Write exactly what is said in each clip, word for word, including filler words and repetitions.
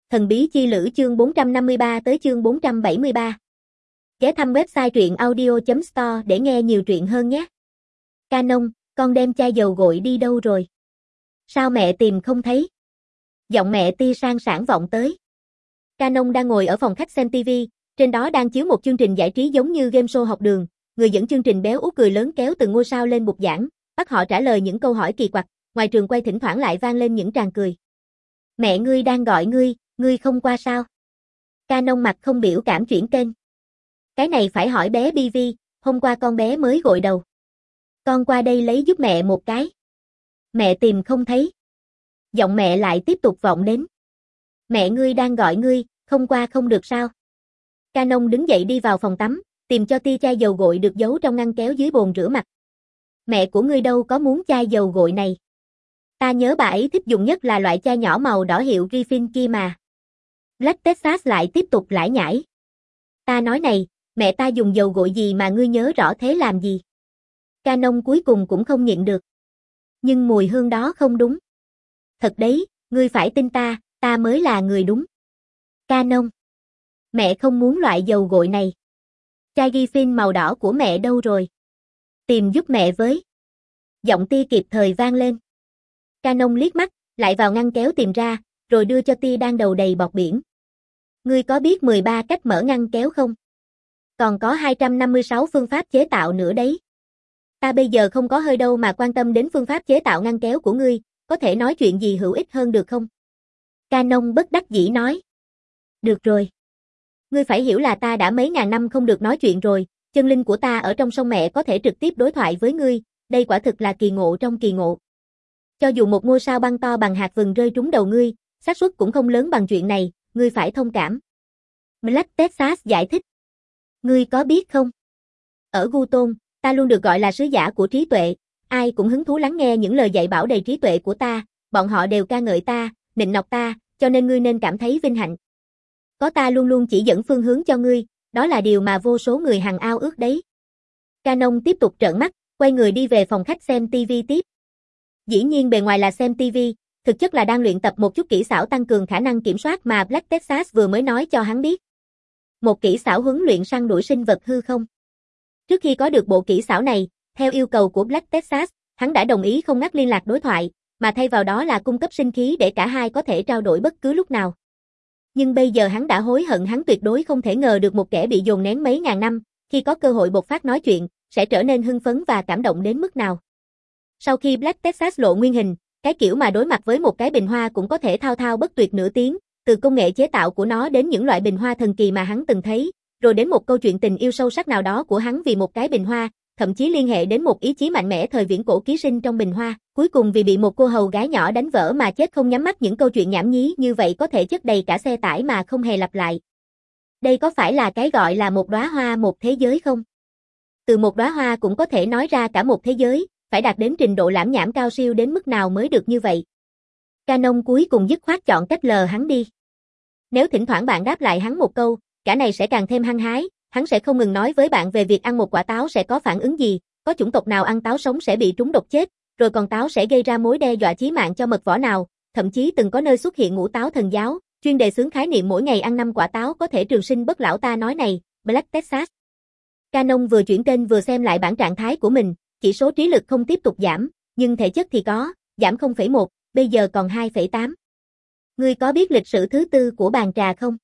Thần bí chi lữ chương bốn trăm năm mươi ba tới chương bốn trăm bảy mươi ba. Ghé thăm website truyện audio chấm store để nghe nhiều truyện hơn nhé. Canon, con đem chai dầu gội đi đâu rồi? Sao mẹ tìm không thấy? Giọng mẹ Ti sang sảng vọng tới. Canon đang ngồi ở phòng khách xem ti vi, trên đó đang chiếu một chương trình giải trí giống như game show học đường, người dẫn chương trình béo út cười lớn kéo từng ngôi sao lên bục giảng, bắt họ trả lời những câu hỏi kỳ quặc, ngoài trường quay thỉnh thoảng lại vang lên những tràng cười. Mẹ ngươi đang gọi ngươi, ngươi không qua sao? Canon mặt không biểu cảm chuyển kênh. Cái này phải hỏi bé bê vê, hôm qua con bé mới gội đầu. Con qua đây lấy giúp mẹ một cái. Mẹ tìm không thấy. Giọng mẹ lại tiếp tục vọng đến. Mẹ ngươi đang gọi ngươi, không qua không được sao? Canon đứng dậy đi vào phòng tắm, tìm cho tia chai dầu gội được giấu trong ngăn kéo dưới bồn rửa mặt. Mẹ của ngươi đâu có muốn chai dầu gội này. Ta nhớ bà ấy thích dùng nhất là loại chai nhỏ màu đỏ hiệu Griffin kia mà. Black Texas lại tiếp tục lải nhải. Ta nói này, mẹ ta dùng dầu gội gì mà ngươi nhớ rõ thế làm gì? Canon cuối cùng cũng không nhịn được. Nhưng mùi hương đó không đúng. Thật đấy, ngươi phải tin ta, ta mới là người đúng. Canon. Mẹ không muốn loại dầu gội này. Chai Griffin màu đỏ của mẹ đâu rồi? Tìm giúp mẹ với. Giọng Tia kịp thời vang lên. Canon liếc mắt, lại vào ngăn kéo tìm ra, rồi đưa cho Tia đang đầu đầy bọt biển. Ngươi có biết mười ba cách mở ngăn kéo không? Còn có hai trăm năm mươi sáu phương pháp chế tạo nữa đấy. Ta bây giờ không có hơi đâu mà quan tâm đến phương pháp chế tạo ngăn kéo của ngươi, có thể nói chuyện gì hữu ích hơn được không? Canon bất đắc dĩ nói. Được rồi. Ngươi phải hiểu là ta đã mấy ngàn năm không được nói chuyện rồi, chân linh của ta ở trong sông mẹ có thể trực tiếp đối thoại với ngươi, đây quả thực là kỳ ngộ trong kỳ ngộ. Cho dù một ngôi sao băng to bằng hạt vừng rơi trúng đầu ngươi, xác suất cũng không lớn bằng chuyện này, ngươi phải thông cảm. Black Texas giải thích. Ngươi có biết không? Ở Guton, ta luôn được gọi là sứ giả của trí tuệ, ai cũng hứng thú lắng nghe những lời dạy bảo đầy trí tuệ của ta, bọn họ đều ca ngợi ta, nịnh nọt ta, cho nên ngươi nên cảm thấy vinh hạnh. Có ta luôn luôn chỉ dẫn phương hướng cho ngươi, đó là điều mà vô số người hằng ao ước đấy. Canon tiếp tục trợn mắt, quay người đi về phòng khách xem ti vi tiếp. Dĩ nhiên bề ngoài là xem ti vi, thực chất là đang luyện tập một chút kỹ xảo tăng cường khả năng kiểm soát mà Black Texas vừa mới nói cho hắn biết. Một kỹ xảo huấn luyện săn đuổi sinh vật hư không. Trước khi có được bộ kỹ xảo này, theo yêu cầu của Black Texas, hắn đã đồng ý không ngắt liên lạc đối thoại, mà thay vào đó là cung cấp sinh khí để cả hai có thể trao đổi bất cứ lúc nào. Nhưng bây giờ hắn đã hối hận, hắn tuyệt đối không thể ngờ được một kẻ bị dồn nén mấy ngàn năm, khi có cơ hội bộc phát nói chuyện, sẽ trở nên hưng phấn và cảm động đến mức nào. Sau khi Black Texas lộ nguyên hình, cái kiểu mà đối mặt với một cái bình hoa cũng có thể thao thao bất tuyệt nửa tiếng, từ công nghệ chế tạo của nó đến những loại bình hoa thần kỳ mà hắn từng thấy, rồi đến một câu chuyện tình yêu sâu sắc nào đó của hắn vì một cái bình hoa, thậm chí liên hệ đến một ý chí mạnh mẽ thời viễn cổ ký sinh trong bình hoa, cuối cùng vì bị một cô hầu gái nhỏ đánh vỡ mà chết không nhắm mắt. Những câu chuyện nhảm nhí như vậy có thể chất đầy cả xe tải mà không hề lặp lại. Đây có phải là cái gọi là một đóa hoa một thế giới không? Từ một đóa hoa cũng có thể nói ra cả một thế giới, phải đạt đến trình độ lãm nhảm cao siêu đến mức nào mới được như vậy. Canon cuối cùng dứt khoát chọn cách lờ hắn đi. Nếu thỉnh thoảng bạn đáp lại hắn một câu, cả này sẽ càng thêm hăng hái, hắn sẽ không ngừng nói với bạn về việc ăn một quả táo sẽ có phản ứng gì, có chủng tộc nào ăn táo sống sẽ bị trúng độc chết, rồi còn táo sẽ gây ra mối đe dọa chí mạng cho mật võ nào, thậm chí từng có nơi xuất hiện ngũ táo thần giáo, chuyên đề xướng khái niệm mỗi ngày ăn năm quả táo có thể trường sinh bất lão. Ta nói này, Black Texas. Canon vừa chuyển kênh vừa xem lại bảng trạng thái của mình, chỉ số trí lực không tiếp tục giảm, nhưng thể chất thì có, giảm không phẩy một, bây giờ còn hai phẩy tám. Ngươi có biết lịch sử thứ tư của bàn trà không?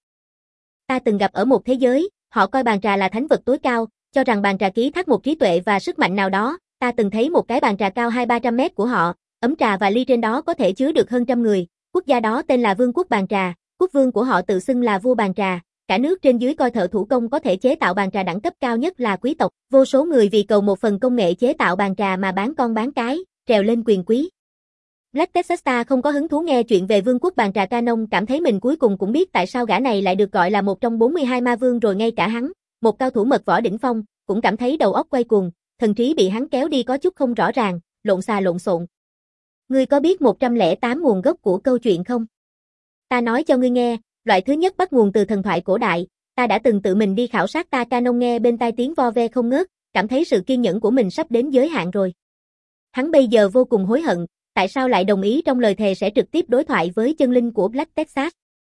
Ta từng gặp ở một thế giới, họ coi bàn trà là thánh vật tối cao, cho rằng bàn trà ký thác một trí tuệ và sức mạnh nào đó. Ta từng thấy một cái bàn trà cao hai ba trăm mét của họ, ấm trà và ly trên đó có thể chứa được hơn trăm người. Quốc gia đó tên là Vương quốc Bàn Trà, quốc vương của họ tự xưng là vua bàn trà. Cả nước trên dưới coi thợ thủ công có thể chế tạo bàn trà đẳng cấp cao nhất là quý tộc. Vô số người vì cầu một phần công nghệ chế tạo bàn trà mà bán con bán cái, trèo lên quyền quý. Black Texas ta không có hứng thú nghe chuyện về vương quốc bàn trà. Canon cảm thấy mình cuối cùng cũng biết tại sao gã này lại được gọi là một trong bốn mươi hai ma vương rồi. Ngay cả hắn, một cao thủ mật võ đỉnh phong, cũng cảm thấy đầu óc quay cuồng, thần trí bị hắn kéo đi có chút không rõ ràng, lộn xà lộn xộn. Ngươi có biết một trăm lẻ tám nguồn gốc của câu chuyện không? Ta nói cho ngươi nghe, loại thứ nhất bắt nguồn từ thần thoại cổ đại, ta đã từng tự mình đi khảo sát. Ta Canon nghe bên tai tiếng vo ve không ngớt, cảm thấy sự kiên nhẫn của mình sắp đến giới hạn rồi. Hắn bây giờ vô cùng hối hận, tại sao lại đồng ý trong lời thề sẽ trực tiếp đối thoại với chân linh của Black Texas.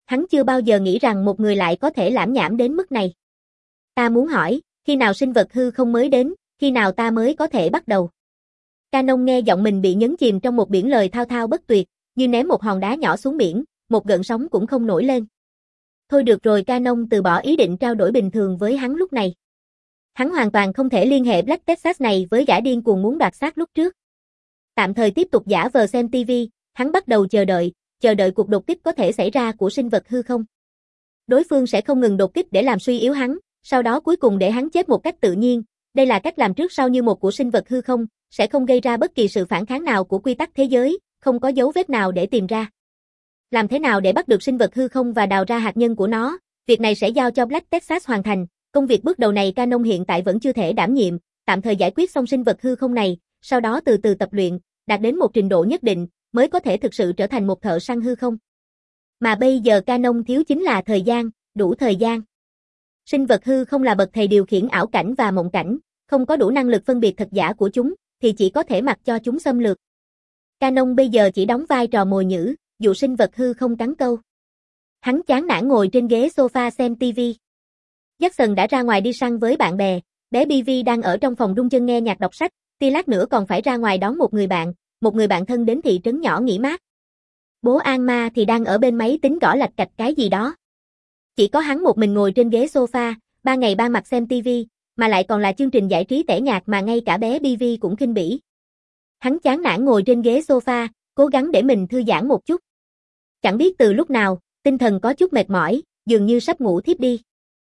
Hắn chưa bao giờ nghĩ rằng một người lại có thể lãm nhảm đến mức này. Ta muốn hỏi, khi nào sinh vật hư không mới đến, khi nào ta mới có thể bắt đầu? Canon nghe giọng mình bị nhấn chìm trong một biển lời thao thao bất tuyệt, như ném một hòn đá nhỏ xuống biển, một gợn sóng cũng không nổi lên. Thôi được rồi, Canon từ bỏ ý định trao đổi bình thường với hắn lúc này. Hắn hoàn toàn không thể liên hệ Black Texas này với gã điên cuồng muốn đoạt xác lúc trước. Tạm thời tiếp tục giả vờ xem ti vi, hắn bắt đầu chờ đợi, chờ đợi cuộc đột kích có thể xảy ra của sinh vật hư không. Đối phương sẽ không ngừng đột kích để làm suy yếu hắn, sau đó cuối cùng để hắn chết một cách tự nhiên. Đây là cách làm trước sau như một của sinh vật hư không, sẽ không gây ra bất kỳ sự phản kháng nào của quy tắc thế giới, không có dấu vết nào để tìm ra. Làm thế nào để bắt được sinh vật hư không và đào ra hạt nhân của nó, việc này sẽ giao cho Black Texas hoàn thành. Công việc bước đầu này Canon hiện tại vẫn chưa thể đảm nhiệm, tạm thời giải quyết xong sinh vật hư không này, sau đó từ từ tập luyện, đạt đến một trình độ nhất định, mới có thể thực sự trở thành một thợ săn hư không. Mà bây giờ Canon thiếu chính là thời gian, đủ thời gian. Sinh vật hư không là bậc thầy điều khiển ảo cảnh và mộng cảnh, không có đủ năng lực phân biệt thật giả của chúng, thì chỉ có thể mặc cho chúng xâm lược. Canon bây giờ chỉ đóng vai trò mồi nhử, dụ sinh vật hư không cắn câu. Hắn chán nản ngồi trên ghế sofa xem ti vi. Jackson đã ra ngoài đi săn với bạn bè, bé Bivi đang ở trong phòng rung chân nghe nhạc đọc sách, tí lát nữa còn phải ra ngoài đón một người bạn, một người bạn thân đến thị trấn nhỏ nghỉ mát. Bố An-ma thì đang ở bên máy tính gõ lạch cạch cái gì đó. Chỉ có hắn một mình ngồi trên ghế sofa, ba ngày ba mặt xem ti vi, mà lại còn là chương trình giải trí tẻ nhạt mà ngay cả bé Bivi cũng khinh bỉ. Hắn chán nản ngồi trên ghế sofa, cố gắng để mình thư giãn một chút. Chẳng biết từ lúc nào, tinh thần có chút mệt mỏi, dường như sắp ngủ thiếp đi.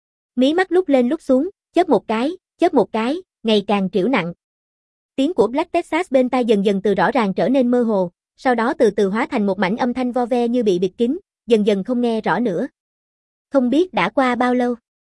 Mí mắt lúc lên lúc xuống, chớp một cái, chớp một cái, ngày càng trĩu nặng. Tiếng của Black Texas bên tai dần dần từ rõ ràng trở nên mơ hồ, sau đó từ từ hóa thành một mảnh âm thanh vo ve như bị bịt kín, dần dần không nghe rõ nữa. Không biết đã qua bao lâu.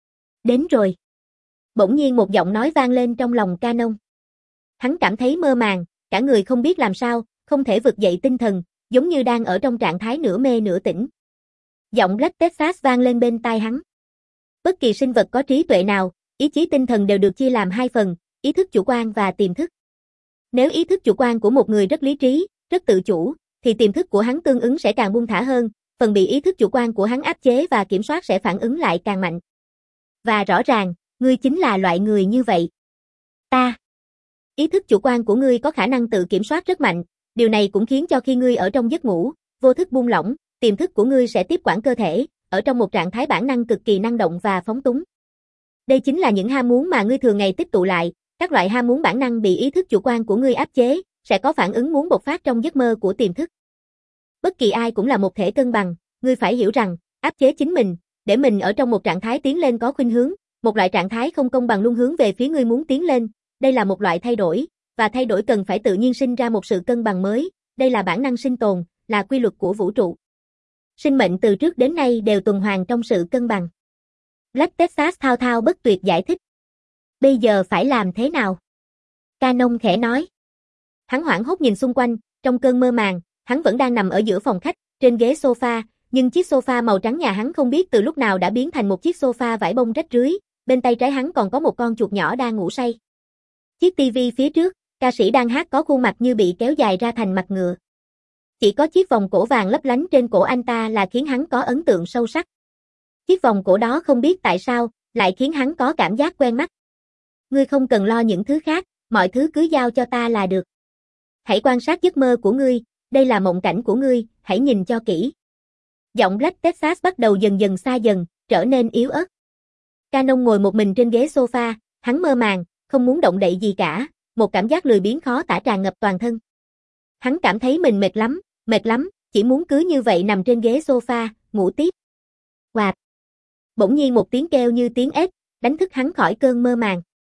Đến rồi. Bỗng nhiên một giọng nói vang lên trong lòng Canon. Hắn cảm thấy mơ màng, cả người không biết làm sao, không thể vực dậy tinh thần, giống như đang ở trong trạng thái nửa mê nửa tỉnh. Giọng Black Texas vang lên bên tai hắn. Bất kỳ sinh vật có trí tuệ nào, ý chí tinh thần đều được chia làm hai phần, ý thức chủ quan và tiềm thức. Nếu ý thức chủ quan của một người rất lý trí, rất tự chủ, thì tiềm thức của hắn tương ứng sẽ càng buông thả hơn, phần bị ý thức chủ quan của hắn áp chế và kiểm soát sẽ phản ứng lại càng mạnh. Và rõ ràng, ngươi chính là loại người như vậy. Ta. Ý thức chủ quan của ngươi có khả năng tự kiểm soát rất mạnh, điều này cũng khiến cho khi ngươi ở trong giấc ngủ, vô thức buông lỏng, tiềm thức của ngươi sẽ tiếp quản cơ thể, ở trong một trạng thái bản năng cực kỳ năng động và phóng túng. Đây chính là những ham muốn mà ngươi thường ngày tích tụ lại, các loại ham muốn bản năng bị ý thức chủ quan của ngươi áp chế, sẽ có phản ứng muốn bộc phát trong giấc mơ của tiềm thức. Bất kỳ ai cũng là một thể cân bằng, ngươi phải hiểu rằng, áp chế chính mình, để mình ở trong một trạng thái tiến lên có khuynh hướng, một loại trạng thái không công bằng luôn hướng về phía ngươi muốn tiến lên, đây là một loại thay đổi, và thay đổi cần phải tự nhiên sinh ra một sự cân bằng mới, đây là bản năng sinh tồn, là quy luật của vũ trụ. Sinh mệnh từ trước đến nay đều tuần hoàn trong sự cân bằng. Black Texas thao thao bất tuyệt giải thích. Bây giờ phải làm thế nào? Canon khẽ nói. Hắn hoảng hốt nhìn xung quanh, trong cơn mơ màng, hắn vẫn đang nằm ở giữa phòng khách, trên ghế sofa, nhưng chiếc sofa màu trắng nhà hắn không biết từ lúc nào đã biến thành một chiếc sofa vải bông rách rưới, bên tay trái hắn còn có một con chuột nhỏ đang ngủ say. Chiếc tivi phía trước, ca sĩ đang hát có khuôn mặt như bị kéo dài ra thành mặt ngựa. Chỉ có chiếc vòng cổ vàng lấp lánh trên cổ anh ta là khiến hắn có ấn tượng sâu sắc. Chiếc vòng cổ đó không biết tại sao, lại khiến hắn có cảm giác quen mắt. Ngươi không cần lo những thứ khác, mọi thứ cứ giao cho ta là được. Hãy quan sát giấc mơ của ngươi, đây là mộng cảnh của ngươi, hãy nhìn cho kỹ. Giọng Black Texas bắt đầu dần dần xa dần, trở nên yếu ớt. Canon ngồi một mình trên ghế sofa, hắn mơ màng, không muốn động đậy gì cả, một cảm giác lười biếng khó tả tràn ngập toàn thân. Hắn cảm thấy mình mệt lắm, mệt lắm, chỉ muốn cứ như vậy nằm trên ghế sofa, ngủ tiếp. Quạt. Bỗng nhiên một tiếng kêu như tiếng ếch, đánh thức hắn khỏi cơn mơ màng.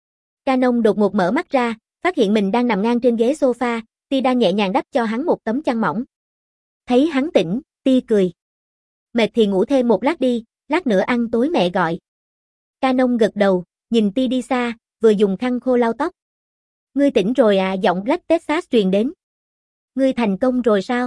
Canon đột ngột mở mắt ra, phát hiện mình đang nằm ngang trên ghế sofa, Ti đang nhẹ nhàng đắp cho hắn một tấm chăn mỏng. Thấy hắn tỉnh, Ti cười. Mệt thì ngủ thêm một lát đi, lát nữa ăn tối mẹ gọi. Canon gật đầu, nhìn Ti đi xa, vừa dùng khăn khô lau tóc. Ngươi tỉnh rồi à, giọng Black Texas truyền đến. Ngươi thành công rồi sao?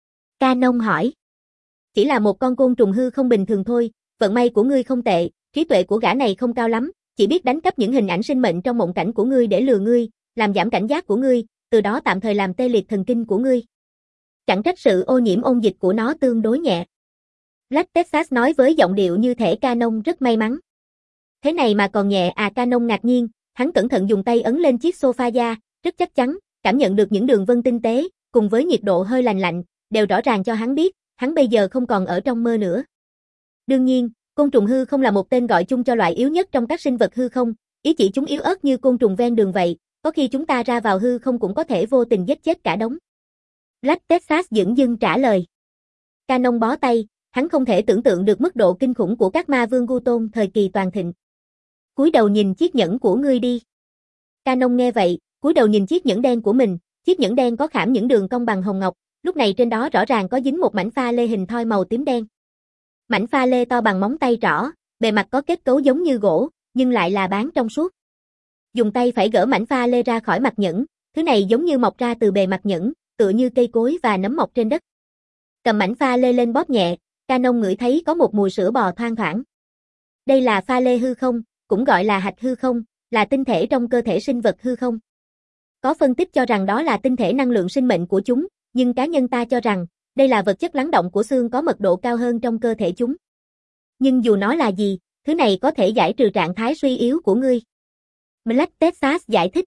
Canon hỏi. Chỉ là một con côn trùng hư không bình thường thôi, vận may của ngươi không tệ, trí tuệ của gã này không cao lắm, chỉ biết đánh cắp những hình ảnh sinh mệnh trong mộng cảnh của ngươi để lừa ngươi, làm giảm cảnh giác của ngươi, từ đó tạm thời làm tê liệt thần kinh của ngươi. Chẳng trách sự ô nhiễm ôn dịch của nó tương đối nhẹ. Black Texas nói với giọng điệu như thể Canon rất may mắn. Thế này mà còn nhẹ à? Canon ngạc nhiên, hắn cẩn thận dùng tay ấn lên chiếc sofa da, rất chắc chắn, cảm nhận được những đường vân tinh tế, cùng với nhiệt độ hơi lành lạnh, đều rõ ràng cho hắn biết, hắn bây giờ không còn ở trong mơ nữa. Đương nhiên, côn trùng hư không là một tên gọi chung cho loại yếu nhất trong các sinh vật hư không, ý chỉ chúng yếu ớt như côn trùng ven đường vậy, có khi chúng ta ra vào hư không cũng có thể vô tình giết chết cả đống. Black Texas dửng dưng trả lời. Canon bó tay, hắn không thể tưởng tượng được mức độ kinh khủng của các ma vương Gu Tôn thời kỳ toàn thịnh. Cúi đầu nhìn chiếc nhẫn của ngươi đi. Canon nghe vậy, cúi đầu nhìn chiếc nhẫn đen của mình, chiếc nhẫn đen có khảm những đường cong bằng hồng ngọc, lúc này trên đó rõ ràng có dính một mảnh pha lê hình thoi màu tím đen. Mảnh pha lê to bằng móng tay trỏ, bề mặt có kết cấu giống như gỗ, nhưng lại là bán trong suốt. Dùng tay phải gỡ mảnh pha lê ra khỏi mặt nhẫn, thứ này giống như mọc ra từ bề mặt nhẫn, tựa như cây cối và nấm mọc trên đất. Cầm mảnh pha lê lên bóp nhẹ, Canon ngửi thấy có một mùi sữa bò thoang thoảng. Đây là pha lê hư không, cũng gọi là hạch hư không, là tinh thể trong cơ thể sinh vật hư không. Có phân tích cho rằng đó là tinh thể năng lượng sinh mệnh của chúng, nhưng cá nhân ta cho rằng, đây là vật chất lắng động của xương có mật độ cao hơn trong cơ thể chúng. Nhưng dù nó là gì, thứ này có thể giải trừ trạng thái suy yếu của ngươi. Black Texas giải thích.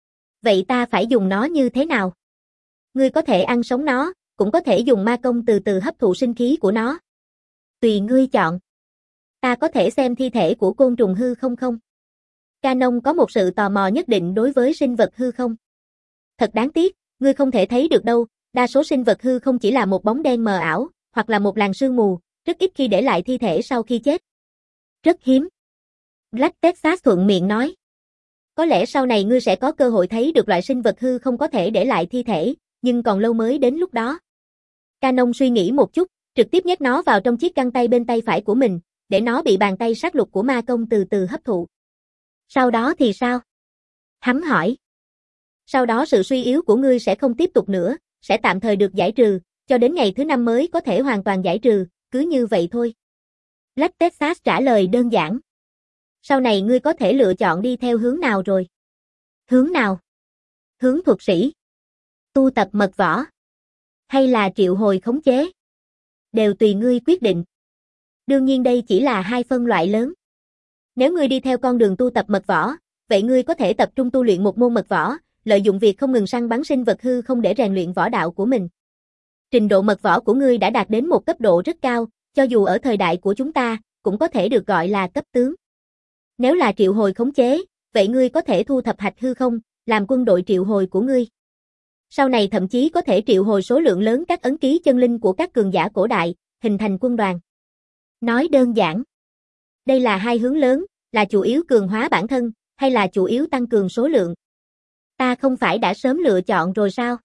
Vậy ta phải dùng nó như thế nào? Ngươi có thể ăn sống nó, cũng có thể dùng ma công từ từ hấp thụ sinh khí của nó. Tùy ngươi chọn. Ta có thể xem thi thể của côn trùng hư không không? Canon có một sự tò mò nhất định đối với sinh vật hư không. Thật đáng tiếc, ngươi không thể thấy được đâu, đa số sinh vật hư không chỉ là một bóng đen mờ ảo, hoặc là một làn sương mù, rất ít khi để lại thi thể sau khi chết. Rất hiếm. Black Texas thuận miệng nói. Có lẽ sau này ngươi sẽ có cơ hội thấy được loại sinh vật hư không có thể để lại thi thể, nhưng còn lâu mới đến lúc đó. Canon suy nghĩ một chút, trực tiếp nhét nó vào trong chiếc găng tay bên tay phải của mình, để nó bị bàn tay sát lục của ma công từ từ hấp thụ. Sau đó thì sao? Hắn hỏi. Sau đó sự suy yếu của ngươi sẽ không tiếp tục nữa, sẽ tạm thời được giải trừ, cho đến ngày thứ năm mới có thể hoàn toàn giải trừ, cứ như vậy thôi. Black Texas trả lời đơn giản. Sau này ngươi có thể lựa chọn đi theo hướng nào rồi? Hướng nào? Hướng thuật sĩ? Tu tập mật võ? Hay là triệu hồi khống chế? Đều tùy ngươi quyết định. Đương nhiên đây chỉ là hai phân loại lớn. Nếu ngươi đi theo con đường tu tập mật võ, vậy ngươi có thể tập trung tu luyện một môn mật võ, lợi dụng việc không ngừng săn bắn sinh vật hư không để rèn luyện võ đạo của mình. Trình độ mật võ của ngươi đã đạt đến một cấp độ rất cao, cho dù ở thời đại của chúng ta, cũng có thể được gọi là cấp tướng. Nếu là triệu hồi khống chế, vậy ngươi có thể thu thập hạch hư không, làm quân đội triệu hồi của ngươi. Sau này thậm chí có thể triệu hồi số lượng lớn các ấn ký chân linh của các cường giả cổ đại, hình thành quân đoàn. Nói đơn giản. Đây là hai hướng lớn, là chủ yếu cường hóa bản thân, hay là chủ yếu tăng cường số lượng? Ta không phải đã sớm lựa chọn rồi sao?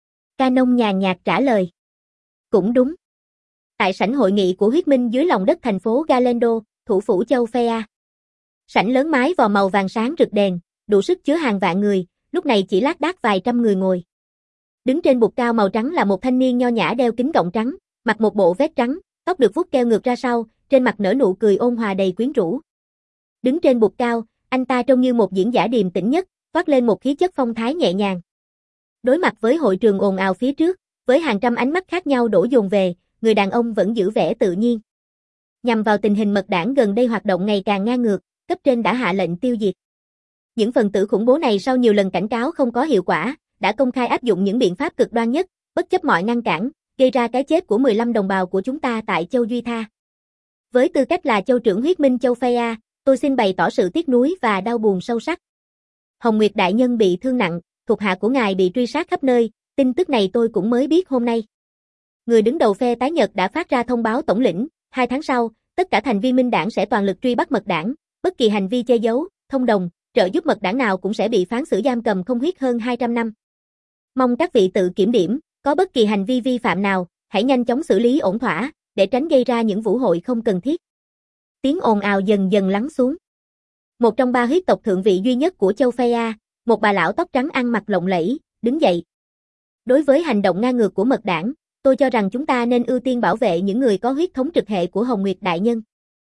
Canon nhàn nhạt trả lời. Cũng đúng. Tại sảnh hội nghị của huyết minh dưới lòng đất thành phố Galendo, thủ phủ châu Phea. Sảnh lớn mái vò màu vàng sáng rực đèn, đủ sức chứa hàng vạn người, lúc này chỉ lác đác vài trăm người ngồi. Đứng trên bục cao màu trắng là một thanh niên nho nhã đeo kính gọng trắng, mặc một bộ vest trắng, tóc được vuốt keo ngược ra sau, trên mặt nở nụ cười ôn hòa đầy quyến rũ. Đứng trên bục cao, anh ta trông như một diễn giả điềm tĩnh nhất, toát lên một khí chất phong thái nhẹ nhàng. Đối mặt với hội trường ồn ào phía trước, với hàng trăm ánh mắt khác nhau đổ dồn về, người đàn ông vẫn giữ vẻ tự nhiên. Nhằm vào tình hình mật đảng gần đây hoạt động ngày càng ngang ngược, cấp trên đã hạ lệnh tiêu diệt. Những phần tử khủng bố này sau nhiều lần cảnh cáo không có hiệu quả, đã công khai áp dụng những biện pháp cực đoan nhất, bất chấp mọi ngăn cản, gây ra cái chết của mười lăm đồng bào của chúng ta tại châu Duy Tha. Với tư cách là châu trưởng huyết minh châu Phea, tôi xin bày tỏ sự tiếc nuối và đau buồn sâu sắc. Hồng Nguyệt đại nhân bị thương nặng, thuộc hạ của ngài bị truy sát khắp nơi, tin tức này tôi cũng mới biết hôm nay. Người đứng đầu phe tái Nhật đã phát ra thông báo tổng lĩnh, hai tháng sau, tất cả thành viên minh đảng sẽ toàn lực truy bắt mật đảng, bất kỳ hành vi che giấu, thông đồng, trợ giúp mật đảng nào cũng sẽ bị phán xử giam cầm không huyết hơn hai trăm năm. Mong các vị tự kiểm điểm, có bất kỳ hành vi vi phạm nào, hãy nhanh chóng xử lý ổn thỏa, để tránh gây ra những vũ hội không cần thiết. Tiếng ồn ào dần dần lắng xuống. Một trong ba huyết tộc thượng vị duy nhất của châu Phea, một bà lão tóc trắng ăn mặc lộng lẫy, đứng dậy. Đối với hành động ngang ngược của mật đảng, tôi cho rằng chúng ta nên ưu tiên bảo vệ những người có huyết thống trực hệ của Hồng Nguyệt đại nhân.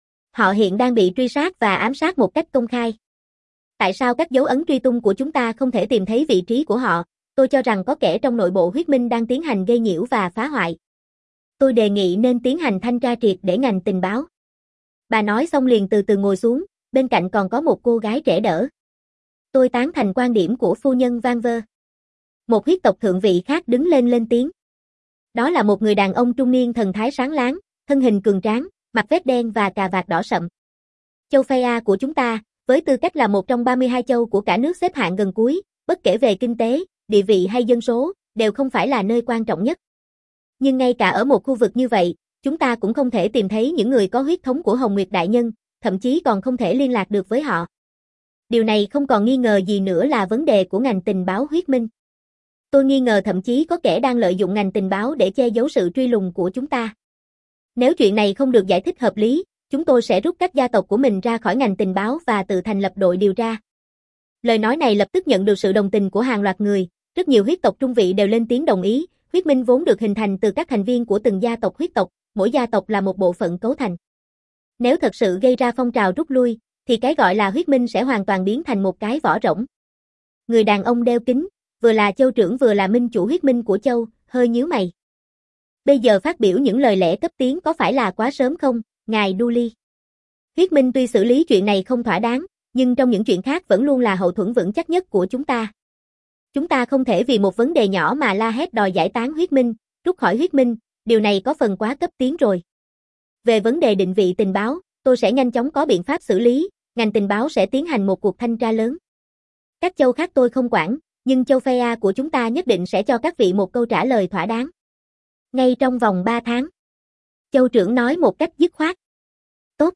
Họ hiện đang bị truy sát và ám sát một cách công khai. Tại sao các dấu ấn truy tung của chúng ta không thể tìm thấy vị trí của họ? Tôi cho rằng có kẻ trong nội bộ huyết minh đang tiến hành gây nhiễu và phá hoại. Tôi đề nghị nên tiến hành thanh tra triệt để ngành tình báo. Bà nói xong liền từ từ ngồi xuống, bên cạnh còn có một cô gái trẻ đỡ. Tôi tán thành quan điểm của phu nhân Van Vơ. Một huyết tộc thượng vị khác đứng lên lên tiếng. Đó là một người đàn ông trung niên thần thái sáng láng, thân hình cường tráng, mặc vest đen và cà vạt đỏ sậm. Châu Phaia của chúng ta, với tư cách là một trong ba mươi hai châu của cả nước xếp hạng gần cuối, bất kể về kinh tế, địa vị hay dân số, đều không phải là nơi quan trọng nhất. Nhưng ngay cả ở một khu vực như vậy, chúng ta cũng không thể tìm thấy những người có huyết thống của Hồng Nguyệt Đại Nhân, thậm chí còn không thể liên lạc được với họ. Điều này không còn nghi ngờ gì nữa là vấn đề của ngành tình báo huyết minh. Tôi nghi ngờ thậm chí có kẻ đang lợi dụng ngành tình báo để che giấu sự truy lùng của chúng ta. Nếu chuyện này không được giải thích hợp lý, chúng tôi sẽ rút các gia tộc của mình ra khỏi ngành tình báo và tự thành lập đội điều tra. Lời nói này lập tức nhận được sự đồng tình của hàng loạt người, rất nhiều huyết tộc trung vị đều lên tiếng đồng ý. Huyết minh vốn được hình thành từ các thành viên của từng gia tộc huyết tộc, mỗi gia tộc là một bộ phận cấu thành. Nếu thật sự gây ra phong trào rút lui, thì cái gọi là huyết minh sẽ hoàn toàn biến thành một cái vỏ rỗng. Người đàn ông đeo kính, vừa là châu trưởng vừa là minh chủ huyết minh của châu, hơi nhíu mày. Bây giờ phát biểu những lời lẽ cấp tiến có phải là quá sớm không, ngài Dooley? Huyết minh tuy xử lý chuyện này không thỏa đáng, nhưng trong những chuyện khác vẫn luôn là hậu thuẫn vững chắc nhất của chúng ta. Chúng ta không thể vì một vấn đề nhỏ mà la hét đòi giải tán huyết minh, rút khỏi huyết minh, điều này có phần quá cấp tiến rồi. Về vấn đề định vị tình báo, tôi sẽ nhanh chóng có biện pháp xử lý, ngành tình báo sẽ tiến hành một cuộc thanh tra lớn. Các châu khác tôi không quản, nhưng châu Phaia của chúng ta nhất định sẽ cho các vị một câu trả lời thỏa đáng. Ngay trong vòng ba tháng. Châu trưởng nói một cách dứt khoát. Tốt.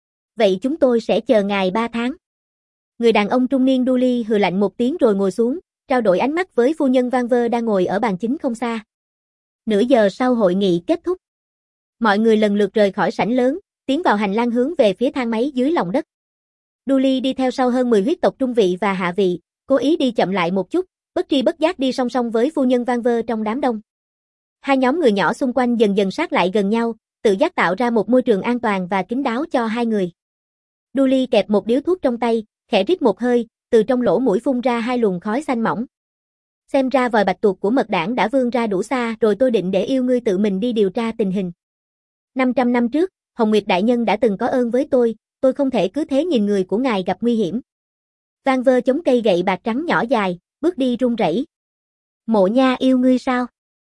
Vậy chúng tôi sẽ chờ ngài ba tháng. Người đàn ông trung niên Dooley hừ lạnh một tiếng rồi ngồi xuống, trao đổi ánh mắt với phu nhân Van Vơ đang ngồi ở bàn chính không xa. Nửa giờ sau hội nghị kết thúc. Mọi người lần lượt rời khỏi sảnh lớn, tiến vào hành lang hướng về phía thang máy dưới lòng đất. Dooley đi theo sau hơn mười huyết tộc trung vị và hạ vị, cố ý đi chậm lại một chút, bất tri bất giác đi song song với phu nhân Van Vơ trong đám đông. Hai nhóm người nhỏ xung quanh dần dần sát lại gần nhau, tự giác tạo ra một môi trường an toàn và kín đáo cho hai người. Dooley kẹp một điếu thuốc trong tay, khẽ rít một hơi, từ trong lỗ mũi phun ra hai luồng khói xanh mỏng. Xem ra vòi bạch tuộc của mật đảng đã vươn ra đủ xa rồi, tôi định để yêu ngươi tự mình đi điều tra tình hình. năm trăm năm trước, Hồng Nguyệt Đại Nhân đã từng có ơn với tôi, tôi không thể cứ thế nhìn người của ngài gặp nguy hiểm. Van Vơ chống cây gậy bạc trắng nhỏ dài, bước đi run rẩy. Mộ Nha yêu ngươi sao?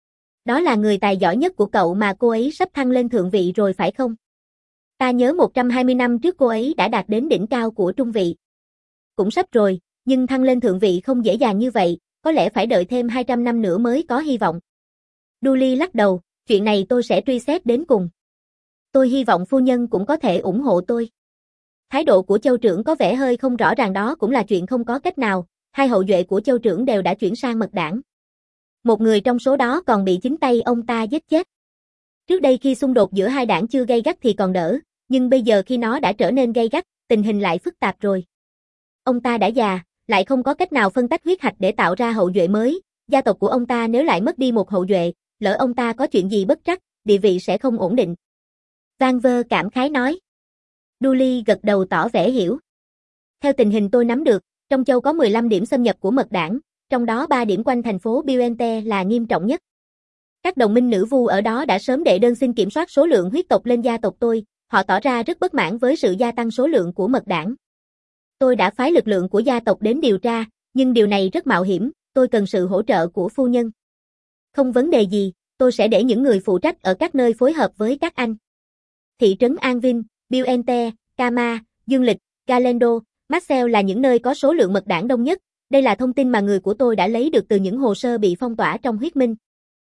Đó là người tài giỏi nhất của cậu mà cô ấy sắp thăng lên thượng vị rồi phải không? Ta nhớ một trăm hai mươi năm trước cô ấy đã đạt đến đỉnh cao của trung vị. Cũng sắp rồi, nhưng thăng lên thượng vị không dễ dàng như vậy, có lẽ phải đợi thêm hai trăm năm nữa mới có hy vọng. Dooley lắc đầu, chuyện này tôi sẽ truy xét đến cùng. Tôi hy vọng phu nhân cũng có thể ủng hộ tôi. Thái độ của châu trưởng có vẻ hơi không rõ ràng, đó cũng là chuyện không có cách nào, hai hậu duệ của châu trưởng đều đã chuyển sang mật đảng. Một người trong số đó còn bị chính tay ông ta giết chết. Trước đây khi xung đột giữa hai đảng chưa gay gắt thì còn đỡ, nhưng bây giờ khi nó đã trở nên gay gắt, tình hình lại phức tạp rồi. Ông ta đã già, lại không có cách nào phân tách huyết hạch để tạo ra hậu duệ mới, gia tộc của ông ta nếu lại mất đi một hậu duệ, lỡ ông ta có chuyện gì bất trắc, địa vị sẽ không ổn định. Van Vơ cảm khái nói. Dooley gật đầu tỏ vẻ hiểu. Theo tình hình tôi nắm được, trong châu có mười lăm điểm xâm nhập của mật đảng, trong đó ba điểm quanh thành phố Buente là nghiêm trọng nhất. Các đồng minh nữ vu ở đó đã sớm đệ đơn xin kiểm soát số lượng huyết tộc lên gia tộc tôi, họ tỏ ra rất bất mãn với sự gia tăng số lượng của mật đảng. Tôi đã phái lực lượng của gia tộc đến điều tra, nhưng điều này rất mạo hiểm, tôi cần sự hỗ trợ của phu nhân. Không vấn đề gì, tôi sẽ để những người phụ trách ở các nơi phối hợp với các anh. Thị trấn An Vinh, Buente, Cama, Dương Lịch, Galendo, Marcel là những nơi có số lượng mật đảng đông nhất. Đây là thông tin mà người của tôi đã lấy được từ những hồ sơ bị phong tỏa trong huyết minh.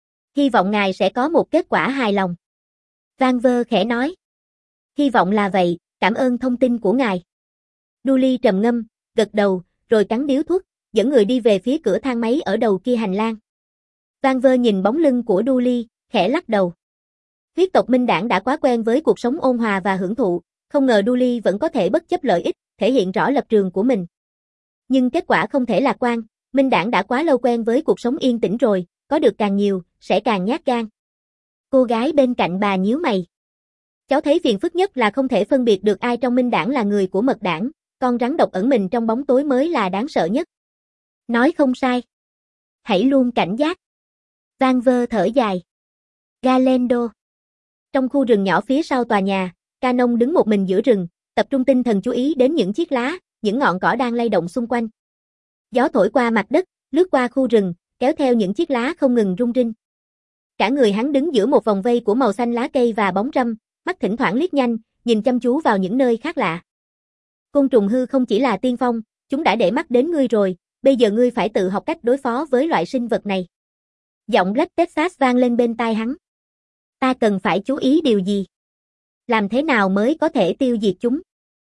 Hy vọng ngài sẽ có một kết quả hài lòng. Van Vơ khẽ nói. Hy vọng là vậy, cảm ơn thông tin của ngài. Dooley trầm ngâm, gật đầu, rồi cắn điếu thuốc, dẫn người đi về phía cửa thang máy ở đầu kia hành lang. Van Vơ nhìn bóng lưng của Dooley, khẽ lắc đầu. Huyết tộc Minh Đảng đã quá quen với cuộc sống ôn hòa và hưởng thụ, không ngờ Dooley vẫn có thể bất chấp lợi ích, thể hiện rõ lập trường của mình. Nhưng kết quả không thể lạc quan, Minh Đảng đã quá lâu quen với cuộc sống yên tĩnh rồi, có được càng nhiều, sẽ càng nhát gan. Cô gái bên cạnh bà nhíu mày. Cháu thấy phiền phức nhất là không thể phân biệt được ai trong Minh Đảng là người của mật đảng, con rắn độc ẩn mình trong bóng tối mới là đáng sợ nhất. Nói không sai. Hãy luôn cảnh giác. Van Vơ thở dài. Galendo. Trong khu rừng nhỏ phía sau tòa nhà, Canon đứng một mình giữa rừng, tập trung tinh thần chú ý đến những chiếc lá, những ngọn cỏ đang lay động xung quanh. Gió thổi qua mặt đất, lướt qua khu rừng, kéo theo những chiếc lá không ngừng rung rinh. Cả người hắn đứng giữa một vòng vây của màu xanh lá cây và bóng râm, mắt thỉnh thoảng liếc nhanh, nhìn chăm chú vào những nơi khác lạ. Côn trùng hư không chỉ là tiên phong, chúng đã để mắt đến ngươi rồi, bây giờ ngươi phải tự học cách đối phó với loại sinh vật này. Giọng Black Texas vang lên bên tai hắn. Ta cần phải chú ý điều gì? Làm thế nào mới có thể tiêu diệt chúng?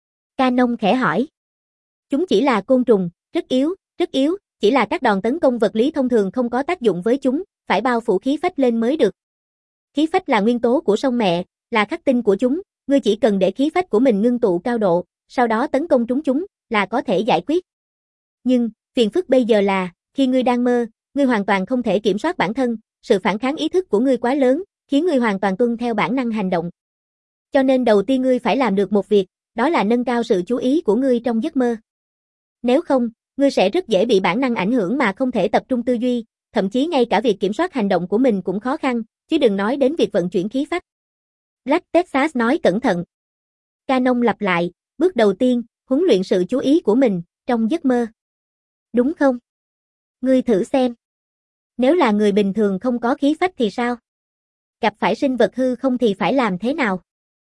Canon khẽ hỏi. Chúng chỉ là côn trùng, rất yếu, rất yếu, chỉ là các đòn tấn công vật lý thông thường không có tác dụng với chúng, phải bao phủ khí phách lên mới được. Khí phách là nguyên tố của sông mẹ, là khắc tinh của chúng, ngươi chỉ cần để khí phách của mình ngưng tụ cao độ, sau đó tấn công trúng chúng, là có thể giải quyết. Nhưng, phiền phức bây giờ là, khi ngươi đang mơ, ngươi hoàn toàn không thể kiểm soát bản thân, sự phản kháng ý thức của ngươi quá lớn, khiến ngươi hoàn toàn tuân theo bản năng hành động. Cho nên đầu tiên ngươi phải làm được một việc, đó là nâng cao sự chú ý của ngươi trong giấc mơ. Nếu không, ngươi sẽ rất dễ bị bản năng ảnh hưởng mà không thể tập trung tư duy, thậm chí ngay cả việc kiểm soát hành động của mình cũng khó khăn, chứ đừng nói đến việc vận chuyển khí phách. Black Texas nói cẩn thận. Canon lặp lại, bước đầu tiên, huấn luyện sự chú ý của mình, trong giấc mơ. Đúng không? Ngươi thử xem. Nếu là người bình thường không có khí phách thì sao? Gặp phải sinh vật hư không thì phải làm thế nào?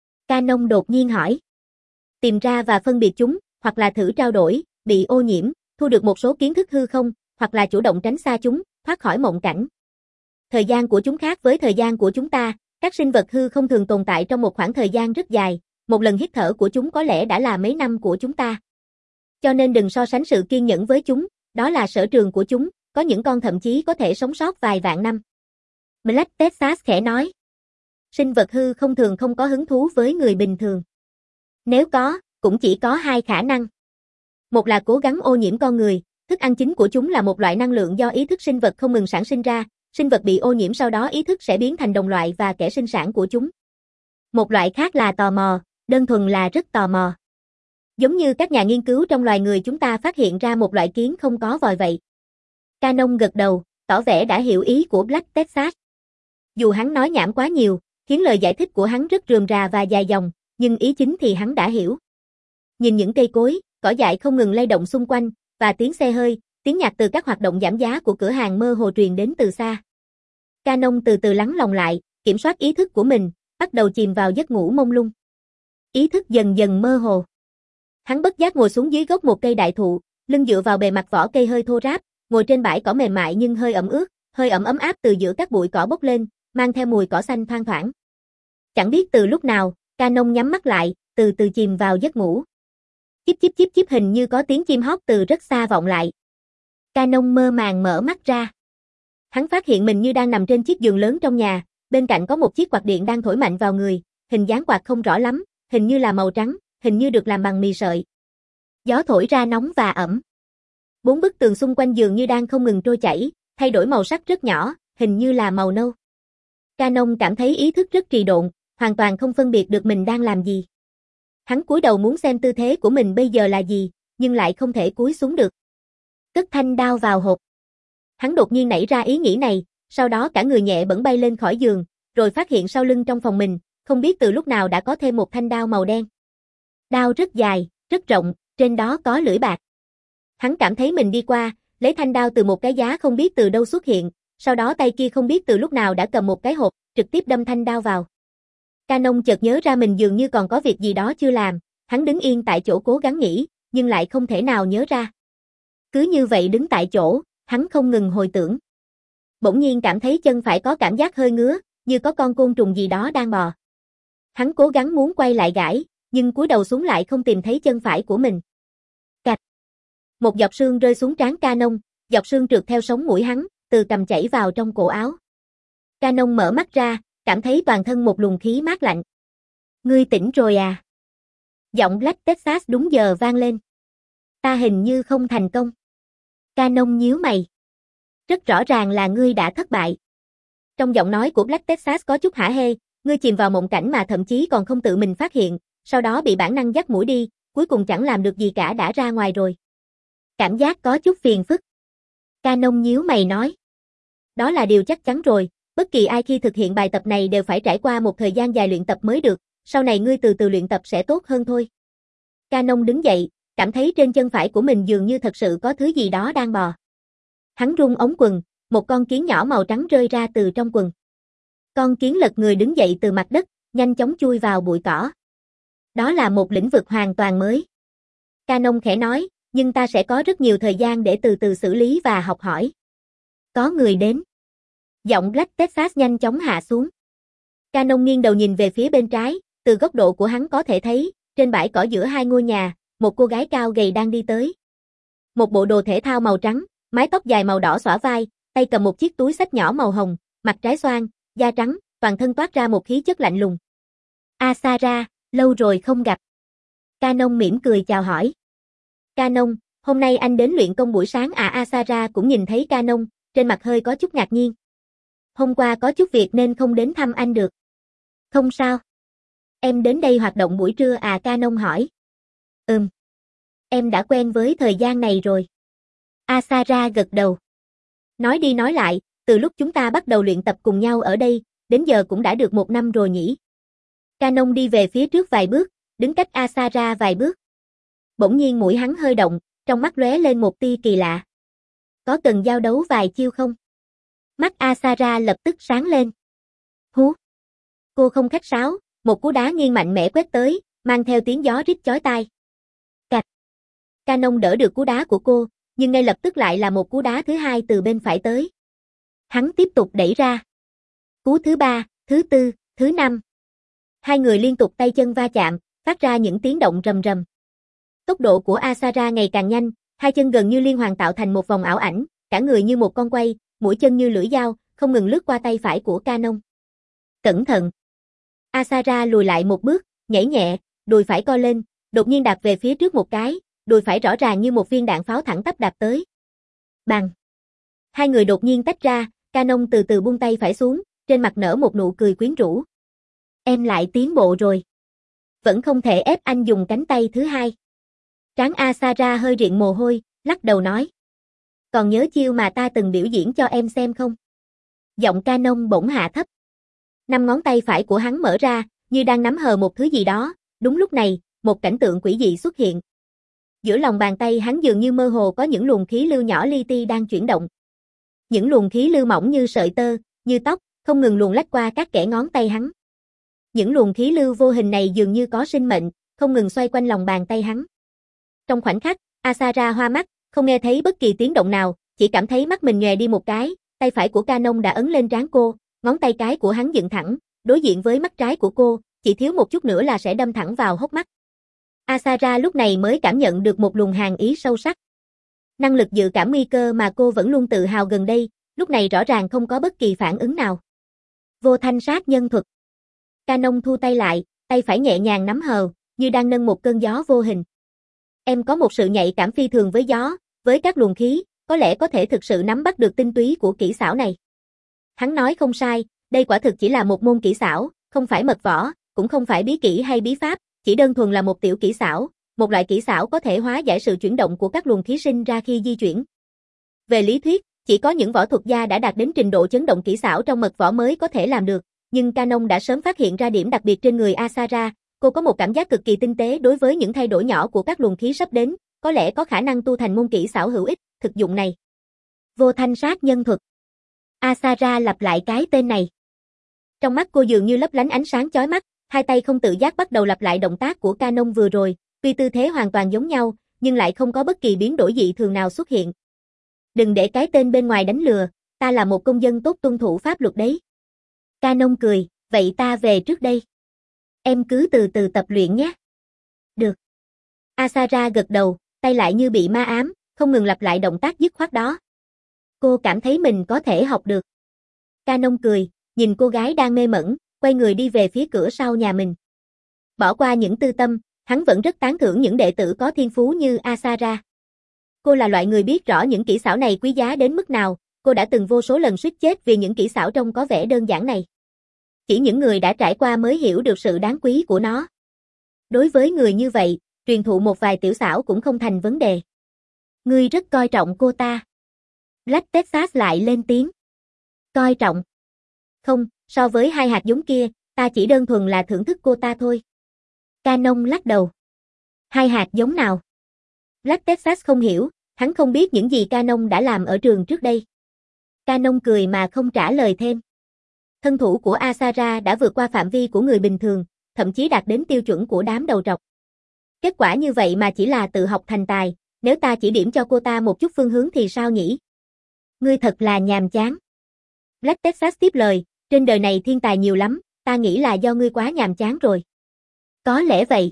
Canon đột nhiên hỏi. Tìm ra và phân biệt chúng, hoặc là thử trao đổi, bị ô nhiễm, thu được một số kiến thức hư không, hoặc là chủ động tránh xa chúng, thoát khỏi mộng cảnh. Thời gian của chúng khác với thời gian của chúng ta, các sinh vật hư không thường tồn tại trong một khoảng thời gian rất dài, một lần hít thở của chúng có lẽ đã là mấy năm của chúng ta. Cho nên đừng so sánh sự kiên nhẫn với chúng, đó là sở trường của chúng, có những con thậm chí có thể sống sót vài vạn năm. Black Texas khẽ nói. Sinh vật hư không thường không có hứng thú với người bình thường. Nếu có, cũng chỉ có hai khả năng. Một là cố gắng ô nhiễm con người, thức ăn chính của chúng là một loại năng lượng do ý thức sinh vật không ngừng sản sinh ra, sinh vật bị ô nhiễm sau đó ý thức sẽ biến thành đồng loại và kẻ sinh sản của chúng. Một loại khác là tò mò, đơn thuần là rất tò mò. Giống như các nhà nghiên cứu trong loài người chúng ta phát hiện ra một loại kiến không có vòi vậy. Canon gật đầu, tỏ vẻ đã hiểu ý của Black Texas. Dù hắn nói nhảm quá nhiều, khiến lời giải thích của hắn rất rườm rà và dài dòng, nhưng ý chính thì hắn đã hiểu. Nhìn những cây cối, cỏ dại không ngừng lay động xung quanh, và tiếng xe hơi, tiếng nhạc từ các hoạt động giảm giá của cửa hàng mơ hồ truyền đến từ xa. Canon từ từ lắng lòng lại, kiểm soát ý thức của mình, bắt đầu chìm vào giấc ngủ mông lung. Ý thức dần dần mơ hồ. Hắn bất giác ngồi xuống dưới gốc một cây đại thụ, lưng dựa vào bề mặt vỏ cây hơi thô ráp, ngồi trên bãi cỏ mềm mại nhưng hơi ẩm ướt, hơi ẩm ấm áp từ giữa các bụi cỏ bốc lên, mang theo mùi cỏ xanh thoang thoảng. Chẳng biết từ lúc nào, Canon nhắm mắt lại, từ từ chìm vào giấc ngủ. Chíp chíp chíp chíp hình như có tiếng chim hót từ rất xa vọng lại. Canon mơ màng mở mắt ra. Hắn phát hiện mình như đang nằm trên chiếc giường lớn trong nhà, bên cạnh có một chiếc quạt điện đang thổi mạnh vào người, hình dáng quạt không rõ lắm, hình như là màu trắng, hình như được làm bằng mì sợi. Gió thổi ra nóng và ẩm. Bốn bức tường xung quanh giường như đang không ngừng trôi chảy, thay đổi màu sắc rất nhỏ, hình như là màu nâu. Canon cảm thấy ý thức rất trì độn, hoàn toàn không phân biệt được mình đang làm gì. Hắn cúi đầu muốn xem tư thế của mình bây giờ là gì, nhưng lại không thể cúi xuống được. Cất thanh đao vào hộp. Hắn đột nhiên nảy ra ý nghĩ này, sau đó cả người nhẹ bẫng bay lên khỏi giường, rồi phát hiện sau lưng trong phòng mình, không biết từ lúc nào đã có thêm một thanh đao màu đen. Đao rất dài, rất rộng, trên đó có lưỡi bạc. Hắn cảm thấy mình đi qua, lấy thanh đao từ một cái giá không biết từ đâu xuất hiện, sau đó tay kia không biết từ lúc nào đã cầm một cái hộp, trực tiếp đâm thanh đao vào. Canon chợt nhớ ra mình dường như còn có việc gì đó chưa làm, hắn đứng yên tại chỗ cố gắng nghĩ, nhưng lại không thể nào nhớ ra. Cứ như vậy đứng tại chỗ, hắn không ngừng hồi tưởng. Bỗng nhiên cảm thấy chân phải có cảm giác hơi ngứa, như có con côn trùng gì đó đang bò. Hắn cố gắng muốn quay lại gãi, nhưng cúi đầu xuống lại không tìm thấy chân phải của mình. Cạch. Một giọt sương rơi xuống trán Canon, giọt sương trượt theo sống mũi hắn, từ cằm chảy vào trong cổ áo. Canon mở mắt ra, cảm thấy toàn thân một luồng khí mát lạnh. Ngươi tỉnh rồi à? Giọng Black Texas đúng giờ vang lên. Ta hình như không thành công. Canon nhíu mày. Rất rõ ràng là ngươi đã thất bại. Trong giọng nói của Black Texas có chút hả hê, ngươi chìm vào mộng cảnh mà thậm chí còn không tự mình phát hiện, sau đó bị bản năng dắt mũi đi, cuối cùng chẳng làm được gì cả đã ra ngoài rồi. Cảm giác có chút phiền phức. Canon nhíu mày nói. Đó là điều chắc chắn rồi, Bất kỳ ai khi thực hiện bài tập này đều phải trải qua một thời gian dài luyện tập mới được, sau này ngươi từ từ luyện tập sẽ tốt hơn thôi. Canon đứng dậy, cảm thấy trên chân phải của mình dường như thật sự có thứ gì đó đang bò. Hắn rung ống quần, một con kiến nhỏ màu trắng rơi ra từ trong quần. Con kiến lật người đứng dậy từ mặt đất, nhanh chóng chui vào bụi cỏ. Đó là một lĩnh vực hoàn toàn mới. Canon khẽ nói, nhưng ta sẽ có rất nhiều thời gian để từ từ xử lý và học hỏi. Có người đến. Giọng Black Texas nhanh chóng hạ xuống. Canon nghiêng đầu nhìn về phía bên trái, từ góc độ của hắn có thể thấy, trên bãi cỏ giữa hai ngôi nhà, một cô gái cao gầy đang đi tới. Một bộ đồ thể thao màu trắng, mái tóc dài màu đỏ xõa vai, tay cầm một chiếc túi xách nhỏ màu hồng, mặt trái xoan, da trắng, toàn thân toát ra một khí chất lạnh lùng. Asara, lâu rồi không gặp. Canon mỉm cười chào hỏi. Canon, hôm nay anh đến luyện công buổi sáng à? Asara cũng nhìn thấy Canon, trên mặt hơi có chút ngạc nhiên. Hôm qua có chút việc nên không đến thăm anh được. Không sao. Em đến đây hoạt động buổi trưa à? Canon hỏi. Ừm. Em đã quen với thời gian này rồi. Asara gật đầu. Nói đi nói lại, từ lúc chúng ta bắt đầu luyện tập cùng nhau ở đây, đến giờ cũng đã được một năm rồi nhỉ. Canon đi về phía trước vài bước, đứng cách Asara vài bước. Bỗng nhiên mũi hắn hơi động, trong mắt lóe lên một tia kỳ lạ. Có cần giao đấu vài chiêu không? Mắt Asara lập tức sáng lên. Hú! Cô không khách sáo, một cú đá nghiêng mạnh mẽ quét tới, mang theo tiếng gió rít chói tai. Cạch! Canon đỡ được cú đá của cô, nhưng ngay lập tức lại là một cú đá thứ hai từ bên phải tới. Hắn tiếp tục đẩy ra. Cú thứ ba, thứ tư, thứ năm. Hai người liên tục tay chân va chạm, phát ra những tiếng động rầm rầm. Tốc độ của Asara ngày càng nhanh, hai chân gần như liên hoàn tạo thành một vòng ảo ảnh, cả người như một con quay, mũi chân như lưỡi dao, không ngừng lướt qua tay phải của Canon. Cẩn thận! Asara lùi lại một bước, nhảy nhẹ, đùi phải co lên, đột nhiên đạp về phía trước một cái, đùi phải rõ ràng như một viên đạn pháo thẳng tắp đạp tới. Bang! Hai người đột nhiên tách ra, Canon từ từ buông tay phải xuống, trên mặt nở một nụ cười quyến rũ. Em lại tiến bộ rồi. Vẫn không thể ép anh dùng cánh tay thứ hai. Trán Asara hơi riện mồ hôi, lắc đầu nói. Còn nhớ chiêu mà ta từng biểu diễn cho em xem không? Giọng Canon bỗng hạ thấp. Năm ngón tay phải của hắn mở ra, như đang nắm hờ một thứ gì đó. Đúng lúc này, một cảnh tượng quỷ dị xuất hiện. Giữa lòng bàn tay hắn dường như mơ hồ có những luồng khí lưu nhỏ li ti đang chuyển động. Những luồng khí lưu mỏng như sợi tơ, như tóc, không ngừng luồn lách qua các kẽ ngón tay hắn. Những luồng khí lưu vô hình này dường như có sinh mệnh, không ngừng xoay quanh lòng bàn tay hắn. Trong khoảnh khắc, Asara hoa mắt, không nghe thấy bất kỳ tiếng động nào, chỉ cảm thấy mắt mình nhòe đi một cái, tay phải của Canon đã ấn lên trán cô, ngón tay cái của hắn dựng thẳng, đối diện với mắt trái của cô, chỉ thiếu một chút nữa là sẽ đâm thẳng vào hốc mắt. Asara lúc này mới cảm nhận được một luồng hàn ý sâu sắc. Năng lực dự cảm nguy cơ mà cô vẫn luôn tự hào gần đây, lúc này rõ ràng không có bất kỳ phản ứng nào. Vô thanh sát nhân thuật. Canon thu tay lại, tay phải nhẹ nhàng nắm hờ, như đang nâng một cơn gió vô hình. Em có một sự nhạy cảm phi thường với gió, với các luồng khí, có lẽ có thể thực sự nắm bắt được tinh túy của kỹ xảo này. Hắn nói không sai, đây quả thực chỉ là một môn kỹ xảo, không phải mật võ, cũng không phải bí kỹ hay bí pháp, chỉ đơn thuần là một tiểu kỹ xảo, một loại kỹ xảo có thể hóa giải sự chuyển động của các luồng khí sinh ra khi di chuyển. Về lý thuyết, chỉ có những võ thuật gia đã đạt đến trình độ chấn động kỹ xảo trong mật võ mới có thể làm được, nhưng Canon đã sớm phát hiện ra điểm đặc biệt trên người Asara, cô có một cảm giác cực kỳ tinh tế đối với những thay đổi nhỏ của các luồng khí sắp đến, có lẽ có khả năng tu thành môn kỹ xảo hữu ích, thực dụng này. Vô thanh sát nhân thuật. Asara lặp lại cái tên này. Trong mắt cô dường như lấp lánh ánh sáng chói mắt, hai tay không tự giác bắt đầu lặp lại động tác của Canon vừa rồi, tuy tư thế hoàn toàn giống nhau, nhưng lại không có bất kỳ biến đổi dị thường nào xuất hiện. Đừng để cái tên bên ngoài đánh lừa, ta là một công dân tốt tuân thủ pháp luật đấy. Canon cười, vậy ta về trước đây. Em cứ từ từ tập luyện nhé. Được. Asara gật đầu, tay lại như bị ma ám, không ngừng lặp lại động tác dứt khoát đó. Cô cảm thấy mình có thể học được. Canon cười, nhìn cô gái đang mê mẩn, quay người đi về phía cửa sau nhà mình. Bỏ qua những tư tâm, hắn vẫn rất tán thưởng những đệ tử có thiên phú như Asara. Cô là loại người biết rõ những kỹ xảo này quý giá đến mức nào, cô đã từng vô số lần suýt chết vì những kỹ xảo trông có vẻ đơn giản này. Chỉ những người đã trải qua mới hiểu được sự đáng quý của nó. Đối với người như vậy, truyền thụ một vài tiểu xảo cũng không thành vấn đề. Ngươi rất coi trọng cô ta. Black Texas lại lên tiếng. Coi trọng. Không, so với hai hạt giống kia, ta chỉ đơn thuần là thưởng thức cô ta thôi. Canon lắc đầu. Hai hạt giống nào? Black Texas không hiểu, hắn không biết những gì Canon đã làm ở trường trước đây. Canon cười mà không trả lời thêm. Thân thủ của Asara đã vượt qua phạm vi của người bình thường, thậm chí đạt đến tiêu chuẩn của đám đầu trọc. Kết quả như vậy mà chỉ là tự học thành tài, nếu ta chỉ điểm cho cô ta một chút phương hướng thì sao nhỉ? Ngươi thật là nhàm chán. Black Texas tiếp lời, trên đời này thiên tài nhiều lắm, ta nghĩ là do ngươi quá nhàm chán rồi. Có lẽ vậy.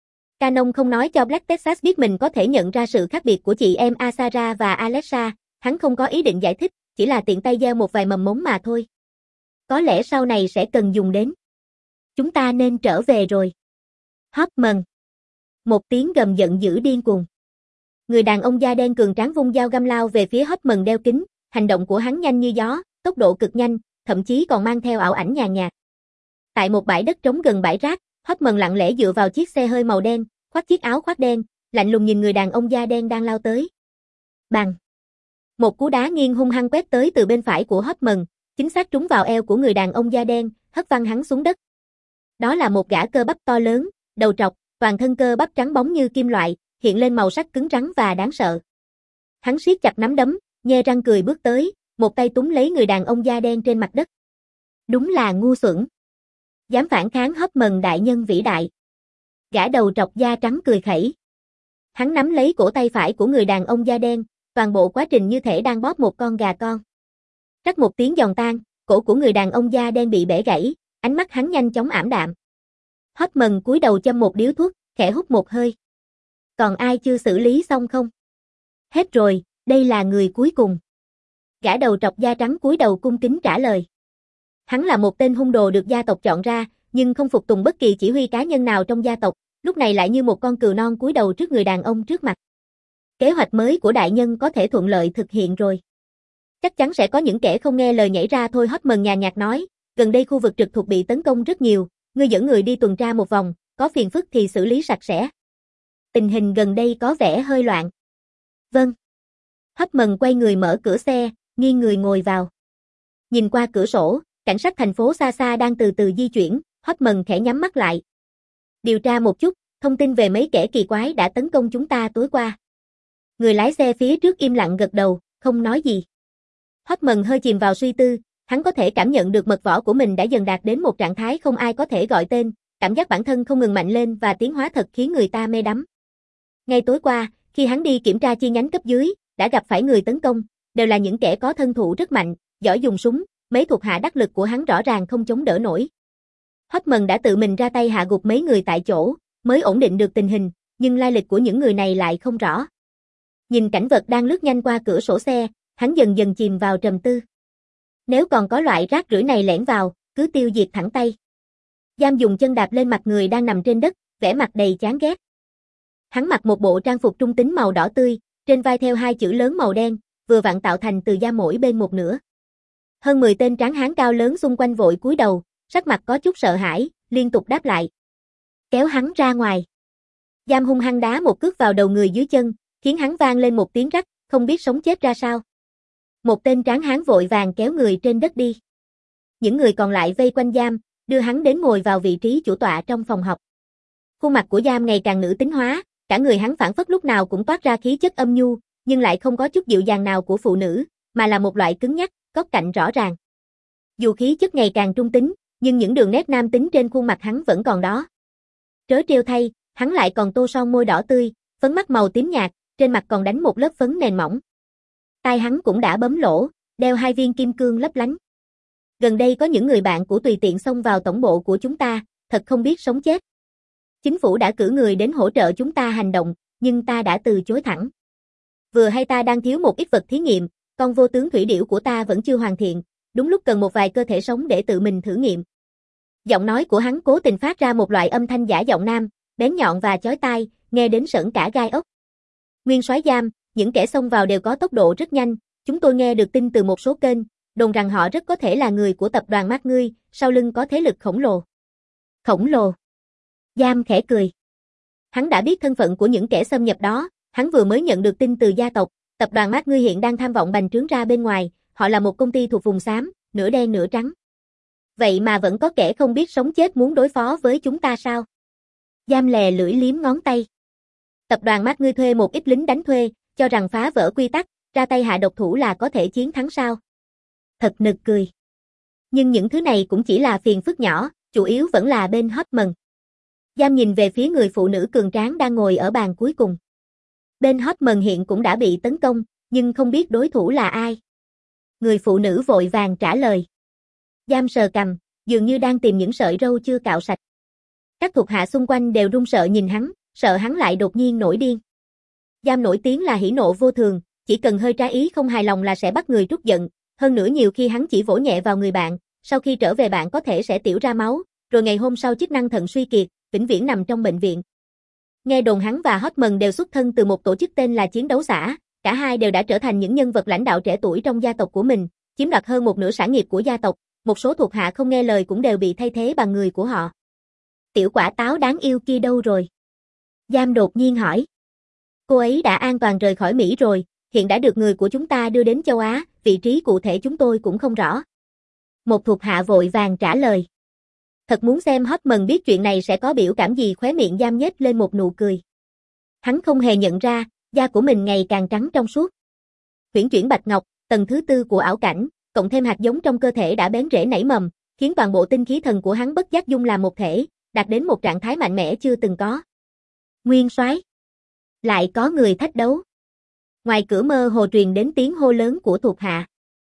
Canon không nói cho Black Texas biết mình có thể nhận ra sự khác biệt của chị em Asara và Alexa, hắn không có ý định giải thích, chỉ là tiện tay gieo một vài mầm mống mà thôi. Có lẽ sau này sẽ cần dùng đến. Chúng ta nên trở về rồi. Hoffman. Một tiếng gầm giận dữ điên cuồng. Người đàn ông da đen cường tráng vung dao găm lao về phía Hoffman đeo kính, hành động của hắn nhanh như gió, tốc độ cực nhanh, thậm chí còn mang theo ảo ảnh nhàn nhạt. Tại một bãi đất trống gần bãi rác, Hoffman lặng lẽ dựa vào chiếc xe hơi màu đen, khoác chiếc áo khoác đen, lạnh lùng nhìn người đàn ông da đen đang lao tới. Bang! Một cú đá nghiêng hung hăng quét tới từ bên phải của Hoffman, chính xác trúng vào eo của người đàn ông da đen, hất văng hắn xuống đất. Đó là một gã cơ bắp to lớn, đầu trọc, toàn thân cơ bắp trắng bóng như kim loại, hiện lên màu sắc cứng rắn và đáng sợ. Hắn siết chặt nắm đấm, nhe răng cười bước tới, một tay túm lấy người đàn ông da đen trên mặt đất. Đúng là ngu xuẩn. Dám phản kháng Hoffman đại nhân vĩ đại. Gã đầu trọc da trắng cười khẩy. Hắn nắm lấy cổ tay phải của người đàn ông da đen, toàn bộ quá trình như thể đang bóp một con gà con. Rắc một tiếng giòn tan, cổ của người đàn ông da đen bị bẻ gãy, ánh mắt hắn nhanh chóng ảm đạm. Hoffman cúi đầu châm một điếu thuốc, khẽ hút một hơi. Còn ai chưa xử lý xong không? Hết rồi, đây là người cuối cùng. Gã đầu trọc da trắng cúi đầu cung kính trả lời. Hắn là một tên hung đồ được gia tộc chọn ra, nhưng không phục tùng bất kỳ chỉ huy cá nhân nào trong gia tộc, lúc này lại như một con cừu non cúi đầu trước người đàn ông trước mặt. Kế hoạch mới của đại nhân có thể thuận lợi thực hiện rồi. Chắc chắn sẽ có những kẻ không nghe lời nhảy ra thôi. Hoffman nhàn nhạt nói, gần đây khu vực trực thuộc bị tấn công rất nhiều, ngươi dẫn người đi tuần tra một vòng, có phiền phức thì xử lý sạch sẽ. Tình hình gần đây có vẻ hơi loạn. Vâng. Hoffman quay người mở cửa xe, nghiêng người ngồi vào. Nhìn qua cửa sổ, cảnh sát thành phố xa xa đang từ từ di chuyển, Hoffman khẽ nhắm mắt lại. Điều tra một chút, thông tin về mấy kẻ kỳ quái đã tấn công chúng ta tối qua. Người lái xe phía trước im lặng gật đầu, không nói gì. Hoffman hơi chìm vào suy tư, hắn có thể cảm nhận được mật võ của mình đã dần đạt đến một trạng thái không ai có thể gọi tên, cảm giác bản thân không ngừng mạnh lên và tiến hóa thật khiến người ta mê đắm. Ngay tối qua, khi hắn đi kiểm tra chi nhánh cấp dưới, đã gặp phải người tấn công, đều là những kẻ có thân thủ rất mạnh, giỏi dùng súng, mấy thuộc hạ đắc lực của hắn rõ ràng không chống đỡ nổi. Hoffman đã tự mình ra tay hạ gục mấy người tại chỗ, mới ổn định được tình hình, nhưng lai lịch của những người này lại không rõ. Nhìn cảnh vật đang lướt nhanh qua cửa sổ xe, hắn dần dần chìm vào trầm tư. Nếu còn có loại rác rưởi này lẻn vào, cứ tiêu diệt thẳng tay. Giam dùng chân đạp lên mặt người đang nằm trên đất, vẻ mặt đầy chán ghét. Hắn mặc một bộ trang phục trung tính màu đỏ tươi, trên vai theo hai chữ lớn màu đen, vừa vặn tạo thành từ da mỗi bên một nửa. Hơn mười tên tráng hán cao lớn xung quanh vội cúi đầu, sắc mặt có chút sợ hãi, liên tục đáp lại. Kéo hắn ra ngoài. Giam hung hăng đá một cước vào đầu người dưới chân, khiến hắn vang lên một tiếng rắc, không biết sống chết ra sao. Một tên tráng hán vội vàng kéo người trên đất đi. Những người còn lại vây quanh Giam, đưa hắn đến ngồi vào vị trí chủ tọa trong phòng học. Khuôn mặt của Giam ngày càng nữ tính hóa, cả người hắn phảng phất lúc nào cũng toát ra khí chất âm nhu, nhưng lại không có chút dịu dàng nào của phụ nữ, mà là một loại cứng nhắc, góc cạnh rõ ràng. Dù khí chất ngày càng trung tính, nhưng những đường nét nam tính trên khuôn mặt hắn vẫn còn đó. Trớ trêu thay, hắn lại còn tô son môi đỏ tươi, phấn mắt màu tím nhạt, trên mặt còn đánh một lớp phấn nền mỏng. Tai hắn cũng đã bấm lỗ, đeo hai viên kim cương lấp lánh. Gần đây có những người bạn của tùy tiện xông vào tổng bộ của chúng ta, thật không biết sống chết. Chính phủ đã cử người đến hỗ trợ chúng ta hành động, nhưng ta đã từ chối thẳng. Vừa hay ta đang thiếu một ít vật thí nghiệm, con vô tướng thủy điểu của ta vẫn chưa hoàn thiện, đúng lúc cần một vài cơ thể sống để tự mình thử nghiệm. Giọng nói của hắn cố tình phát ra một loại âm thanh giả giọng nam, bén nhọn và chói tai, nghe đến sởn cả gai ốc. Nguyên soái Giam, những kẻ xông vào đều có tốc độ rất nhanh, chúng tôi nghe được tin từ một số kênh, đồn rằng họ rất có thể là người của tập đoàn Mác ngươi, sau lưng có thế lực khổng lồ. Khổng lồ. Giam khẽ cười. Hắn đã biết thân phận của những kẻ xâm nhập đó, hắn vừa mới nhận được tin từ gia tộc, tập đoàn Mác ngươi hiện đang tham vọng bành trướng ra bên ngoài, họ là một công ty thuộc vùng xám, nửa đen nửa trắng. Vậy mà vẫn có kẻ không biết sống chết muốn đối phó với chúng ta sao? Giam lè lưỡi liếm ngón tay. Tập đoàn Mac ngươi thuê một ít lính đánh thuê, cho rằng phá vỡ quy tắc, ra tay hạ độc thủ là có thể chiến thắng sao? Thật nực cười. Nhưng những thứ này cũng chỉ là phiền phức nhỏ, chủ yếu vẫn là bên Hotman. Giam nhìn về phía người phụ nữ cường tráng đang ngồi ở bàn cuối cùng. Bên Hotman hiện cũng đã bị tấn công, nhưng không biết đối thủ là ai. Người phụ nữ vội vàng trả lời. Giam sờ cằm, dường như đang tìm những sợi râu chưa cạo sạch. Các thuộc hạ xung quanh đều run sợ nhìn hắn, sợ hắn lại đột nhiên nổi điên. Giam nổi tiếng là hỉ nộ vô thường, chỉ cần hơi trái ý không hài lòng là sẽ bắt người trút giận, hơn nữa nhiều khi hắn chỉ vỗ nhẹ vào người bạn, sau khi trở về bạn có thể sẽ tiểu ra máu, rồi ngày hôm sau chức năng thận suy kiệt, vĩnh viễn nằm trong bệnh viện. Nghe đồn hắn và Hotman đều xuất thân từ một tổ chức tên là Chiến đấu xã, cả hai đều đã trở thành những nhân vật lãnh đạo trẻ tuổi trong gia tộc của mình, chiếm đoạt hơn một nửa sản nghiệp của gia tộc, một số thuộc hạ không nghe lời cũng đều bị thay thế bằng người của họ. Tiểu quả táo đáng yêu kia đâu rồi? Giam đột nhiên hỏi. Cô ấy đã an toàn rời khỏi Mỹ rồi, hiện đã được người của chúng ta đưa đến châu Á, vị trí cụ thể chúng tôi cũng không rõ. Một thuộc hạ vội vàng trả lời. Thật muốn xem Hotman biết chuyện này sẽ có biểu cảm gì, khóe miệng Giam nhếch lên một nụ cười. Hắn không hề nhận ra, da của mình ngày càng trắng trong suốt. Huyễn chuyển bạch ngọc, tầng thứ tư của ảo cảnh, cộng thêm hạt giống trong cơ thể đã bén rễ nảy mầm, khiến toàn bộ tinh khí thần của hắn bất giác dung làm một thể, đạt đến một trạng thái mạnh mẽ chưa từng có. Nguyên soái, lại có người thách đấu. Ngoài cửa mơ hồ truyền đến tiếng hô lớn của thuộc hạ.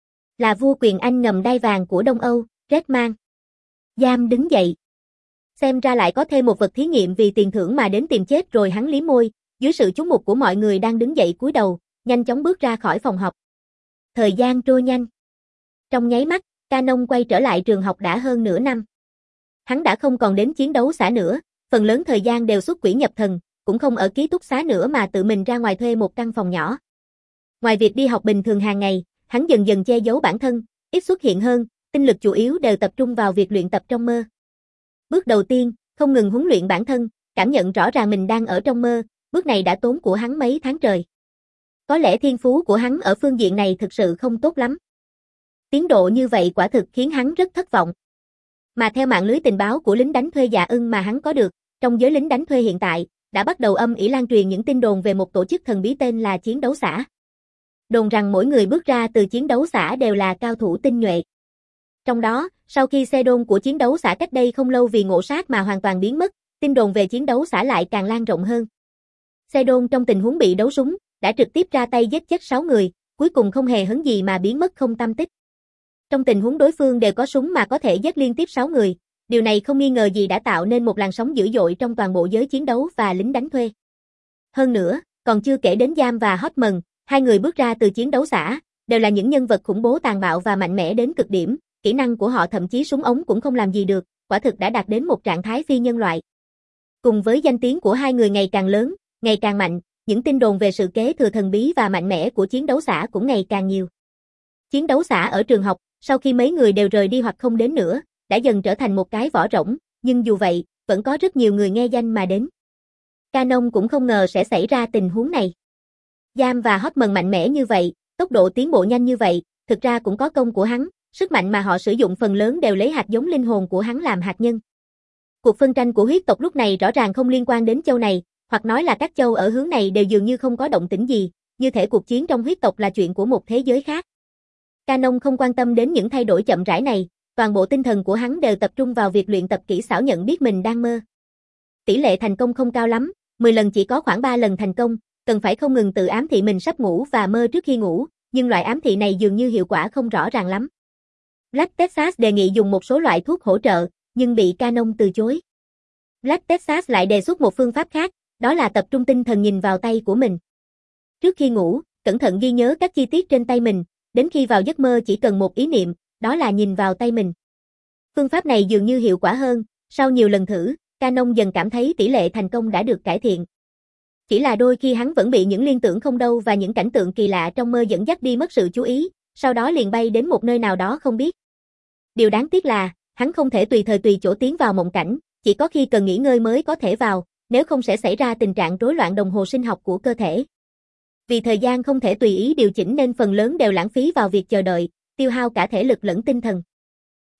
Là vua quyền Anh ngầm đai vàng của Đông Âu, Redman. Giam đứng dậy. Xem ra lại có thêm một vật thí nghiệm vì tiền thưởng mà đến tìm chết, rồi hắn liếm môi, dưới sự chú mục của mọi người đang đứng dậy cúi đầu, nhanh chóng bước ra khỏi phòng họp. Thời gian trôi nhanh. Trong nháy mắt, Canon quay trở lại trường học đã hơn nửa năm. Hắn đã không còn đến chiến đấu xã nữa, phần lớn thời gian đều xuất quỷ nhập thần, cũng không ở ký túc xá nữa mà tự mình ra ngoài thuê một căn phòng nhỏ. Ngoài việc đi học bình thường hàng ngày, hắn dần dần che giấu bản thân, ít xuất hiện hơn, tinh lực chủ yếu đều tập trung vào việc luyện tập trong mơ. Bước đầu tiên, không ngừng huấn luyện bản thân, cảm nhận rõ ràng mình đang ở trong mơ, bước này đã tốn của hắn mấy tháng trời. Có lẽ thiên phú của hắn ở phương diện này thực sự không tốt lắm. Tiến độ như vậy quả thực khiến hắn rất thất vọng. Mà theo mạng lưới tình báo của lính đánh thuê dạ ưng mà hắn có được, trong giới lính đánh thuê hiện tại, đã bắt đầu âm ỉ lan truyền những tin đồn về một tổ chức thần bí tên là Chiến đấu xã. Đồn rằng mỗi người bước ra từ chiến đấu xã đều là cao thủ tinh nhuệ. Trong đó, sau khi xe đôn của chiến đấu xã cách đây không lâu vì ngộ sát mà hoàn toàn biến mất, tin đồn về chiến đấu xã lại càng lan rộng hơn. Xe đôn trong tình huống bị đấu súng, đã trực tiếp ra tay giết chết sáu người, cuối cùng không hề hấn gì mà biến mất không tăm tích. Trong tình huống đối phương đều có súng mà có thể giết liên tiếp sáu người, điều này không nghi ngờ gì đã tạo nên một làn sóng dữ dội trong toàn bộ giới chiến đấu và lính đánh thuê. Hơn nữa, còn chưa kể đến Giam và Hotman, hai người bước ra từ chiến đấu xã, đều là những nhân vật khủng bố tàn bạo và mạnh mẽ đến cực điểm, kỹ năng của họ thậm chí súng ống cũng không làm gì được, quả thực đã đạt đến một trạng thái phi nhân loại. Cùng với danh tiếng của hai người ngày càng lớn, ngày càng mạnh, những tin đồn về sự kế thừa thần bí và mạnh mẽ của chiến đấu xã cũng ngày càng nhiều. Chiến đấu xã ở trường học, sau khi mấy người đều rời đi hoặc không đến nữa, đã dần trở thành một cái vỏ rỗng, nhưng dù vậy, vẫn có rất nhiều người nghe danh mà đến. Canon cũng không ngờ sẽ xảy ra tình huống này. Giam và Hotman mạnh mẽ như vậy, tốc độ tiến bộ nhanh như vậy, thực ra cũng có công của hắn, sức mạnh mà họ sử dụng phần lớn đều lấy hạt giống linh hồn của hắn làm hạt nhân. Cuộc phân tranh của huyết tộc lúc này rõ ràng không liên quan đến châu này, hoặc nói là các châu ở hướng này đều dường như không có động tĩnh gì, như thể cuộc chiến trong huyết tộc là chuyện của một thế giới khác. Canon không quan tâm đến những thay đổi chậm rãi này, toàn bộ tinh thần của hắn đều tập trung vào việc luyện tập kỹ xảo nhận biết mình đang mơ. Tỷ lệ thành công không cao lắm, mười lần chỉ có khoảng ba lần thành công, cần phải không ngừng tự ám thị mình sắp ngủ và mơ trước khi ngủ, nhưng loại ám thị này dường như hiệu quả không rõ ràng lắm. Black Texas đề nghị dùng một số loại thuốc hỗ trợ, nhưng bị Canon từ chối. Black Texas lại đề xuất một phương pháp khác, đó là tập trung tinh thần nhìn vào tay của mình. Trước khi ngủ, cẩn thận ghi nhớ các chi tiết trên tay mình, đến khi vào giấc mơ chỉ cần một ý niệm, đó là nhìn vào tay mình. Phương pháp này dường như hiệu quả hơn, sau nhiều lần thử, Canon dần cảm thấy tỷ lệ thành công đã được cải thiện. Chỉ là đôi khi hắn vẫn bị những liên tưởng không đâu và những cảnh tượng kỳ lạ trong mơ dẫn dắt đi mất sự chú ý, sau đó liền bay đến một nơi nào đó không biết. Điều đáng tiếc là, hắn không thể tùy thời tùy chỗ tiến vào mộng cảnh, chỉ có khi cần nghỉ ngơi mới có thể vào, nếu không sẽ xảy ra tình trạng rối loạn đồng hồ sinh học của cơ thể. Vì thời gian không thể tùy ý điều chỉnh nên phần lớn đều lãng phí vào việc chờ đợi, tiêu hao cả thể lực lẫn tinh thần.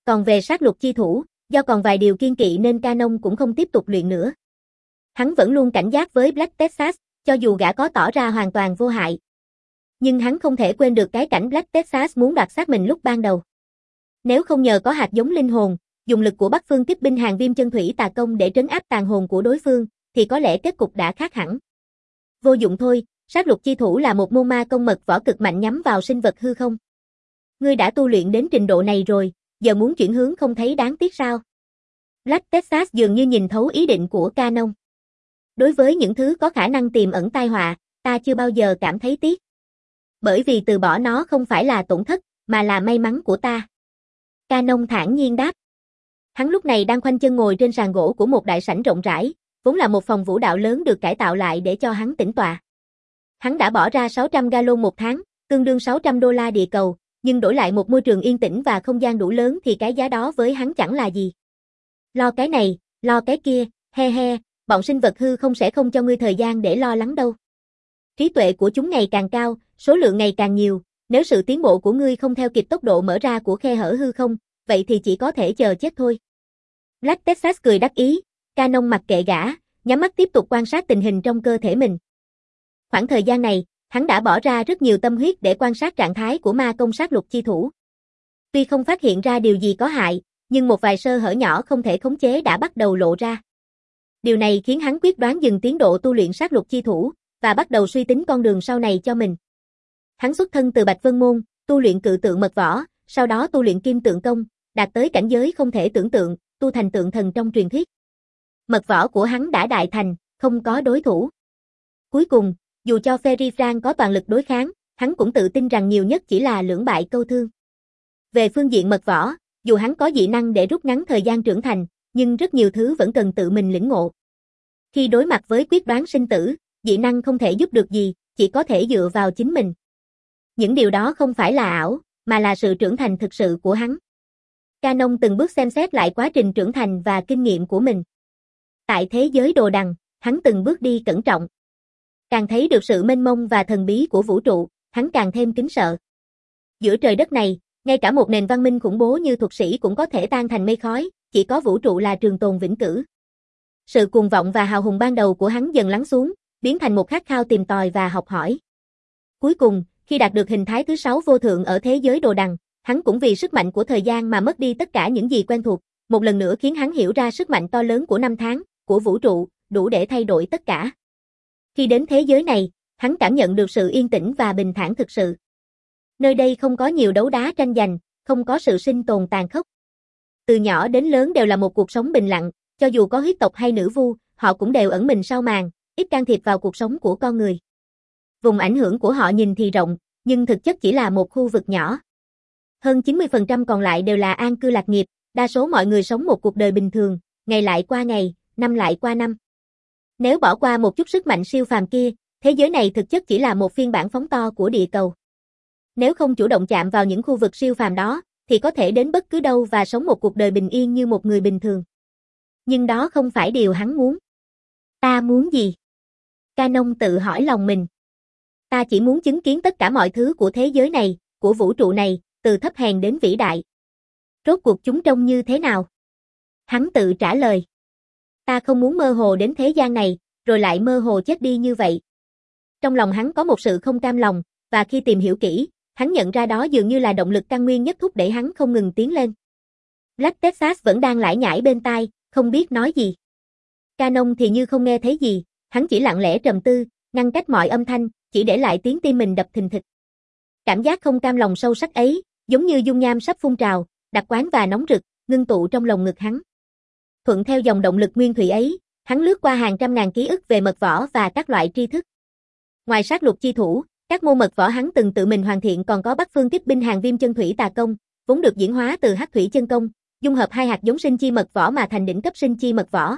Còn về sát lục chi thủ, do còn vài điều kiên kỵ nên Canon cũng không tiếp tục luyện nữa. Hắn vẫn luôn cảnh giác với Black Texas, cho dù gã có tỏ ra hoàn toàn vô hại. Nhưng hắn không thể quên được cái cảnh Black Texas muốn đoạt xác mình lúc ban đầu. Nếu không nhờ có hạt giống linh hồn, dùng lực của Bắc Phương Kích binh hàng Viêm Chân Thủy Tà Công để trấn áp tàn hồn của đối phương, thì có lẽ kết cục đã khác hẳn. Vô dụng thôi, sát lục chi thủ là một môn ma công mật võ cực mạnh nhắm vào sinh vật hư không. Ngươi đã tu luyện đến trình độ này rồi, giờ muốn chuyển hướng không thấy đáng tiếc sao? Black Texas dường như nhìn thấu ý định của Canon. Đối với những thứ có khả năng tiềm ẩn tai họa, ta chưa bao giờ cảm thấy tiếc. Bởi vì từ bỏ nó không phải là tổn thất, mà là may mắn của ta. Canon thản nhiên đáp. Hắn lúc này đang khoanh chân ngồi trên sàn gỗ của một đại sảnh rộng rãi, vốn là một phòng vũ đạo lớn được cải tạo lại để cho hắn tĩnh tọa. Hắn đã bỏ ra sáu trăm galon một tháng, tương đương sáu trăm đô la địa cầu, nhưng đổi lại một môi trường yên tĩnh và không gian đủ lớn thì cái giá đó với hắn chẳng là gì. Lo cái này, lo cái kia, he he, bọn sinh vật hư không sẽ không cho ngươi thời gian để lo lắng đâu. Trí tuệ của chúng ngày càng cao, số lượng ngày càng nhiều, nếu sự tiến bộ của ngươi không theo kịp tốc độ mở ra của khe hở hư không, vậy thì chỉ có thể chờ chết thôi. Black Texas cười đắc ý, Canon mặc kệ gã, nhắm mắt tiếp tục quan sát tình hình trong cơ thể mình. Khoảng thời gian này, hắn đã bỏ ra rất nhiều tâm huyết để quan sát trạng thái của ma công sát lục chi thủ. Tuy không phát hiện ra điều gì có hại, nhưng một vài sơ hở nhỏ không thể khống chế đã bắt đầu lộ ra. Điều này khiến hắn quyết đoán dừng tiến độ tu luyện sát lục chi thủ, và bắt đầu suy tính con đường sau này cho mình. Hắn xuất thân từ Bạch Vân Môn, tu luyện cự tượng mật võ, sau đó tu luyện kim tượng công, đạt tới cảnh giới không thể tưởng tượng, tu thành tượng thần trong truyền thuyết. Mật võ của hắn đã đại thành, không có đối thủ. Cuối cùng, dù cho Ferry Frank có toàn lực đối kháng, hắn cũng tự tin rằng nhiều nhất chỉ là lưỡng bại câu thương. Về phương diện mật võ, dù hắn có dị năng để rút ngắn thời gian trưởng thành, nhưng rất nhiều thứ vẫn cần tự mình lĩnh ngộ. Khi đối mặt với quyết đoán sinh tử, dị năng không thể giúp được gì, chỉ có thể dựa vào chính mình. Những điều đó không phải là ảo, mà là sự trưởng thành thực sự của hắn. Canon từng bước xem xét lại quá trình trưởng thành và kinh nghiệm của mình. Tại thế giới đồ đằng, hắn từng bước đi cẩn trọng. Càng thấy được sự mênh mông và thần bí của vũ trụ, hắn càng thêm kính sợ. Giữa trời đất này, ngay cả một nền văn minh khủng bố như thuật sĩ cũng có thể tan thành mây khói, chỉ có vũ trụ là trường tồn vĩnh cửu. Sự cuồng vọng và hào hùng ban đầu của hắn dần lắng xuống, biến thành một khát khao tìm tòi và học hỏi. Cuối cùng, khi đạt được hình thái thứ sáu vô thượng ở thế giới đồ đằng, hắn cũng vì sức mạnh của thời gian mà mất đi tất cả những gì quen thuộc, một lần nữa khiến hắn hiểu ra sức mạnh to lớn của năm tháng, của vũ trụ, đủ để thay đổi tất cả. Khi đến thế giới này, hắn cảm nhận được sự yên tĩnh và bình thản thực sự. Nơi đây không có nhiều đấu đá tranh giành, không có sự sinh tồn tàn khốc. Từ nhỏ đến lớn đều là một cuộc sống bình lặng, cho dù có huyết tộc hay nữ vu, họ cũng đều ẩn mình sau màn, ít can thiệp vào cuộc sống của con người. Vùng ảnh hưởng của họ nhìn thì rộng, nhưng thực chất chỉ là một khu vực nhỏ. Hơn chín mươi phần trăm còn lại đều là an cư lạc nghiệp, đa số mọi người sống một cuộc đời bình thường, ngày lại qua ngày, năm lại qua năm. Nếu bỏ qua một chút sức mạnh siêu phàm kia, thế giới này thực chất chỉ là một phiên bản phóng to của địa cầu. Nếu không chủ động chạm vào những khu vực siêu phàm đó, thì có thể đến bất cứ đâu và sống một cuộc đời bình yên như một người bình thường. Nhưng đó không phải điều hắn muốn. Ta muốn gì? Canon tự hỏi lòng mình. Ta chỉ muốn chứng kiến tất cả mọi thứ của thế giới này, của vũ trụ này, từ thấp hèn đến vĩ đại. Rốt cuộc chúng trông như thế nào? Hắn tự trả lời. Ta không muốn mơ hồ đến thế gian này, rồi lại mơ hồ chết đi như vậy. Trong lòng hắn có một sự không cam lòng, và khi tìm hiểu kỹ, hắn nhận ra đó dường như là động lực căn nguyên nhất thúc đẩy hắn không ngừng tiến lên. Black Texas vẫn đang lải nhải bên tai, không biết nói gì. Canon thì như không nghe thấy gì, hắn chỉ lặng lẽ trầm tư, ngăn cách mọi âm thanh, chỉ để lại tiếng tim mình đập thình thịch. Cảm giác không cam lòng sâu sắc ấy, giống như dung nham sắp phun trào, đặc quán và nóng rực, ngưng tụ trong lồng ngực hắn. Thuận theo dòng động lực nguyên thủy ấy, hắn lướt qua hàng trăm ngàn ký ức về mật võ và các loại tri thức. Ngoài sát lục chi thủ, các môn mật võ hắn từng tự mình hoàn thiện còn có Bắc Phương Kích binh hàng Viêm Chân Thủy Tà Công, vốn được diễn hóa từ Hắc Thủy Chân Công, dung hợp hai hạt giống sinh chi mật võ mà thành đỉnh cấp sinh chi mật võ.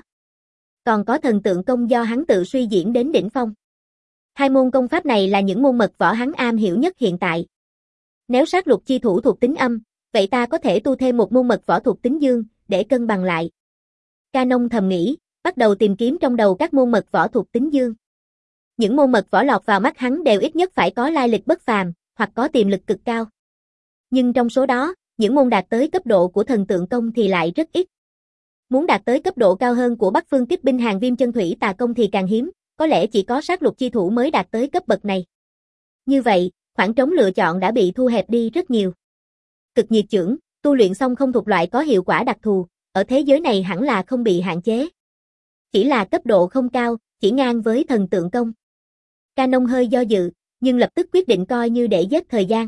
Còn có thần tượng công do hắn tự suy diễn đến đỉnh phong. Hai môn công pháp này là những môn mật võ hắn am hiểu nhất hiện tại. Nếu sát lục chi thủ thuộc tính âm, vậy ta có thể tu thêm một môn mật võ thuộc tính dương, để cân bằng lại. Canon thầm nghĩ, bắt đầu tìm kiếm trong đầu các môn mật võ thuộc tính dương. Những môn mật võ lọt vào mắt hắn đều ít nhất phải có lai lịch bất phàm, hoặc có tiềm lực cực cao. Nhưng trong số đó, những môn đạt tới cấp độ của thần tượng công thì lại rất ít. Muốn đạt tới cấp độ cao hơn của Bắc Phương Kích binh hàng Viêm Chân Thủy Tà công thì càng hiếm, có lẽ chỉ có sát lục chi thủ mới đạt tới cấp bậc này. Như vậy, khoảng trống lựa chọn đã bị thu hẹp đi rất nhiều. Cực nhiệt chưởng, tu luyện xong không thuộc loại có hiệu quả đặc thù, ở thế giới này hẳn là không bị hạn chế. Chỉ là cấp độ không cao, chỉ ngang với thần tượng công. Canon hơi do dự, nhưng lập tức quyết định coi như để giết thời gian.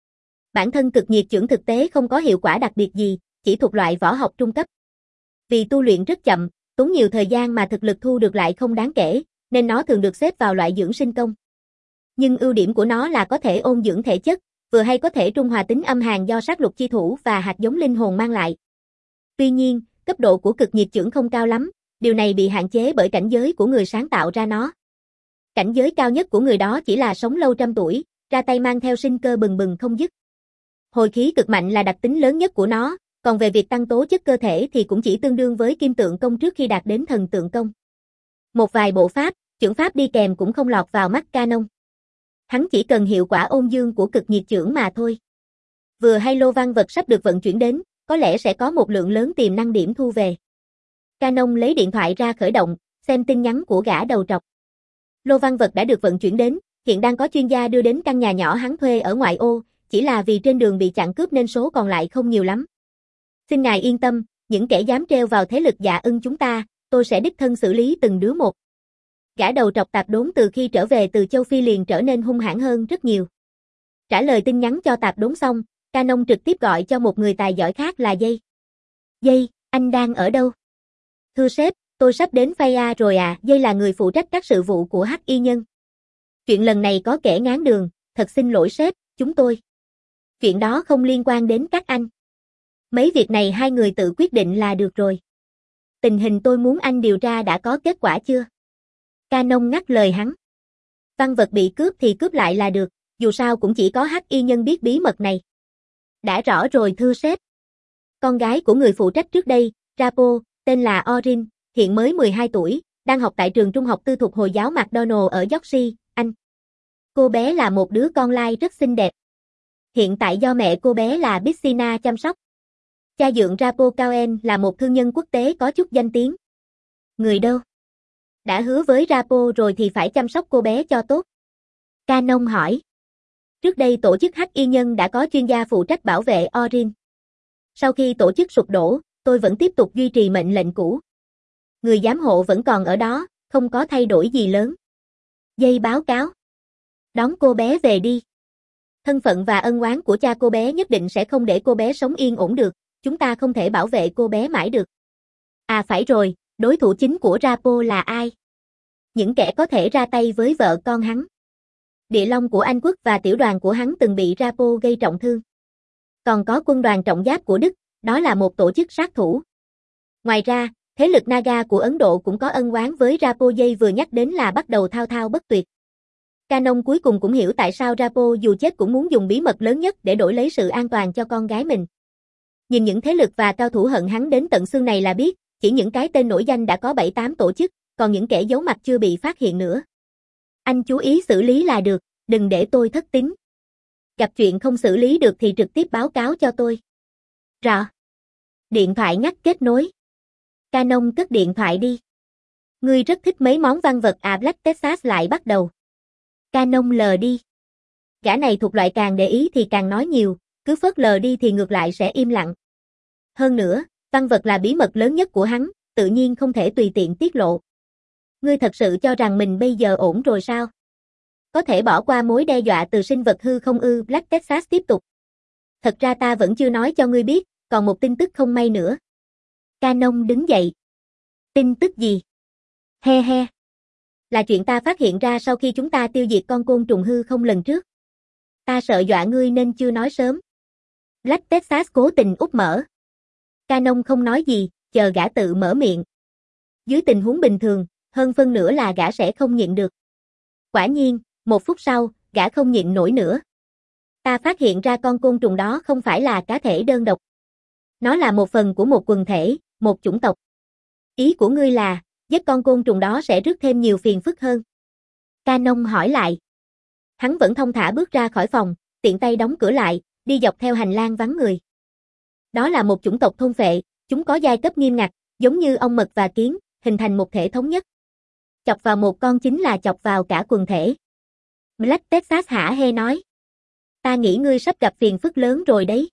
Bản thân cực nhiệt chưởng thực tế không có hiệu quả đặc biệt gì, chỉ thuộc loại võ học trung cấp. Vì tu luyện rất chậm, tốn nhiều thời gian mà thực lực thu được lại không đáng kể, nên nó thường được xếp vào loại dưỡng sinh công. Nhưng ưu điểm của nó là có thể ôn dưỡng thể chất, vừa hay có thể trung hòa tính âm hàn do sát lục chi thủ và hạt giống linh hồn mang lại. Tuy nhiên, cấp độ của cực nhiệt chưởng không cao lắm, điều này bị hạn chế bởi cảnh giới của người sáng tạo ra nó. Cảnh giới cao nhất của người đó chỉ là sống lâu trăm tuổi, ra tay mang theo sinh cơ bừng bừng không dứt. Hồi khí cực mạnh là đặc tính lớn nhất của nó, còn về việc tăng tố chất cơ thể thì cũng chỉ tương đương với kim tượng công trước khi đạt đến thần tượng công. Một vài bộ pháp, chưởng pháp đi kèm cũng không lọt vào mắt Canon. Hắn chỉ cần hiệu quả ôn dương của cực nhiệt chưởng mà thôi. Vừa hay lô văn vật sắp được vận chuyển đến, có lẽ sẽ có một lượng lớn tiềm năng điểm thu về. Canon lấy điện thoại ra khởi động, xem tin nhắn của gã đầu trọc. Lô văn vật đã được vận chuyển đến, hiện đang có chuyên gia đưa đến căn nhà nhỏ hắn thuê ở ngoại ô, chỉ là vì trên đường bị chặn cướp nên số còn lại không nhiều lắm. Xin ngài yên tâm, những kẻ dám treo vào thế lực Dạ Ưng chúng ta, tôi sẽ đích thân xử lý từng đứa một. Gã đầu trọc Tạp Đốn từ khi trở về từ châu Phi liền trở nên hung hãn hơn rất nhiều. Trả lời tin nhắn cho Tạp Đốn xong, Canon trực tiếp gọi cho một người tài giỏi khác là Dây. Dây, anh đang ở đâu? Thưa sếp, tôi sắp đến Phaya rồi à. Dây là người phụ trách các sự vụ của Hắc Y Nhân. Chuyện lần này có kẻ ngáng đường, thật xin lỗi sếp, chúng tôi. Chuyện đó không liên quan đến các anh. Mấy việc này hai người tự quyết định là được rồi. Tình hình tôi muốn anh điều tra đã có kết quả chưa? Canon ngắt lời hắn. Văn vật bị cướp thì cướp lại là được, dù sao cũng chỉ có Hắc Y Nhân biết bí mật này. Đã rõ rồi thưa sếp. Con gái của người phụ trách trước đây, Rapo, tên là Orin, hiện mới mười hai tuổi, đang học tại trường trung học tư thục Hồi giáo McDonald ở Yorkshire, Anh. Cô bé là một đứa con lai rất xinh đẹp. Hiện tại do mẹ cô bé là Bitsina chăm sóc. Cha dượng Rapo Cohen là một thương nhân quốc tế có chút danh tiếng. Người đâu? Đã hứa với Rapo rồi thì phải chăm sóc cô bé cho tốt. Canon hỏi. Trước đây tổ chức Hắc Y Nhân đã có chuyên gia phụ trách bảo vệ Orin. Sau khi tổ chức sụp đổ, tôi vẫn tiếp tục duy trì mệnh lệnh cũ. Người giám hộ vẫn còn ở đó, không có thay đổi gì lớn. Dây báo cáo. Đón cô bé về đi. Thân phận và ân oán của cha cô bé nhất định sẽ không để cô bé sống yên ổn được, chúng ta không thể bảo vệ cô bé mãi được. À phải rồi, đối thủ chính của Rapo là ai? Những kẻ có thể ra tay với vợ con hắn. Địa Long của Anh quốc và tiểu đoàn của hắn từng bị Rapo gây trọng thương. Còn có quân đoàn trọng giáp của Đức, đó là một tổ chức sát thủ. Ngoài ra, thế lực Naga của Ấn Độ cũng có ân oán với Rapo. Dây vừa nhắc đến là bắt đầu thao thao bất tuyệt. Canon cuối cùng cũng hiểu tại sao Rapo dù chết cũng muốn dùng bí mật lớn nhất để đổi lấy sự an toàn cho con gái mình. Nhìn những thế lực và cao thủ hận hắn đến tận xương này là biết, chỉ những cái tên nổi danh đã có bảy tám tổ chức, còn những kẻ giấu mặt chưa bị phát hiện nữa. Anh chú ý xử lý là được, đừng để tôi thất tín. Gặp chuyện không xử lý được thì trực tiếp báo cáo cho tôi. Rõ. Điện thoại ngắt kết nối. Canon cất điện thoại đi. Ngươi rất thích mấy món văn vật à. Black Texas lại bắt đầu. Canon lờ đi. Gã này thuộc loại càng để ý thì càng nói nhiều, cứ phớt lờ đi thì ngược lại sẽ im lặng. Hơn nữa, văn vật là bí mật lớn nhất của hắn, tự nhiên không thể tùy tiện tiết lộ. Ngươi thật sự cho rằng mình bây giờ ổn rồi sao? Có thể bỏ qua mối đe dọa từ sinh vật hư không ư? Black Texas tiếp tục. Thật ra ta vẫn chưa nói cho ngươi biết, còn một tin tức không may nữa. Canon đứng dậy. Tin tức gì? He he. Là chuyện ta phát hiện ra sau khi chúng ta tiêu diệt con côn trùng hư không lần trước. Ta sợ dọa ngươi nên chưa nói sớm. Black Texas cố tình úp mở. Canon không nói gì, chờ gã tự mở miệng. Dưới tình huống bình thường, hơn phân nửa là gã sẽ không nhịn được. Quả nhiên, một phút sau, gã không nhịn nổi nữa. Ta phát hiện ra con côn trùng đó không phải là cá thể đơn độc. Nó là một phần của một quần thể, một chủng tộc. Ý của ngươi là, giết con côn trùng đó sẽ rước thêm nhiều phiền phức hơn. Canon hỏi lại. Hắn vẫn thong thả bước ra khỏi phòng, tiện tay đóng cửa lại, đi dọc theo hành lang vắng người. Đó là một chủng tộc thôn phệ, chúng có giai cấp nghiêm ngặt, giống như ong mật và kiến, hình thành một thể thống nhất. Chọc vào một con chính là chọc vào cả quần thể. Black Texas hả hê nói. Ta nghĩ ngươi sắp gặp phiền phức lớn rồi đấy.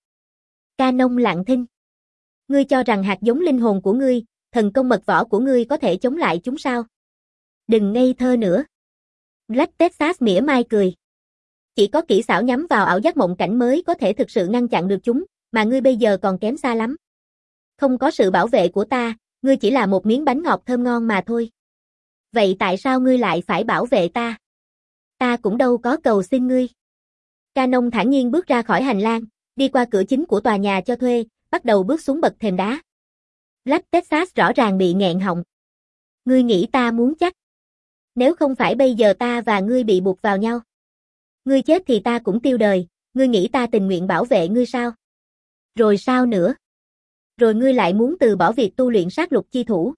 Canon lặng thinh. Ngươi cho rằng hạt giống linh hồn của ngươi, thần công mật võ của ngươi có thể chống lại chúng sao? Đừng ngây thơ nữa. Black Texas mỉa mai cười. Chỉ có kỹ xảo nhắm vào ảo giác mộng cảnh mới có thể thực sự ngăn chặn được chúng, mà ngươi bây giờ còn kém xa lắm. Không có sự bảo vệ của ta, ngươi chỉ là một miếng bánh ngọt thơm ngon mà thôi. Vậy tại sao ngươi lại phải bảo vệ ta? Ta cũng đâu có cầu xin ngươi. Canon thản nhiên bước ra khỏi hành lang, đi qua cửa chính của tòa nhà cho thuê, bắt đầu bước xuống bậc thềm đá. Black Texas rõ ràng bị nghẹn họng. Ngươi nghĩ ta muốn chắc? Nếu không phải bây giờ ta và ngươi bị buộc vào nhau. Ngươi chết thì ta cũng tiêu đời, ngươi nghĩ ta tình nguyện bảo vệ ngươi sao? Rồi sao nữa? Rồi ngươi lại muốn từ bỏ việc tu luyện sát lục chi thủ.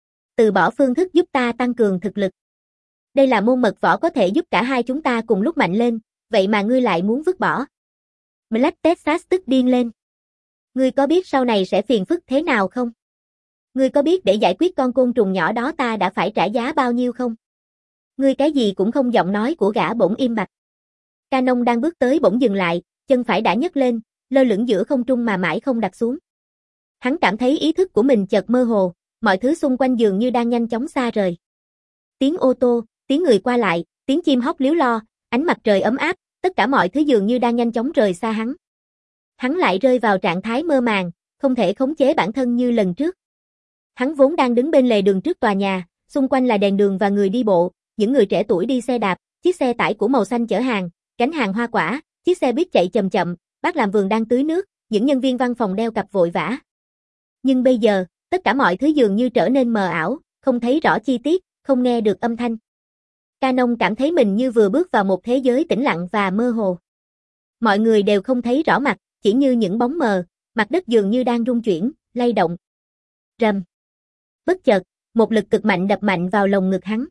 Từ bỏ phương thức giúp ta tăng cường thực lực. Đây là môn mật võ có thể giúp cả hai chúng ta cùng lúc mạnh lên, vậy mà ngươi lại muốn vứt bỏ. Black Texas tức điên lên. Ngươi có biết sau này sẽ phiền phức thế nào không? Ngươi có biết để giải quyết con côn trùng nhỏ đó ta đã phải trả giá bao nhiêu không? Ngươi cái gì cũng không, giọng nói của gã bỗng im bặt. Canon đang bước tới bỗng dừng lại, chân phải đã nhấc lên, lơ lửng giữa không trung mà mãi không đặt xuống. Hắn cảm thấy ý thức của mình chợt mơ hồ, mọi thứ xung quanh dường như đang nhanh chóng xa rời. Tiếng ô tô, tiếng người qua lại, tiếng chim hót líu lo, ánh mặt trời ấm áp, tất cả mọi thứ dường như đang nhanh chóng rời xa hắn. Hắn lại rơi vào trạng thái mơ màng, không thể khống chế bản thân như lần trước. Hắn vốn đang đứng bên lề đường trước tòa nhà, xung quanh là đèn đường và người đi bộ, những người trẻ tuổi đi xe đạp, chiếc xe tải của màu xanh chở hàng, gánh hàng hoa quả, chiếc xe buýt chạy chậm chậm, bác làm vườn đang tưới nước, những nhân viên văn phòng đeo cặp vội vã. Nhưng bây giờ, tất cả mọi thứ dường như trở nên mờ ảo, không thấy rõ chi tiết, không nghe được âm thanh. Canon cảm thấy mình như vừa bước vào một thế giới tĩnh lặng và mơ hồ. Mọi người đều không thấy rõ mặt, chỉ như những bóng mờ, mặt đất dường như đang rung chuyển, lay động. Rầm. Bất chợt, một lực cực mạnh đập mạnh vào lồng ngực hắn.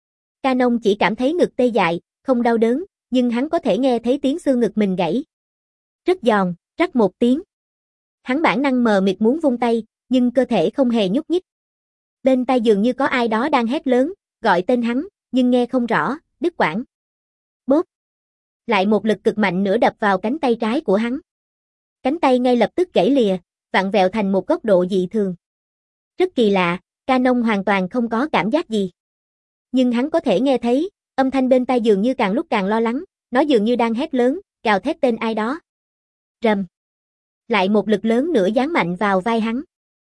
Canon chỉ cảm thấy ngực tê dại, không đau đớn, nhưng hắn có thể nghe thấy tiếng xương ngực mình gãy. Rất giòn, rắc một tiếng. Hắn bản năng mờ mịt muốn vung tay, nhưng cơ thể không hề nhúc nhích. Bên tai dường như có ai đó đang hét lớn, gọi tên hắn, nhưng nghe không rõ, đứt quãng. Bốp. Lại một lực cực mạnh nữa đập vào cánh tay trái của hắn. Cánh tay ngay lập tức gãy lìa, vặn vẹo thành một góc độ dị thường. Rất kỳ lạ, Canon hoàn toàn không có cảm giác gì. Nhưng hắn có thể nghe thấy, âm thanh bên tai dường như càng lúc càng lo lắng, nó dường như đang hét lớn, gào thét tên ai đó. Rầm. Lại một lực lớn nữa giáng mạnh vào vai hắn.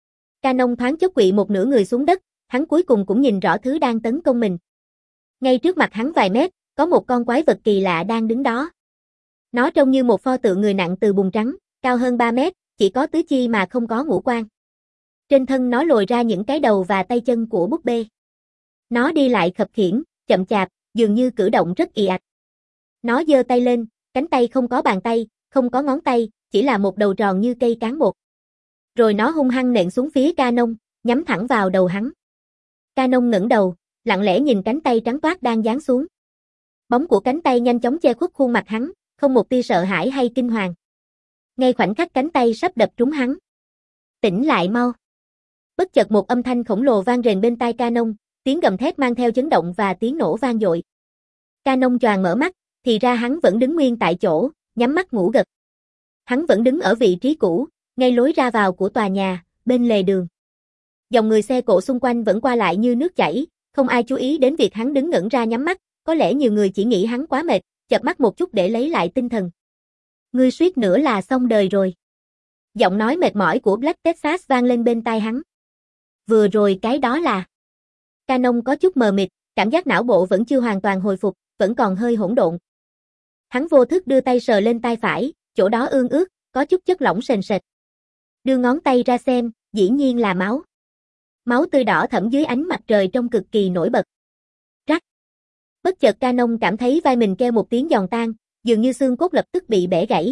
Canon thoáng chốc quỵ một nửa người xuống đất, hắn cuối cùng cũng nhìn rõ thứ đang tấn công mình. Ngay trước mặt hắn vài mét, có một con quái vật kỳ lạ đang đứng đó. Nó trông như một pho tượng người nặng từ bùn trắng, cao hơn ba mét, chỉ có tứ chi mà không có ngũ quan. Trên thân nó lồi ra những cái đầu và tay chân của búp bê. Nó đi lại khập khiễng, chậm chạp, dường như cử động rất ì ạch. Nó giơ tay lên, cánh tay không có bàn tay, không có ngón tay, chỉ là một đầu tròn như cây cán bột. Rồi nó hung hăng nện xuống phía Canon, nhắm thẳng vào đầu hắn. Canon ngẩng đầu, lặng lẽ nhìn cánh tay trắng toát đang giáng xuống. Bóng của cánh tay nhanh chóng che khuất khuôn mặt hắn, không một tia sợ hãi hay kinh hoàng. Ngay khoảnh khắc cánh tay sắp đập trúng hắn. Tỉnh lại mau. Bất chợt một âm thanh khổng lồ vang rền bên tai Canon, tiếng gầm thét mang theo chấn động và tiếng nổ vang dội. Canon choàng mở mắt, thì ra hắn vẫn đứng nguyên tại chỗ, nhắm mắt ngủ gật. Hắn vẫn đứng ở vị trí cũ, ngay lối ra vào của tòa nhà, bên lề đường. Dòng người xe cộ xung quanh vẫn qua lại như nước chảy, không ai chú ý đến việc hắn đứng ngẩn ra nhắm mắt, có lẽ nhiều người chỉ nghĩ hắn quá mệt, chợp mắt một chút để lấy lại tinh thần. Ngươi suýt nữa là xong đời rồi. Giọng nói mệt mỏi của Black Texas vang lên bên tai hắn. Vừa rồi cái đó là... Canon có chút mờ mịt, cảm giác não bộ vẫn chưa hoàn toàn hồi phục, vẫn còn hơi hỗn độn. Hắn vô thức đưa tay sờ lên tai phải, chỗ đó ương ướt, có chút chất lỏng sền sệt. Đưa ngón tay ra xem, dĩ nhiên là máu. Máu tươi đỏ thẫm dưới ánh mặt trời trông cực kỳ nổi bật. Rắc. Bất chợt Canon cảm thấy vai mình kêu một tiếng giòn tan, dường như xương cốt lập tức bị bẻ gãy.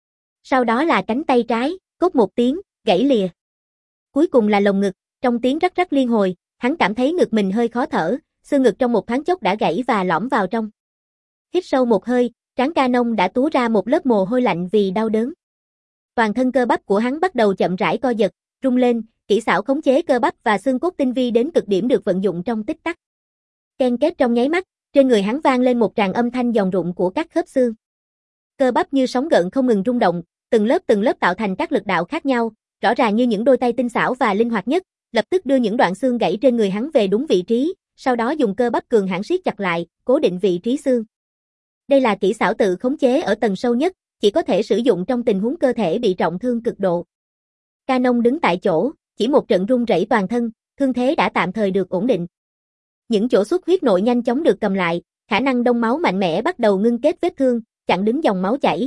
Sau đó là cánh tay trái, cốt một tiếng, gãy lìa. Cuối cùng là lồng ngực, trong tiếng rắc rắc liên hồi, hắn cảm thấy ngực mình hơi khó thở, xương ngực trong một thoáng chốc đã gãy và lõm vào trong. Hít sâu một hơi, trán Canon đã túa ra một lớp mồ hôi lạnh vì đau đớn. Toàn thân cơ bắp của hắn bắt đầu chậm rãi co giật, rung lên, kỹ xảo khống chế cơ bắp và xương cốt tinh vi đến cực điểm được vận dụng trong tích tắc. Ken kết trong nháy mắt, trên người hắn vang lên một tràng âm thanh giòn rụng của các khớp xương. Cơ bắp như sóng gợn không ngừng rung động, từng lớp từng lớp tạo thành các lực đạo khác nhau, rõ ràng như những đôi tay tinh xảo và linh hoạt nhất, lập tức đưa những đoạn xương gãy trên người hắn về đúng vị trí, sau đó dùng cơ bắp cường hãn siết chặt lại, cố định vị trí xương. Đây là kỹ xảo tự khống chế ở tầng sâu nhất, chỉ có thể sử dụng trong tình huống cơ thể bị trọng thương cực độ. Canon đứng tại chỗ, chỉ một trận run rẩy toàn thân, thương thế đã tạm thời được ổn định. Những chỗ xuất huyết nội nhanh chóng được cầm lại, khả năng đông máu mạnh mẽ bắt đầu ngưng kết vết thương, chặn đứng dòng máu chảy.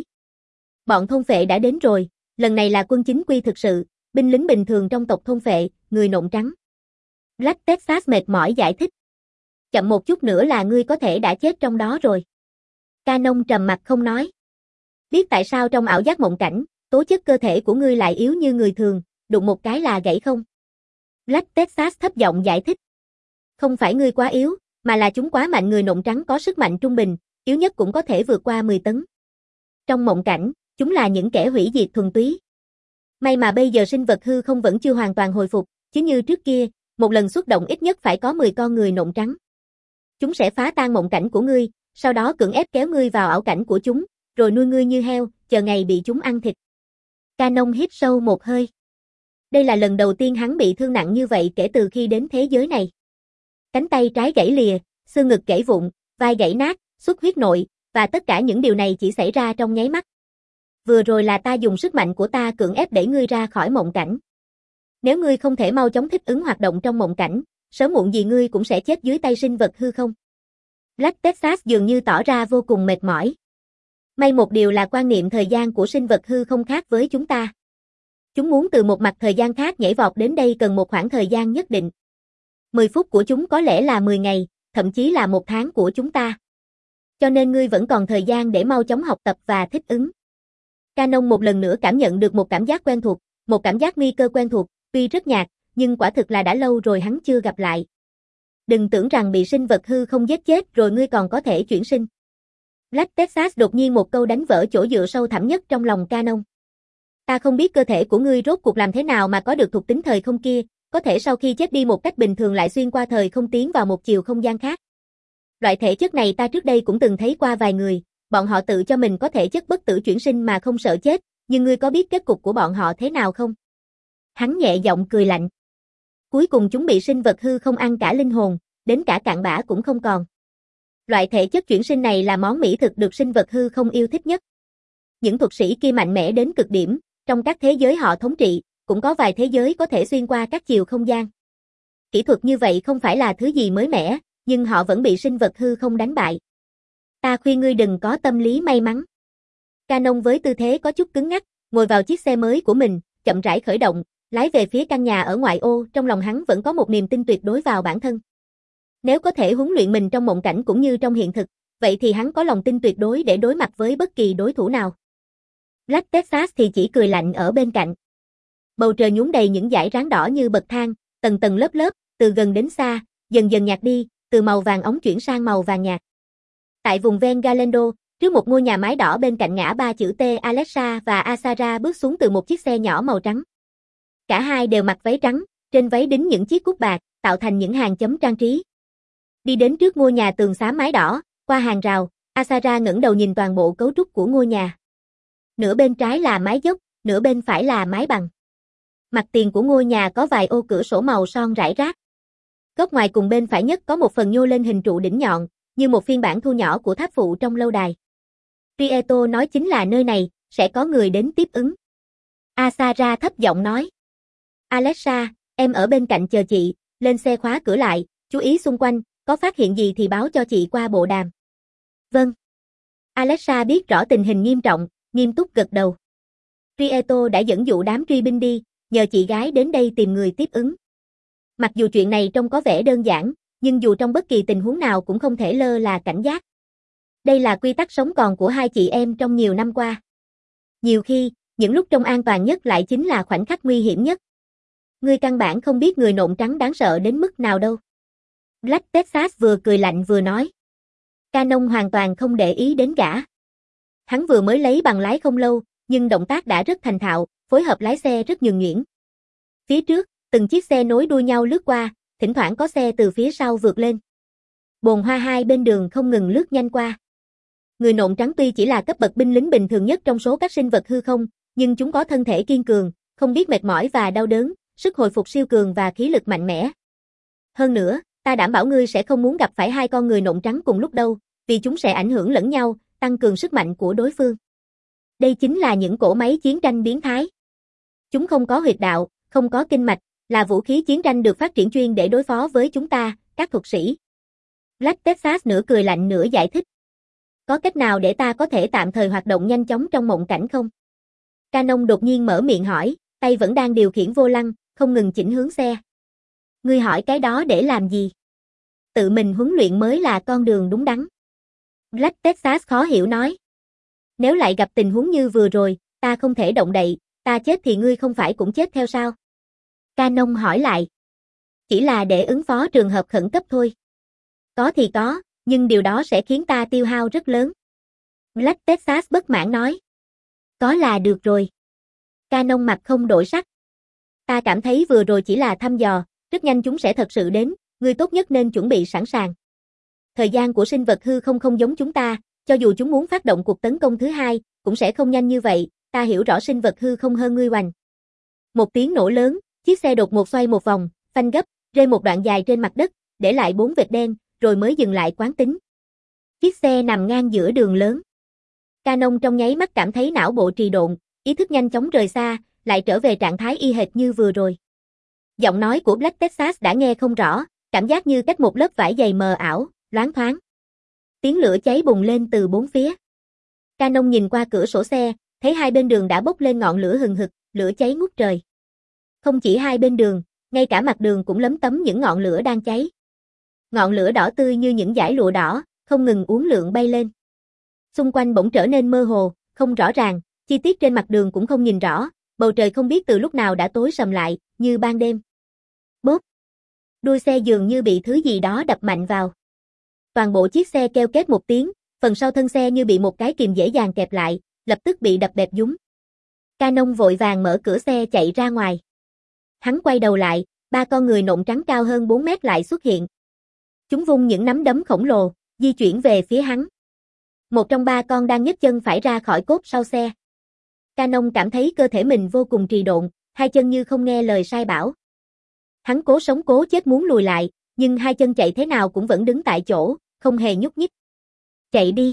Bọn thôn phệ đã đến rồi, lần này là quân chính quy thực sự, binh lính bình thường trong tộc thôn phệ, người nộn trắng. Black Texas mệt mỏi giải thích. Chậm một chút nữa là ngươi có thể đã chết trong đó rồi. Canon trầm mặt không nói. Biết tại sao trong ảo giác mộng cảnh, tố chất cơ thể của ngươi lại yếu như người thường, đụng một cái là gãy không? Black Texas thấp giọng giải thích. Không phải ngươi quá yếu, mà là chúng quá mạnh, người nộn trắng có sức mạnh trung bình, yếu nhất cũng có thể vượt qua mười tấn. Trong mộng cảnh, chúng là những kẻ hủy diệt thuần túy. May mà bây giờ sinh vật hư không vẫn chưa hoàn toàn hồi phục, chứ như trước kia, một lần xuất động ít nhất phải có mười con người nộn trắng. Chúng sẽ phá tan mộng cảnh của ngươi, sau đó cưỡng ép kéo ngươi vào ảo cảnh của chúng, rồi nuôi ngươi như heo, chờ ngày bị chúng ăn thịt. Canon hít sâu một hơi. Đây là lần đầu tiên hắn bị thương nặng như vậy kể từ khi đến thế giới này. Cánh tay trái gãy lìa, xương ngực gãy vụn, vai gãy nát, xuất huyết nội, và tất cả những điều này chỉ xảy ra trong nháy mắt. Vừa rồi là ta dùng sức mạnh của ta cưỡng ép đẩy ngươi ra khỏi mộng cảnh. Nếu ngươi không thể mau chóng thích ứng hoạt động trong mộng cảnh, sớm muộn gì ngươi cũng sẽ chết dưới tay sinh vật hư không. Black Texas dường như tỏ ra vô cùng mệt mỏi. May một điều là quan niệm thời gian của sinh vật hư không khác với chúng ta. Chúng muốn từ một mặt thời gian khác nhảy vọt đến đây cần một khoảng thời gian nhất định. mười phút của chúng có lẽ là mười ngày, thậm chí là một tháng của chúng ta. Cho nên ngươi vẫn còn thời gian để mau chóng học tập và thích ứng. Canon một lần nữa cảm nhận được một cảm giác quen thuộc, một cảm giác nguy cơ quen thuộc, tuy rất nhạt, nhưng quả thực là đã lâu rồi hắn chưa gặp lại. Đừng tưởng rằng bị sinh vật hư không giết chết rồi ngươi còn có thể chuyển sinh. Black Texas đột nhiên một câu đánh vỡ chỗ dựa sâu thẳm nhất trong lòng Canon. Ta không biết cơ thể của ngươi rốt cuộc làm thế nào mà có được thuộc tính thời không kia, có thể sau khi chết đi một cách bình thường lại xuyên qua thời không tiến vào một chiều không gian khác. Loại thể chất này ta trước đây cũng từng thấy qua vài người, bọn họ tự cho mình có thể chất bất tử chuyển sinh mà không sợ chết, nhưng ngươi có biết kết cục của bọn họ thế nào không? Hắn nhẹ giọng cười lạnh. Cuối cùng chúng bị sinh vật hư không ăn cả linh hồn, đến cả cặn bã cũng không còn. Loại thể chất chuyển sinh này là món mỹ thực được sinh vật hư không yêu thích nhất. Những thuật sĩ kia mạnh mẽ đến cực điểm, trong các thế giới họ thống trị, cũng có vài thế giới có thể xuyên qua các chiều không gian. Kỹ thuật như vậy không phải là thứ gì mới mẻ, nhưng họ vẫn bị sinh vật hư không đánh bại. Ta khuyên ngươi đừng có tâm lý may mắn. Canon với tư thế có chút cứng ngắc, ngồi vào chiếc xe mới của mình, chậm rãi khởi động, lái về phía căn nhà ở ngoại ô, trong lòng hắn vẫn có một niềm tin tuyệt đối vào bản thân. Nếu có thể huấn luyện mình trong mộng cảnh cũng như trong hiện thực, vậy thì hắn có lòng tin tuyệt đối để đối mặt với bất kỳ đối thủ nào. Black Texas thì chỉ cười lạnh ở bên cạnh. Bầu trời nhuốm đầy những dải ráng đỏ như bậc thang, tầng tầng lớp lớp, từ gần đến xa, dần dần nhạt đi, từ màu vàng óng chuyển sang màu vàng nhạt. Tại vùng ven Galendo, trước một ngôi nhà mái đỏ bên cạnh ngã ba chữ T, Alexa và Asara bước xuống từ một chiếc xe nhỏ màu trắng. Cả hai đều mặc váy trắng, trên váy đính những chiếc cúc bạc, tạo thành những hàng chấm trang trí. Đi đến trước ngôi nhà tường xám mái đỏ, qua hàng rào, Asara ngẩng đầu nhìn toàn bộ cấu trúc của ngôi nhà. Nửa bên trái là mái dốc, nửa bên phải là mái bằng. Mặt tiền của ngôi nhà có vài ô cửa sổ màu son rải rác. Góc ngoài cùng bên phải nhất có một phần nhô lên hình trụ đỉnh nhọn, như một phiên bản thu nhỏ của tháp phụ trong lâu đài. Prieto nói chính là nơi này, sẽ có người đến tiếp ứng. Asara thấp giọng nói. Alexa, em ở bên cạnh chờ chị, lên xe khóa cửa lại, chú ý xung quanh, có phát hiện gì thì báo cho chị qua bộ đàm. Vâng. Alexa biết rõ tình hình nghiêm trọng, nghiêm túc gật đầu. Prieto đã dẫn dụ đám truy binh đi, nhờ chị gái đến đây tìm người tiếp ứng. Mặc dù chuyện này trông có vẻ đơn giản, nhưng dù trong bất kỳ tình huống nào cũng không thể lơ là cảnh giác. Đây là quy tắc sống còn của hai chị em trong nhiều năm qua. Nhiều khi, những lúc trông an toàn nhất lại chính là khoảnh khắc nguy hiểm nhất. Ngươi căn bản không biết người nộn trắng đáng sợ đến mức nào đâu. Black Texas vừa cười lạnh vừa nói. Canon hoàn toàn không để ý đến gã. Hắn vừa mới lấy bằng lái không lâu, nhưng động tác đã rất thành thạo, phối hợp lái xe rất nhuần nhuyễn. Phía trước, từng chiếc xe nối đuôi nhau lướt qua, thỉnh thoảng có xe từ phía sau vượt lên. Bồn hoa hai bên đường không ngừng lướt nhanh qua. Người nộm trắng tuy chỉ là cấp bậc binh lính bình thường nhất trong số các sinh vật hư không, nhưng chúng có thân thể kiên cường, không biết mệt mỏi và đau đớn, sức hồi phục siêu cường và khí lực mạnh mẽ. Hơn nữa, ta đảm bảo ngươi sẽ không muốn gặp phải hai con người nộm trắng cùng lúc đâu, vì chúng sẽ ảnh hưởng lẫn nhau, tăng cường sức mạnh của đối phương. Đây chính là những cỗ máy chiến tranh biến thái. Chúng không có huyệt đạo, không có kinh mạch, là vũ khí chiến tranh được phát triển chuyên để đối phó với chúng ta, các thuật sĩ. Black Texas nửa cười lạnh nửa giải thích. Có cách nào để ta có thể tạm thời hoạt động nhanh chóng trong mộng cảnh không? Canon đột nhiên mở miệng hỏi, tay vẫn đang điều khiển vô lăng, không ngừng chỉnh hướng xe. Ngươi hỏi cái đó để làm gì? Tự mình huấn luyện mới là con đường đúng đắn. Black Texas khó hiểu nói. Nếu lại gặp tình huống như vừa rồi, ta không thể động đậy, ta chết thì ngươi không phải cũng chết theo sao? Canon hỏi lại. Chỉ là để ứng phó trường hợp khẩn cấp thôi. Có thì có, nhưng điều đó sẽ khiến ta tiêu hao rất lớn. Black Texas bất mãn nói. Có là được rồi. Canon mặt không đổi sắc. Ta cảm thấy vừa rồi chỉ là thăm dò, rất nhanh chúng sẽ thật sự đến, ngươi tốt nhất nên chuẩn bị sẵn sàng. Thời gian của sinh vật hư không không giống chúng ta, cho dù chúng muốn phát động cuộc tấn công thứ hai, cũng sẽ không nhanh như vậy, ta hiểu rõ sinh vật hư không hơn ngươi hoành. Một tiếng nổ lớn, chiếc xe đột ngột xoay một vòng, phanh gấp, rơi một đoạn dài trên mặt đất, để lại bốn vệt đen, rồi mới dừng lại quán tính. Chiếc xe nằm ngang giữa đường lớn. Canon trong nháy mắt cảm thấy não bộ trì độn, ý thức nhanh chóng rời xa, lại trở về trạng thái y hệt như vừa rồi. Giọng nói của Black Texas đã nghe không rõ, cảm giác như cách một lớp vải dày mờ ảo, loáng thoáng. Tiếng lửa cháy bùng lên từ bốn phía. Canon nhìn qua cửa sổ xe, thấy hai bên đường đã bốc lên ngọn lửa hừng hực, lửa cháy ngút trời. Không chỉ hai bên đường, ngay cả mặt đường cũng lấm tấm những ngọn lửa đang cháy. Ngọn lửa đỏ tươi như những dải lụa đỏ, không ngừng uốn lượn bay lên. Xung quanh bỗng trở nên mơ hồ, không rõ ràng, chi tiết trên mặt đường cũng không nhìn rõ, bầu trời không biết từ lúc nào đã tối sầm lại, như ban đêm. Bốp! Đuôi xe dường như bị thứ gì đó đập mạnh vào. Toàn bộ chiếc xe kêu két một tiếng, phần sau thân xe như bị một cái kìm dễ dàng kẹp lại, lập tức bị đập bẹp dúng. Canon vội vàng mở cửa xe chạy ra ngoài. Hắn quay đầu lại, ba con người nộm trắng cao hơn bốn mét lại xuất hiện. Chúng vung những nắm đấm khổng lồ, di chuyển về phía hắn. Một trong ba con đang nhấc chân phải ra khỏi cốp sau xe. Canon cảm thấy cơ thể mình vô cùng trì độn, hai chân như không nghe lời sai bảo. Hắn cố sống cố chết muốn lùi lại, nhưng hai chân chạy thế nào cũng vẫn đứng tại chỗ, không hề nhúc nhích. Chạy đi.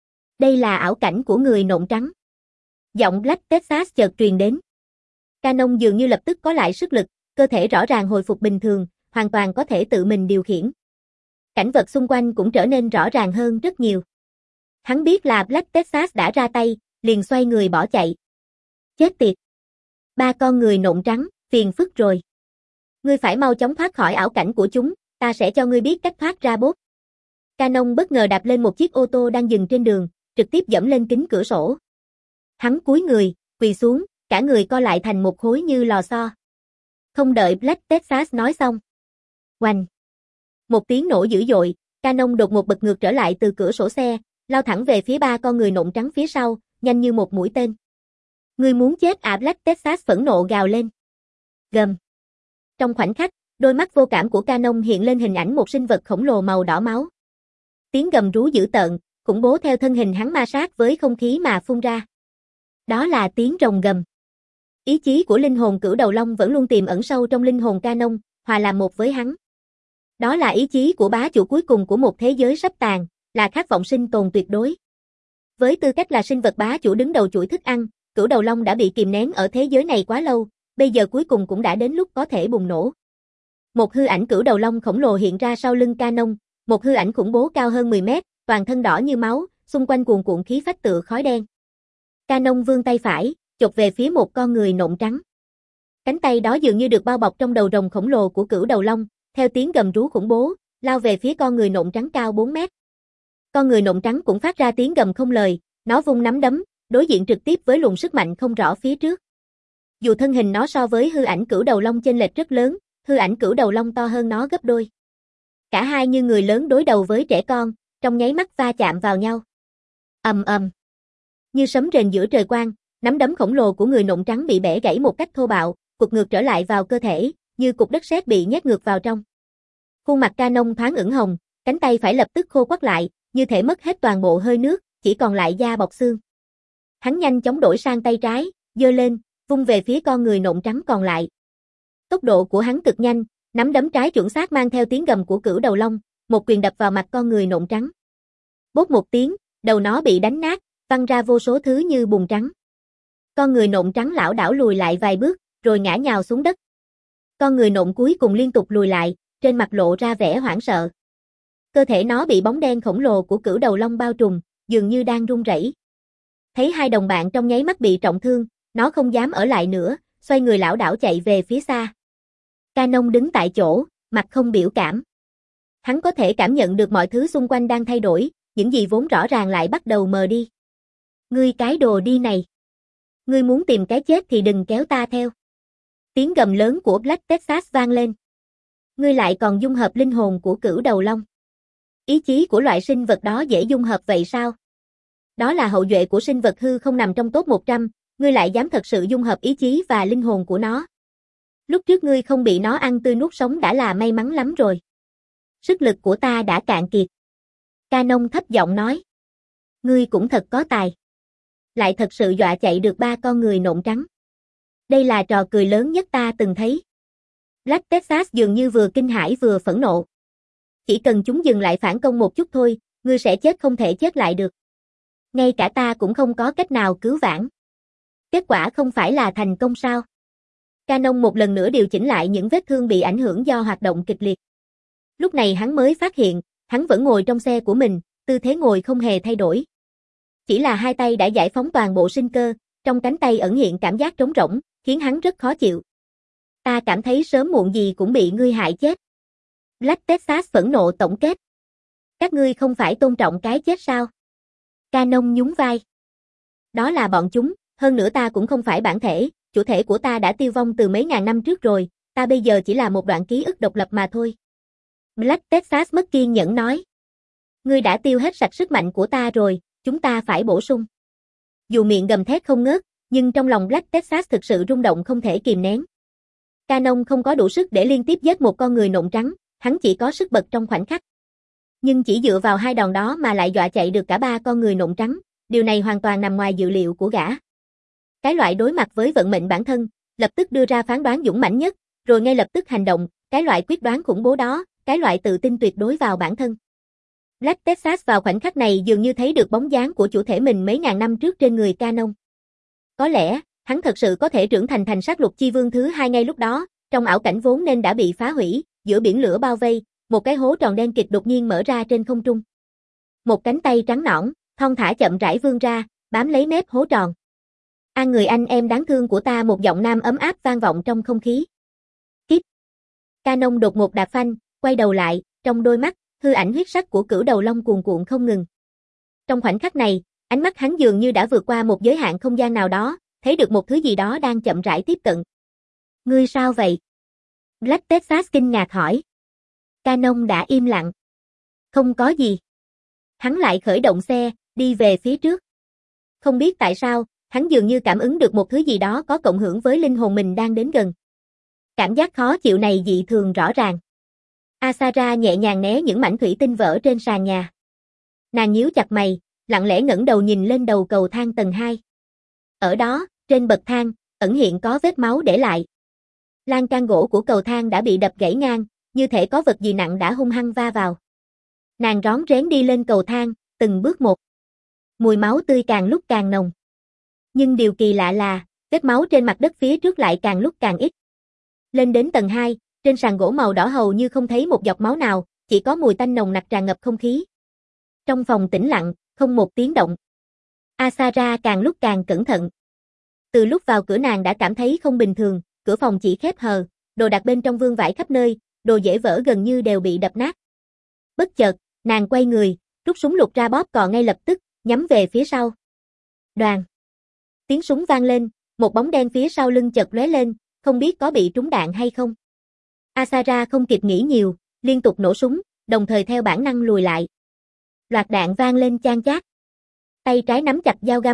Đây là ảo cảnh của người nộm trắng. Giọng Black Texas chợt truyền đến. Canon dường như lập tức có lại sức lực, cơ thể rõ ràng hồi phục bình thường, hoàn toàn có thể tự mình điều khiển. Cảnh vật xung quanh cũng trở nên rõ ràng hơn rất nhiều. Hắn biết là Black Texas đã ra tay, liền xoay người bỏ chạy. Chết tiệt. Ba con người nộm trắng, phiền phức rồi. Ngươi phải mau chóng thoát khỏi ảo cảnh của chúng, ta sẽ cho ngươi biết cách thoát ra bốt. Canon bất ngờ đạp lên một chiếc ô tô đang dừng trên đường, trực tiếp dẫm lên kính cửa sổ. Hắn cúi người, quỳ xuống, cả người co lại thành một khối như lò xo. Không đợi Black Texas nói xong. Oanh! Một tiếng nổ dữ dội, Canon đột ngột bật ngược trở lại từ cửa sổ xe, lao thẳng về phía ba con người nộm trắng phía sau, nhanh như một mũi tên. Ngươi muốn chết à? Black Texas phẫn nộ gào lên. Gầm. Trong khoảnh khắc, đôi mắt vô cảm của Canon hiện lên hình ảnh một sinh vật khổng lồ màu đỏ máu. Tiếng gầm rú dữ tợn, khủng bố theo thân hình hắn ma sát với không khí mà phun ra. Đó là tiếng rồng gầm. Ý chí của linh hồn cửu đầu long vẫn luôn tiềm ẩn sâu trong linh hồn Canon, hòa làm một với hắn. Đó là ý chí của bá chủ cuối cùng của một thế giới sắp tàn, là khát vọng sinh tồn tuyệt đối. Với tư cách là sinh vật bá chủ đứng đầu chuỗi thức ăn, cửu đầu long đã bị kìm nén ở thế giới này quá lâu, bây giờ cuối cùng cũng đã đến lúc có thể bùng nổ. Một hư ảnh cửu đầu long khổng lồ hiện ra sau lưng Canon, một hư ảnh khủng bố cao hơn mười mét, toàn thân đỏ như máu, xung quanh cuồn cuộn khí phách tựa khói đen. Canon vươn tay phải, chộp về phía một con người nộm trắng. Cánh tay đó dường như được bao bọc trong đầu rồng khổng lồ của cửu đầu long, theo tiếng gầm rú khủng bố, lao về phía con người nộm trắng cao bốn mét. Con người nộm trắng cũng phát ra tiếng gầm không lời, nó vung nắm đấm, đối diện trực tiếp với luồng sức mạnh không rõ phía trước. Dù thân hình nó so với hư ảnh cửu đầu long chênh lệch rất lớn, hư ảnh cửu đầu long to hơn nó gấp đôi. Cả hai như người lớn đối đầu với trẻ con, trong nháy mắt va chạm vào nhau. Ầm ầm. Như sấm rền giữa trời quang, Nắm đấm khổng lồ của người nộm trắng bị bẻ gãy một cách thô bạo, quật ngược trở lại vào cơ thể, như cục đất sét bị nhét ngược vào trong. Khuôn mặt Canon thoáng ửng hồng, cánh tay phải lập tức khô quắt lại, như thể mất hết toàn bộ hơi nước, chỉ còn lại da bọc xương. Hắn nhanh chóng đổi sang tay trái, giơ lên, vung về phía con người nộm trắng còn lại. Tốc độ của hắn cực nhanh, nắm đấm trái chuẩn xác mang theo tiếng gầm của cửu đầu long, một quyền đập vào mặt con người nộm trắng. Bốp một tiếng, đầu nó bị đánh nát, văng ra vô số thứ như bùn trắng. Con người nộm trắng lảo đảo lùi lại vài bước, rồi ngã nhào xuống đất. Con người nộm cuối cùng liên tục lùi lại, trên mặt lộ ra vẻ hoảng sợ. Cơ thể nó bị bóng đen khổng lồ của cửu đầu long bao trùm, dường như đang run rẩy. Thấy hai đồng bạn trong nháy mắt bị trọng thương, nó không dám ở lại nữa, xoay người lảo đảo chạy về phía xa. Canon đứng tại chỗ, mặt không biểu cảm. Hắn có thể cảm nhận được mọi thứ xung quanh đang thay đổi, những gì vốn rõ ràng lại bắt đầu mờ đi. Ngươi cái đồ đi này. Ngươi muốn tìm cái chết thì đừng kéo ta theo. Tiếng gầm lớn của Black Texas vang lên. Ngươi lại còn dung hợp linh hồn của cửu đầu long. Ý chí của loại sinh vật đó dễ dung hợp vậy sao? Đó là hậu duệ của sinh vật hư không nằm trong top một trăm, ngươi lại dám thật sự dung hợp ý chí và linh hồn của nó. Lúc trước ngươi không bị nó ăn tươi nuốt sống đã là may mắn lắm rồi. Sức lực của ta đã cạn kiệt. Canon thấp giọng nói. Ngươi cũng thật có tài. Lại thật sự dọa chạy được ba con người nộm trắng. Đây là trò cười lớn nhất ta từng thấy. Black Texas dường như vừa kinh hãi vừa phẫn nộ. Chỉ cần chúng dừng lại phản công một chút thôi, ngươi sẽ chết không thể chết lại được. Ngay cả ta cũng không có cách nào cứu vãn. Kết quả không phải là thành công sao? Canon một lần nữa điều chỉnh lại những vết thương bị ảnh hưởng do hoạt động kịch liệt. Lúc này hắn mới phát hiện, hắn vẫn ngồi trong xe của mình, tư thế ngồi không hề thay đổi. Chỉ là hai tay đã giải phóng toàn bộ sinh cơ, trong cánh tay ẩn hiện cảm giác trống rỗng, khiến hắn rất khó chịu. Ta cảm thấy sớm muộn gì cũng bị ngươi hại chết. Black Texas phẫn nộ tổng kết. Các ngươi không phải tôn trọng cái chết sao? Canon nhún vai. Đó là bọn chúng, hơn nữa ta cũng không phải bản thể, chủ thể của ta đã tiêu vong từ mấy ngàn năm trước rồi, ta bây giờ chỉ là một đoạn ký ức độc lập mà thôi. Black Texas mất kiên nhẫn nói. Ngươi đã tiêu hết sạch sức mạnh của ta rồi, chúng ta phải bổ sung. Dù miệng gầm thét không ngớt, nhưng trong lòng Black Texas thực sự rung động không thể kìm nén. Canon không có đủ sức để liên tiếp giết một con người nộm trắng, hắn chỉ có sức bật trong khoảnh khắc. Nhưng chỉ dựa vào hai đòn đó mà lại dọa chạy được cả ba con người nộm trắng, điều này hoàn toàn nằm ngoài dự liệu của gã. Cái loại đối mặt với vận mệnh bản thân, lập tức đưa ra phán đoán dũng mãnh nhất, rồi ngay lập tức hành động, cái loại quyết đoán khủng bố đó, cái loại tự tin tuyệt đối vào bản thân. Black Texas vào khoảnh khắc này dường như thấy được bóng dáng của chủ thể mình mấy ngàn năm trước trên người Canon. Có lẽ, hắn thật sự có thể trưởng thành thành sát lục chi vương thứ hai ngay lúc đó, trong ảo cảnh vốn nên đã bị phá hủy, giữa biển lửa bao vây, một cái hố tròn đen kịt đột nhiên mở ra trên không trung. Một cánh tay trắng nõn, thon thả chậm rãi vươn ra, bám lấy mép hố tròn. An người anh em đáng thương của ta, một giọng nam ấm áp vang vọng trong không khí. Kíp. Canon đột ngột đạp phanh, quay đầu lại, trong đôi mắt, hư ảnh huyết sắc của cửu đầu long cuồn cuộn không ngừng. Trong khoảnh khắc này, ánh mắt hắn dường như đã vượt qua một giới hạn không gian nào đó, thấy được một thứ gì đó đang chậm rãi tiếp cận. Ngươi sao vậy? Black Texas kinh ngạc hỏi. Canon đã im lặng. Không có gì. Hắn lại khởi động xe, đi về phía trước. Không biết tại sao, hắn dường như cảm ứng được một thứ gì đó có cộng hưởng với linh hồn mình đang đến gần. Cảm giác khó chịu này dị thường rõ ràng. Asara nhẹ nhàng né những mảnh thủy tinh vỡ trên sàn nhà. Nàng nhíu chặt mày, lặng lẽ ngẩng đầu nhìn lên đầu cầu thang tầng hai. Ở đó, trên bậc thang, ẩn hiện có vết máu để lại. Lan can gỗ của cầu thang đã bị đập gãy ngang, như thể có vật gì nặng đã hung hăng va vào. Nàng rón rén đi lên cầu thang, từng bước một. Mùi máu tươi càng lúc càng nồng. Nhưng điều kỳ lạ là, vết máu trên mặt đất phía trước lại càng lúc càng ít. Lên đến tầng hai, trên sàn gỗ màu đỏ hầu như không thấy một giọt máu nào, chỉ có mùi tanh nồng nặc tràn ngập không khí. Trong phòng tĩnh lặng, không một tiếng động. Asara càng lúc càng cẩn thận. Từ lúc vào cửa nàng đã cảm thấy không bình thường, cửa phòng chỉ khép hờ, đồ đạc bên trong vương vãi khắp nơi, đồ dễ vỡ gần như đều bị đập nát. Bất chợt, nàng quay người, rút súng lục ra bóp cò ngay lập tức, nhắm về phía sau. Đoàn. Tiếng súng vang lên, một bóng đen phía sau lưng chợt lóe lên, không biết có bị trúng đạn hay không. Asara không kịp nghĩ nhiều, liên tục nổ súng, đồng thời theo bản năng lùi lại. Loạt đạn vang lên chan chát. Tay trái nắm chặt dao găm,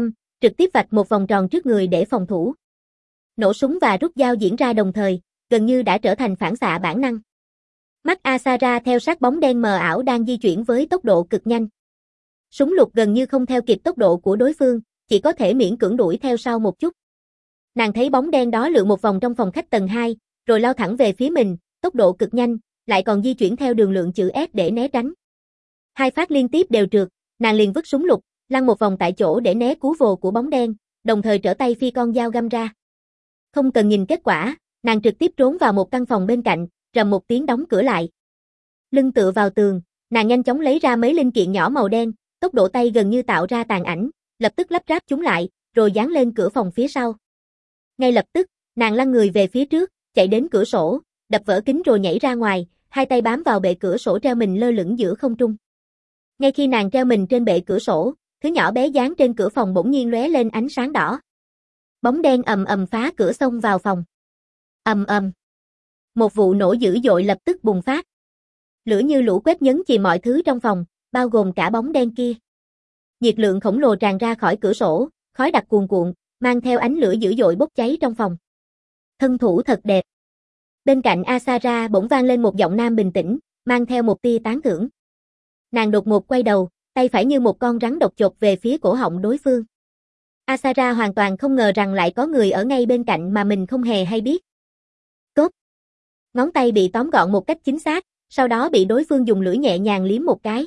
trực tiếp vạch một vòng tròn trước người để phòng thủ. Nổ súng và rút dao diễn ra đồng thời, gần như đã trở thành phản xạ bản năng. Mắt Asara theo sát bóng đen mờ ảo đang di chuyển với tốc độ cực nhanh. Súng lục gần như không theo kịp tốc độ của đối phương, chỉ có thể miễn cưỡng đuổi theo sau một chút. Nàng thấy bóng đen đó lượn một vòng trong phòng khách tầng hai, rồi lao thẳng về phía mình, tốc độ cực nhanh, lại còn di chuyển theo đường lượng chữ S để né tránh. Hai phát liên tiếp đều trượt, nàng liền vứt súng lục, lăn một vòng tại chỗ để né cú vồ của bóng đen, đồng thời trở tay phi con dao găm ra. Không cần nhìn kết quả, nàng trực tiếp trốn vào một căn phòng bên cạnh, rầm một tiếng đóng cửa lại. Lưng tựa vào tường, nàng nhanh chóng lấy ra mấy linh kiện nhỏ màu đen, tốc độ tay gần như tạo ra tàn ảnh, lập tức lắp ráp chúng lại, rồi dán lên cửa phòng phía sau. Ngay lập tức, nàng lăn người về phía trước, chạy đến cửa sổ, đập vỡ kính rồi nhảy ra ngoài, hai tay bám vào bệ cửa sổ treo mình lơ lửng giữa không trung. Ngay khi nàng treo mình trên bệ cửa sổ, thứ nhỏ bé dán trên cửa phòng bỗng nhiên lóe lên ánh sáng đỏ. Bóng đen ầm ầm phá cửa xông vào phòng. Ầm ầm. Một vụ nổ dữ dội lập tức bùng phát. Lửa như lũ quét nhấn chìm mọi thứ trong phòng, bao gồm cả bóng đen kia. Nhiệt lượng khổng lồ tràn ra khỏi cửa sổ, khói đặc cuồn cuộn, mang theo ánh lửa dữ dội bốc cháy trong phòng. Thân thủ thật đẹp. Bên cạnh Asara bỗng vang lên một giọng nam bình tĩnh, mang theo một tia tán thưởng. Nàng đột ngột quay đầu, tay phải như một con rắn độc chộp về phía cổ họng đối phương. Asara hoàn toàn không ngờ rằng lại có người ở ngay bên cạnh mà mình không hề hay biết. Cốt. Ngón tay bị tóm gọn một cách chính xác, sau đó bị đối phương dùng lưỡi nhẹ nhàng liếm một cái.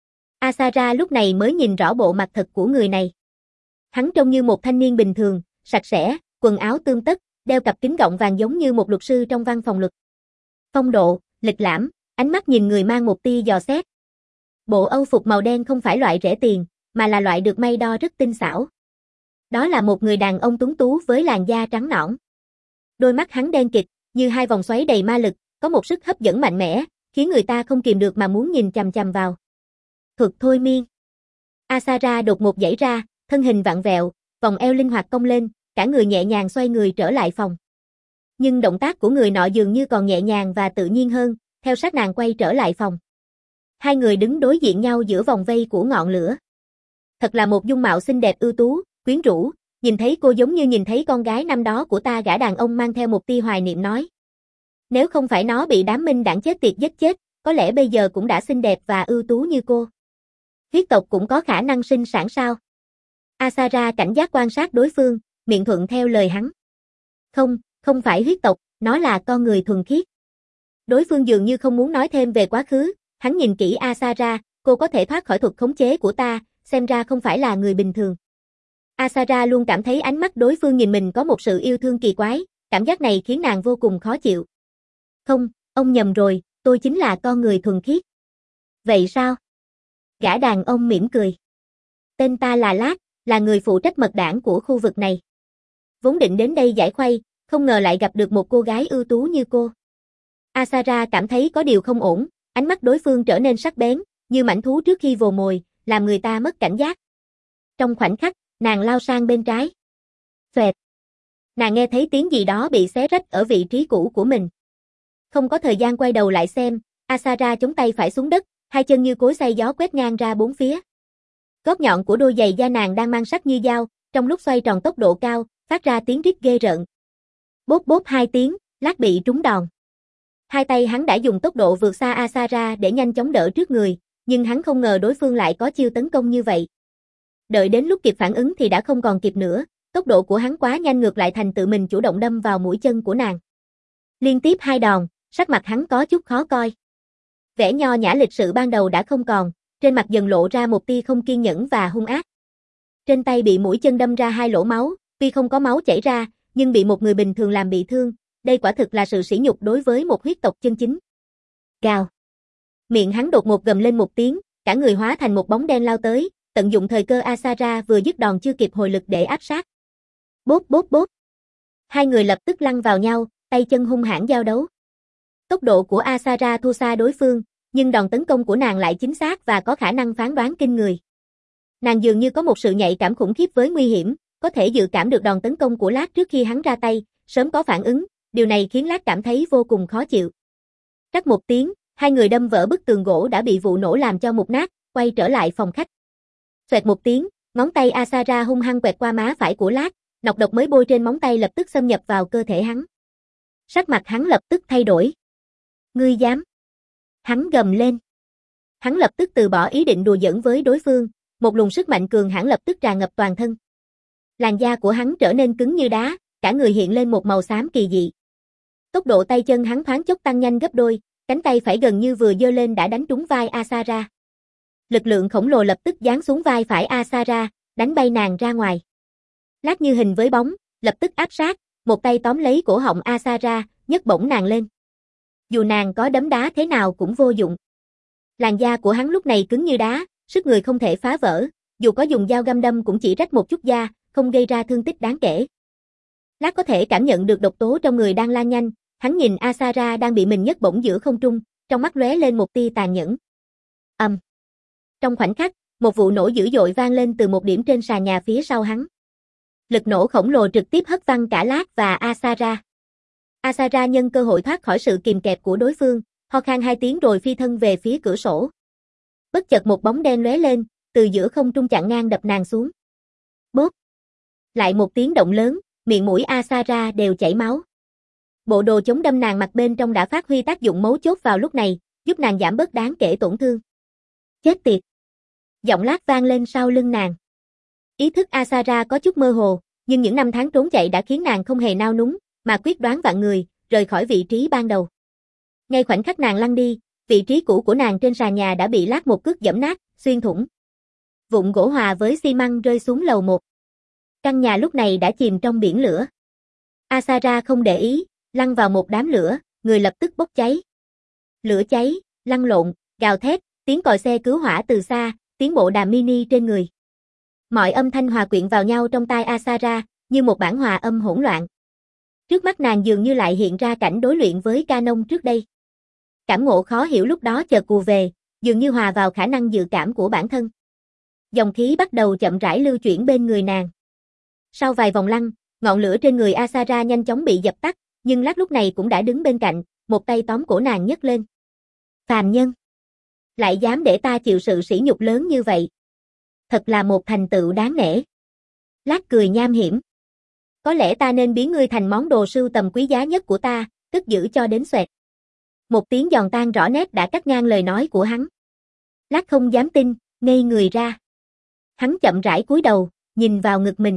Asara lúc này mới nhìn rõ bộ mặt thật của người này. Hắn trông như một thanh niên bình thường, sạch sẽ, quần áo tươm tất, đeo cặp kính gọng vàng giống như một luật sư trong văn phòng luật. Phong độ, lịch lãm, ánh mắt nhìn người mang một tia dò xét. Bộ âu phục màu đen không phải loại rẻ tiền, mà là loại được may đo rất tinh xảo. Đó là một người đàn ông tuấn tú với làn da trắng nõn. Đôi mắt hắn đen kịt, như hai vòng xoáy đầy ma lực, có một sức hấp dẫn mạnh mẽ, khiến người ta không kìm được mà muốn nhìn chằm chằm vào. Thuật thôi miên. Asara đột ngột giãy ra, thân hình vặn vẹo, vòng eo linh hoạt cong lên, cả người nhẹ nhàng xoay người trở lại phòng. Nhưng động tác của người nọ dường như còn nhẹ nhàng và tự nhiên hơn, theo sát nàng quay trở lại phòng. Hai người đứng đối diện nhau giữa vòng vây của ngọn lửa. Thật là một dung mạo xinh đẹp ưu tú, quyến rũ, nhìn thấy cô giống như nhìn thấy con gái năm đó của ta, gã đàn ông mang theo một tia hoài niệm nói. Nếu không phải nó bị đám minh đảng chết tiệt giết chết, có lẽ bây giờ cũng đã xinh đẹp và ưu tú như cô. Huyết tộc cũng có khả năng sinh sản sao? Asara cảnh giác quan sát đối phương, miệng thuận theo lời hắn. Không, không phải huyết tộc, nó là con người thuần khiết. Đối phương dường như không muốn nói thêm về quá khứ, hắn nhìn kỹ Asara, cô có thể thoát khỏi thuật khống chế của ta, xem ra không phải là người bình thường. Asara luôn cảm thấy ánh mắt đối phương nhìn mình có một sự yêu thương kỳ quái, cảm giác này khiến nàng vô cùng khó chịu. Không, ông nhầm rồi, tôi chính là con người thuần khiết. Vậy sao? Gã đàn ông mỉm cười. Tên ta là Lát, là người phụ trách mật đảng của khu vực này. Vốn định đến đây giải khuây, không ngờ lại gặp được một cô gái ưu tú như cô. Asara cảm thấy có điều không ổn, ánh mắt đối phương trở nên sắc bén, như mãnh thú trước khi vồ mồi, làm người ta mất cảnh giác. Trong khoảnh khắc, nàng lao sang bên trái. Xoẹt. Nàng nghe thấy tiếng gì đó bị xé rách ở vị trí cũ của mình. Không có thời gian quay đầu lại xem, Asara chống tay phải xuống đất, hai chân như cối xay gió quét ngang ra bốn phía. Gót nhọn của đôi giày da nàng đang mang sắc như dao, trong lúc xoay tròn tốc độ cao, phát ra tiếng rít ghê rợn. Bốp bốp hai tiếng, Lát bị trúng đòn. Hai tay hắn đã dùng tốc độ vượt xa Asara để nhanh chóng đỡ trước người, nhưng hắn không ngờ đối phương lại có chiêu tấn công như vậy. Đợi đến lúc kịp phản ứng thì đã không còn kịp nữa, tốc độ của hắn quá nhanh, ngược lại thành tự mình chủ động đâm vào mũi chân của nàng. Liên tiếp hai đòn, sắc mặt hắn có chút khó coi. Vẻ nho nhã lịch sự ban đầu đã không còn, trên mặt dần lộ ra một tia không kiên nhẫn và hung ác. Trên tay bị mũi chân đâm ra hai lỗ máu, tuy không có máu chảy ra, nhưng bị một người bình thường làm bị thương, đây quả thực là sự sỉ nhục đối với một huyết tộc chân chính. Gào. Miệng hắn đột ngột gầm lên một tiếng, cả người hóa thành một bóng đen lao tới, tận dụng thời cơ Asara vừa dứt đòn chưa kịp hồi lực để áp sát. Bốp bốp bốp. Hai người lập tức lăn vào nhau, tay chân hung hãn giao đấu. Tốc độ của Asara thua xa đối phương, nhưng đòn tấn công của nàng lại chính xác và có khả năng phán đoán kinh người. Nàng dường như có một sự nhạy cảm khủng khiếp với nguy hiểm, có thể dự cảm được đòn tấn công của Lát trước khi hắn ra tay, sớm có phản ứng, điều này khiến Lát cảm thấy vô cùng khó chịu. Rắc một tiếng, hai người đâm vỡ bức tường gỗ đã bị vụ nổ làm cho mục nát, quay trở lại phòng khách. Xoẹt một tiếng, Ngón tay Asara hung hăng quẹt qua má phải của Lát, nọc độc mới bôi trên móng tay lập tức xâm nhập vào cơ thể hắn. Sắc mặt hắn lập tức thay đổi. Ngươi dám? Hắn gầm lên. Hắn lập tức từ bỏ ý định đùa giỡn với đối phương, một luồng sức mạnh cường hãn lập tức tràn ngập toàn thân. Làn da của hắn trở nên cứng như đá, cả người hiện lên một màu xám kỳ dị. Tốc độ tay chân hắn thoáng chốc tăng nhanh gấp đôi, cánh tay phải gần như vừa giơ lên đã đánh trúng vai Asara. Lực lượng khổng lồ lập tức giáng xuống vai phải Asara, đánh bay nàng ra ngoài. Lát như hình với bóng, lập tức áp sát, một tay tóm lấy cổ họng Asara, nhấc bổng nàng lên. Dù nàng có đấm đá thế nào cũng vô dụng. Làn da của hắn lúc này cứng như đá, sức người không thể phá vỡ, dù có dùng dao găm đâm cũng chỉ rách một chút da, không gây ra thương tích đáng kể. Lát có thể cảm nhận được độc tố trong người đang lan nhanh, hắn nhìn Asara đang bị mình nhấc bổng giữa không trung, trong mắt lóe lên một tia tàn nhẫn. Ầm. Um. Trong khoảnh khắc, một vụ nổ dữ dội vang lên từ một điểm trên sàn nhà phía sau hắn. Lực nổ khổng lồ trực tiếp hất văng cả Lát và Asara. Asara nhân cơ hội thoát khỏi sự kìm kẹp của đối phương, ho khan hai tiếng rồi phi thân về phía cửa sổ. Bất chợt một bóng đen lóe lên, từ giữa không trung chặn ngang đập nàng xuống. Bốp. Lại một tiếng động lớn, miệng mũi Asara đều chảy máu. Bộ đồ chống đâm nàng mặc bên trong đã phát huy tác dụng mấu chốt vào lúc này, giúp nàng giảm bớt đáng kể tổn thương. Chết tiệt. Giọng Lát vang lên sau lưng nàng. Ý thức Asara có chút mơ hồ, nhưng những năm tháng trốn chạy đã khiến nàng không hề nao núng, mà quyết đoán vạn người, rời khỏi vị trí ban đầu. Ngay khoảnh khắc nàng lăn đi, vị trí cũ của nàng trên sàn nhà đã bị Lát một cước giẫm nát, xuyên thủng. Vụn gỗ hòa với xi măng rơi xuống lầu một. Căn nhà lúc này đã chìm trong biển lửa. Asara không để ý, lăn vào một đám lửa, người lập tức bốc cháy. Lửa cháy, lăn lộn, gào thét, tiếng còi xe cứu hỏa từ xa, tiếng bộ đàm mini trên người. Mọi âm thanh hòa quyện vào nhau trong tai Asara, như một bản hòa âm hỗn loạn. Trước mắt nàng dường như lại hiện ra cảnh đối luyện với Canon trước đây. Cảm ngộ khó hiểu lúc đó chợt cù về, dường như hòa vào khả năng dự cảm của bản thân. Dòng khí bắt đầu chậm rãi lưu chuyển bên người nàng. Sau vài vòng lăn, ngọn lửa trên người Asara nhanh chóng bị dập tắt, nhưng Lát lúc này cũng đã đứng bên cạnh, một tay tóm cổ nàng nhấc lên. Phàm nhân! Lại dám để ta chịu sự sỉ nhục lớn như vậy. Thật là một thành tựu đáng nể. Lát cười nham hiểm. Có lẽ ta nên biến ngươi thành món đồ sưu tầm quý giá nhất của ta, cất giữ cho đến xoẹt. Một tiếng giòn tan rõ nét đã cắt ngang lời nói của hắn. Lát không dám tin, ngây người ra. Hắn chậm rãi cúi đầu, nhìn vào ngực mình.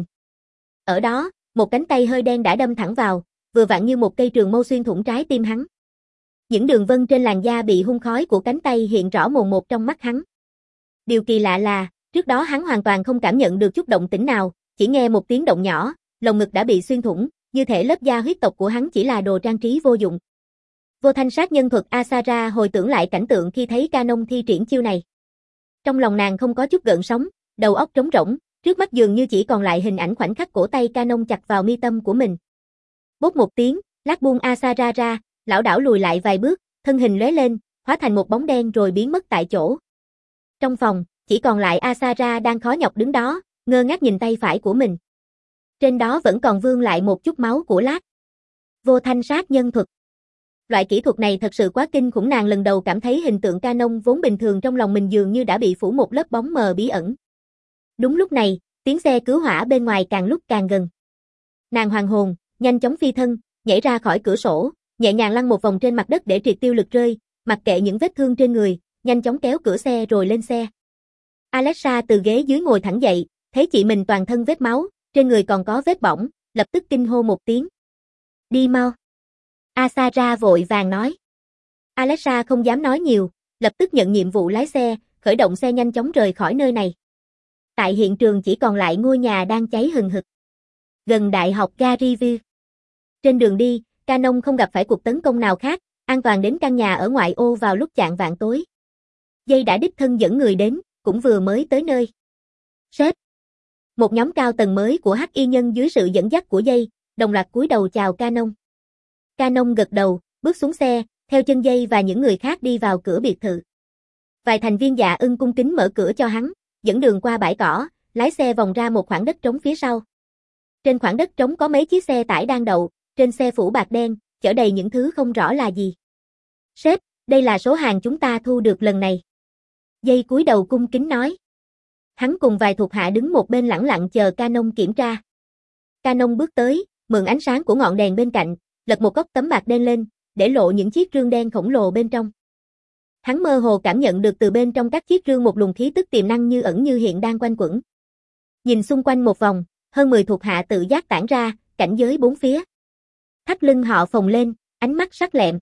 Ở đó, một cánh tay hơi đen đã đâm thẳng vào, vừa vặn như một cây trường mâu xuyên thủng trái tim hắn. Những đường vân trên làn da bị hun khói của cánh tay hiện rõ mồn một trong mắt hắn. Điều kỳ lạ là, trước đó hắn hoàn toàn không cảm nhận được chút động tĩnh nào, chỉ nghe một tiếng động nhỏ, lồng ngực đã bị xuyên thủng, như thể lớp da huyết tộc của hắn chỉ là đồ trang trí vô dụng. Vô thanh sát nhân thuật Asara hồi tưởng lại cảnh tượng khi thấy Canon thi triển chiêu này. Trong lòng nàng không có chút gợn sóng, đầu óc trống rỗng, trước mắt dường như chỉ còn lại hình ảnh khoảnh khắc cổ tay Canon chặt vào mi tâm của mình. Bốp một tiếng, Lát buông Asara ra, lảo đảo lùi lại vài bước, thân hình lóe lên, hóa thành một bóng đen rồi biến mất tại chỗ. Trong phòng, chỉ còn lại Asara đang khó nhọc đứng đó, ngơ ngác nhìn tay phải của mình. Trên đó vẫn còn vương lại một chút máu của Lát. Vô thanh sát nhân thuật. Loại kỹ thuật này thật sự quá kinh khủng, nàng lần đầu cảm thấy hình tượng Canon vốn bình thường trong lòng mình dường như đã bị phủ một lớp bóng mờ bí ẩn. Đúng lúc này, tiếng xe cứu hỏa bên ngoài càng lúc càng gần. Nàng hoàn hồn, nhanh chóng phi thân, nhảy ra khỏi cửa sổ, nhẹ nhàng lăn một vòng trên mặt đất để triệt tiêu lực rơi, mặc kệ những vết thương trên người, nhanh chóng kéo cửa xe rồi lên xe. Alexa từ ghế dưới ngồi thẳng dậy, thấy chị mình toàn thân vết máu, trên người còn có vết bỏng, lập tức kinh hô một tiếng. Đi mau. Asara vội vàng nói. Alexa không dám nói nhiều, lập tức nhận nhiệm vụ lái xe, khởi động xe nhanh chóng rời khỏi nơi này. Tại hiện trường chỉ còn lại ngôi nhà đang cháy hừng hực. Gần đại học Gariville. Trên đường đi, Canon không gặp phải cuộc tấn công nào khác, an toàn đến căn nhà ở ngoại ô vào lúc chạng vạng tối. Dây đã đích thân dẫn người đến, cũng vừa mới tới nơi. Sếp. Một nhóm cao tầng mới của hắc y nhân dưới sự dẫn dắt của Dây, đồng loạt cúi đầu chào Canon. Canon gật đầu, bước xuống xe, theo chân Dây và những người khác đi vào cửa biệt thự. Vài thành viên Dạ Ưng cung kính mở cửa cho hắn, dẫn đường qua bãi cỏ, lái xe vòng ra một khoảng đất trống phía sau. Trên khoảng đất trống có mấy chiếc xe tải đang đậu, trên xe phủ bạc đen, chở đầy những thứ không rõ là gì. Sếp, đây là số hàng chúng ta thu được lần này. Dây cúi đầu cung kính nói. Hắn cùng vài thuộc hạ đứng một bên lẳng lặng chờ Canon kiểm tra. Canon bước tới, mượn ánh sáng của ngọn đèn bên cạnh, lật một góc tấm bạc đen lên, để lộ những chiếc rương đen khổng lồ bên trong. Hắn mơ hồ cảm nhận được từ bên trong các chiếc rương một luồng khí tức tiềm năng như ẩn như hiện đang quanh quẩn. Nhìn xung quanh một vòng, hơn mười thuộc hạ tự giác tản ra, cảnh giới bốn phía. Thắt lưng họ phồng lên, ánh mắt sắc lẹm.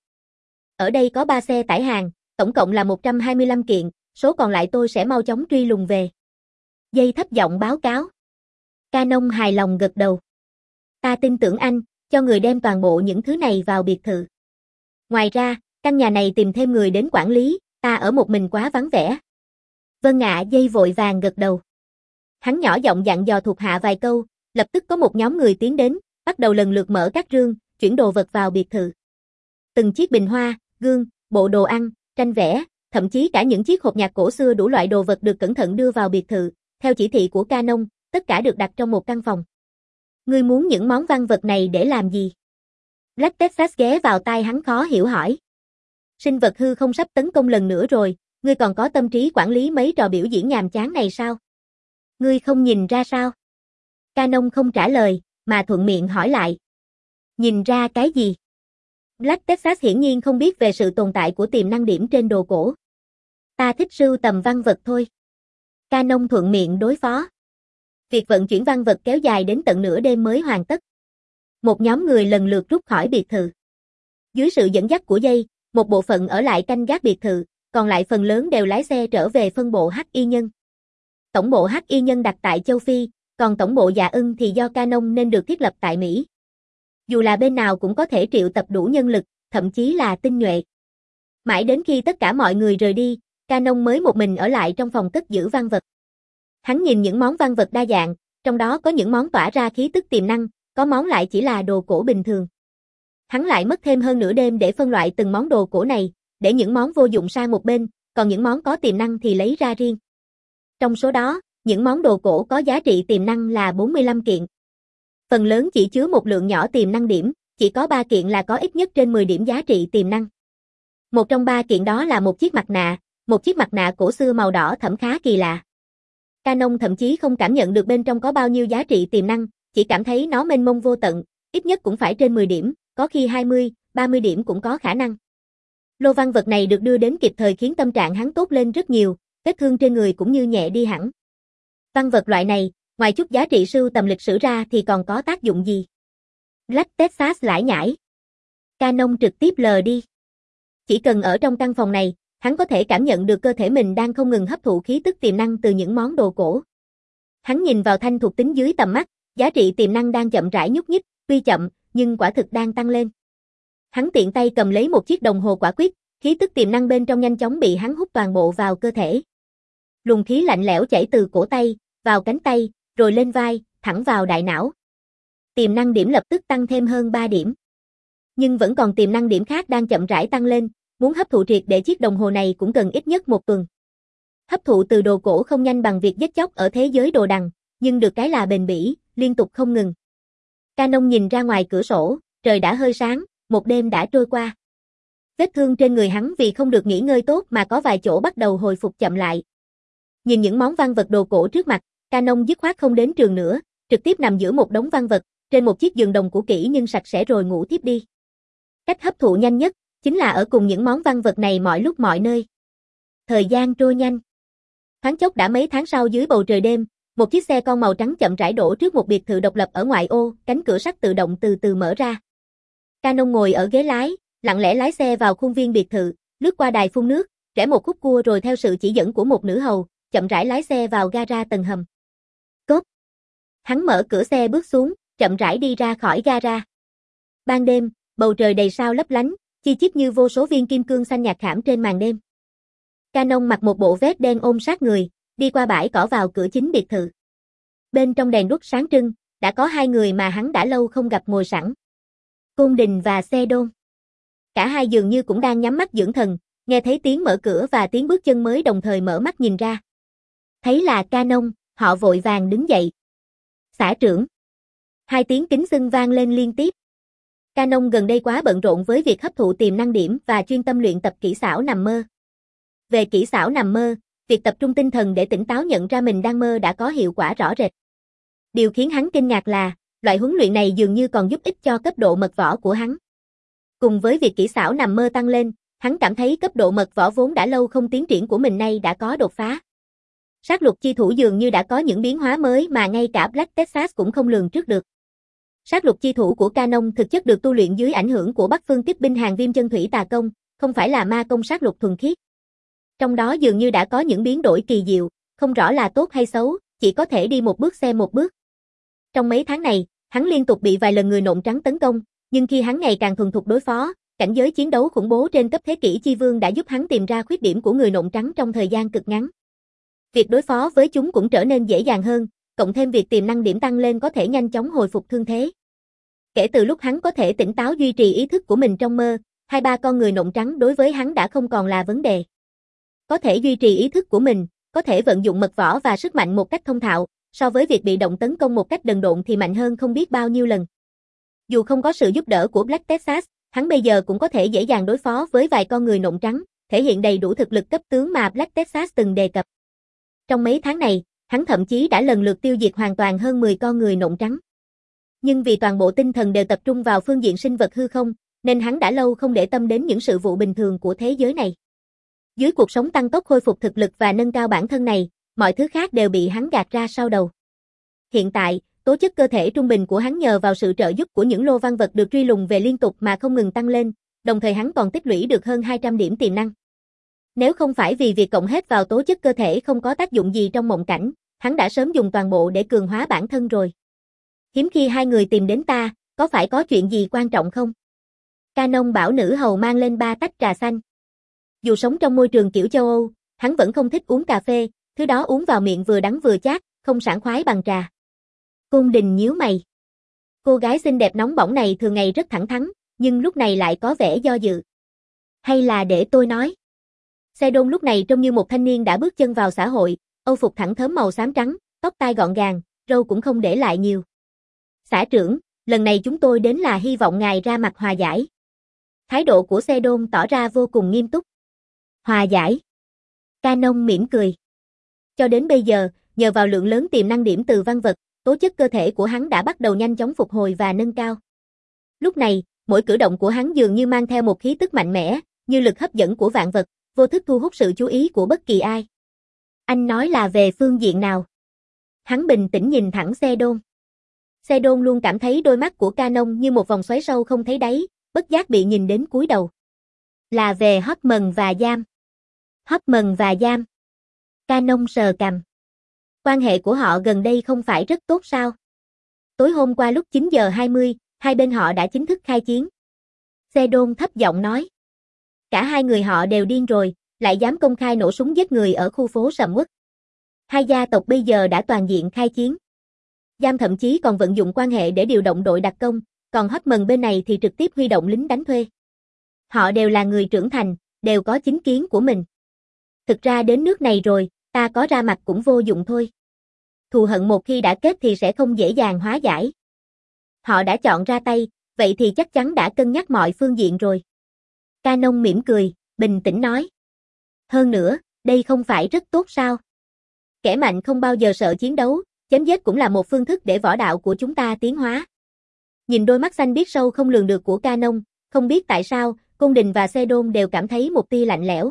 Ở đây có ba xe tải hàng, tổng cộng là một trăm hai mươi lăm kiện, số còn lại tôi sẽ mau chóng truy lùng về. Dây thấp giọng báo cáo. Canon hài lòng gật đầu. Ta tin tưởng anh, cho người đem toàn bộ những thứ này vào biệt thự. Ngoài ra, căn nhà này tìm thêm người đến quản lý, ta ở một mình quá vắng vẻ. Vân ạ, dây vội vàng gật đầu. Hắn nhỏ giọng dặn dò thuộc hạ vài câu, lập tức có một nhóm người tiến đến, bắt đầu lần lượt mở các rương, chuyển đồ vật vào biệt thự. Từng chiếc bình hoa, gương, bộ đồ ăn, tranh vẽ, thậm chí cả những chiếc hộp nhạc cổ xưa đủ loại đồ vật được cẩn thận đưa vào biệt thự, theo chỉ thị của Canon, tất cả được đặt trong một căn phòng. Ngươi muốn những món văn vật này để làm gì? Black Texas ghé vào tai hắn khó hiểu hỏi. Sinh vật hư không sắp tấn công lần nữa rồi, ngươi còn có tâm trí quản lý mấy trò biểu diễn nhàm chán này sao? Ngươi không nhìn ra sao? Canon không trả lời, mà thuận miệng hỏi lại. Nhìn ra cái gì? Black Texas hiển nhiên không biết về sự tồn tại của tiềm năng điểm trên đồ cổ. Ta thích sưu tầm văn vật thôi. Canon thuận miệng đối phó. Việc vận chuyển văn vật kéo dài đến tận nửa đêm mới hoàn tất. Một nhóm người lần lượt rút khỏi biệt thự. Dưới sự dẫn dắt của dây, một bộ phận ở lại canh gác biệt thự, còn lại phần lớn đều lái xe trở về phân bộ Hắc Y Nhân. Tổng bộ Hắc Y Nhân đặt tại châu Phi, còn tổng bộ Dạ Ưng thì do Canon nên được thiết lập tại Mỹ. Dù là bên nào cũng có thể triệu tập đủ nhân lực, thậm chí là tinh nhuệ. Mãi đến khi tất cả mọi người rời đi, Canon mới một mình ở lại trong phòng cất giữ văn vật. Hắn nhìn những món văn vật đa dạng, trong đó có những món tỏa ra khí tức tiềm năng, có món lại chỉ là đồ cổ bình thường. Hắn lại mất thêm hơn nửa đêm để phân loại từng món đồ cổ này, để những món vô dụng sang một bên, còn những món có tiềm năng thì lấy ra riêng. Trong số đó, những món đồ cổ có giá trị tiềm năng là bốn mươi lăm kiện. Phần lớn chỉ chứa một lượng nhỏ tiềm năng điểm, chỉ có ba kiện là có ít nhất trên mười điểm giá trị tiềm năng. Một trong ba kiện đó là một chiếc mặt nạ, một chiếc mặt nạ cổ xưa màu đỏ thẫm khá kỳ lạ. Canon thậm chí không cảm nhận được bên trong có bao nhiêu giá trị tiềm năng, chỉ cảm thấy nó mênh mông vô tận, ít nhất cũng phải trên mười điểm, có khi hai mươi, ba mươi điểm cũng có khả năng. Lô văn vật này được đưa đến kịp thời khiến tâm trạng hắn tốt lên rất nhiều, vết thương trên người cũng như nhẹ đi hẳn. Văn vật loại này, ngoài chút giá trị sưu tầm lịch sử ra thì còn có tác dụng gì? Black Texas lải nhải. Canon trực tiếp lờ đi. Chỉ cần ở trong căn phòng này, hắn có thể cảm nhận được cơ thể mình đang không ngừng hấp thụ khí tức tiềm năng từ những món đồ cổ. Hắn nhìn vào thanh thuộc tính dưới tầm mắt, giá trị tiềm năng đang chậm rãi nhúc nhích, tuy chậm, nhưng quả thực đang tăng lên. Hắn tiện tay cầm lấy một chiếc đồng hồ quả quyết, khí tức tiềm năng bên trong nhanh chóng bị hắn hút toàn bộ vào cơ thể. Luồng khí lạnh lẽo chảy từ cổ tay, vào cánh tay, rồi lên vai, thẳng vào đại não. Tiềm năng điểm lập tức tăng thêm hơn ba điểm. Nhưng vẫn còn tiềm năng điểm khác đang chậm rãi tăng lên, muốn hấp thụ triệt để chiếc đồng hồ này cũng cần ít nhất một tuần. Hấp thụ từ đồ cổ không nhanh bằng việc giết chóc ở thế giới đồ đằng, nhưng được cái là bền bỉ, liên tục không ngừng. Canon nhìn ra ngoài cửa sổ, trời đã hơi sáng, một đêm đã trôi qua. Vết thương trên người hắn vì không được nghỉ ngơi tốt mà có vài chỗ bắt đầu hồi phục chậm lại. Nhìn những món văn vật đồ cổ trước mặt, Canon dứt khoát không đến trường nữa, trực tiếp nằm giữa một đống văn vật, trên một chiếc giường đồng cũ kỹ nhưng sạch sẽ rồi ngủ tiếp đi. Cách hấp thụ nhanh nhất, chính là ở cùng những món văn vật này mọi lúc mọi nơi. Thời gian trôi nhanh. Thoáng chốc đã mấy tháng sau dưới bầu trời đêm, một chiếc xe con màu trắng chậm rãi đổ trước một biệt thự độc lập ở ngoại ô, cánh cửa sắt tự động từ từ mở ra. Canon ngồi ở ghế lái, lặng lẽ lái xe vào khuôn viên biệt thự, lướt qua đài phun nước, rẽ một khúc cua rồi theo sự chỉ dẫn của một nữ hầu, chậm rãi lái xe vào gara tầng hầm. Cốp. Hắn mở cửa xe bước xuống, chậm rãi đi ra khỏi gara. Ban đêm, bầu trời đầy sao lấp lánh, chi chít như vô số viên kim cương xanh nhạt khảm trên màn đêm. Canon mặc một bộ vest đen ôm sát người, đi qua bãi cỏ vào cửa chính biệt thự. Bên trong đèn đuốc sáng trưng, đã có hai người mà hắn đã lâu không gặp ngồi sẵn. Côn Đình và Xe Đôn. Cả hai dường như cũng đang nhắm mắt dưỡng thần, nghe thấy tiếng mở cửa và tiếng bước chân mới đồng thời mở mắt nhìn ra. Thấy là Canon, họ vội vàng đứng dậy. Xã trưởng. Hai tiếng kính xưng vang lên liên tiếp. Canon gần đây quá bận rộn với việc hấp thụ tiềm năng điểm và chuyên tâm luyện tập kỹ xảo nằm mơ. Về kỹ xảo nằm mơ, Việc tập trung tinh thần để tỉnh táo nhận ra mình đang mơ đã có hiệu quả rõ rệt. Điều khiến hắn kinh ngạc là, loại huấn luyện này dường như còn giúp ích cho cấp độ mật võ của hắn. Cùng với việc kỹ xảo nằm mơ tăng lên, hắn cảm thấy cấp độ mật võ vốn đã lâu không tiến triển của mình nay đã có đột phá. Sát lục chi thủ dường như đã có những biến hóa mới mà ngay cả Black Texas cũng không lường trước được. Sát lục chi thủ của Canon thực chất được tu luyện dưới ảnh hưởng của Bắc Phương Kích binh hàng viêm chân thủy tà công, không phải là ma công sát lục thuần khiết. Trong đó dường như đã có những biến đổi kỳ diệu, không rõ là tốt hay xấu, chỉ có thể đi một bước xem một bước. Trong mấy tháng này, hắn liên tục bị vài lần người nộm trắng tấn công, nhưng khi hắn ngày càng thuần thục đối phó, cảnh giới chiến đấu khủng bố trên cấp thế kỷ chi vương đã giúp hắn tìm ra khuyết điểm của người nộm trắng trong thời gian cực ngắn. Việc đối phó với chúng cũng trở nên dễ dàng hơn, cộng thêm việc tiềm năng điểm tăng lên có thể nhanh chóng hồi phục thương thế. Kể từ lúc hắn có thể tỉnh táo duy trì ý thức của mình trong mơ, hai ba con người nộm trắng đối với hắn đã không còn là vấn đề. Có thể duy trì ý thức của mình, có thể vận dụng mật võ và sức mạnh một cách thông thạo, so với việc bị động tấn công một cách đần độn thì mạnh hơn không biết bao nhiêu lần. Dù không có sự giúp đỡ của Black Texas, hắn bây giờ cũng có thể dễ dàng đối phó với vài con người nộm trắng, thể hiện đầy đủ thực lực cấp tướng mà Black Texas từng đề cập. Trong mấy tháng này, hắn thậm chí đã lần lượt tiêu diệt hoàn toàn hơn mười con người nộm trắng. Nhưng vì toàn bộ tinh thần đều tập trung vào phương diện sinh vật hư không, nên hắn đã lâu không để tâm đến những sự vụ bình thường của thế giới này. Dưới cuộc sống tăng tốc khôi phục thực lực và nâng cao bản thân này, mọi thứ khác đều bị hắn gạt ra sau đầu. Hiện tại, tố chất cơ thể trung bình của hắn nhờ vào sự trợ giúp của những lô văn vật được truy lùng về liên tục mà không ngừng tăng lên, đồng thời hắn còn tích lũy được hơn hai trăm điểm tiềm năng. Nếu không phải vì việc cộng hết vào tố chất cơ thể không có tác dụng gì trong mộng cảnh, hắn đã sớm dùng toàn bộ để cường hóa bản thân rồi. Hiếm khi hai người tìm đến ta, có phải có chuyện gì quan trọng không? Canon bảo nữ hầu mang lên ba tách trà xanh. Dù sống trong môi trường kiểu châu Âu, hắn vẫn không thích uống cà phê, thứ đó uống vào miệng vừa đắng vừa chát, không sảng khoái bằng trà. Cung Đình nhíu mày. Cô gái xinh đẹp nóng bỏng này thường ngày rất thẳng thắn, nhưng lúc này lại có vẻ do dự. Hay là để tôi nói? Sedon lúc này trông như một thanh niên đã bước chân vào xã hội, âu phục thẳng thớm màu xám trắng, tóc tai gọn gàng, râu cũng không để lại nhiều. Xã trưởng, lần này chúng tôi đến là hy vọng ngài ra mặt hòa giải. Thái độ của Sedon tỏ ra vô cùng nghiêm túc. Hòa giải. Canon mỉm cười. Cho đến bây giờ, nhờ vào lượng lớn tiềm năng điểm từ văn vật, tố chất cơ thể của hắn đã bắt đầu nhanh chóng phục hồi và nâng cao. Lúc này, mỗi cử động của hắn dường như mang theo một khí tức mạnh mẽ, như lực hấp dẫn của vạn vật, vô thức thu hút sự chú ý của bất kỳ ai. Anh nói là về phương diện nào? Hắn bình tĩnh nhìn thẳng Sedon. Sedon luôn cảm thấy đôi mắt của Canon như một vòng xoáy sâu không thấy đáy, bất giác bị nhìn đến cúi đầu. Là về Hoffman và Giam. Hoffman và Giam. Canon sờ cằm. Quan hệ của họ gần đây không phải rất tốt sao? Tối hôm qua lúc chín giờ hai mươi, hai bên họ đã chính thức khai chiến. Sedon thấp giọng nói. Cả hai người họ đều điên rồi, lại dám công khai nổ súng giết người ở khu phố sầm uất. Hai gia tộc bây giờ đã toàn diện khai chiến. Giam thậm chí còn vận dụng quan hệ để điều động đội đặc công, còn Hoffman bên này thì trực tiếp huy động lính đánh thuê. Họ đều là người trưởng thành, đều có chính kiến của mình. Thực ra đến nước này rồi, ta có ra mặt cũng vô dụng thôi. Thù hận một khi đã kết thì sẽ không dễ dàng hóa giải. Họ đã chọn ra tay, vậy thì chắc chắn đã cân nhắc mọi phương diện rồi. Canon mỉm cười, bình tĩnh nói. Hơn nữa, đây không phải rất tốt sao? Kẻ mạnh không bao giờ sợ chiến đấu, chém giết cũng là một phương thức để võ đạo của chúng ta tiến hóa. Nhìn đôi mắt xanh biếc sâu không lường được của Canon, không biết tại sao, Cung Đình và Sedon đều cảm thấy một tia lạnh lẽo.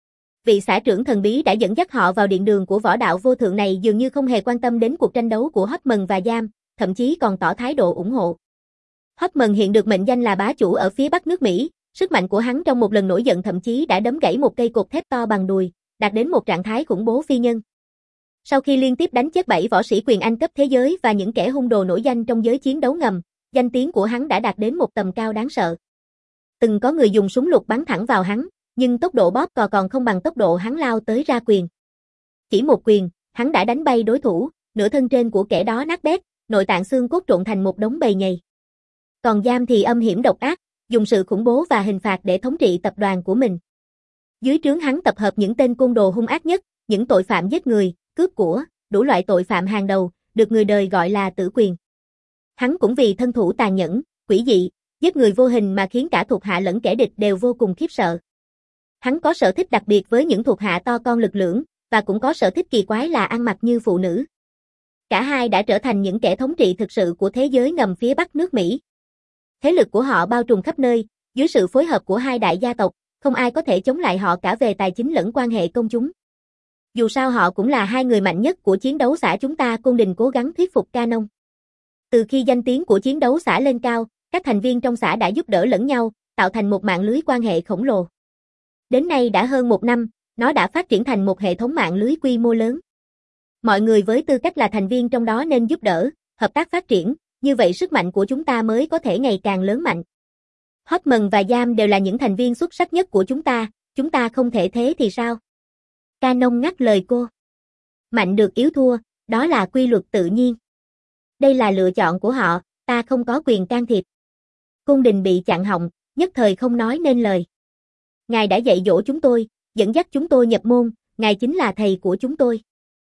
Vị xã trưởng thần bí đã dẫn dắt họ vào điện đường của võ đạo vô thượng này dường như không hề quan tâm đến cuộc tranh đấu của Hoffman và Giam, thậm chí còn tỏ thái độ ủng hộ. Hoffman hiện được mệnh danh là bá chủ ở phía Bắc nước Mỹ, sức mạnh của hắn trong một lần nổi giận thậm chí đã đấm gãy một cây cột thép to bằng đùi, đạt đến một trạng thái khủng bố phi nhân. Sau khi liên tiếp đánh chết bảy võ sĩ quyền Anh cấp thế giới và những kẻ hung đồ nổi danh trong giới chiến đấu ngầm, danh tiếng của hắn đã đạt đến một tầm cao đáng sợ. Từng có người dùng súng lục bắn thẳng vào hắn, nhưng tốc độ bóp cò còn không bằng tốc độ hắn lao tới ra quyền. Chỉ một quyền, hắn đã đánh bay đối thủ, nửa thân trên của kẻ đó nát bét, nội tạng xương cốt trộn thành một đống bầy nhầy. Còn Giam thì âm hiểm độc ác, dùng sự khủng bố và hình phạt để thống trị tập đoàn của mình. Dưới trướng hắn tập hợp những tên côn đồ hung ác nhất, những tội phạm giết người, cướp của, đủ loại tội phạm hàng đầu, được người đời gọi là tử quyền. Hắn cũng vì thân thủ tàn nhẫn, quỷ dị, giết người vô hình mà khiến cả thuộc hạ lẫn kẻ địch đều vô cùng khiếp sợ. Hắn có sở thích đặc biệt với những thuộc hạ to con lực lưỡng, và cũng có sở thích kỳ quái là ăn mặc như phụ nữ. Cả hai đã trở thành những kẻ thống trị thực sự của thế giới ngầm phía bắc nước Mỹ. Thế lực của họ bao trùm khắp nơi, dưới sự phối hợp của hai đại gia tộc, không ai có thể chống lại họ cả về tài chính lẫn quan hệ công chúng. Dù sao họ cũng là hai người mạnh nhất của chiến đấu xã chúng ta. Côn Đình cố gắng thuyết phục Canon. Từ khi danh tiếng của chiến đấu xã lên cao, các thành viên trong xã đã giúp đỡ lẫn nhau, tạo thành một mạng lưới quan hệ khổng lồ. Đến nay đã hơn một năm, nó đã phát triển thành một hệ thống mạng lưới quy mô lớn. Mọi người với tư cách là thành viên trong đó nên giúp đỡ, hợp tác phát triển, như vậy sức mạnh của chúng ta mới có thể ngày càng lớn mạnh. Hotman và Jam đều là những thành viên xuất sắc nhất của chúng ta, chúng ta không thể thế thì sao? Canon ngắt lời cô. Mạnh được yếu thua, đó là quy luật tự nhiên. Đây là lựa chọn của họ, ta không có quyền can thiệp. Côn Đình bị chặn họng, nhất thời không nói nên lời. Ngài đã dạy dỗ chúng tôi, dẫn dắt chúng tôi nhập môn, ngài chính là thầy của chúng tôi.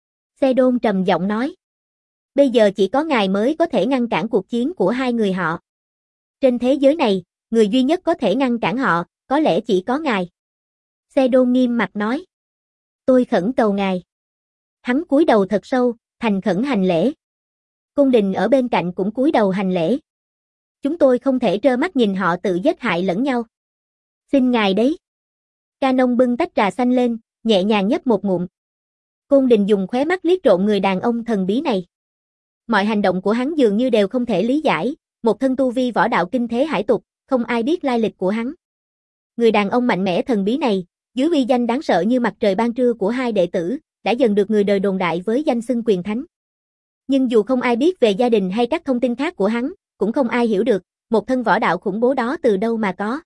Sedon trầm giọng nói. Bây giờ chỉ có ngài mới có thể ngăn cản cuộc chiến của hai người họ. Trên thế giới này, người duy nhất có thể ngăn cản họ, có lẽ chỉ có ngài. Sedon nghiêm mặt nói. Tôi khẩn cầu ngài. Hắn cúi đầu thật sâu, thành khẩn hành lễ. Côn Đình ở bên cạnh cũng cúi đầu hành lễ. Chúng tôi không thể trơ mắt nhìn họ tự giết hại lẫn nhau. Xin ngài đấy. Canon bưng tách trà xanh lên, nhẹ nhàng nhấp một ngụm. Côn Đình dùng khóe mắt liếc trộm người đàn ông thần bí này. Mọi hành động của hắn dường như đều không thể lý giải, một thân tu vi võ đạo kinh thế hải tục, không ai biết lai lịch của hắn. Người đàn ông mạnh mẽ thần bí này, dưới uy danh đáng sợ như mặt trời ban trưa của hai đệ tử, đã dần được người đời đồn đại với danh xưng quyền thánh. Nhưng dù không ai biết về gia đình hay các thông tin khác của hắn, cũng không ai hiểu được, một thân võ đạo khủng bố đó từ đâu mà có.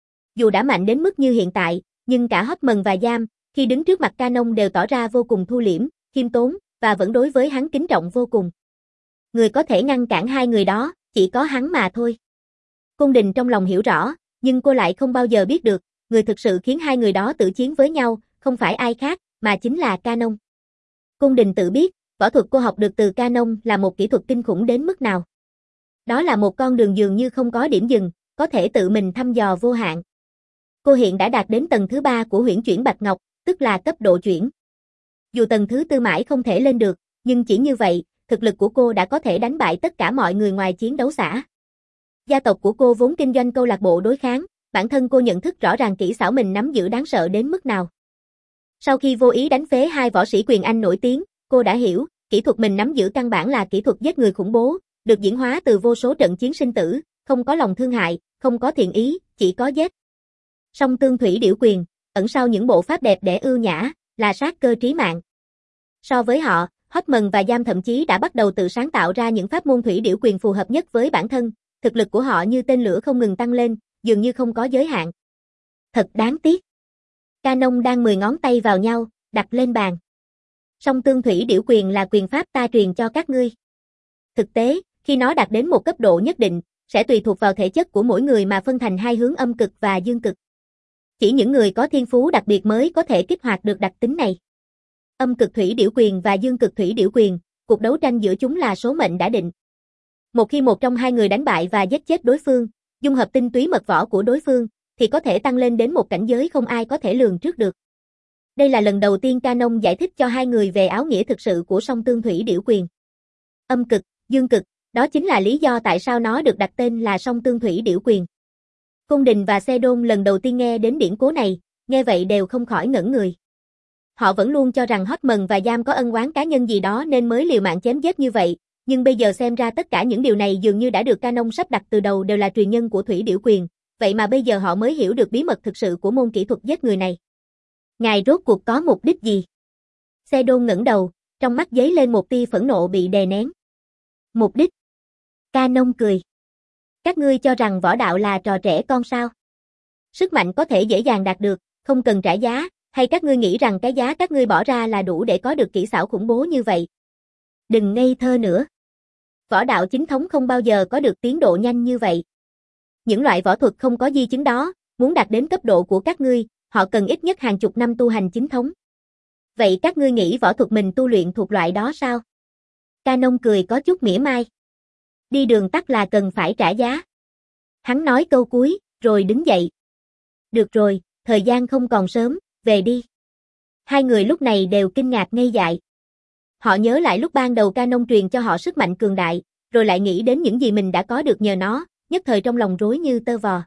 Dù đã mạnh đến mức như hiện tại, nhưng cả Hotman và Jam, khi đứng trước mặt Canon đều tỏ ra vô cùng thu liễm, khiêm tốn, và vẫn đối với hắn kính trọng vô cùng. Người có thể ngăn cản hai người đó, chỉ có hắn mà thôi. Côn Đình trong lòng hiểu rõ, nhưng cô lại không bao giờ biết được, người thực sự khiến hai người đó tự chiến với nhau, không phải ai khác, mà chính là Canon. Côn Đình tự biết, võ thuật cô học được từ Canon là một kỹ thuật kinh khủng đến mức nào. Đó là một con đường dường như không có điểm dừng, có thể tự mình thăm dò vô hạn. Cô hiện đã đạt đến tầng thứ ba của huyễn chuyển Bạch Ngọc, tức là cấp độ chuyển. Dù tầng thứ tư mãi không thể lên được, nhưng chỉ như vậy, thực lực của cô đã có thể đánh bại tất cả mọi người ngoài chiến đấu xã. Gia tộc của cô vốn kinh doanh câu lạc bộ đối kháng, bản thân cô nhận thức rõ ràng kỹ xảo mình nắm giữ đáng sợ đến mức nào. Sau khi vô ý đánh phế hai võ sĩ quyền Anh nổi tiếng, cô đã hiểu, kỹ thuật mình nắm giữ căn bản là kỹ thuật giết người khủng bố, được diễn hóa từ vô số trận chiến sinh tử, không có lòng thương hại, không có thiện ý, chỉ có giết. Song tương thủy điểu quyền, ẩn sau những bộ pháp đẹp đẽ ưu nhã, là sát cơ trí mạng. So với họ, Hotman và Jam thậm chí đã bắt đầu tự sáng tạo ra những pháp môn thủy điểu quyền phù hợp nhất với bản thân, thực lực của họ như tên lửa không ngừng tăng lên, dường như không có giới hạn. Thật đáng tiếc. Canon đang mười ngón tay vào nhau, đặt lên bàn. Song tương thủy điểu quyền là quyền pháp ta truyền cho các ngươi. Thực tế, khi nó đạt đến một cấp độ nhất định, sẽ tùy thuộc vào thể chất của mỗi người mà phân thành hai hướng âm cực và dương cực. Chỉ những người có thiên phú đặc biệt mới có thể kích hoạt được đặc tính này. Âm cực thủy điểu quyền và dương cực thủy điểu quyền, cuộc đấu tranh giữa chúng là số mệnh đã định. Một khi một trong hai người đánh bại và giết chết đối phương, dung hợp tinh túy mật võ của đối phương, thì có thể tăng lên đến một cảnh giới không ai có thể lường trước được. Đây là lần đầu tiên Canon giải thích cho hai người về áo nghĩa thực sự của song tương thủy điểu quyền. Âm cực, dương cực, đó chính là lý do tại sao nó được đặt tên là song tương thủy điểu quyền. Côn Đình và Sedon lần đầu tiên nghe đến điển cố này, nghe vậy đều không khỏi ngẩn người. Họ vẫn luôn cho rằng Hotman và Jam có ân oán cá nhân gì đó nên mới liều mạng chém giết như vậy, nhưng bây giờ xem ra tất cả những điều này dường như đã được Canon sắp đặt từ đầu đều là truyền nhân của thủy điểu quyền, vậy mà bây giờ họ mới hiểu được bí mật thực sự của môn kỹ thuật giết người này. Ngài rốt cuộc có mục đích gì? Sedon ngẩng đầu, trong mắt giấy lên một tia phẫn nộ bị đè nén. Mục đích? Canon cười. Các ngươi cho rằng võ đạo là trò trẻ con sao? Sức mạnh có thể dễ dàng đạt được, không cần trả giá, hay các ngươi nghĩ rằng cái giá các ngươi bỏ ra là đủ để có được kỹ xảo khủng bố như vậy? Đừng ngây thơ nữa. Võ đạo chính thống không bao giờ có được tiến độ nhanh như vậy. Những loại võ thuật không có di chứng đó, muốn đạt đến cấp độ của các ngươi, họ cần ít nhất hàng chục năm tu hành chính thống. Vậy các ngươi nghĩ võ thuật mình tu luyện thuộc loại đó sao? Canon cười có chút mỉa mai. Đi đường tắt là cần phải trả giá. Hắn nói câu cuối, rồi đứng dậy. Được rồi, thời gian không còn sớm, về đi. Hai người lúc này đều kinh ngạc ngây dại. Họ nhớ lại lúc ban đầu Canon truyền cho họ sức mạnh cường đại, rồi lại nghĩ đến những gì mình đã có được nhờ nó, nhất thời trong lòng rối như tơ vò.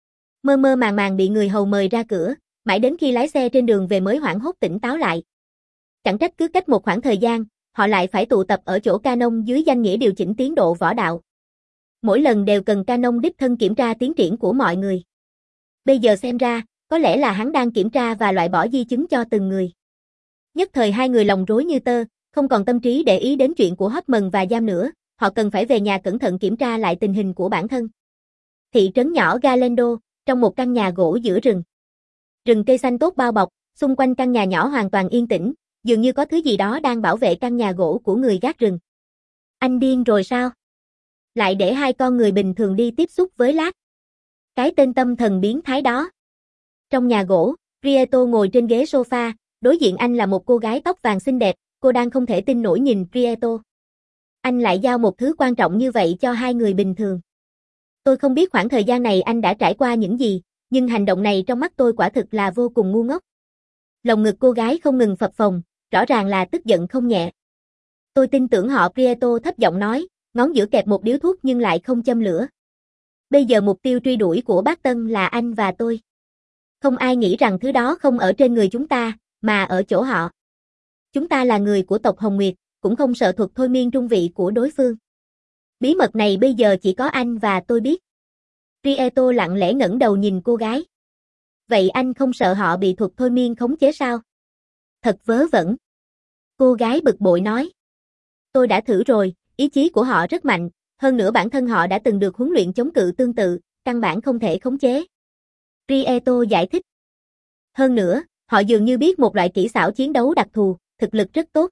Mơ mơ màng màng bị người hầu mời ra cửa, mãi đến khi lái xe trên đường về mới hoảng hốt tỉnh táo lại. Chẳng trách cứ cách một khoảng thời gian, họ lại phải tụ tập ở chỗ Canon dưới danh nghĩa điều chỉnh tiến độ võ đạo. Mỗi lần đều cần Canon đích thân kiểm tra tiến triển của mọi người. Bây giờ xem ra, có lẽ là hắn đang kiểm tra và loại bỏ di chứng cho từng người. Nhất thời hai người lòng rối như tơ, không còn tâm trí để ý đến chuyện của Hoffman và Giam nữa, họ cần phải về nhà cẩn thận kiểm tra lại tình hình của bản thân. Thị trấn nhỏ Galendo, trong một căn nhà gỗ giữa rừng. Rừng cây xanh tốt bao bọc, xung quanh căn nhà nhỏ hoàn toàn yên tĩnh, dường như có thứ gì đó đang bảo vệ căn nhà gỗ của người gác rừng. Anh điên rồi sao? Lại để hai con người bình thường đi tiếp xúc với Lát. Cái tên tâm thần biến thái đó. Trong nhà gỗ, Prieto ngồi trên ghế sofa, đối diện anh là một cô gái tóc vàng xinh đẹp, cô đang không thể tin nổi nhìn Prieto. Anh lại giao một thứ quan trọng như vậy cho hai người bình thường. Tôi không biết khoảng thời gian này anh đã trải qua những gì, nhưng hành động này trong mắt tôi quả thực là vô cùng ngu ngốc. Lồng ngực cô gái không ngừng phập phồng, rõ ràng là tức giận không nhẹ. Tôi tin tưởng họ, Prieto thấp giọng nói, ngón giữa kẹp một điếu thuốc nhưng lại không châm lửa. Bây giờ mục tiêu truy đuổi của bác Tân là anh và tôi. Không ai nghĩ rằng thứ đó không ở trên người chúng ta, mà ở chỗ họ. Chúng ta là người của tộc Hồng Nguyệt, cũng không sợ thuật thôi miên trung vị của đối phương. Bí mật này bây giờ chỉ có anh và tôi biết. Prieto lặng lẽ ngẩng đầu nhìn cô gái. Vậy anh không sợ họ bị thuật thôi miên khống chế sao? Thật vớ vẩn. Cô gái bực bội nói. Tôi đã thử rồi, ý chí của họ rất mạnh, hơn nữa bản thân họ đã từng được huấn luyện chống cự tương tự, căn bản không thể khống chế. Prieto giải thích. Hơn nữa, họ dường như biết một loại kỹ xảo chiến đấu đặc thù, thực lực rất tốt.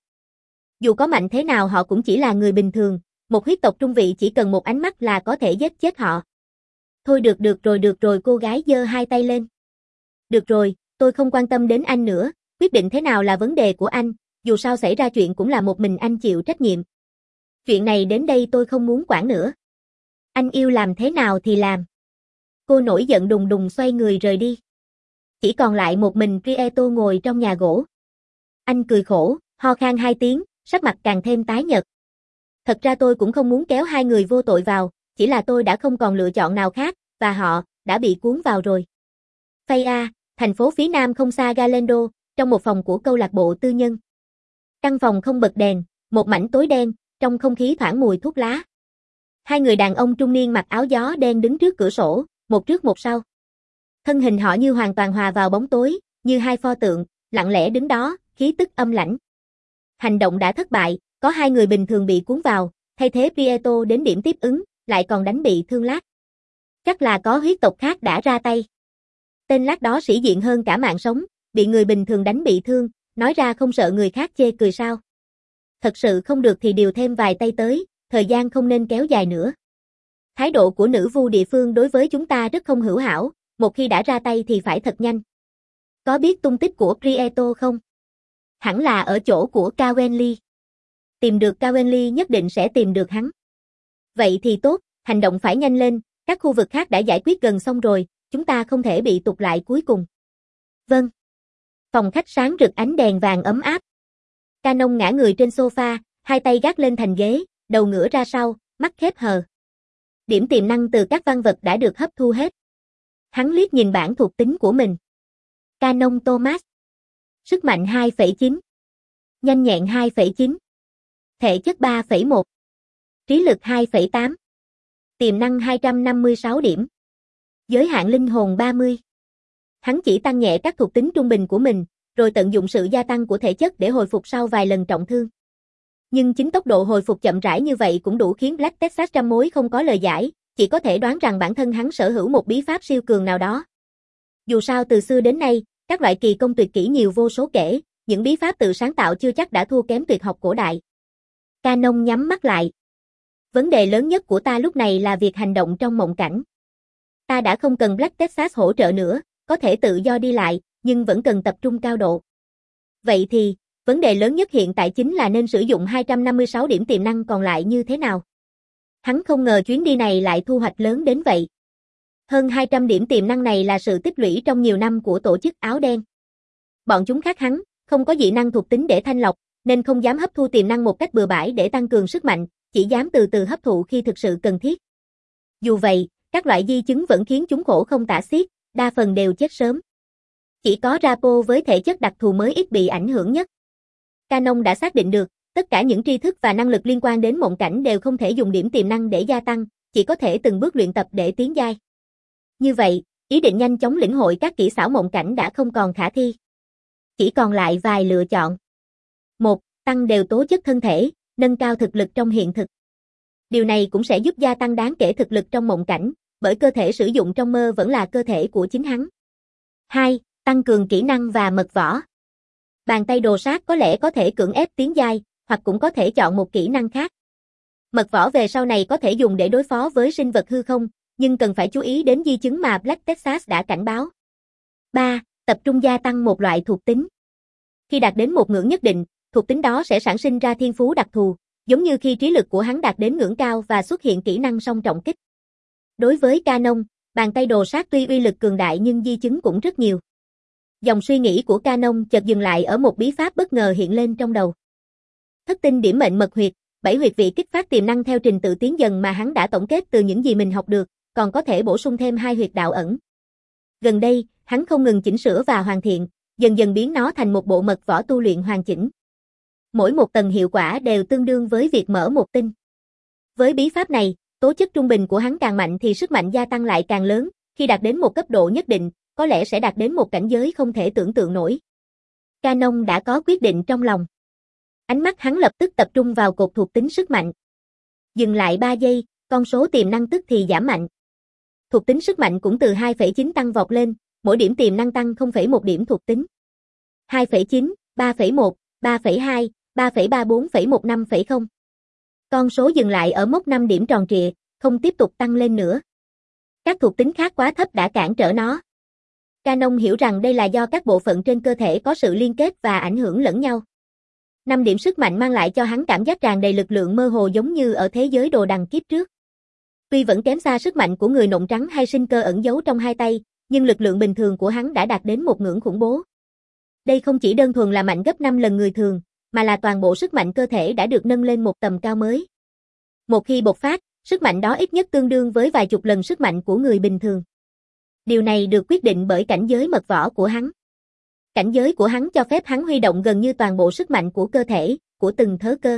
Dù có mạnh thế nào họ cũng chỉ là người bình thường, một huyết tộc trung vị chỉ cần một ánh mắt là có thể giết chết họ. Thôi được được rồi được rồi, cô gái giơ hai tay lên. Được rồi, tôi không quan tâm đến anh nữa, quyết định thế nào là vấn đề của anh, dù sao xảy ra chuyện cũng là một mình anh chịu trách nhiệm. Chuyện này đến đây tôi không muốn quản nữa. Anh yêu làm thế nào thì làm. Cô nổi giận đùng đùng xoay người rời đi. Chỉ còn lại một mình Prieto ngồi trong nhà gỗ. Anh cười khổ, ho khan hai tiếng, sắc mặt càng thêm tái nhợt. Thật ra tôi cũng không muốn kéo hai người vô tội vào, chỉ là tôi đã không còn lựa chọn nào khác, và họ đã bị cuốn vào rồi. Phaya, thành phố phía nam không xa Galendo, trong một phòng của câu lạc bộ tư nhân. Căn phòng không bật đèn, một mảnh tối đen, trong không khí thoảng mùi thuốc lá. Hai người đàn ông trung niên mặc áo gió đen đứng trước cửa sổ, một trước một sau. Thân hình họ như hoàn toàn hòa vào bóng tối, như hai pho tượng, lặng lẽ đứng đó, khí tức âm lãnh. Hành động đã thất bại, có hai người bình thường bị cuốn vào, thay thế Prieto đến điểm tiếp ứng, lại còn đánh bị thương Lát. Chắc là có huyết tộc khác đã ra tay. Tên Lát đó sĩ diện hơn cả mạng sống, bị người bình thường đánh bị thương, nói ra không sợ người khác chê cười sao. Thật sự không được thì điều thêm vài tay tới, thời gian không nên kéo dài nữa. Thái độ của nữ vu địa phương đối với chúng ta rất không hữu hảo, một khi đã ra tay thì phải thật nhanh. Có biết tung tích của Prieto không? Hẳn là ở chỗ của Kawenli. Tìm được Kawenli nhất định sẽ tìm được hắn. Vậy thì tốt, hành động phải nhanh lên, các khu vực khác đã giải quyết gần xong rồi, chúng ta không thể bị tụt lại cuối cùng. Vâng. Phòng khách sáng rực ánh đèn vàng ấm áp. Canon ngã người trên sofa, hai tay gác lên thành ghế, đầu ngửa ra sau, mắt khép hờ. Điểm tiềm năng từ các văn vật đã được hấp thu hết. Hắn liếc nhìn bảng thuộc tính của mình. Canon Thomas. Sức mạnh hai phẩy chín. Nhanh nhẹn hai phẩy chín. Thể chất ba phẩy một. Trí lực hai phẩy tám. Tiềm năng hai trăm năm mươi sáu điểm. Giới hạn linh hồn ba mươi. Hắn chỉ tăng nhẹ các thuộc tính trung bình của mình, rồi tận dụng sự gia tăng của thể chất để hồi phục sau vài lần trọng thương. Nhưng chính tốc độ hồi phục chậm rãi như vậy cũng đủ khiến Black Texas trăm mối không có lời giải, chỉ có thể đoán rằng bản thân hắn sở hữu một bí pháp siêu cường nào đó. Dù sao từ xưa đến nay, các loại kỳ công tuyệt kỹ nhiều vô số kể, những bí pháp tự sáng tạo chưa chắc đã thua kém tuyệt học cổ đại. Canon nhắm mắt lại. Vấn đề lớn nhất của ta lúc này là việc hành động trong mộng cảnh. Ta đã không cần Black Texas hỗ trợ nữa, có thể tự do đi lại, nhưng vẫn cần tập trung cao độ. Vậy thì, vấn đề lớn nhất hiện tại chính là nên sử dụng hai trăm năm mươi sáu điểm tiềm năng còn lại như thế nào. Hắn không ngờ chuyến đi này lại thu hoạch lớn đến vậy. Hơn hai trăm điểm tiềm năng này là sự tích lũy trong nhiều năm của tổ chức áo đen. Bọn chúng khác hắn, Không có dị năng thuộc tính để thanh lọc, nên không dám hấp thu tiềm năng một cách bừa bãi để tăng cường sức mạnh, chỉ dám từ từ hấp thụ khi thực sự cần thiết. Dù vậy, các loại di chứng vẫn khiến chúng khổ không tả xiết, đa phần đều chết sớm. Chỉ có Rapo với thể chất đặc thù mới ít bị ảnh hưởng nhất. Canon đã xác định được, tất cả những tri thức và năng lực liên quan đến mộng cảnh đều không thể dùng điểm tiềm năng để gia tăng, chỉ có thể từng bước luyện tập để tiến giai. Như vậy, ý định nhanh chóng lĩnh hội các kỹ xảo mộng cảnh đã không còn khả thi. Chỉ còn lại vài lựa chọn. một. Tăng đều tố chất thân thể, nâng cao thực lực trong hiện thực. Điều này cũng sẽ giúp gia tăng đáng kể thực lực trong mộng cảnh, bởi cơ thể sử dụng trong mơ vẫn là cơ thể của chính hắn. hai. Tăng cường kỹ năng và mật võ. Bàn tay đồ sát có lẽ có thể cưỡng ép tiến giai, hoặc cũng có thể chọn một kỹ năng khác. Mật võ về sau này có thể dùng để đối phó với sinh vật hư không, nhưng cần phải chú ý đến di chứng mà Black Texas đã cảnh báo. ba. Tập trung gia tăng một loại thuộc tính. Khi đạt đến một ngưỡng nhất định, thuộc tính đó sẽ sản sinh ra thiên phú đặc thù, giống như khi trí lực của hắn đạt đến ngưỡng cao và xuất hiện kỹ năng song trọng kích. Đối với Canon, bàn tay đồ sát tuy uy lực cường đại nhưng di chứng cũng rất nhiều. Dòng suy nghĩ của Canon chợt dừng lại ở một bí pháp bất ngờ hiện lên trong đầu. Thất tinh điểm mệnh mật huyệt, bảy huyệt vị kích phát tiềm năng theo trình tự tiến dần mà hắn đã tổng kết từ những gì mình học được, còn có thể bổ sung thêm hai huyệt đạo ẩn. Gần đây, hắn không ngừng chỉnh sửa và hoàn thiện, dần dần biến nó thành một bộ mật võ tu luyện hoàn chỉnh. Mỗi một tầng hiệu quả đều tương đương với việc mở một tinh. Với bí pháp này, tố chất trung bình của hắn càng mạnh thì sức mạnh gia tăng lại càng lớn, khi đạt đến một cấp độ nhất định, có lẽ sẽ đạt đến một cảnh giới không thể tưởng tượng nổi. Canon đã có quyết định trong lòng. Ánh mắt hắn lập tức tập trung vào cột thuộc tính sức mạnh. Dừng lại ba giây, con số tiềm năng tức thì giảm mạnh. Thuộc tính sức mạnh cũng từ hai phẩy chín tăng vọt lên, mỗi điểm tiềm năng tăng không phẩy một điểm thuộc tính. hai phẩy chín, ba phẩy một, ba phẩy hai, ba phẩy ba bốn phẩy một năm phẩy không. Con số dừng lại ở mốc năm điểm tròn trịa, không tiếp tục tăng lên nữa. Các thuộc tính khác quá thấp đã cản trở nó. Canon hiểu rằng đây là do các bộ phận trên cơ thể có sự liên kết và ảnh hưởng lẫn nhau. năm điểm sức mạnh mang lại cho hắn cảm giác tràn đầy lực lượng mơ hồ giống như ở thế giới đồ đằng kiếp trước. Tuy vẫn kém xa sức mạnh của người nộn trắng hay sinh cơ ẩn giấu trong hai tay, nhưng lực lượng bình thường của hắn đã đạt đến một ngưỡng khủng bố. Đây không chỉ đơn thuần là mạnh gấp năm lần người thường, mà là toàn bộ sức mạnh cơ thể đã được nâng lên một tầm cao mới. Một khi bộc phát, sức mạnh đó ít nhất tương đương với vài chục lần sức mạnh của người bình thường. Điều này được quyết định bởi cảnh giới mật võ của hắn. Cảnh giới của hắn cho phép hắn huy động gần như toàn bộ sức mạnh của cơ thể, của từng thớ cơ.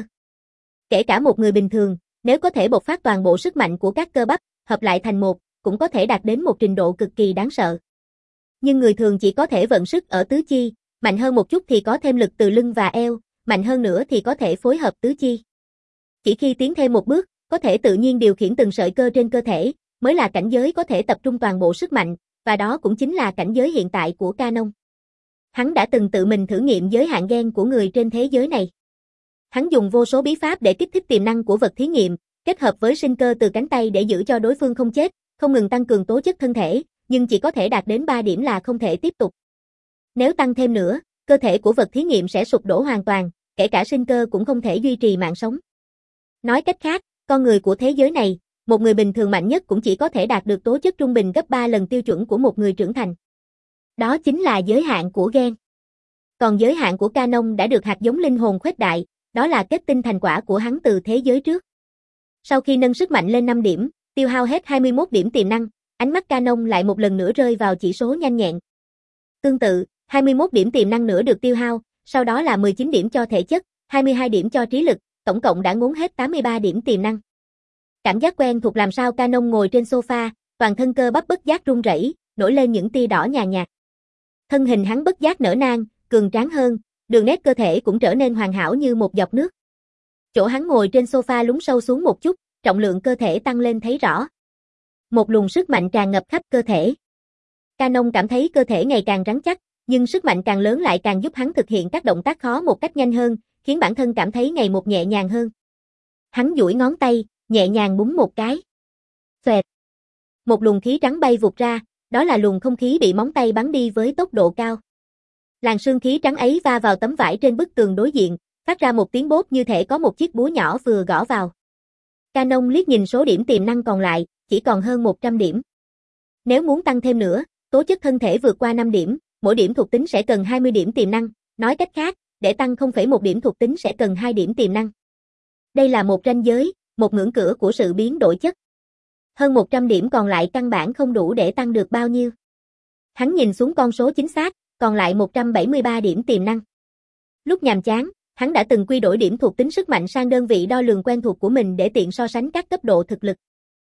Kể cả một người bình thường, nếu có thể bộc phát toàn bộ sức mạnh của các cơ bắp, hợp lại thành một, cũng có thể đạt đến một trình độ cực kỳ đáng sợ. Nhưng người thường chỉ có thể vận sức ở tứ chi, mạnh hơn một chút thì có thêm lực từ lưng và eo, mạnh hơn nữa thì có thể phối hợp tứ chi. Chỉ khi tiến thêm một bước, có thể tự nhiên điều khiển từng sợi cơ trên cơ thể, mới là cảnh giới có thể tập trung toàn bộ sức mạnh, và đó cũng chính là cảnh giới hiện tại của Canon. Hắn đã từng tự mình thử nghiệm giới hạn gen của người trên thế giới này. Hắn dùng vô số bí pháp để kích thích tiềm năng của vật thí nghiệm, kết hợp với sinh cơ từ cánh tay để giữ cho đối phương không chết, không ngừng tăng cường tố chất thân thể, nhưng chỉ có thể đạt đến ba điểm là không thể tiếp tục. Nếu tăng thêm nữa, cơ thể của vật thí nghiệm sẽ sụp đổ hoàn toàn, kể cả sinh cơ cũng không thể duy trì mạng sống. Nói cách khác, con người của thế giới này, một người bình thường mạnh nhất cũng chỉ có thể đạt được tố chất trung bình gấp ba lần tiêu chuẩn của một người trưởng thành. Đó chính là giới hạn của gen. Còn giới hạn của Canon đã được hạt giống linh hồn khuếch đại, đó là kết tinh thành quả của hắn từ thế giới trước. Sau khi nâng sức mạnh lên năm điểm, tiêu hao hết hai mươi mốt điểm tiềm năng, ánh mắt Canon lại một lần nữa rơi vào chỉ số nhanh nhẹn. Tương tự, hai mươi mốt điểm tiềm năng nữa được tiêu hao, sau đó là mười chín điểm cho thể chất, hai mươi hai điểm cho trí lực, tổng cộng đã ngốn hết tám mươi ba điểm tiềm năng. Cảm giác quen thuộc làm sao Canon ngồi trên sofa, toàn thân cơ bắp bất giác run rẩy, nổi lên những tia đỏ nhàn nhạt. Thân hình hắn bất giác nở nang, cường tráng hơn, đường nét cơ thể cũng trở nên hoàn hảo như một giọt nước. Chỗ hắn ngồi trên sofa lún sâu xuống một chút, trọng lượng cơ thể tăng lên thấy rõ. Một luồng sức mạnh tràn ngập khắp cơ thể. Canon cảm thấy cơ thể ngày càng rắn chắc, nhưng sức mạnh càng lớn lại càng giúp hắn thực hiện các động tác khó một cách nhanh hơn, khiến bản thân cảm thấy ngày một nhẹ nhàng hơn. Hắn duỗi ngón tay, nhẹ nhàng búng một cái. Xoẹt. Một luồng khí trắng bay vụt ra, đó là luồng không khí bị móng tay bắn đi với tốc độ cao. Làn sương khí trắng ấy va vào tấm vải trên bức tường đối diện, phát ra một tiếng bốp như thể có một chiếc búa nhỏ vừa gõ vào. Canon liếc nhìn số điểm tiềm năng còn lại, chỉ còn hơn một trăm điểm. Nếu muốn tăng thêm nữa, tố chất thân thể vượt qua năm điểm, mỗi điểm thuộc tính sẽ cần hai mươi điểm tiềm năng, Nói cách khác, để tăng không phẩy một điểm thuộc tính sẽ cần hai điểm tiềm năng. Đây là một ranh giới, một ngưỡng cửa của sự biến đổi chất. Hơn một trăm điểm còn lại căn bản không đủ để tăng được bao nhiêu. Hắn nhìn xuống con số chính xác, còn lại một trăm bảy mươi ba điểm tiềm năng. Lúc nhàm chán, hắn đã từng quy đổi điểm thuộc tính sức mạnh sang đơn vị đo lường quen thuộc của mình để tiện so sánh các cấp độ thực lực.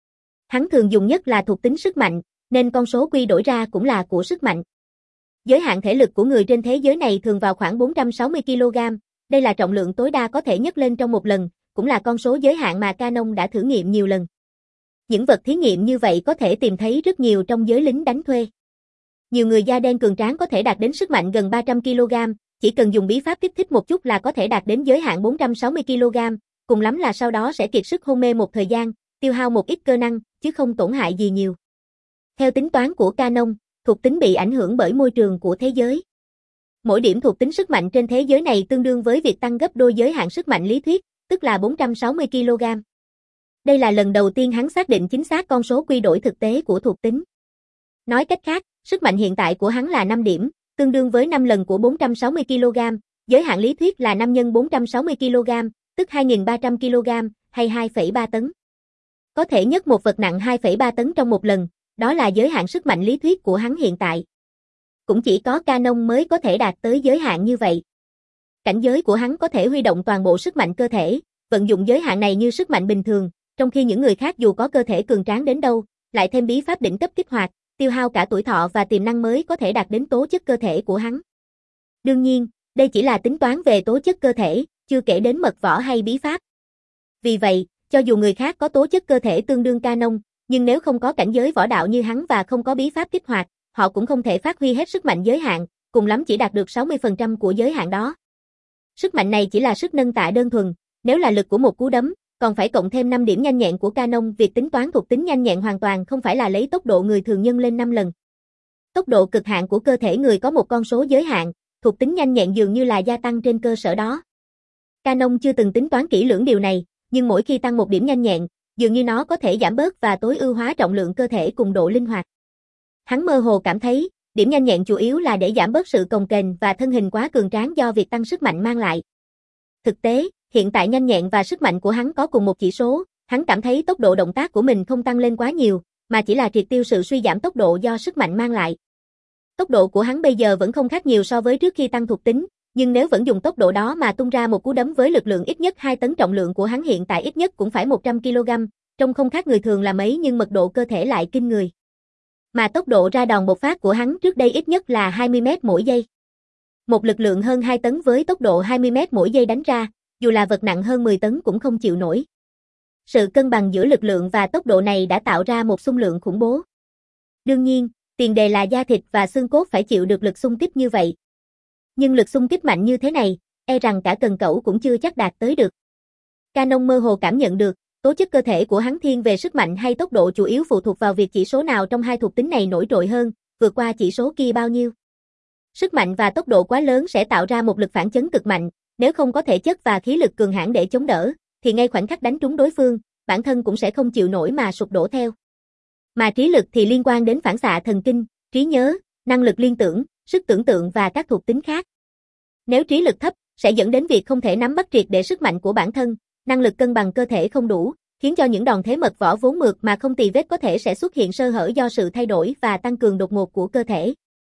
Hắn thường dùng nhất là thuộc tính sức mạnh, nên con số quy đổi ra cũng là của sức mạnh. Giới hạn thể lực của người trên thế giới này thường vào khoảng bốn trăm sáu mươi ki lô gam, đây là trọng lượng tối đa có thể nhấc lên trong một lần, cũng là con số giới hạn mà Canon đã thử nghiệm nhiều lần. Những vật thí nghiệm như vậy có thể tìm thấy rất nhiều trong giới lính đánh thuê. Nhiều người da đen cường tráng có thể đạt đến sức mạnh gần ba trăm ki lô gam, chỉ cần dùng bí pháp kích thích một chút là có thể đạt đến giới hạn bốn trăm sáu mươi ki lô gam, cùng lắm là sau đó sẽ kiệt sức hôn mê một thời gian, tiêu hao một ít cơ năng, chứ không tổn hại gì nhiều. Theo tính toán của Canon, thuộc tính bị ảnh hưởng bởi môi trường của thế giới. Mỗi điểm thuộc tính sức mạnh trên thế giới này tương đương với việc tăng gấp đôi giới hạn sức mạnh lý thuyết, tức là bốn trăm sáu mươi ki lô gam. Đây là lần đầu tiên hắn xác định chính xác con số quy đổi thực tế của thuộc tính. Nói cách khác, sức mạnh hiện tại của hắn là năm điểm, tương đương với năm lần của bốn trăm sáu mươi ki lô gam, giới hạn lý thuyết là năm nhân bốn trăm sáu mươi ki lô gam, tức hai nghìn ba trăm ki lô gam, hay hai phẩy ba tấn. Có thể nhấc một vật nặng hai phẩy ba tấn trong một lần, đó là giới hạn sức mạnh lý thuyết của hắn hiện tại. Cũng chỉ có Canon mới có thể đạt tới giới hạn như vậy. Cảnh giới của hắn có thể huy động toàn bộ sức mạnh cơ thể, vận dụng giới hạn này như sức mạnh bình thường, trong khi những người khác dù có cơ thể cường tráng đến đâu, lại thêm bí pháp đỉnh cấp kích hoạt, tiêu hao cả tuổi thọ và tiềm năng mới có thể đạt đến tố chất cơ thể của hắn. Đương nhiên, đây chỉ là tính toán về tố chất cơ thể, chưa kể đến mật võ hay bí pháp. Vì vậy, cho dù người khác có tố chất cơ thể tương đương Canon, nhưng nếu không có cảnh giới võ đạo như hắn và không có bí pháp kích hoạt, họ cũng không thể phát huy hết sức mạnh giới hạn, cùng lắm chỉ đạt được sáu mươi phần trăm của giới hạn đó. Sức mạnh này chỉ là sức nâng tạ đơn thuần, nếu là lực của một cú đấm, còn phải cộng thêm năm điểm nhanh nhẹn của Canon, việc tính toán thuộc tính nhanh nhẹn hoàn toàn không phải là lấy tốc độ người thường nhân lên năm lần. Tốc độ cực hạn của cơ thể người có một con số giới hạn, thuộc tính nhanh nhẹn dường như là gia tăng trên cơ sở đó. Canon chưa từng tính toán kỹ lưỡng điều này, nhưng mỗi khi tăng một điểm nhanh nhẹn, dường như nó có thể giảm bớt và tối ưu hóa trọng lượng cơ thể cùng độ linh hoạt. Hắn mơ hồ cảm thấy, điểm nhanh nhẹn chủ yếu là để giảm bớt sự cồng kềnh và thân hình quá cường tráng do việc tăng sức mạnh mang lại. Thực tế, hiện tại nhanh nhẹn và sức mạnh của hắn có cùng một chỉ số, hắn cảm thấy tốc độ động tác của mình không tăng lên quá nhiều, mà chỉ là triệt tiêu sự suy giảm tốc độ do sức mạnh mang lại. Tốc độ của hắn bây giờ vẫn không khác nhiều so với trước khi tăng thuộc tính, nhưng nếu vẫn dùng tốc độ đó mà tung ra một cú đấm với lực lượng ít nhất hai tấn, trọng lượng của hắn hiện tại ít nhất cũng phải một trăm ki lô gam, trông không khác người thường là mấy nhưng mật độ cơ thể lại kinh người. Mà tốc độ ra đòn bộc phát của hắn trước đây ít nhất là hai mươi mét mỗi giây. Một lực lượng hơn hai tấn với tốc độ hai mươi mét mỗi giây đánh ra, dù là vật nặng hơn mười tấn cũng không chịu nổi. Sự cân bằng giữa lực lượng và tốc độ này đã tạo ra một xung lượng khủng bố. Đương nhiên, tiền đề là da thịt và xương cốt phải chịu được lực xung kích như vậy. Nhưng lực xung kích mạnh như thế này, e rằng cả cần cẩu cũng chưa chắc đạt tới được. Canon mơ hồ cảm nhận được, tố chất cơ thể của hắn thiên về sức mạnh hay tốc độ chủ yếu phụ thuộc vào việc chỉ số nào trong hai thuộc tính này nổi trội hơn, vượt qua chỉ số kia bao nhiêu. Sức mạnh và tốc độ quá lớn sẽ tạo ra một lực phản chấn cực mạnh, nếu không có thể chất và khí lực cường hãn để chống đỡ, thì ngay khoảnh khắc đánh trúng đối phương, bản thân cũng sẽ không chịu nổi mà sụp đổ theo. Mà trí lực thì liên quan đến phản xạ thần kinh, trí nhớ, năng lực liên tưởng, sức tưởng tượng và các thuộc tính khác. Nếu trí lực thấp, sẽ dẫn đến việc không thể nắm bắt triệt để sức mạnh của bản thân, năng lực cân bằng cơ thể không đủ, khiến cho những đòn thế mật võ vốn mượt mà không tì vết có thể sẽ xuất hiện sơ hở do sự thay đổi và tăng cường đột ngột của cơ thể.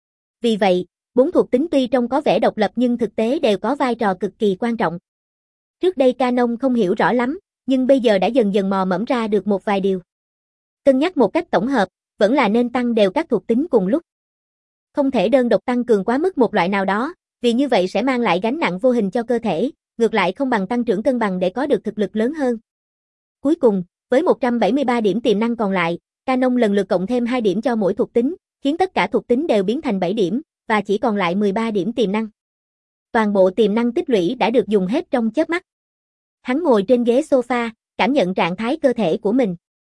Vì vậy, bốn thuộc tính tuy trông có vẻ độc lập nhưng thực tế đều có vai trò cực kỳ quan trọng. Trước đây Canon không hiểu rõ lắm, nhưng bây giờ đã dần dần mò mẫm ra được một vài điều. Cân nhắc một cách tổng hợp, vẫn là nên tăng đều các thuộc tính cùng lúc. Không thể đơn độc tăng cường quá mức một loại nào đó, vì như vậy sẽ mang lại gánh nặng vô hình cho cơ thể, ngược lại không bằng tăng trưởng cân bằng để có được thực lực lớn hơn. Cuối cùng, với một trăm bảy mươi ba điểm tiềm năng còn lại, Canon lần lượt cộng thêm hai điểm cho mỗi thuộc tính, khiến tất cả thuộc tính đều biến thành bảy điểm, và chỉ còn lại mười ba điểm tiềm năng. Toàn bộ tiềm năng tích lũy đã được dùng hết trong chớp mắt. Hắn ngồi trên ghế sofa, cảm nhận trạng thái cơ thể của mình.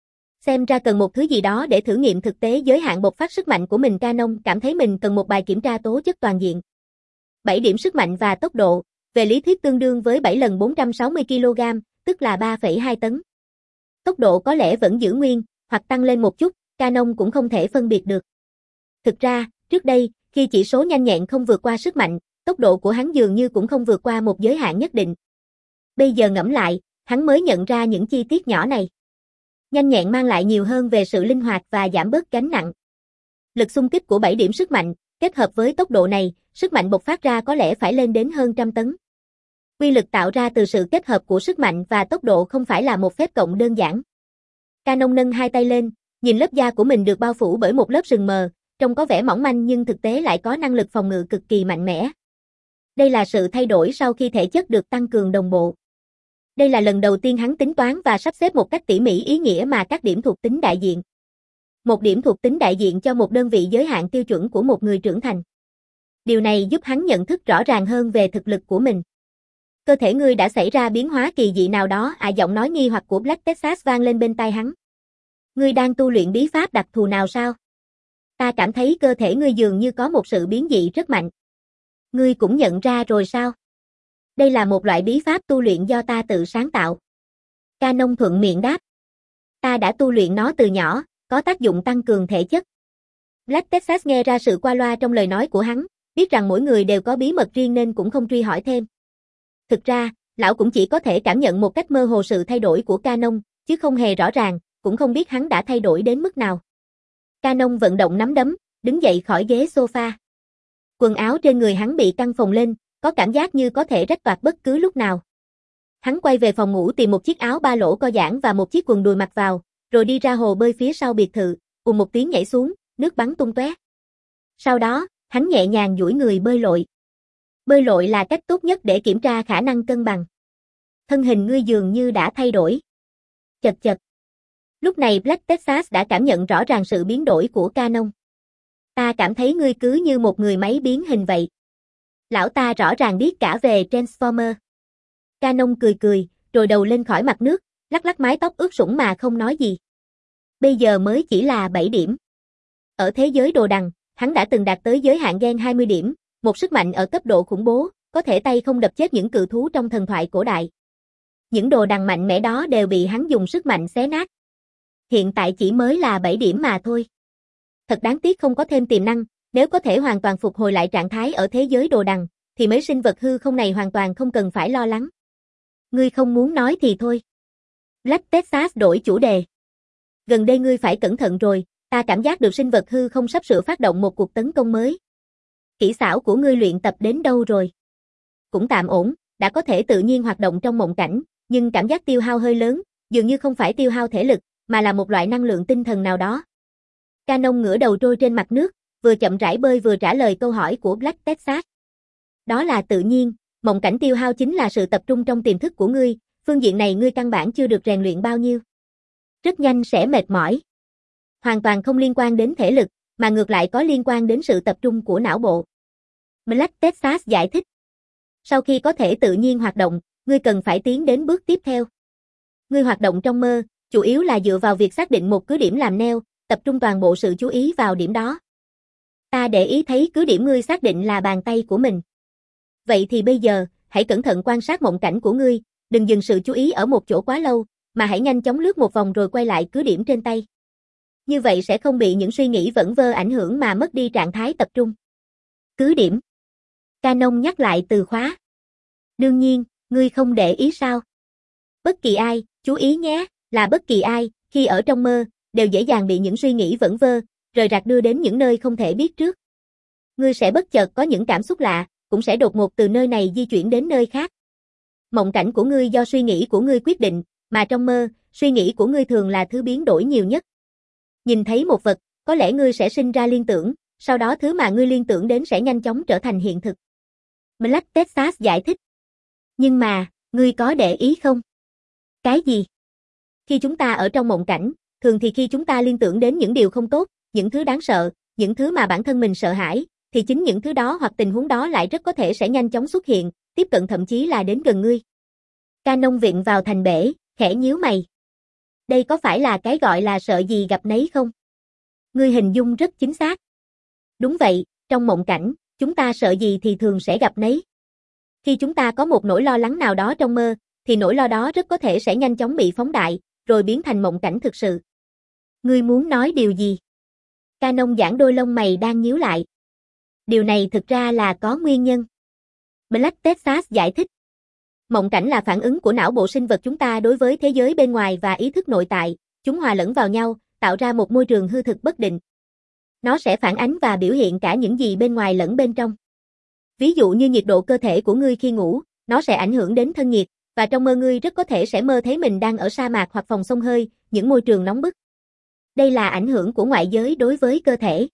Xem ra cần một thứ gì đó để thử nghiệm thực tế giới hạn bộc phát sức mạnh của mình. Canon cảm thấy mình cần một bài kiểm tra tố chất toàn diện. bảy điểm sức mạnh và tốc độ, về lý thuyết tương đương với bảy lần bốn trăm sáu mươi ki lô gam, tức là ba phẩy hai tấn. Tốc độ có lẽ vẫn giữ nguyên, hoặc tăng lên một chút, Canon cũng không thể phân biệt được. Thực ra, trước đây, khi chỉ số nhanh nhẹn không vượt qua sức mạnh, tốc độ của hắn dường như cũng không vượt qua một giới hạn nhất định. Bây giờ ngẫm lại, hắn mới nhận ra những chi tiết nhỏ này. Nhanh nhẹn mang lại nhiều hơn về sự linh hoạt và giảm bớt gánh nặng. Lực xung kích của bảy điểm sức mạnh, kết hợp với tốc độ này, sức mạnh bộc phát ra có lẽ phải lên đến hơn trăm tấn. Quy lực tạo ra từ sự kết hợp của sức mạnh và tốc độ không phải là một phép cộng đơn giản. Canon nâng hai tay lên, nhìn lớp da của mình được bao phủ bởi một lớp sừng mờ, trông có vẻ mỏng manh nhưng thực tế lại có năng lực phòng ngự cực kỳ mạnh mẽ. Đây là sự thay đổi sau khi thể chất được tăng cường đồng bộ. Đây là lần đầu tiên hắn tính toán và sắp xếp một cách tỉ mỉ ý nghĩa mà các điểm thuộc tính đại diện. Một điểm thuộc tính đại diện cho một đơn vị giới hạn tiêu chuẩn của một người trưởng thành. Điều này giúp hắn nhận thức rõ ràng hơn về thực lực của mình. Cơ thể ngươi đã xảy ra biến hóa kỳ dị nào đó, à, giọng nói nghi hoặc của Black Texas vang lên bên tai hắn. Ngươi đang tu luyện bí pháp đặc thù nào sao? Ta cảm thấy cơ thể ngươi dường như có một sự biến dị rất mạnh. Ngươi cũng nhận ra rồi sao? Đây là một loại bí pháp tu luyện do ta tự sáng tạo. Canon thuận miệng đáp. Ta đã tu luyện nó từ nhỏ, có tác dụng tăng cường thể chất. Black Texas nghe ra sự qua loa trong lời nói của hắn, biết rằng mỗi người đều có bí mật riêng nên cũng không truy hỏi thêm. Thực ra, lão cũng chỉ có thể cảm nhận một cách mơ hồ sự thay đổi của Canon, chứ không hề rõ ràng, cũng không biết hắn đã thay đổi đến mức nào. Canon vận động nắm đấm, đứng dậy khỏi ghế sofa. Quần áo trên người hắn bị căng phồng lên, có cảm giác như có thể rách toạc bất cứ lúc nào. Hắn quay về phòng ngủ tìm một chiếc áo ba lỗ co giãn và một chiếc quần đùi mặc vào, rồi đi ra hồ bơi phía sau biệt thự, ùm một tiếng nhảy xuống, nước bắn tung tóe. Sau đó, hắn nhẹ nhàng duỗi người bơi lội. Bơi lội là cách tốt nhất để kiểm tra khả năng cân bằng. Thân hình ngươi dường như đã thay đổi. Chật chật. Lúc này Black Texas đã cảm nhận rõ ràng sự biến đổi của Canon. Ta cảm thấy ngươi cứ như một người máy biến hình vậy. Lão ta rõ ràng biết cả về Transformer. Canon cười cười, rồi đầu lên khỏi mặt nước, lắc lắc mái tóc ướt sũng mà không nói gì. Bây giờ mới chỉ là bảy điểm. Ở thế giới đồ đằng, hắn đã từng đạt tới giới hạn gen hai mươi điểm, một sức mạnh ở cấp độ khủng bố, có thể tay không đập chết những cự thú trong thần thoại cổ đại. Những đồ đằng mạnh mẽ đó đều bị hắn dùng sức mạnh xé nát. Hiện tại chỉ mới là bảy điểm mà thôi. Thật đáng tiếc không có thêm tiềm năng, nếu có thể hoàn toàn phục hồi lại trạng thái ở thế giới đồ đằng, thì mấy sinh vật hư không này hoàn toàn không cần phải lo lắng. Ngươi không muốn nói thì thôi. Black Texas đổi chủ đề. Gần đây ngươi phải cẩn thận rồi, ta cảm giác được sinh vật hư không sắp sửa phát động một cuộc tấn công mới. Kỹ xảo của ngươi luyện tập đến đâu rồi? Cũng tạm ổn, đã có thể tự nhiên hoạt động trong mộng cảnh, nhưng cảm giác tiêu hao hơi lớn, dường như không phải tiêu hao thể lực, mà là một loại năng lượng tinh thần nào đó. Canon ngửa đầu trôi trên mặt nước, vừa chậm rãi bơi vừa trả lời câu hỏi của Black Texas. Đó là tự nhiên, mộng cảnh tiêu hao chính là sự tập trung trong tiềm thức của ngươi, phương diện này ngươi căn bản chưa được rèn luyện bao nhiêu. Rất nhanh sẽ mệt mỏi. Hoàn toàn không liên quan đến thể lực, mà ngược lại có liên quan đến sự tập trung của não bộ. Black Texas giải thích. Sau khi có thể tự nhiên hoạt động, ngươi cần phải tiến đến bước tiếp theo. Ngươi hoạt động trong mơ, chủ yếu là dựa vào việc xác định một cứ điểm làm neo, tập trung toàn bộ sự chú ý vào điểm đó. Ta để ý thấy cứ điểm ngươi xác định là bàn tay của mình. Vậy thì bây giờ, hãy cẩn thận quan sát mộng cảnh của ngươi, đừng dừng sự chú ý ở một chỗ quá lâu, mà hãy nhanh chóng lướt một vòng rồi quay lại cứ điểm trên tay. Như vậy sẽ không bị những suy nghĩ vẩn vơ ảnh hưởng mà mất đi trạng thái tập trung. Cứ điểm. Canon nhắc lại từ khóa. Đương nhiên, ngươi không để ý sao? Bất kỳ ai, chú ý nhé, là bất kỳ ai, khi ở trong mơ, đều dễ dàng bị những suy nghĩ vẩn vơ, rời rạc đưa đến những nơi không thể biết trước. Ngươi sẽ bất chợt có những cảm xúc lạ, cũng sẽ đột ngột từ nơi này di chuyển đến nơi khác. Mộng cảnh của ngươi do suy nghĩ của ngươi quyết định, mà trong mơ, suy nghĩ của ngươi thường là thứ biến đổi nhiều nhất. Nhìn thấy một vật, có lẽ ngươi sẽ sinh ra liên tưởng, sau đó thứ mà ngươi liên tưởng đến sẽ nhanh chóng trở thành hiện thực. Black Texas giải thích. Nhưng mà, ngươi có để ý không? Cái gì? Khi chúng ta ở trong mộng cảnh, thường thì khi chúng ta liên tưởng đến những điều không tốt, những thứ đáng sợ, những thứ mà bản thân mình sợ hãi, thì chính những thứ đó hoặc tình huống đó lại rất có thể sẽ nhanh chóng xuất hiện, tiếp cận thậm chí là đến gần ngươi. Canon viện vào thành bể, khẽ nhíu mày. Đây có phải là cái gọi là sợ gì gặp nấy không? Ngươi hình dung rất chính xác. Đúng vậy, trong mộng cảnh, chúng ta sợ gì thì thường sẽ gặp nấy. Khi chúng ta có một nỗi lo lắng nào đó trong mơ, thì nỗi lo đó rất có thể sẽ nhanh chóng bị phóng đại, rồi biến thành mộng cảnh thực sự. Ngươi muốn nói điều gì? Canon giãn đôi lông mày đang nhíu lại. Điều này thực ra là có nguyên nhân. Black Texas giải thích. Mộng cảnh là phản ứng của não bộ sinh vật chúng ta đối với thế giới bên ngoài và ý thức nội tại, chúng hòa lẫn vào nhau, tạo ra một môi trường hư thực bất định. Nó sẽ phản ánh và biểu hiện cả những gì bên ngoài lẫn bên trong. Ví dụ như nhiệt độ cơ thể của ngươi khi ngủ, nó sẽ ảnh hưởng đến thân nhiệt, và trong mơ ngươi rất có thể sẽ mơ thấy mình đang ở sa mạc hoặc phòng xông hơi, những môi trường nóng bức. Đây là ảnh hưởng của ngoại giới đối với cơ thể.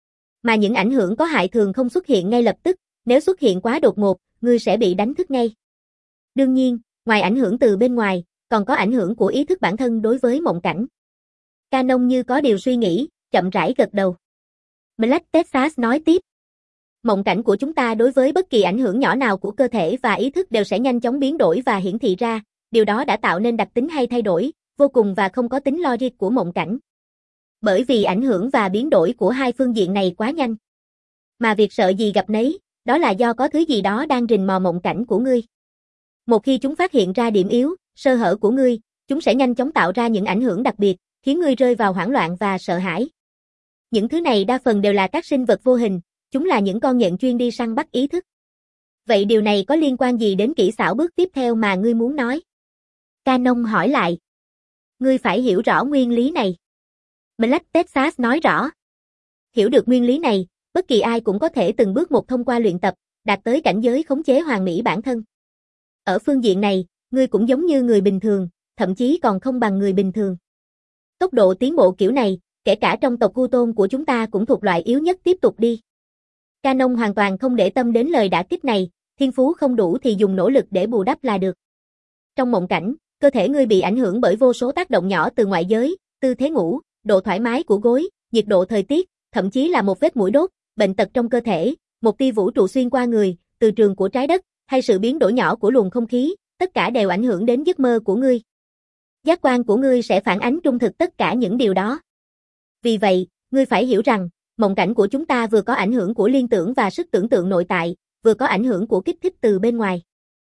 Mà những ảnh hưởng có hại thường không xuất hiện ngay lập tức, nếu xuất hiện quá đột ngột, ngươi sẽ bị đánh thức ngay. Đương nhiên, ngoài ảnh hưởng từ bên ngoài, còn có ảnh hưởng của ý thức bản thân đối với mộng cảnh. Canon như có điều suy nghĩ, chậm rãi gật đầu. Black Texas nói tiếp. Mộng cảnh của chúng ta đối với bất kỳ ảnh hưởng nhỏ nào của cơ thể và ý thức đều sẽ nhanh chóng biến đổi và hiển thị ra, điều đó đã tạo nên đặc tính hay thay đổi, vô cùng và không có tính logic của mộng cảnh. Bởi vì ảnh hưởng và biến đổi của hai phương diện này quá nhanh. Mà việc sợ gì gặp nấy, đó là do có thứ gì đó đang rình mò mộng cảnh của ngươi. Một khi chúng phát hiện ra điểm yếu, sơ hở của ngươi, chúng sẽ nhanh chóng tạo ra những ảnh hưởng đặc biệt, khiến ngươi rơi vào hoảng loạn và sợ hãi. Những thứ này đa phần đều là các sinh vật vô hình, chúng là những con nhện chuyên đi săn bắt ý thức. Vậy điều này có liên quan gì đến kỹ xảo bước tiếp theo mà ngươi muốn nói? Canon hỏi lại. Ngươi phải hiểu rõ nguyên lý này. Black Texas nói rõ. Hiểu được nguyên lý này, bất kỳ ai cũng có thể từng bước một thông qua luyện tập, đạt tới cảnh giới khống chế hoàn mỹ bản thân. Ở phương diện này, ngươi cũng giống như người bình thường, thậm chí còn không bằng người bình thường. Tốc độ tiến bộ kiểu này, kể cả trong tộc Gu Tôn của chúng ta cũng thuộc loại yếu nhất tiếp tục đi. Canon hoàn toàn không để tâm đến lời đả kích này, thiên phú không đủ thì dùng nỗ lực để bù đắp là được. Trong mộng cảnh, cơ thể ngươi bị ảnh hưởng bởi vô số tác động nhỏ từ ngoại giới, tư thế ngủ, độ thoải mái của gối, nhiệt độ thời tiết, thậm chí là một vết mũi đốt, bệnh tật trong cơ thể, một tia vũ trụ xuyên qua người, từ trường của trái đất, hay sự biến đổi nhỏ của luồng không khí, tất cả đều ảnh hưởng đến giấc mơ của ngươi. Giác quan của ngươi sẽ phản ánh trung thực tất cả những điều đó. Vì vậy, ngươi phải hiểu rằng, mộng cảnh của chúng ta vừa có ảnh hưởng của liên tưởng và sức tưởng tượng nội tại, vừa có ảnh hưởng của kích thích từ bên ngoài.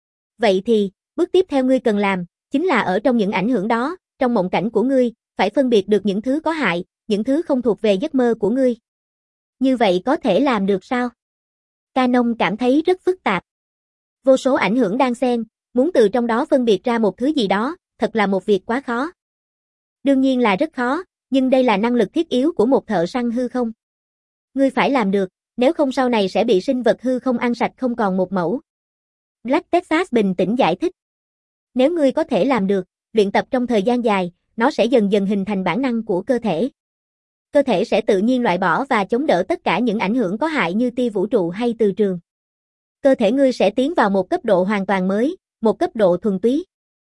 Vậy thì, bước tiếp theo ngươi cần làm, chính là ở trong những ảnh hưởng đó, trong mộng cảnh của ngươi, phải phân biệt được những thứ có hại, những thứ không thuộc về giấc mơ của ngươi. Như vậy có thể làm được sao? Canon cảm thấy rất phức tạp. Vô số ảnh hưởng đan xen, muốn từ trong đó phân biệt ra một thứ gì đó, thật là một việc quá khó. Đương nhiên là rất khó, nhưng đây là năng lực thiết yếu của một thợ săn hư không. Ngươi phải làm được, nếu không sau này sẽ bị sinh vật hư không ăn sạch không còn một mẩu. Black Texas bình tĩnh giải thích. Nếu ngươi có thể làm được, luyện tập trong thời gian dài, nó sẽ dần dần hình thành bản năng của cơ thể. Cơ thể sẽ tự nhiên loại bỏ và chống đỡ tất cả những ảnh hưởng có hại như tia vũ trụ hay từ trường. Cơ thể ngươi sẽ tiến vào một cấp độ hoàn toàn mới, một cấp độ thuần túy.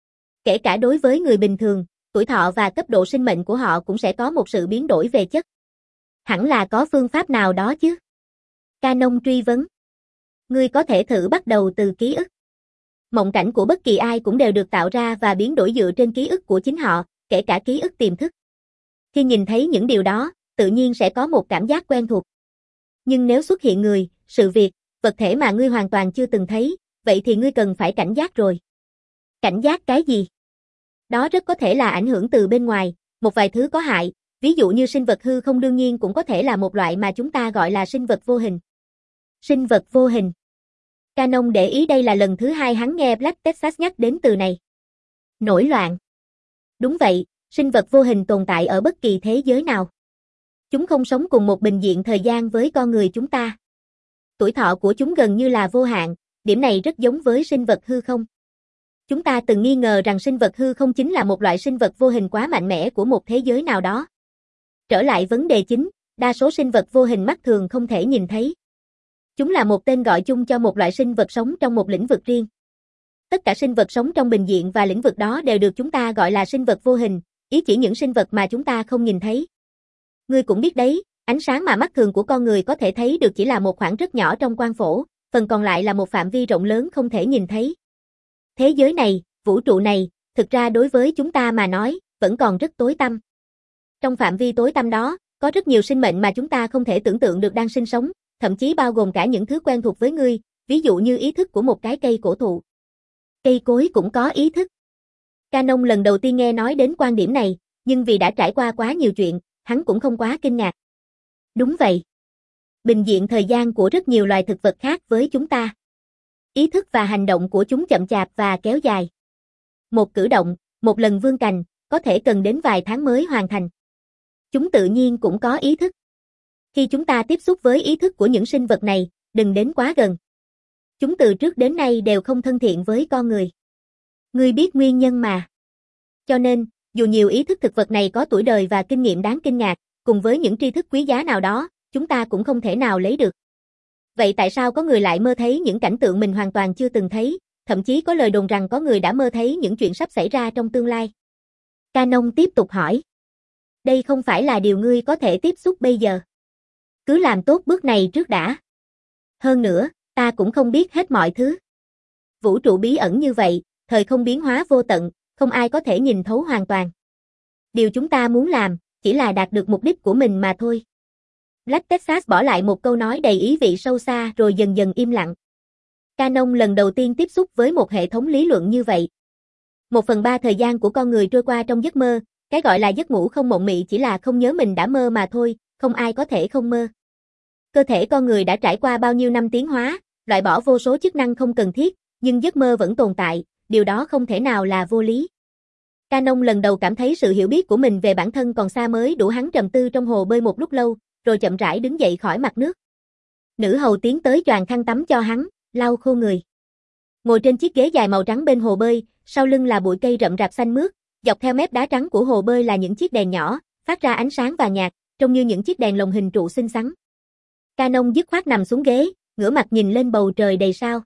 Kể cả đối với người bình thường, tuổi thọ và cấp độ sinh mệnh của họ cũng sẽ có một sự biến đổi về chất. Hẳn là có phương pháp nào đó chứ? Canon truy vấn. Ngươi có thể thử bắt đầu từ ký ức. Mộng cảnh của bất kỳ ai cũng đều được tạo ra và biến đổi dựa trên ký ức của chính họ, kể cả ký ức tiềm thức. Khi nhìn thấy những điều đó, tự nhiên sẽ có một cảm giác quen thuộc. Nhưng nếu xuất hiện người, sự việc, vật thể mà ngươi hoàn toàn chưa từng thấy, vậy thì ngươi cần phải cảnh giác rồi. Cảnh giác cái gì? Đó rất có thể là ảnh hưởng từ bên ngoài, một vài thứ có hại, ví dụ như sinh vật hư không đương nhiên cũng có thể là một loại mà chúng ta gọi là sinh vật vô hình. Sinh vật vô hình. Canon để ý đây là lần thứ hai hắn nghe Black Texas nhắc đến từ này. Nổi loạn. Đúng vậy, sinh vật vô hình tồn tại ở bất kỳ thế giới nào. Chúng không sống cùng một bình diện thời gian với con người chúng ta. Tuổi thọ của chúng gần như là vô hạn, điểm này rất giống với sinh vật hư không. Chúng ta từng nghi ngờ rằng sinh vật hư không chính là một loại sinh vật vô hình quá mạnh mẽ của một thế giới nào đó. Trở lại vấn đề chính, đa số sinh vật vô hình mắt thường không thể nhìn thấy. Chúng là một tên gọi chung cho một loại sinh vật sống trong một lĩnh vực riêng. Tất cả sinh vật sống trong bình diện và lĩnh vực đó đều được chúng ta gọi là sinh vật vô hình, ý chỉ những sinh vật mà chúng ta không nhìn thấy. Ngươi cũng biết đấy, ánh sáng mà mắt thường của con người có thể thấy được chỉ là một khoảng rất nhỏ trong quang phổ, phần còn lại là một phạm vi rộng lớn không thể nhìn thấy. Thế giới này, vũ trụ này, thực ra đối với chúng ta mà nói, vẫn còn rất tối tăm. Trong phạm vi tối tăm đó, có rất nhiều sinh mệnh mà chúng ta không thể tưởng tượng được đang sinh sống, thậm chí bao gồm cả những thứ quen thuộc với ngươi, ví dụ như ý thức của một cái cây cổ thụ. Cây cối cũng có ý thức. Canon lần đầu tiên nghe nói đến quan điểm này, nhưng vì đã trải qua quá nhiều chuyện, hắn cũng không quá kinh ngạc. Đúng vậy. Bình diện thời gian của rất nhiều loài thực vật khác với chúng ta. Ý thức và hành động của chúng chậm chạp và kéo dài. Một cử động, một lần vươn cành, có thể cần đến vài tháng mới hoàn thành. Chúng tự nhiên cũng có ý thức. Khi chúng ta tiếp xúc với ý thức của những sinh vật này, đừng đến quá gần. Chúng từ trước đến nay đều không thân thiện với con người. Ngươi biết nguyên nhân mà. Cho nên, dù nhiều ý thức thực vật này có tuổi đời và kinh nghiệm đáng kinh ngạc, cùng với những tri thức quý giá nào đó, chúng ta cũng không thể nào lấy được. Vậy tại sao có người lại mơ thấy những cảnh tượng mình hoàn toàn chưa từng thấy, thậm chí có lời đồn rằng có người đã mơ thấy những chuyện sắp xảy ra trong tương lai? Canon tiếp tục hỏi. Đây không phải là điều ngươi có thể tiếp xúc bây giờ. Cứ làm tốt bước này trước đã. Hơn nữa, ta cũng không biết hết mọi thứ. Vũ trụ bí ẩn như vậy, thời không biến hóa vô tận, không ai có thể nhìn thấu hoàn toàn. Điều chúng ta muốn làm, chỉ là đạt được mục đích của mình mà thôi. Black Texas bỏ lại một câu nói đầy ý vị sâu xa rồi dần dần im lặng. Canon lần đầu tiên tiếp xúc với một hệ thống lý luận như vậy. Một phần ba thời gian của con người trôi qua trong giấc mơ, cái gọi là giấc ngủ không mộng mị chỉ là không nhớ mình đã mơ mà thôi, không ai có thể không mơ. Cơ thể con người đã trải qua bao nhiêu năm tiến hóa, loại bỏ vô số chức năng không cần thiết, nhưng giấc mơ vẫn tồn tại, điều đó không thể nào là vô lý. Canon lần đầu cảm thấy sự hiểu biết của mình về bản thân còn xa mới đủ, hắn trầm tư trong hồ bơi một lúc lâu, rồi chậm rãi đứng dậy khỏi mặt nước. Nữ hầu tiến tới choàng khăn tắm cho hắn, lau khô người. Ngồi trên chiếc ghế dài màu trắng bên hồ bơi, sau lưng là bụi cây rậm rạp xanh mướt, dọc theo mép đá trắng của hồ bơi là những chiếc đèn nhỏ, phát ra ánh sáng vàng nhạt, trông như những chiếc đèn lồng hình trụ xinh xắn. Canon dứt khoát nằm xuống ghế, ngửa mặt nhìn lên bầu trời đầy sao.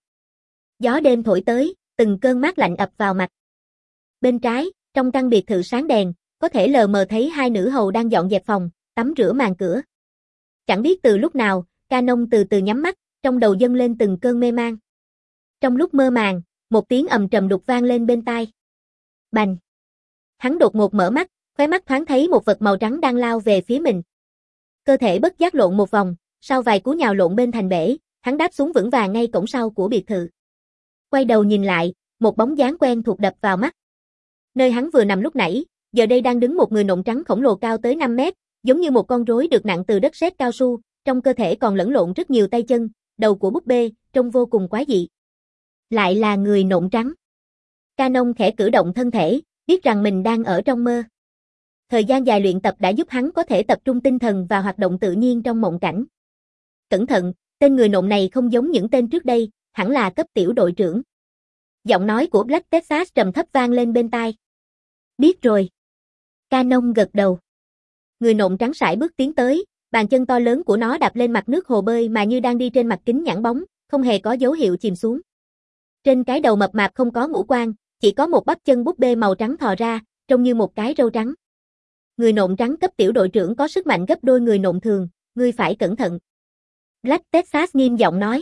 Gió đêm thổi tới, từng cơn mát lạnh ập vào mặt. Bên trái, trong căn biệt thự sáng đèn, có thể lờ mờ thấy hai nữ hầu đang dọn dẹp phòng, tắm rửa màn cửa. Chẳng biết từ lúc nào, Canon từ từ nhắm mắt, trong đầu dâng lên từng cơn mê man. Trong lúc mơ màng, một tiếng ầm trầm đục vang lên bên tai. Bành! Hắn đột ngột mở mắt, khóe mắt thoáng thấy một vật màu trắng đang lao về phía mình. Cơ thể bất giác lộn một vòng, sau vài cú nhào lộn bên thành bể, hắn đáp xuống vững vàng ngay cổng sau của biệt thự. Quay đầu nhìn lại, một bóng dáng quen thuộc đập vào mắt. Nơi hắn vừa nằm lúc nãy, giờ đây đang đứng một người nộm trắng khổng lồ cao tới năm mét, giống như một con rối được nặng từ đất sét cao su, trong cơ thể còn lẫn lộn rất nhiều tay chân, đầu của búp bê, trông vô cùng quái dị. Lại là người nộm trắng. Canon khẽ cử động thân thể, biết rằng mình đang ở trong mơ. Thời gian dài luyện tập đã giúp hắn có thể tập trung tinh thần và hoạt động tự nhiên trong mộng cảnh. Cẩn thận, tên người nộm này không giống những tên trước đây, hẳn là cấp tiểu đội trưởng. Giọng nói của Black Texas trầm thấp vang lên bên tai. Biết rồi. Canon gật đầu. Người nộm trắng sải bước tiến tới, bàn chân to lớn của nó đạp lên mặt nước hồ bơi mà như đang đi trên mặt kính nhẵn bóng, không hề có dấu hiệu chìm xuống. Trên cái đầu mập mạp không có ngũ quan, chỉ có một bắp chân búp bê màu trắng thò ra, trông như một cái râu trắng. Người nộm trắng cấp tiểu đội trưởng có sức mạnh gấp đôi người nộm thường, ngươi phải cẩn thận. Black Texas nghiêm giọng nói.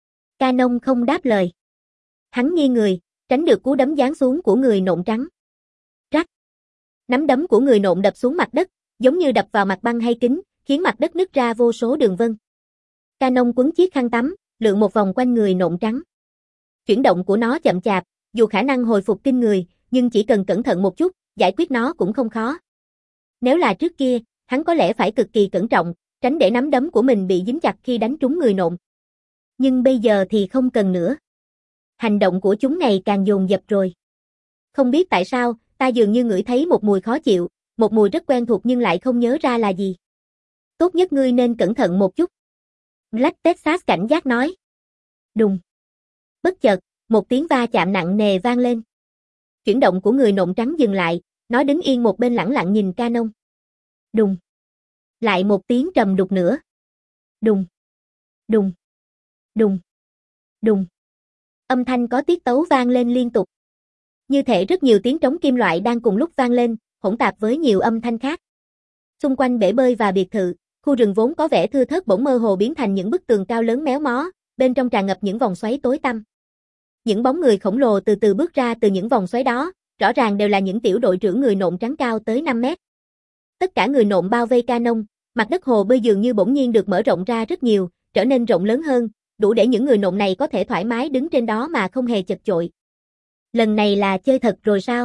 Canon không đáp lời. Hắn nghiêng người, tránh được cú đấm giáng xuống của người nộm trắng. Rắc. Nắm đấm của người nộm đập xuống mặt đất, giống như đập vào mặt băng hay kính, khiến mặt đất nứt ra vô số đường vân. Canon quấn chiếc khăn tắm, lượn một vòng quanh người nộm trắng. Chuyển động của nó chậm chạp, dù khả năng hồi phục kinh người, nhưng chỉ cần cẩn thận một chút, giải quyết nó cũng không khó. Nếu là trước kia, hắn có lẽ phải cực kỳ cẩn trọng, tránh để nắm đấm của mình bị dính chặt khi đánh trúng người nộm. Nhưng bây giờ thì không cần nữa. Hành động của chúng ngày càng dồn dập rồi. Không biết tại sao, ta dường như ngửi thấy một mùi khó chịu, một mùi rất quen thuộc nhưng lại không nhớ ra là gì. Tốt nhất ngươi nên cẩn thận một chút. Black Texas cảnh giác nói. Đùng. Bất chợt, một tiếng va chạm nặng nề vang lên. Chuyển động của người nộm trắng dừng lại, nó đứng yên một bên lẳng lặng nhìn Canon. Đùng. Lại một tiếng trầm đục nữa. Đùng. Đùng. Đùng. Đùng. Âm thanh có tiết tấu vang lên liên tục. Như thể rất nhiều tiếng trống kim loại đang cùng lúc vang lên, hỗn tạp với nhiều âm thanh khác. Xung quanh bể bơi và biệt thự, khu rừng vốn có vẻ thưa thớt bỗng mơ hồ biến thành những bức tường cao lớn méo mó, bên trong tràn ngập những vòng xoáy tối tăm. Những bóng người khổng lồ từ từ bước ra từ những vòng xoáy đó, rõ ràng đều là những tiểu đội trưởng người nộm trắng cao tới năm mét. Tất cả người nộm bao vây Canon, mặt đất hồ bơi dường như bỗng nhiên được mở rộng ra rất nhiều, trở nên rộng lớn hơn, đủ để những người nộm này có thể thoải mái đứng trên đó mà không hề chật chội. Lần này là chơi thật rồi sao?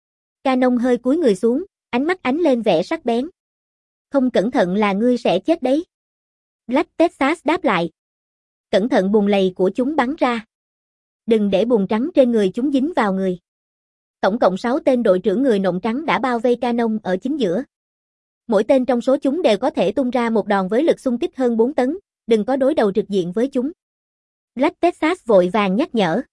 Canon hơi cúi người xuống, ánh mắt ánh lên vẻ sắc bén. Không cẩn thận là ngươi sẽ chết đấy. Black Texas đáp lại. Cẩn thận bùn lầy của chúng bắn ra. Đừng để bùn trắng trên người chúng dính vào người. Tổng cộng sáu tên đội trưởng người nộm trắng đã bao vây Canon ở chính giữa. Mỗi tên trong số chúng đều có thể tung ra một đòn với lực xung kích hơn bốn tấn, đừng có đối đầu trực diện với chúng. Black Texas vội vàng nhắc nhở.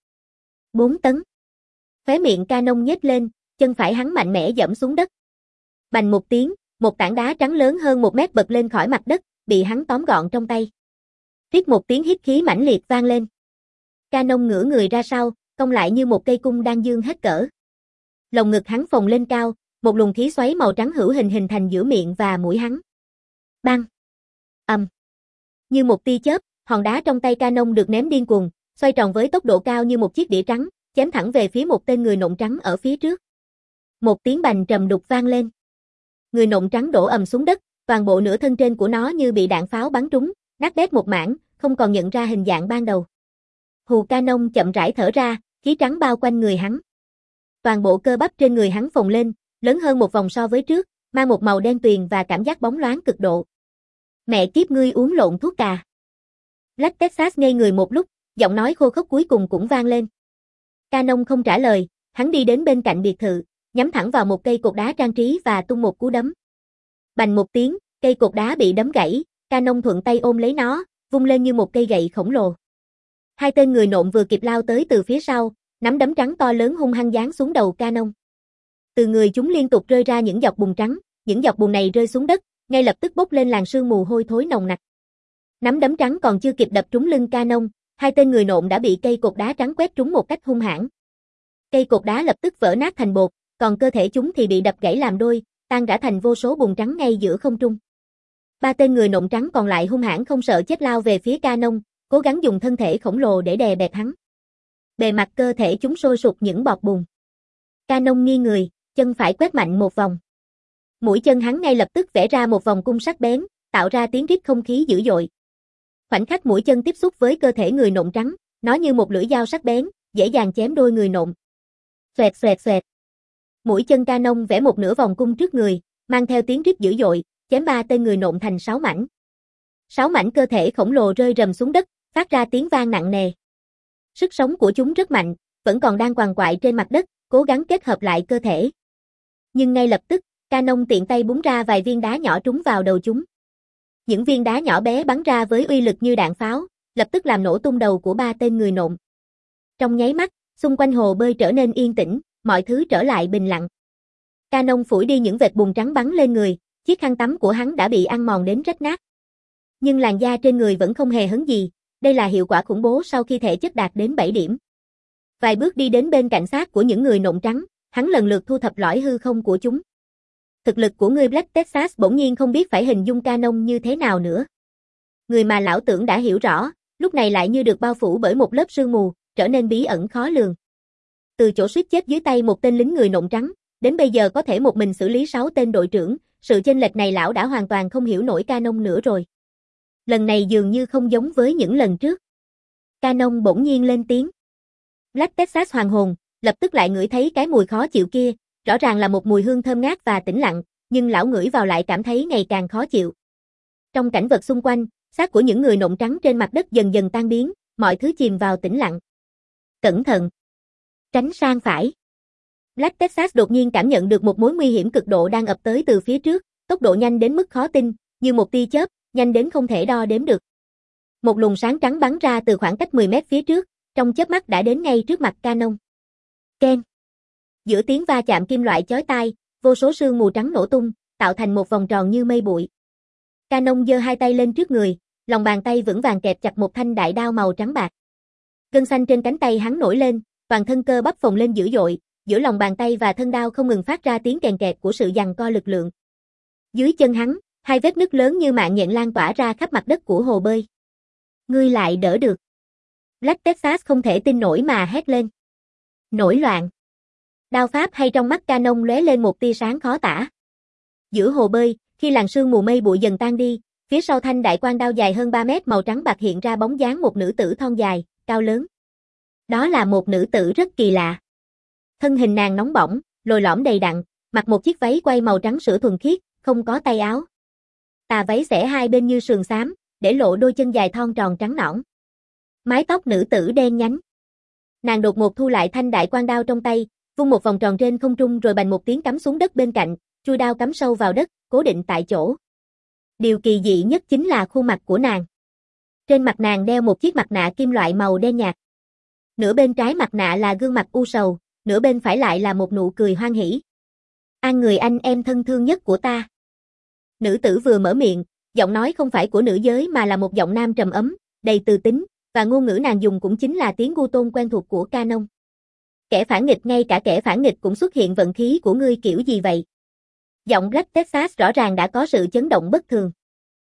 bốn tấn. Khóe miệng Canon nhếch lên, chân phải hắn mạnh mẽ giẫm xuống đất. Bành một tiếng, một tảng đá trắng lớn hơn một mét bật lên khỏi mặt đất, bị hắn tóm gọn trong tay. Rít một tiếng hít khí mãnh liệt vang lên. Canon ngửa người ra sau, cong lại như một cây cung đang dương hết cỡ. Lồng ngực hắn phồng lên cao, một luồng khí xoáy màu trắng hữu hình hình thành giữa miệng và mũi hắn. Bang! Ầm! Như một tia chớp, hòn đá trong tay Canon được ném điên cuồng, xoay tròn với tốc độ cao như một chiếc đĩa trắng, chém thẳng về phía một tên người nộm trắng ở phía trước. Một tiếng bành trầm đục vang lên. Người nộm trắng đổ ầm xuống đất, toàn bộ nửa thân trên của nó như bị đạn pháo bắn trúng, nát bét một mảng, không còn nhận ra hình dạng ban đầu. Hù Canon chậm rãi thở ra, khí trắng bao quanh người hắn. Toàn bộ cơ bắp trên người hắn phồng lên, lớn hơn một vòng so với trước, mang một màu đen tuyền và cảm giác bóng loáng cực độ. Mẹ kiếp ngươi uống lộn thuốc cà. Black Texas ngây người một lúc, giọng nói khô khốc cuối cùng cũng vang lên. Canon không trả lời, hắn đi đến bên cạnh biệt thự, nhắm thẳng vào một cây cột đá trang trí và tung một cú đấm. Bành một tiếng, cây cột đá bị đấm gãy, Canon thuận tay ôm lấy nó, vung lên như một cây gậy khổng lồ. Hai tên người nộm vừa kịp lao tới từ phía sau, nắm đấm trắng to lớn hung hăng giáng xuống đầu Canon. Từ người chúng liên tục rơi ra những giọt bùn trắng, những giọt bùn này rơi xuống đất, ngay lập tức bốc lên làn sương mù hôi thối nồng nặc. Nắm đấm trắng còn chưa kịp đập trúng lưng Canon, hai tên người nộm đã bị cây cột đá trắng quét trúng một cách hung hãn. Cây cột đá lập tức vỡ nát thành bột, còn cơ thể chúng thì bị đập gãy làm đôi, tan rã thành vô số bùn trắng ngay giữa không trung. Ba tên người nộm trắng còn lại hung hãn không sợ chết lao về phía Canon, cố gắng dùng thân thể khổng lồ để đè bẹp hắn. Bề mặt cơ thể chúng sôi sục những bọt bùn. Canon nghiêng người, chân phải quét mạnh một vòng. Mũi chân hắn ngay lập tức vẽ ra một vòng cung sắc bén, tạo ra tiếng rít không khí dữ dội. Khoảnh khắc mũi chân tiếp xúc với cơ thể người nộm trắng, nó như một lưỡi dao sắc bén, dễ dàng chém đôi người nộm. Xoẹt xoẹt xoẹt. Mũi chân Canon vẽ một nửa vòng cung trước người, mang theo tiếng rít dữ dội, chém ba tên người nộm thành sáu mảnh. Sáu mảnh cơ thể khổng lồ rơi rầm xuống đất, phát ra tiếng vang nặng nề. Sức sống của chúng rất mạnh, vẫn còn đang quằn quại trên mặt đất, cố gắng kết hợp lại cơ thể. Nhưng ngay lập tức, Canon tiện tay búng ra vài viên đá nhỏ trúng vào đầu chúng. Những viên đá nhỏ bé bắn ra với uy lực như đạn pháo, lập tức làm nổ tung đầu của ba tên người nộm. Trong nháy mắt, xung quanh hồ bơi trở nên yên tĩnh, mọi thứ trở lại bình lặng. Canon phủi đi những vệt bùn trắng bắn lên người, chiếc khăn tắm của hắn đã bị ăn mòn đến rách nát. Nhưng làn da trên người vẫn không hề hấn gì, đây là hiệu quả khủng bố sau khi thể chất đạt đến bảy điểm. Vài bước đi đến bên cạnh xác của những người nộm trắng, hắn lần lượt thu thập lõi hư không của chúng. Thực lực của ngươi Black Texas bỗng nhiên không biết phải hình dung Canon như thế nào nữa. Người mà lão tưởng đã hiểu rõ, lúc này lại như được bao phủ bởi một lớp sương mù, trở nên bí ẩn khó lường. Từ chỗ suýt chết dưới tay một tên lính người nộm trắng, đến bây giờ có thể một mình xử lý sáu tên đội trưởng, sự chênh lệch này lão đã hoàn toàn không hiểu nổi Canon nữa rồi. Lần này dường như không giống với những lần trước. Canon bỗng nhiên lên tiếng. Black Texas hoàn hồn, lập tức lại ngửi thấy cái mùi khó chịu kia, rõ ràng là một mùi hương thơm ngát và tĩnh lặng, nhưng lão ngửi vào lại cảm thấy ngày càng khó chịu. Trong cảnh vật xung quanh, xác của những người nộm trắng trên mặt đất dần dần tan biến, mọi thứ chìm vào tĩnh lặng. Cẩn thận! Tránh sang phải! Black Texas đột nhiên cảm nhận được một mối nguy hiểm cực độ đang ập tới từ phía trước, tốc độ nhanh đến mức khó tin, như một tia chớp, nhanh đến không thể đo đếm được. Một luồng sáng trắng bắn ra từ khoảng cách mười mét phía trước, trong chớp mắt đã đến ngay trước mặt Canon. Keng! Giữa tiếng va chạm kim loại chói tai, vô số sương mù trắng nổ tung, tạo thành một vòng tròn như mây bụi. Canon giơ hai tay lên trước người, lòng bàn tay vững vàng kẹp chặt một thanh đại đao màu trắng bạc. Gân xanh trên cánh tay hắn nổi lên, toàn thân cơ bắp phồng lên dữ dội, giữa lòng bàn tay và thân đao không ngừng phát ra tiếng kèn kẹt của sự giằng co lực lượng. Dưới chân hắn, hai vết nứt lớn như mạng nhện lan tỏa ra khắp mặt đất của hồ bơi. Ngươi lại đỡ được. Black Texas không thể tin nổi mà hét lên. Nổi loạn. Đao pháp hay trong mắt Canon lóe lên một tia sáng khó tả. Giữa hồ bơi, khi làn sương mù mây bụi dần tan đi, phía sau thanh đại quang đao dài hơn ba mét màu trắng bạc hiện ra bóng dáng một nữ tử thon dài, cao lớn. Đó là một nữ tử rất kỳ lạ. Thân hình nàng nóng bỏng, lồi lõm đầy đặn, mặc một chiếc váy quay màu trắng sữa thuần khiết, không có tay áo. Tà váy xẻ hai bên như sườn xám, để lộ đôi chân dài thon tròn trắng nõn. Mái tóc nữ tử đen nhánh. Nàng đột ngột thu lại thanh đại quan đao trong tay, vung một vòng tròn trên không trung rồi bành một tiếng cắm xuống đất bên cạnh, chui đao cắm sâu vào đất, cố định tại chỗ. Điều kỳ dị nhất chính là khuôn mặt của nàng. Trên mặt nàng đeo một chiếc mặt nạ kim loại màu đen nhạt. Nửa bên trái mặt nạ là gương mặt u sầu, nửa bên phải lại là một nụ cười hoan hỉ. An người anh em thân thương nhất của ta. Nữ tử vừa mở miệng, giọng nói không phải của nữ giới mà là một giọng nam trầm ấm, đầy từ tính, và ngôn ngữ nàng dùng cũng chính là tiếng gu tôn quen thuộc của Canon. Kẻ phản nghịch, ngay cả kẻ phản nghịch cũng xuất hiện vận khí của ngươi kiểu gì vậy? Giọng Black Texas rõ ràng đã có sự chấn động bất thường.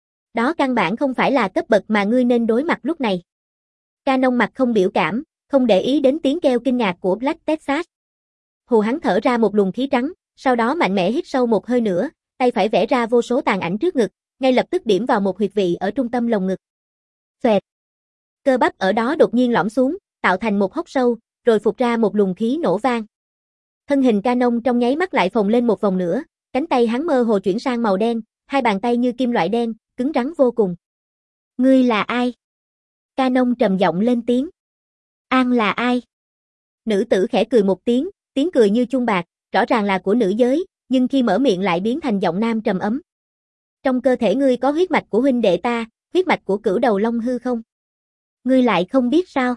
Đó căn bản không phải là cấp bậc mà ngươi nên đối mặt lúc này. Canon mặt không biểu cảm, không để ý đến tiếng kêu kinh ngạc của Black Texas. Hù hắn thở ra một luồng khí trắng, sau đó mạnh mẽ hít sâu một hơi nữa, tay phải vẽ ra vô số tàn ảnh trước ngực, ngay lập tức điểm vào một huyệt vị ở trung tâm lồng ngực. Xoẹt. Cơ bắp ở đó đột nhiên lõm xuống, tạo thành một hốc sâu, rồi phụt ra một luồng khí nổ vang. Thân hình Canon trong nháy mắt lại phồng lên một vòng nữa, cánh tay hắn mơ hồ chuyển sang màu đen, hai bàn tay như kim loại đen, cứng rắn vô cùng. Ngươi là ai? Canon trầm giọng lên tiếng. An là ai? Nữ tử khẽ cười một tiếng, tiếng cười như chuông bạc, rõ ràng là của nữ giới, nhưng khi mở miệng lại biến thành giọng nam trầm ấm. Trong cơ thể ngươi có huyết mạch của huynh đệ ta, huyết mạch của Cửu Đầu Long hư không? Ngươi lại không biết sao?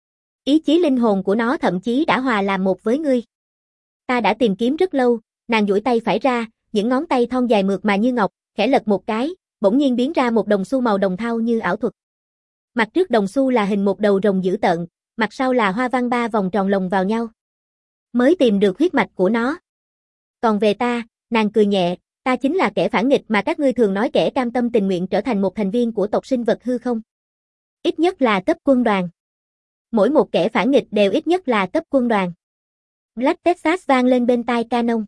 Ý chí linh hồn của nó thậm chí đã hòa làm một với ngươi. Ta đã tìm kiếm rất lâu, nàng duỗi tay phải ra, những ngón tay thon dài mượt mà như ngọc, khẽ lật một cái, bỗng nhiên biến ra một đồng xu màu đồng thau như ảo thuật. Mặt trước đồng xu là hình một đầu rồng dữ tợn, mặt sau là hoa văn ba vòng tròn lồng vào nhau. Mới tìm được huyết mạch của nó. Còn về ta, nàng cười nhẹ, ta chính là kẻ phản nghịch mà các ngươi thường nói, kẻ cam tâm tình nguyện trở thành một thành viên của tộc sinh vật hư không. Ít nhất là cấp quân đoàn. Mỗi một kẻ phản nghịch đều ít nhất là cấp quân đoàn. Black Texas vang lên bên tai Canon.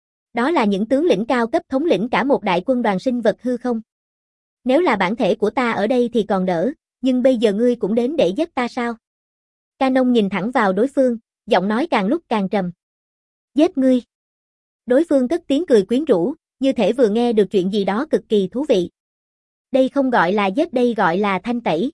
Đó là những tướng lĩnh cao cấp thống lĩnh cả một đại quân đoàn sinh vật hư không. Nếu là bản thể của ta ở đây thì còn đỡ, nhưng bây giờ ngươi cũng đến để giết ta sao? Canon nhìn thẳng vào đối phương, giọng nói càng lúc càng trầm. Giết ngươi. Đối phương cất tiếng cười quyến rũ, như thể vừa nghe được chuyện gì đó cực kỳ thú vị. Đây không gọi là giết, đây gọi là thanh tẩy.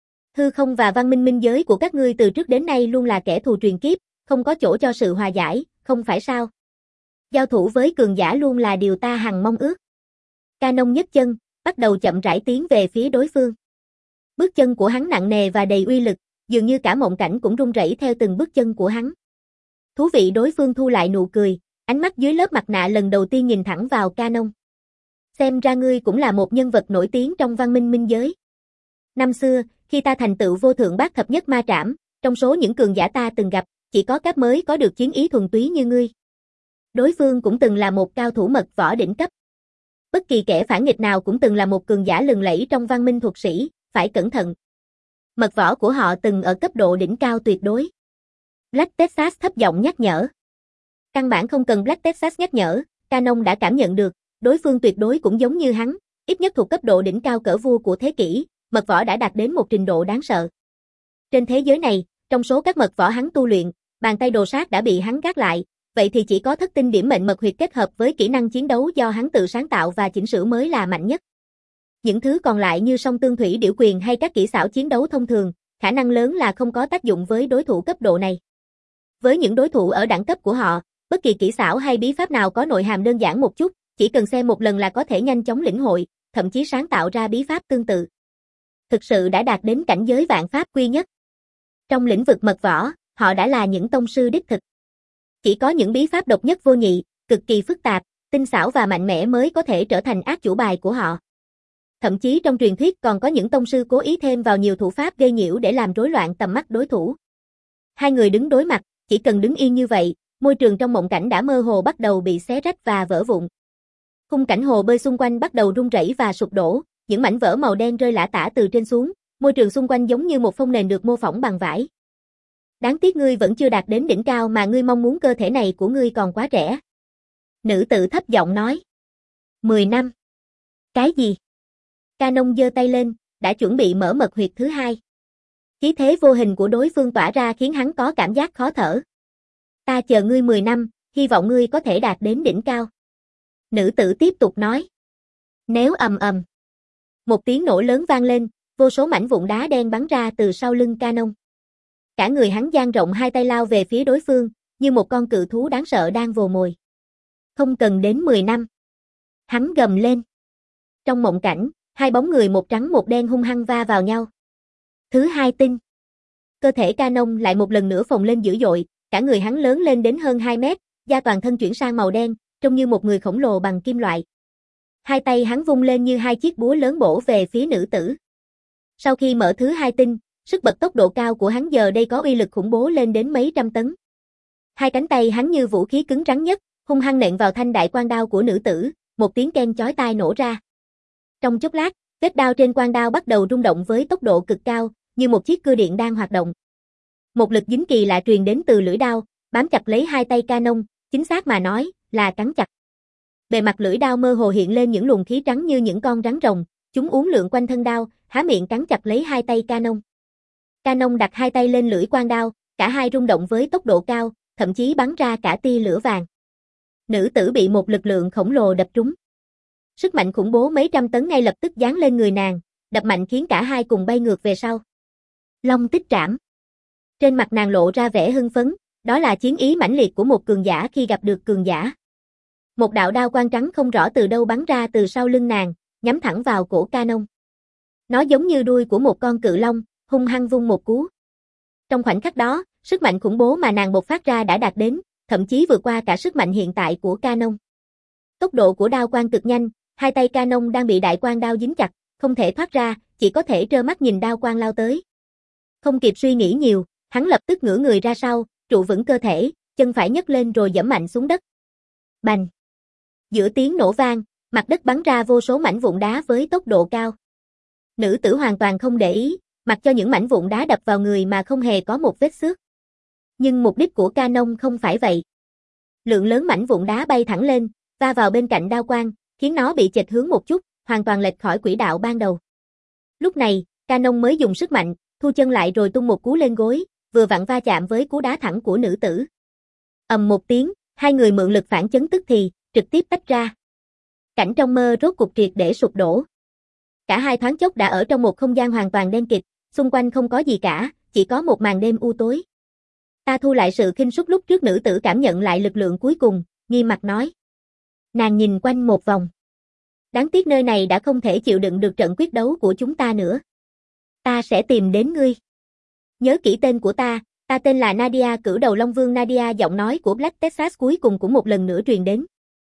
Hư không và văn minh minh giới của các ngươi từ trước đến nay luôn là kẻ thù truyền kiếp, không có chỗ cho sự hòa giải, không phải sao? Giao thủ với cường giả luôn là điều ta hằng mong ước. Canon nhấc chân, bắt đầu chậm rãi tiến về phía đối phương. Bước chân của hắn nặng nề và đầy uy lực, dường như cả mộng cảnh cũng rung rẩy theo từng bước chân của hắn. Thú vị, đối phương thu lại nụ cười, ánh mắt dưới lớp mặt nạ lần đầu tiên nhìn thẳng vào Canon. Xem ra ngươi cũng là một nhân vật nổi tiếng trong văn minh minh giới. Năm xưa, khi ta thành tựu vô thượng bát thập nhất ma trảm, trong số những cường giả ta từng gặp, chỉ có Cáp mới có được chiến ý thuần túy như ngươi. Đối phương cũng từng là một cao thủ mật võ đỉnh cấp. Bất kỳ kẻ phản nghịch nào cũng từng là một cường giả lừng lẫy trong văn minh thuật sĩ, phải cẩn thận. Mật võ của họ từng ở cấp độ đỉnh cao tuyệt đối. Black Texas thấp giọng nhắc nhở. Căn bản không cần Black Texas nhắc nhở, Canon đã cảm nhận được, đối phương tuyệt đối cũng giống như hắn, ít nhất thuộc cấp độ đỉnh cao cỡ vua của thế kỷ, mật võ đã đạt đến một trình độ đáng sợ. Trên thế giới này, trong số các mật võ hắn tu luyện, bàn tay đồ sát đã bị hắn gác lại, vậy thì chỉ có thất tinh điểm mệnh mật huyệt kết hợp với kỹ năng chiến đấu do hắn tự sáng tạo và chỉnh sửa mới là mạnh nhất. Những thứ còn lại như song tương thủy điểu quyền hay các kỹ xảo chiến đấu thông thường, khả năng lớn là không có tác dụng với đối thủ cấp độ này. Với những đối thủ ở đẳng cấp của họ, bất kỳ kỹ xảo hay bí pháp nào có nội hàm đơn giản một chút, chỉ cần xem một lần là có thể nhanh chóng lĩnh hội, thậm chí sáng tạo ra bí pháp tương tự. Thực sự đã đạt đến cảnh giới vạn pháp quy nhất. Trong lĩnh vực mật võ, họ đã là những tông sư đích thực. Chỉ có những bí pháp độc nhất vô nhị, cực kỳ phức tạp, tinh xảo và mạnh mẽ mới có thể trở thành át chủ bài của họ. Thậm chí trong truyền thuyết còn có những tông sư cố ý thêm vào nhiều thủ pháp gây nhiễu để làm rối loạn tầm mắt đối thủ. Hai người đứng đối mặt, chỉ cần đứng yên như vậy, môi trường trong mộng cảnh đã mơ hồ bắt đầu bị xé rách và vỡ vụn. Khung cảnh hồ bơi xung quanh bắt đầu rung rẩy và sụp đổ, những mảnh vỡ màu đen rơi lả tả từ trên xuống, môi trường xung quanh giống như một phông nền được mô phỏng bằng vải. Đáng tiếc ngươi vẫn chưa đạt đến đỉnh cao mà ngươi mong muốn, cơ thể này của ngươi còn quá trẻ. Nữ tử thấp giọng nói. Mười năm. Cái gì? Canon giơ tay lên, đã chuẩn bị mở mật huyệt thứ hai. Khí thế vô hình của đối phương tỏa ra khiến hắn có cảm giác khó thở. Ta chờ ngươi mười năm, hy vọng ngươi có thể đạt đến đỉnh cao. Nữ tử tiếp tục nói. Nếu ầm ầm. Một tiếng nổ lớn vang lên, vô số mảnh vụn đá đen bắn ra từ sau lưng Canon. Cả người hắn dang rộng hai tay lao về phía đối phương, như một con cự thú đáng sợ đang vồ mồi. Không cần đến mười năm. Hắn gầm lên. Trong mộng cảnh, hai bóng người một trắng một đen hung hăng va vào nhau. Thứ hai tinh. Cơ thể Canon lại một lần nữa phồng lên dữ dội, cả người hắn lớn lên đến hơn hai mét, da toàn thân chuyển sang màu đen, trông như một người khổng lồ bằng kim loại. Hai tay hắn vung lên như hai chiếc búa lớn bổ về phía nữ tử. Sau khi mở thứ hai tinh, sức bật tốc độ cao của hắn giờ đây có uy lực khủng bố lên đến mấy trăm tấn. Hai cánh tay hắn như vũ khí cứng rắn nhất, hung hăng nện vào thanh đại quan đao của nữ tử, một tiếng keng chói tai nổ ra. Trong chốc lát, vết đao trên quan đao bắt đầu rung động với tốc độ cực cao, như một chiếc cưa điện đang hoạt động. Một lực dính kỳ lạ truyền đến từ lưỡi đao, bám chặt lấy hai tay Canon, chính xác mà nói, là cắn chặt. Bề mặt lưỡi đao mơ hồ hiện lên những luồng khí trắng như những con rắn rồng, chúng uốn lượn quanh thân đao, há miệng cắn chặt lấy hai tay Canon. Canon đặt hai tay lên lưỡi quan đao, cả hai rung động với tốc độ cao, thậm chí bắn ra cả tia lửa vàng. Nữ tử bị một lực lượng khổng lồ đập trúng. Sức mạnh khủng bố mấy trăm tấn ngay lập tức giáng lên người nàng, đập mạnh khiến cả hai cùng bay ngược về sau. Long tích trảm. Trên mặt nàng lộ ra vẻ hưng phấn, đó là chiến ý mãnh liệt của một cường giả khi gặp được cường giả. Một đạo đao quang trắng không rõ từ đâu bắn ra từ sau lưng nàng, nhắm thẳng vào cổ Canon. Nó giống như đuôi của một con cự long, hung hăng vung một cú. Trong khoảnh khắc đó, sức mạnh khủng bố mà nàng bộc phát ra đã đạt đến, thậm chí vượt qua cả sức mạnh hiện tại của Canon. Tốc độ của đao quang cực nhanh, hai tay Canon đang bị đại quang đao dính chặt, không thể thoát ra, chỉ có thể trơ mắt nhìn đao quang lao tới. Không kịp suy nghĩ nhiều, hắn lập tức ngửa người ra sau, trụ vững cơ thể, chân phải nhấc lên rồi giẫm mạnh xuống đất. Bành! Giữa tiếng nổ vang, mặt đất bắn ra vô số mảnh vụn đá với tốc độ cao. Nữ tử hoàn toàn không để ý, mặc cho những mảnh vụn đá đập vào người mà không hề có một vết xước. Nhưng mục đích của Canon không phải vậy. Lượng lớn mảnh vụn đá bay thẳng lên, va vào bên cạnh đao quang, khiến nó bị chệch hướng một chút, hoàn toàn lệch khỏi quỹ đạo ban đầu. Lúc này, Canon mới dùng sức mạnh, thu chân lại rồi tung một cú lên gối, vừa vặn va chạm với cú đá thẳng của nữ tử. Ầm một tiếng, hai người mượn lực phản chấn tức thì, trực tiếp tách ra. Cảnh trong mơ rốt cục triệt để sụp đổ. Cả hai thoáng chốc đã ở trong một không gian hoàn toàn đen kịt, xung quanh không có gì cả, chỉ có một màn đêm u tối. Ta thu lại sự khinh suất lúc trước, nữ tử cảm nhận lại lực lượng cuối cùng, nghiêm mặt nói. Nàng nhìn quanh một vòng. Đáng tiếc nơi này đã không thể chịu đựng được trận quyết đấu của chúng ta nữa. Ta sẽ tìm đến ngươi. Nhớ kỹ tên của ta, ta tên là Nadia, cửu đầu Long Vương Nadia. Giọng nói của Black Texas cuối cùng cũng một lần nữa truyền đến.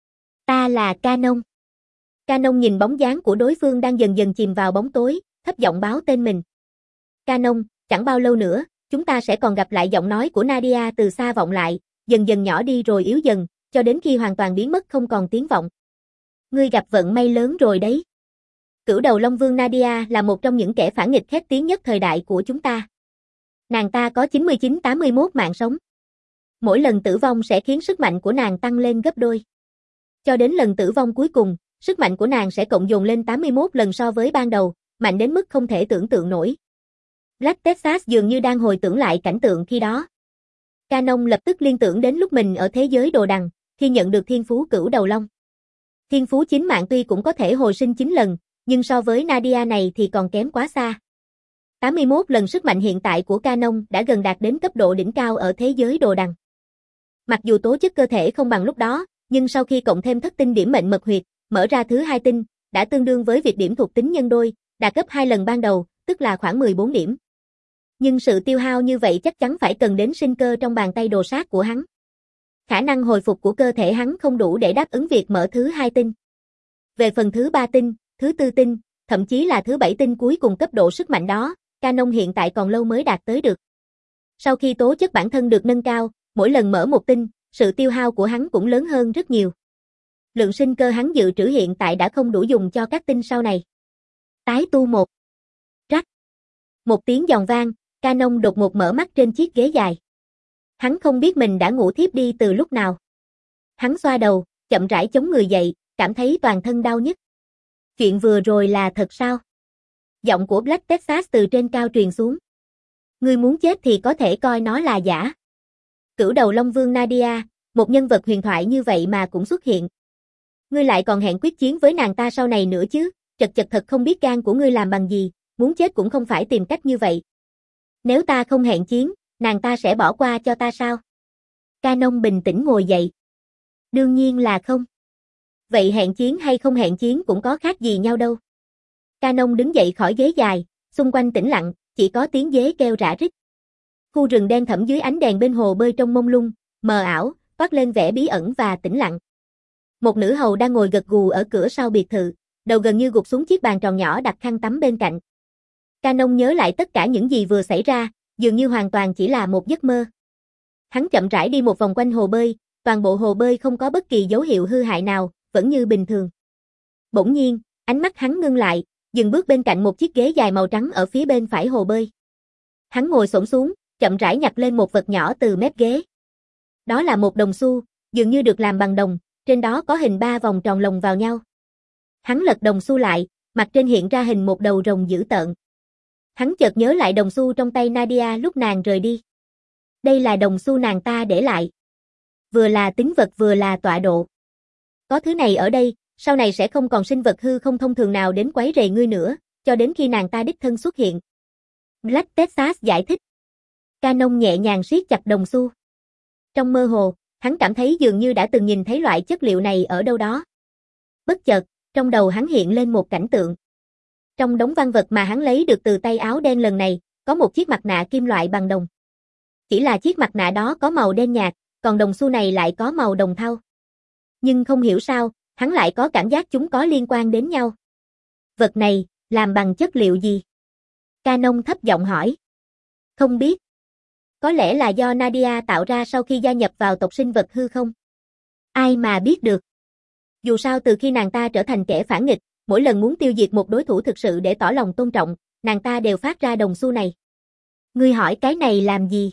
Ta là Canon. Canon nhìn bóng dáng của đối phương đang dần dần chìm vào bóng tối, thấp giọng báo tên mình. Canon, chẳng bao lâu nữa, chúng ta sẽ còn gặp lại. Giọng nói của Nadia từ xa vọng lại, dần dần nhỏ đi rồi yếu dần, cho đến khi hoàn toàn biến mất không còn tiếng vọng. Ngươi gặp vận may lớn rồi đấy. Cửu đầu Long Vương Nadia là một trong những kẻ phản nghịch khét tiếng nhất thời đại của chúng ta. Nàng ta có chín mươi chín tám mươi mốt mạng sống. Mỗi lần tử vong sẽ khiến sức mạnh của nàng tăng lên gấp đôi. Cho đến lần tử vong cuối cùng, sức mạnh của nàng sẽ cộng dồn lên tám mươi mốt lần so với ban đầu, mạnh đến mức không thể tưởng tượng nổi. Black Texas dường như đang hồi tưởng lại cảnh tượng khi đó. Canon lập tức liên tưởng đến lúc mình ở thế giới đồ đằng, khi nhận được thiên phú cửu đầu long. Thiên phú chín mạng tuy cũng có thể hồi sinh chín lần, nhưng so với Nadia này thì còn kém quá xa. tám mươi mốt lần sức mạnh hiện tại của Canon đã gần đạt đến cấp độ đỉnh cao ở thế giới đồ đằng. Mặc dù tố chất cơ thể không bằng lúc đó, nhưng sau khi cộng thêm thất tinh điểm mệnh mật huyệt, mở ra thứ hai tinh, đã tương đương với việc điểm thuộc tính nhân đôi, đạt gấp hai lần ban đầu, tức là khoảng mười bốn điểm. Nhưng sự tiêu hao như vậy chắc chắn phải cần đến sinh cơ trong bàn tay đồ sát của hắn. Khả năng hồi phục của cơ thể hắn không đủ để đáp ứng việc mở thứ hai tinh. Về phần thứ ba tinh, thứ tư tinh, thậm chí là thứ bảy tinh cuối cùng cấp độ sức mạnh đó, Canon hiện tại còn lâu mới đạt tới được. Sau khi tố chất bản thân được nâng cao, mỗi lần mở một tinh, sự tiêu hao của hắn cũng lớn hơn rất nhiều. Lượng sinh cơ hắn dự trữ hiện tại đã không đủ dùng cho các tinh sau này. Tái tu một. Rắc. Một tiếng giòn vang, Canon đột ngột mở mắt trên chiếc ghế dài. Hắn không biết mình đã ngủ thiếp đi từ lúc nào. Hắn xoa đầu, chậm rãi chống người dậy, cảm thấy toàn thân đau nhức. Chuyện vừa rồi là thật sao? Giọng của Black Texas từ trên cao truyền xuống. Ngươi muốn chết thì có thể coi nó là giả. Cửu đầu Long Vương Nadia, một nhân vật huyền thoại như vậy mà cũng xuất hiện. Ngươi lại còn hẹn quyết chiến với nàng ta sau này nữa chứ, chật chật thật không biết gan của ngươi làm bằng gì, muốn chết cũng không phải tìm cách như vậy. Nếu ta không hẹn chiến, Nàng ta sẽ bỏ qua cho ta sao? Canon bình tĩnh ngồi dậy. Đương nhiên là không. Vậy hẹn chiến hay không hẹn chiến cũng có khác gì nhau đâu. Canon đứng dậy khỏi ghế dài, xung quanh tĩnh lặng, chỉ có tiếng dế kêu rã rít. Khu rừng đen thẫm dưới ánh đèn bên hồ bơi trông mông lung, mờ ảo, toát lên vẻ bí ẩn và tĩnh lặng. Một nữ hầu đang ngồi gật gù ở cửa sau biệt thự, đầu gần như gục xuống chiếc bàn tròn nhỏ đặt khăn tắm bên cạnh. Canon nhớ lại tất cả những gì vừa xảy ra, dường như hoàn toàn chỉ là một giấc mơ. Hắn chậm rãi đi một vòng quanh hồ bơi, toàn bộ hồ bơi không có bất kỳ dấu hiệu hư hại nào, vẫn như bình thường. Bỗng nhiên, ánh mắt hắn ngưng lại, dừng bước bên cạnh một chiếc ghế dài màu trắng ở phía bên phải hồ bơi. Hắn ngồi xổm xuống, chậm rãi nhặt lên một vật nhỏ từ mép ghế. Đó là một đồng xu, dường như được làm bằng đồng, trên đó có hình ba vòng tròn lồng vào nhau. Hắn lật đồng xu lại, mặt trên hiện ra hình một đầu rồng dữ tợn. Hắn chợt nhớ lại đồng xu trong tay Nadia lúc nàng rời đi. Đây là đồng xu nàng ta để lại. Vừa là tín vật vừa là tọa độ. Có thứ này ở đây, sau này sẽ không còn sinh vật hư không thông thường nào đến quấy rầy ngươi nữa, cho đến khi nàng ta đích thân xuất hiện. Black Texas giải thích. Canon nhẹ nhàng siết chặt đồng xu. Trong mơ hồ, hắn cảm thấy dường như đã từng nhìn thấy loại chất liệu này ở đâu đó. Bất chợt, trong đầu hắn hiện lên một cảnh tượng. Trong đống văn vật mà hắn lấy được từ tay áo đen lần này, có một chiếc mặt nạ kim loại bằng đồng. Chỉ là chiếc mặt nạ đó có màu đen nhạt, còn đồng xu này lại có màu đồng thau. Nhưng không hiểu sao, hắn lại có cảm giác chúng có liên quan đến nhau. Vật này, làm bằng chất liệu gì? Canon thấp giọng hỏi. Không biết. Có lẽ là do Nadia tạo ra sau khi gia nhập vào tộc sinh vật hư không? Ai mà biết được. Dù sao từ khi nàng ta trở thành kẻ phản nghịch, mỗi lần muốn tiêu diệt một đối thủ thực sự để tỏ lòng tôn trọng, nàng ta đều phát ra đồng xu này. Ngươi hỏi cái này làm gì?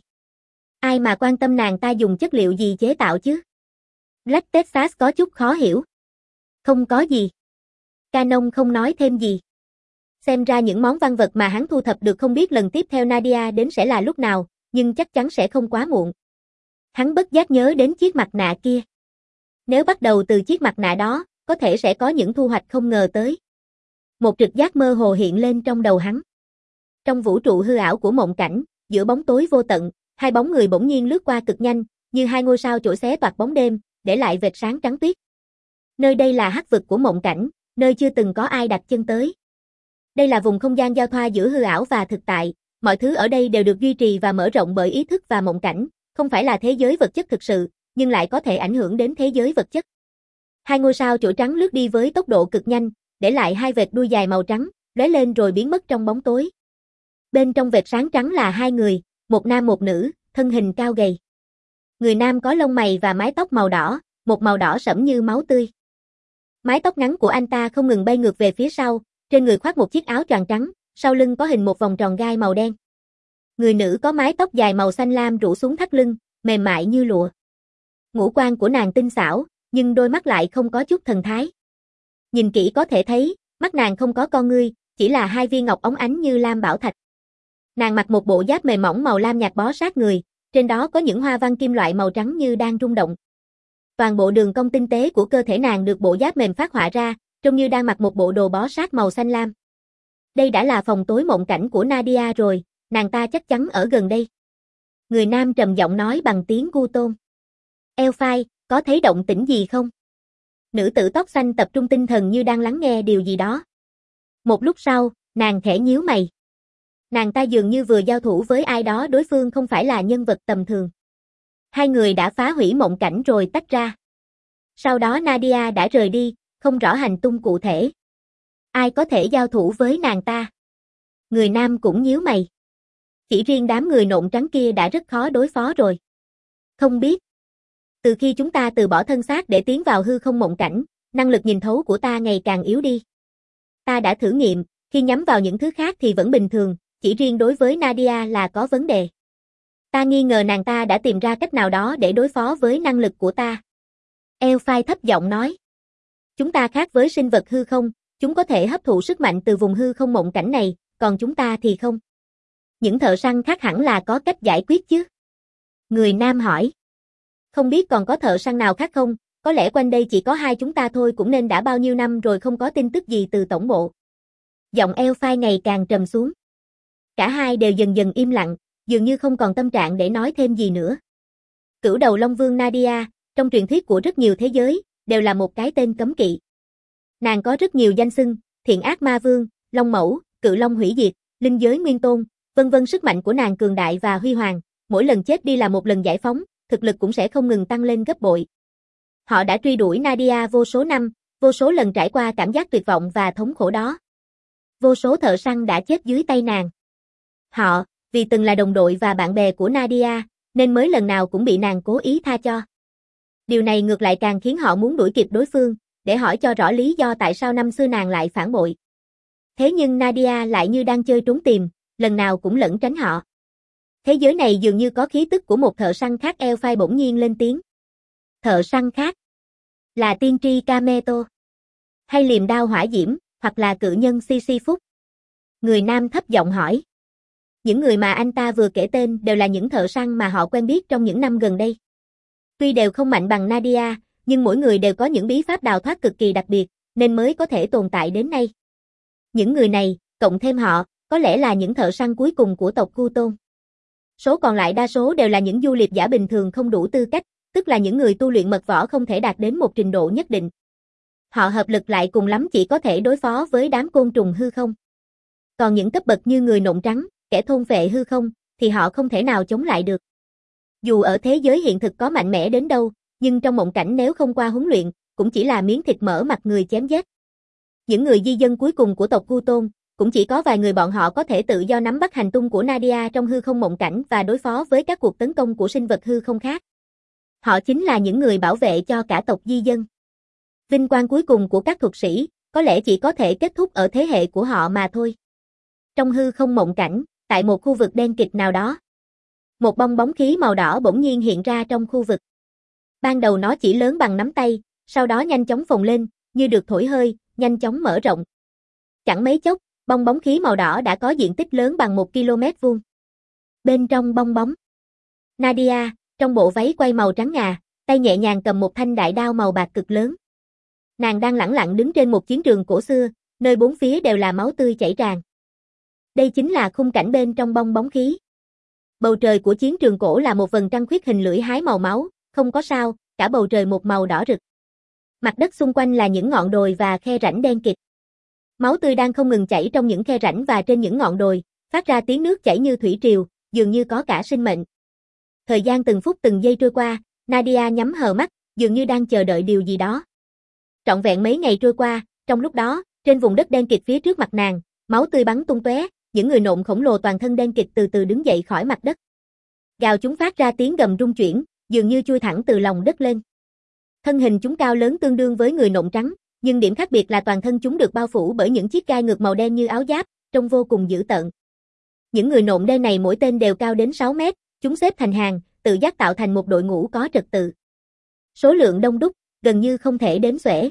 Ai mà quan tâm nàng ta dùng chất liệu gì chế tạo chứ? Black Texas có chút khó hiểu. Không có gì. Canon không nói thêm gì. Xem ra những món văn vật mà hắn thu thập được không biết lần tiếp theo Nadia đến sẽ là lúc nào, nhưng chắc chắn sẽ không quá muộn. Hắn bất giác nhớ đến chiếc mặt nạ kia. Nếu bắt đầu từ chiếc mặt nạ đó, có thể sẽ có những thu hoạch không ngờ tới. Một trực giác mơ hồ hiện lên trong đầu hắn. Trong vũ trụ hư ảo của mộng cảnh, giữa bóng tối vô tận, hai bóng người bỗng nhiên lướt qua cực nhanh, như hai ngôi sao chổi xé toạc bóng đêm, để lại vệt sáng trắng tuyết. Nơi đây là hắc vực của mộng cảnh, nơi chưa từng có ai đặt chân tới. Đây là vùng không gian giao thoa giữa hư ảo và thực tại, mọi thứ ở đây đều được duy trì và mở rộng bởi ý thức và mộng cảnh, không phải là thế giới vật chất thực sự, nhưng lại có thể ảnh hưởng đến thế giới vật chất. Hai ngôi sao chổi trắng lướt đi với tốc độ cực nhanh, để lại hai vệt đuôi dài màu trắng, lóe lên rồi biến mất trong bóng tối. Bên trong vệt sáng trắng là hai người, một nam một nữ, thân hình cao gầy. Người nam có lông mày và mái tóc màu đỏ, một màu đỏ sẫm như máu tươi. Mái tóc ngắn của anh ta không ngừng bay ngược về phía sau, trên người khoác một chiếc áo choàng trắng, sau lưng có hình một vòng tròn gai màu đen. Người nữ có mái tóc dài màu xanh lam rủ xuống thắt lưng, mềm mại như lụa. Ngũ quan của nàng tinh xảo, nhưng đôi mắt lại không có chút thần thái. Nhìn kỹ có thể thấy, mắt nàng không có con ngươi, chỉ là hai viên ngọc óng ánh như lam bảo thạch. Nàng mặc một bộ giáp mềm mỏng màu lam nhạt bó sát người, trên đó có những hoa văn kim loại màu trắng như đang rung động. Toàn bộ đường cong tinh tế của cơ thể nàng được bộ giáp mềm phát họa ra, trông như đang mặc một bộ đồ bó sát màu xanh lam. Đây đã là phòng tối mộng cảnh của Nadia rồi, nàng ta chắc chắn ở gần đây. Người nam trầm giọng nói bằng tiếng gu tôm. Elphai, có thấy động tĩnh gì không? Nữ tử tóc xanh tập trung tinh thần như đang lắng nghe điều gì đó. Một lúc sau, nàng khẽ nhíu mày. Nàng ta dường như vừa giao thủ với ai đó, đối phương không phải là nhân vật tầm thường. Hai người đã phá hủy mộng cảnh rồi tách ra. Sau đó Nadia đã rời đi, không rõ hành tung cụ thể. Ai có thể giao thủ với nàng ta? Người nam cũng nhíu mày. Chỉ riêng đám người nộn trắng kia đã rất khó đối phó rồi. Không biết. Từ khi chúng ta từ bỏ thân xác để tiến vào hư không mộng cảnh, năng lực nhìn thấu của ta ngày càng yếu đi. Ta đã thử nghiệm, khi nhắm vào những thứ khác thì vẫn bình thường, chỉ riêng đối với Nadia là có vấn đề. Ta nghi ngờ nàng ta đã tìm ra cách nào đó để đối phó với năng lực của ta. Elphai thấp giọng nói. Chúng ta khác với sinh vật hư không, chúng có thể hấp thụ sức mạnh từ vùng hư không mộng cảnh này, còn chúng ta thì không. Những thợ săn khác hẳn là có cách giải quyết chứ? Người nam hỏi. Không biết còn có thợ săn nào khác không, có lẽ quanh đây chỉ có hai chúng ta thôi, cũng nên đã bao nhiêu năm rồi không có tin tức gì từ tổng bộ. Giọng Elphai ngày càng trầm xuống. Cả hai đều dần dần im lặng, dường như không còn tâm trạng để nói thêm gì nữa. Cửu đầu Long Vương Nadia, trong truyền thuyết của rất nhiều thế giới, đều là một cái tên cấm kỵ. Nàng có rất nhiều danh xưng, thiện ác ma vương, long mẫu, cự long hủy diệt, linh giới nguyên tôn, vân vân. Sức mạnh của nàng cường đại và huy hoàng, mỗi lần chết đi là một lần giải phóng, thực lực cũng sẽ không ngừng tăng lên gấp bội. Họ đã truy đuổi Nadia vô số năm, vô số lần trải qua cảm giác tuyệt vọng và thống khổ đó. Vô số thợ săn đã chết dưới tay nàng. Họ, vì từng là đồng đội và bạn bè của Nadia, nên mới lần nào cũng bị nàng cố ý tha cho. Điều này ngược lại càng khiến họ muốn đuổi kịp đối phương, để hỏi cho rõ lý do tại sao năm xưa nàng lại phản bội. Thế nhưng Nadia lại như đang chơi trốn tìm, lần nào cũng lẩn tránh họ. Thế giới này dường như có khí tức của một thợ săn khác. Elphai bỗng nhiên lên tiếng. Thợ săn khác? Là tiên tri Kameto? Hay liềm đao hỏa diễm, hoặc là cự nhân Sisyphus? Người nam thấp giọng hỏi. Những người mà anh ta vừa kể tên đều là những thợ săn mà họ quen biết trong những năm gần đây. Tuy đều không mạnh bằng Nadia, nhưng mỗi người đều có những bí pháp đào thoát cực kỳ đặc biệt, nên mới có thể tồn tại đến nay. Những người này, cộng thêm họ, có lẽ là những thợ săn cuối cùng của tộc Cu Tôn. Số còn lại đa số đều là những du liệp giả bình thường không đủ tư cách, tức là những người tu luyện mật võ không thể đạt đến một trình độ nhất định. Họ hợp lực lại cùng lắm chỉ có thể đối phó với đám côn trùng hư không. Còn những cấp bậc như người nộn trắng, kẻ thôn phệ hư không, thì họ không thể nào chống lại được. Dù ở thế giới hiện thực có mạnh mẽ đến đâu, nhưng trong mộng cảnh nếu không qua huấn luyện, cũng chỉ là miếng thịt mỡ mặt người chém giết. Những người di dân cuối cùng của tộc Cu Tôn, cũng chỉ có vài người bọn họ có thể tự do nắm bắt hành tung của Nadia trong hư không mộng cảnh và đối phó với các cuộc tấn công của sinh vật hư không khác. Họ chính là những người bảo vệ cho cả tộc di dân. Vinh quang cuối cùng của các thuật sĩ, có lẽ chỉ có thể kết thúc ở thế hệ của họ mà thôi. Trong hư không mộng cảnh, tại một khu vực đen kịt nào đó, một bong bóng khí màu đỏ bỗng nhiên hiện ra trong khu vực. Ban đầu nó chỉ lớn bằng nắm tay, sau đó nhanh chóng phồng lên, như được thổi hơi, nhanh chóng mở rộng. Chẳng mấy chốc, bong bóng khí màu đỏ đã có diện tích lớn bằng một ki lô mét vuông. Bên trong bong bóng, Nadia, trong bộ váy quay màu trắng ngà, tay nhẹ nhàng cầm một thanh đại đao màu bạc cực lớn. Nàng đang lẳng lặng đứng trên một chiến trường cổ xưa, nơi bốn phía đều là máu tươi chảy tràn. Đây chính là khung cảnh bên trong bong bóng khí. Bầu trời của chiến trường cổ là một vầng trăng khuyết hình lưỡi hái màu máu, không có sao, cả bầu trời một màu đỏ rực. Mặt đất xung quanh là những ngọn đồi và khe rãnh đen kịt. Máu tươi đang không ngừng chảy trong những khe rãnh và trên những ngọn đồi, phát ra tiếng nước chảy như thủy triều, dường như có cả sinh mệnh. Thời gian từng phút từng giây trôi qua, Nadia nhắm hờ mắt, dường như đang chờ đợi điều gì đó. Trọn vẹn mấy ngày trôi qua, trong lúc đó, trên vùng đất đen kịt phía trước mặt nàng, máu tươi bắn tung tóe, những người nộm khổng lồ toàn thân đen kịt từ từ đứng dậy khỏi mặt đất. Gào chúng phát ra tiếng gầm rung chuyển, dường như chui thẳng từ lòng đất lên. Thân hình chúng cao lớn tương đương với người nộm trắng, nhưng điểm khác biệt là toàn thân chúng được bao phủ bởi những chiếc gai ngược màu đen như áo giáp, trông vô cùng dữ tợn. Những người nộm đen này mỗi tên đều cao đến sáu mét, chúng xếp thành hàng, tự giác tạo thành một đội ngũ có trật tự. Số lượng đông đúc, gần như không thể đếm xuể.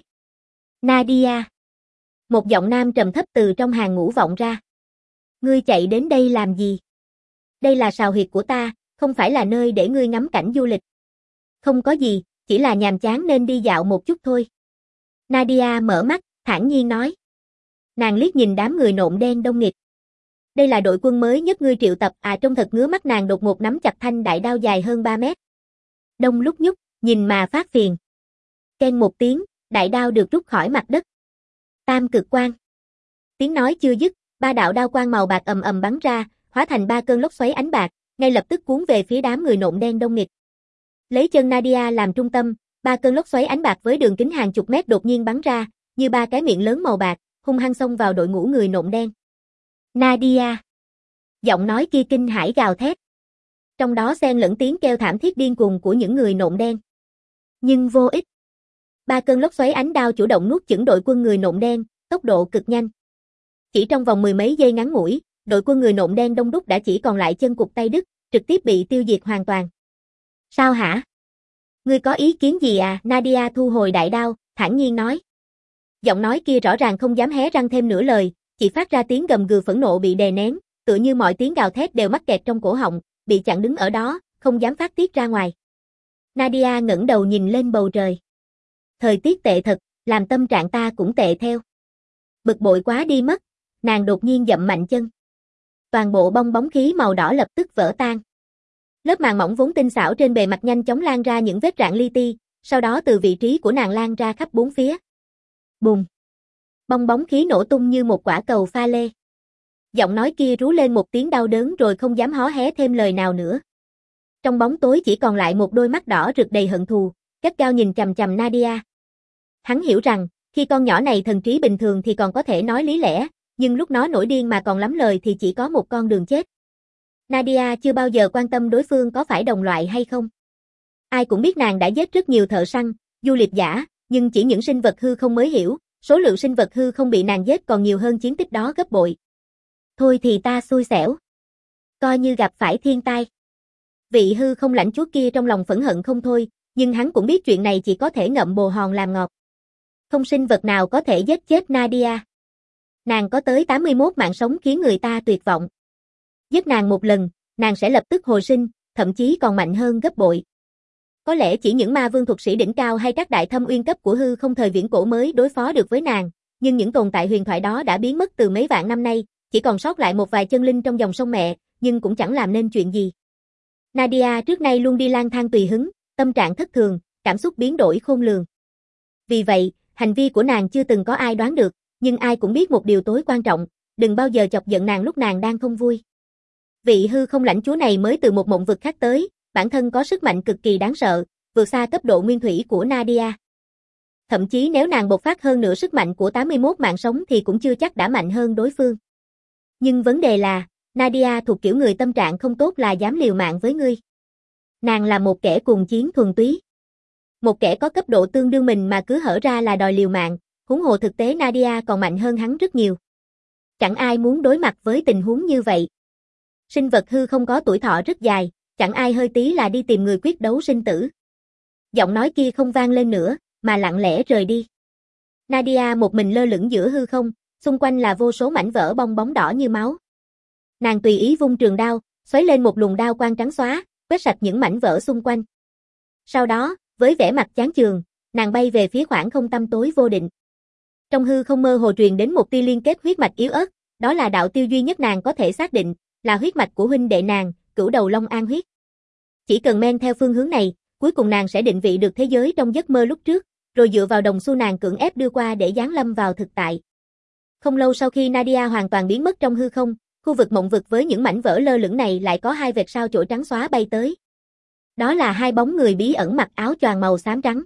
Nadia. Một giọng nam trầm thấp từ trong hàng ngũ vọng ra. Ngươi chạy đến đây làm gì? Đây là sào huyệt của ta, không phải là nơi để ngươi ngắm cảnh du lịch. Không có gì, chỉ là nhàm chán nên đi dạo một chút thôi. Nadia mở mắt, thản nhiên nói. Nàng liếc nhìn đám người nộm đen đông nghịt. Đây là đội quân mới nhất ngươi triệu tập à? Trông thật ngứa mắt. Nàng đột ngột nắm chặt thanh đại đao dài hơn ba mét. Đông lúc nhúc, nhìn mà phát phiền. Keng một tiếng, đại đao được rút khỏi mặt đất. Tam cực quang. Tiếng nói chưa dứt, ba đạo đao quang màu bạc ầm ầm bắn ra, hóa thành ba cơn lốc xoáy ánh bạc, ngay lập tức cuốn về phía đám người nộm đen đông nghịt. Lấy chân Nadia làm trung tâm, ba cơn lốc xoáy ánh bạc với đường kính hàng chục mét đột nhiên bắn ra, như ba cái miệng lớn màu bạc, hung hăng xông vào đội ngũ người nộm đen. Nadia. Giọng nói kia kinh hãi gào thét. Trong đó xen lẫn tiếng kêu thảm thiết điên cuồng của những người nộm đen. Nhưng vô ích. Ba cơn lốc xoáy ánh đao chủ động nuốt chửng đội quân người nộm đen, tốc độ cực nhanh. Chỉ trong vòng mười mấy giây ngắn ngủi, đội quân người nộm đen đông đúc đã chỉ còn lại chân cụt tay đứt, trực tiếp bị tiêu diệt hoàn toàn. Sao hả? Ngươi có ý kiến gì à? Nadia thu hồi đại đao, thản nhiên nói. Giọng nói kia rõ ràng không dám hé răng thêm nửa lời, chỉ phát ra tiếng gầm gừ phẫn nộ bị đè nén, tựa như mọi tiếng gào thét đều mắc kẹt trong cổ họng, bị chặn đứng ở đó, không dám phát tiết ra ngoài. Nadia ngẩng đầu nhìn lên bầu trời. Thời tiết tệ thật, làm tâm trạng ta cũng tệ theo. Bực bội quá đi mất, nàng đột nhiên dậm mạnh chân. toàn bộ bong bóng khí màu đỏ lập tức vỡ tan. Lớp màng mỏng vốn tinh xảo trên bề mặt nhanh chóng lan ra những vết rạn li ti, sau đó từ vị trí của nàng lan ra khắp bốn phía. Bùng! Bong bóng khí nổ tung như một quả cầu pha lê. Giọng nói kia rú lên một tiếng đau đớn rồi không dám hó hé thêm lời nào nữa. Trong bóng tối chỉ còn lại một đôi mắt đỏ rực đầy hận thù, gắt gao nhìn chằm chằm Nadia. Hắn hiểu rằng, khi con nhỏ này thần trí bình thường thì còn có thể nói lý lẽ, nhưng lúc nó nổi điên mà còn lắm lời thì chỉ có một con đường chết. Nadia chưa bao giờ quan tâm đối phương có phải đồng loại hay không. Ai cũng biết nàng đã giết rất nhiều thợ săn, du liệp giả, nhưng chỉ những sinh vật hư không mới hiểu, số lượng sinh vật hư không bị nàng giết còn nhiều hơn chiến tích đó gấp bội. Thôi thì ta xui xẻo. Coi như gặp phải thiên tai. Vị hư không lãnh chúa kia trong lòng phẫn hận không thôi, nhưng hắn cũng biết chuyện này chỉ có thể ngậm bồ hòn làm ngọt. Không sinh vật nào có thể giết chết Nadia. Nàng có tới tám mươi mốt mạng sống khiến người ta tuyệt vọng. Giết nàng một lần, nàng sẽ lập tức hồi sinh, thậm chí còn mạnh hơn gấp bội. Có lẽ chỉ những ma vương thuật sĩ đỉnh cao hay các đại thâm uyên cấp của hư không thời viễn cổ mới đối phó được với nàng, nhưng những tồn tại huyền thoại đó đã biến mất từ mấy vạn năm nay, chỉ còn sót lại một vài chân linh trong dòng sông mẹ, nhưng cũng chẳng làm nên chuyện gì. Nadia trước nay luôn đi lang thang tùy hứng, tâm trạng thất thường, cảm xúc biến đổi khôn lường. Vì vậy, hành vi của nàng chưa từng có ai đoán được, nhưng ai cũng biết một điều tối quan trọng, đừng bao giờ chọc giận nàng lúc nàng đang không vui. Vị hư không lãnh chúa này mới từ một mộng vực khác tới, bản thân có sức mạnh cực kỳ đáng sợ, vượt xa cấp độ nguyên thủy của Nadia. Thậm chí nếu nàng bộc phát hơn nửa sức mạnh của tám mươi mốt mạng sống thì cũng chưa chắc đã mạnh hơn đối phương. Nhưng vấn đề là, Nadia thuộc kiểu người tâm trạng không tốt là dám liều mạng với ngươi. Nàng là một kẻ cuồng chiến thuần túy. Một kẻ có cấp độ tương đương mình mà cứ hở ra là đòi liều mạng, huống hồ thực tế Nadia còn mạnh hơn hắn rất nhiều. Chẳng ai muốn đối mặt với tình huống như vậy. Sinh vật hư không có tuổi thọ rất dài, chẳng ai hơi tí là đi tìm người quyết đấu sinh tử. Giọng nói kia không vang lên nữa, mà lặng lẽ rời đi. Nadia một mình lơ lửng giữa hư không, xung quanh là vô số mảnh vỡ bong bóng đỏ như máu. Nàng tùy ý vung trường đao, xoáy lên một luồng đao quang trắng xóa, quét sạch những mảnh vỡ xung quanh. Sau đó, với vẻ mặt chán chường, nàng bay về phía khoảng không tăm tối vô định. Trong hư không mơ hồ truyền đến một tia liên kết huyết mạch yếu ớt, đó là đạo tiêu duy nhất nàng có thể xác định, là huyết mạch của huynh đệ nàng, Cửu Đầu Long An huyết. Chỉ cần men theo phương hướng này, cuối cùng nàng sẽ định vị được thế giới trong giấc mơ lúc trước, rồi dựa vào đồng xu nàng cưỡng ép đưa qua để giáng lâm vào thực tại. Không lâu sau khi Nadia hoàn toàn biến mất trong hư không, khu vực mộng vực với những mảnh vỡ lơ lửng này lại có hai vệt sao chổi trắng xóa bay tới. Đó là hai bóng người bí ẩn mặc áo choàng màu xám trắng.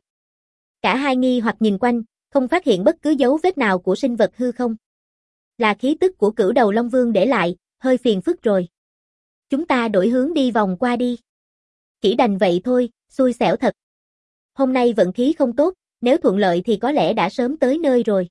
Cả hai nghi hoặc nhìn quanh, không phát hiện bất cứ dấu vết nào của sinh vật hư không. Là khí tức của Cửu Đầu Long Vương để lại, hơi phiền phức rồi. Chúng ta đổi hướng đi vòng qua đi. Chỉ đành vậy thôi, xui xẻo thật. Hôm nay vận khí không tốt, nếu thuận lợi thì có lẽ đã sớm tới nơi rồi.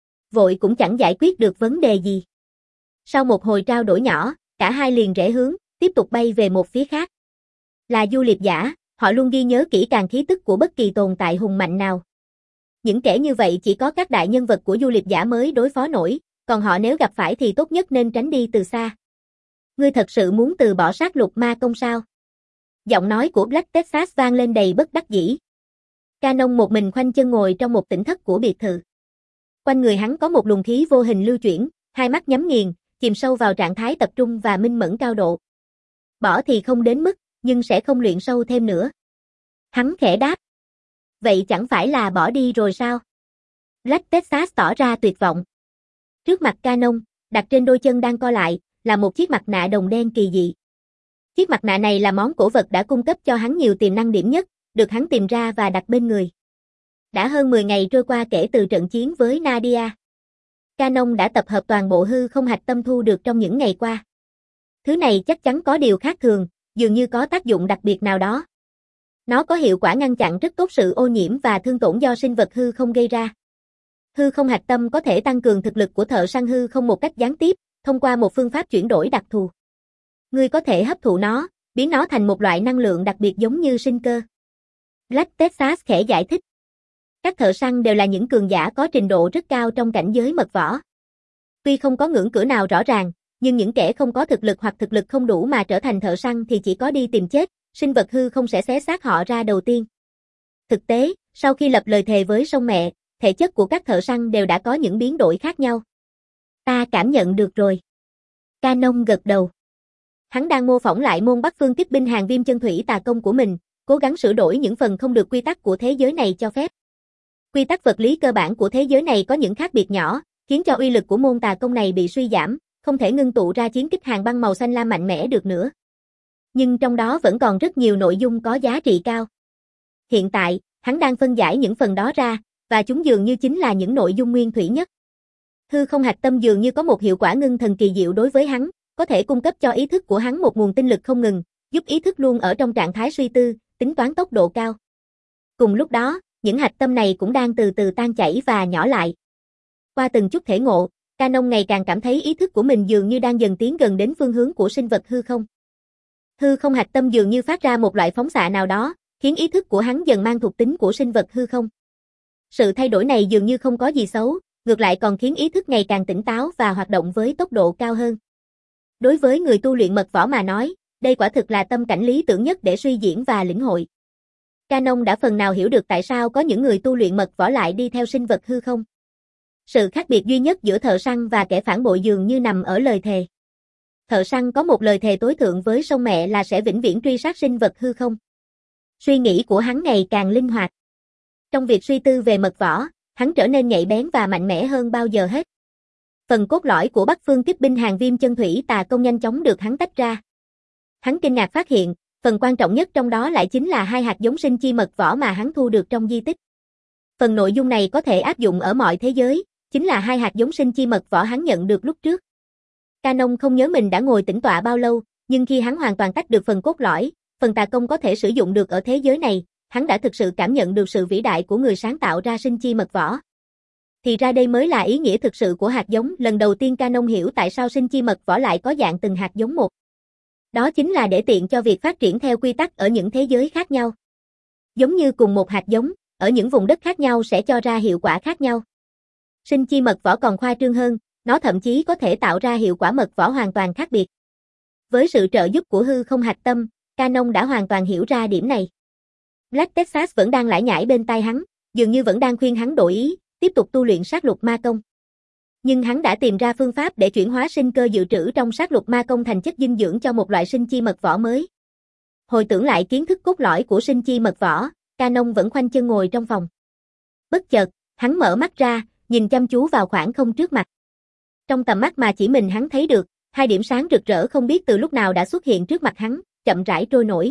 Vội cũng chẳng giải quyết được vấn đề gì. Sau một hồi trao đổi nhỏ, cả hai liền rẽ hướng, tiếp tục bay về một phía khác. Là du liệp giả, họ luôn ghi nhớ kỹ càng khí tức của bất kỳ tồn tại hùng mạnh nào. Những kẻ như vậy chỉ có các đại nhân vật của du liệp giả mới đối phó nổi, còn họ nếu gặp phải thì tốt nhất nên tránh đi từ xa. Ngươi thật sự muốn từ bỏ sát lục ma công sao? Giọng nói của Black Texas vang lên đầy bất đắc dĩ. Canon một mình khoanh chân ngồi trong một tĩnh thất của biệt thự. Quanh người hắn có một luồng khí vô hình lưu chuyển, hai mắt nhắm nghiền, chìm sâu vào trạng thái tập trung và minh mẫn cao độ. Bỏ thì không đến mức, nhưng sẽ không luyện sâu thêm nữa. Hắn khẽ đáp. Vậy chẳng phải là bỏ đi rồi sao? Black Texas tỏ ra tuyệt vọng. Trước mặt Canon, đặt trên đôi chân đang co lại, là một chiếc mặt nạ đồng đen kỳ dị. Chiếc mặt nạ này là món cổ vật đã cung cấp cho hắn nhiều tiềm năng điểm nhất, được hắn tìm ra và đặt bên người. Đã hơn mười ngày trôi qua kể từ trận chiến với Nadia. Canon đã tập hợp toàn bộ hư không hạch tâm thu được trong những ngày qua. Thứ này chắc chắn có điều khác thường, dường như có tác dụng đặc biệt nào đó. Nó có hiệu quả ngăn chặn rất tốt sự ô nhiễm và thương tổn do sinh vật hư không gây ra. Hư không hạch tâm có thể tăng cường thực lực của thợ săn hư không một cách gián tiếp, thông qua một phương pháp chuyển đổi đặc thù. Ngươi có thể hấp thụ nó, biến nó thành một loại năng lượng đặc biệt giống như sinh cơ. Black Texas khẽ giải thích. Các thợ săn đều là những cường giả có trình độ rất cao trong cảnh giới mật võ. Tuy không có ngưỡng cửa nào rõ ràng, nhưng những kẻ không có thực lực hoặc thực lực không đủ mà trở thành thợ săn thì chỉ có đi tìm chết, sinh vật hư không sẽ xé xác họ ra đầu tiên. Thực tế, sau khi lập lời thề với sông mẹ, thể chất của các thợ săn đều đã có những biến đổi khác nhau. Ta cảm nhận được rồi. Canon gật đầu. Hắn đang mô phỏng lại môn Bắc Phương Kích Binh Hàng Viêm Chân Thủy Tà Công của mình, cố gắng sửa đổi những phần không được quy tắc của thế giới này cho phép. Quy tắc vật lý cơ bản của thế giới này có những khác biệt nhỏ, khiến cho uy lực của môn tà công này bị suy giảm, không thể ngưng tụ ra chiến kích hàng băng màu xanh lam mạnh mẽ được nữa. Nhưng trong đó vẫn còn rất nhiều nội dung có giá trị cao. Hiện tại, hắn đang phân giải những phần đó ra, và chúng dường như chính là những nội dung nguyên thủy nhất. Hư không hạch tâm dường như có một hiệu quả ngưng thần kỳ diệu đối với hắn, có thể cung cấp cho ý thức của hắn một nguồn tinh lực không ngừng, giúp ý thức luôn ở trong trạng thái suy tư, tính toán tốc độ cao. Cùng lúc đó, những hạch tâm này cũng đang từ từ tan chảy và nhỏ lại. Qua từng chút thể ngộ, Canon ngày càng cảm thấy ý thức của mình dường như đang dần tiến gần đến phương hướng của sinh vật hư không. Hư không hạch tâm dường như phát ra một loại phóng xạ nào đó, khiến ý thức của hắn dần mang thuộc tính của sinh vật hư không. Sự thay đổi này dường như không có gì xấu, ngược lại còn khiến ý thức ngày càng tỉnh táo và hoạt động với tốc độ cao hơn. Đối với người tu luyện mật võ mà nói, đây quả thực là tâm cảnh lý tưởng nhất để suy diễn và lĩnh hội. Canon đã phần nào hiểu được tại sao có những người tu luyện mật võ lại đi theo sinh vật hư không. Sự khác biệt duy nhất giữa thợ săn và kẻ phản bội dường như nằm ở lời thề. Thợ săn có một lời thề tối thượng với sông mẹ là sẽ vĩnh viễn truy sát sinh vật hư không. Suy nghĩ của hắn ngày càng linh hoạt. Trong việc suy tư về mật võ, hắn trở nên nhạy bén và mạnh mẽ hơn bao giờ hết. Phần cốt lõi của Bắc Phương Kích Binh Hàng Viêm Chân Thủy Tà Công nhanh chóng được hắn tách ra. Hắn kinh ngạc phát hiện, phần quan trọng nhất trong đó lại chính là hai hạt giống sinh chi mật võ mà hắn thu được trong di tích. Phần nội dung này có thể áp dụng ở mọi thế giới, chính là hai hạt giống sinh chi mật võ hắn nhận được lúc trước. Canon không nhớ mình đã ngồi tĩnh tọa bao lâu, nhưng khi hắn hoàn toàn tách được phần cốt lõi, phần tà công có thể sử dụng được ở thế giới này, hắn đã thực sự cảm nhận được sự vĩ đại của người sáng tạo ra sinh chi mật võ. Thì ra đây mới là ý nghĩa thực sự của hạt giống. Lần đầu tiên Canon hiểu tại sao sinh chi mật võ lại có dạng từng hạt giống một. Đó chính là để tiện cho việc phát triển theo quy tắc ở những thế giới khác nhau. Giống như cùng một hạt giống, ở những vùng đất khác nhau sẽ cho ra hiệu quả khác nhau. Sinh chi mật võ còn khoa trương hơn, nó thậm chí có thể tạo ra hiệu quả mật võ hoàn toàn khác biệt. Với sự trợ giúp của hư không hạch tâm, Canon đã hoàn toàn hiểu ra điểm này. Black Texas vẫn đang lải nhải bên tai hắn, dường như vẫn đang khuyên hắn đổi ý, tiếp tục tu luyện sát lục ma công. Nhưng hắn đã tìm ra phương pháp để chuyển hóa sinh cơ dự trữ trong sát lục ma công thành chất dinh dưỡng cho một loại sinh chi mật võ mới. Hồi tưởng lại kiến thức cốt lõi của sinh chi mật võ, Canon vẫn khoanh chân ngồi trong phòng. Bất chợt, hắn mở mắt ra, nhìn chăm chú vào khoảng không trước mặt. Trong tầm mắt mà chỉ mình hắn thấy được, hai điểm sáng rực rỡ không biết từ lúc nào đã xuất hiện trước mặt hắn, chậm rãi trôi nổi.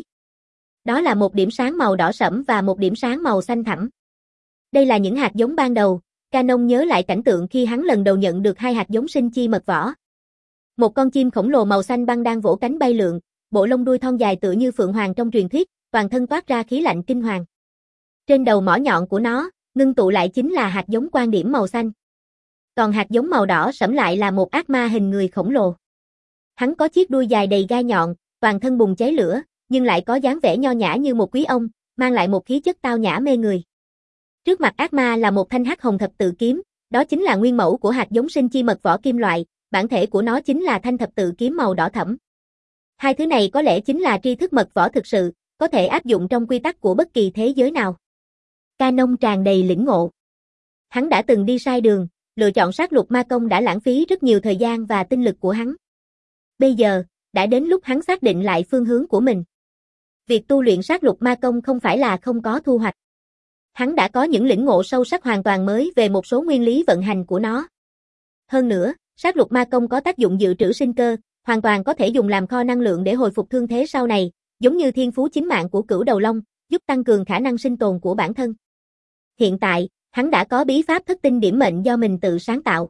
Đó là một điểm sáng màu đỏ sẫm và một điểm sáng màu xanh thẳm. Đây là những hạt giống ban đầu. Canon nhớ lại cảnh tượng khi hắn lần đầu nhận được hai hạt giống sinh chi mật võ. Một con chim khổng lồ màu xanh băng đang vỗ cánh bay lượn, bộ lông đuôi thon dài tựa như phượng hoàng trong truyền thuyết, toàn thân toát ra khí lạnh kinh hoàng. Trên đầu mỏ nhọn của nó, ngưng tụ lại chính là hạt giống quan điểm màu xanh. Còn hạt giống màu đỏ sẫm lại là một ác ma hình người khổng lồ. Hắn có chiếc đuôi dài đầy gai nhọn, toàn thân bùng cháy lửa, nhưng lại có dáng vẻ nho nhã như một quý ông, mang lại một khí chất tao nhã mê người. Trước mặt ác ma là một thanh hắc hồng thập tự kiếm, đó chính là nguyên mẫu của hạt giống sinh chi mật võ kim loại, bản thể của nó chính là thanh thập tự kiếm màu đỏ thẫm. Hai thứ này có lẽ chính là tri thức mật võ thực sự, có thể áp dụng trong quy tắc của bất kỳ thế giới nào. Canon tràn đầy lĩnh ngộ. Hắn đã từng đi sai đường, lựa chọn sát lục ma công đã lãng phí rất nhiều thời gian và tinh lực của hắn. Bây giờ, đã đến lúc hắn xác định lại phương hướng của mình. Việc tu luyện sát lục ma công không phải là không có thu hoạch. Hắn đã có những lĩnh ngộ sâu sắc hoàn toàn mới về một số nguyên lý vận hành của nó. Hơn nữa, sát lục ma công có tác dụng dự trữ sinh cơ, hoàn toàn có thể dùng làm kho năng lượng để hồi phục thương thế sau này, giống như thiên phú chính mạng của cửu đầu long, giúp tăng cường khả năng sinh tồn của bản thân. Hiện tại, hắn đã có bí pháp thất tinh điểm mệnh do mình tự sáng tạo.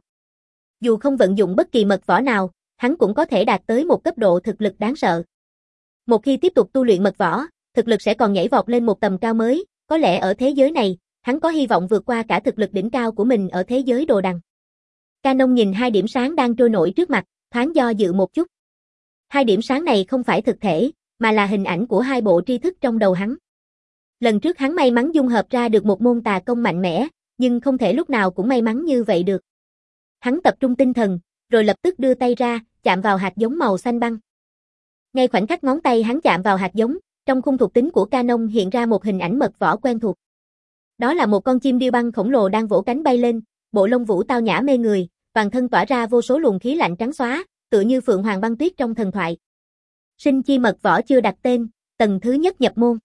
Dù không vận dụng bất kỳ mật võ nào, hắn cũng có thể đạt tới một cấp độ thực lực đáng sợ. Một khi tiếp tục tu luyện mật võ, thực lực sẽ còn nhảy vọt lên một tầm cao mới, có lẽ ở thế giới này, hắn có hy vọng vượt qua cả thực lực đỉnh cao của mình ở thế giới đồ đằng. Canon nhìn hai điểm sáng đang trôi nổi trước mặt, thoáng do dự một chút. Hai điểm sáng này không phải thực thể, mà là hình ảnh của hai bộ tri thức trong đầu hắn. Lần trước hắn may mắn dung hợp ra được một môn tà công mạnh mẽ, nhưng không thể lúc nào cũng may mắn như vậy được. Hắn tập trung tinh thần, rồi lập tức đưa tay ra, chạm vào hạt giống màu xanh băng. Ngay khoảnh khắc ngón tay hắn chạm vào hạt giống, trong khung thuộc tính của Canon hiện ra một hình ảnh mật võ quen thuộc. Đó là một con chim điêu băng khổng lồ đang vỗ cánh bay lên, bộ lông vũ tao nhã mê người, toàn thân tỏa ra vô số luồng khí lạnh trắng xóa, tựa như phượng hoàng băng tuyết trong thần thoại. Sinh chi mật võ chưa đặt tên, tầng thứ nhất nhập môn.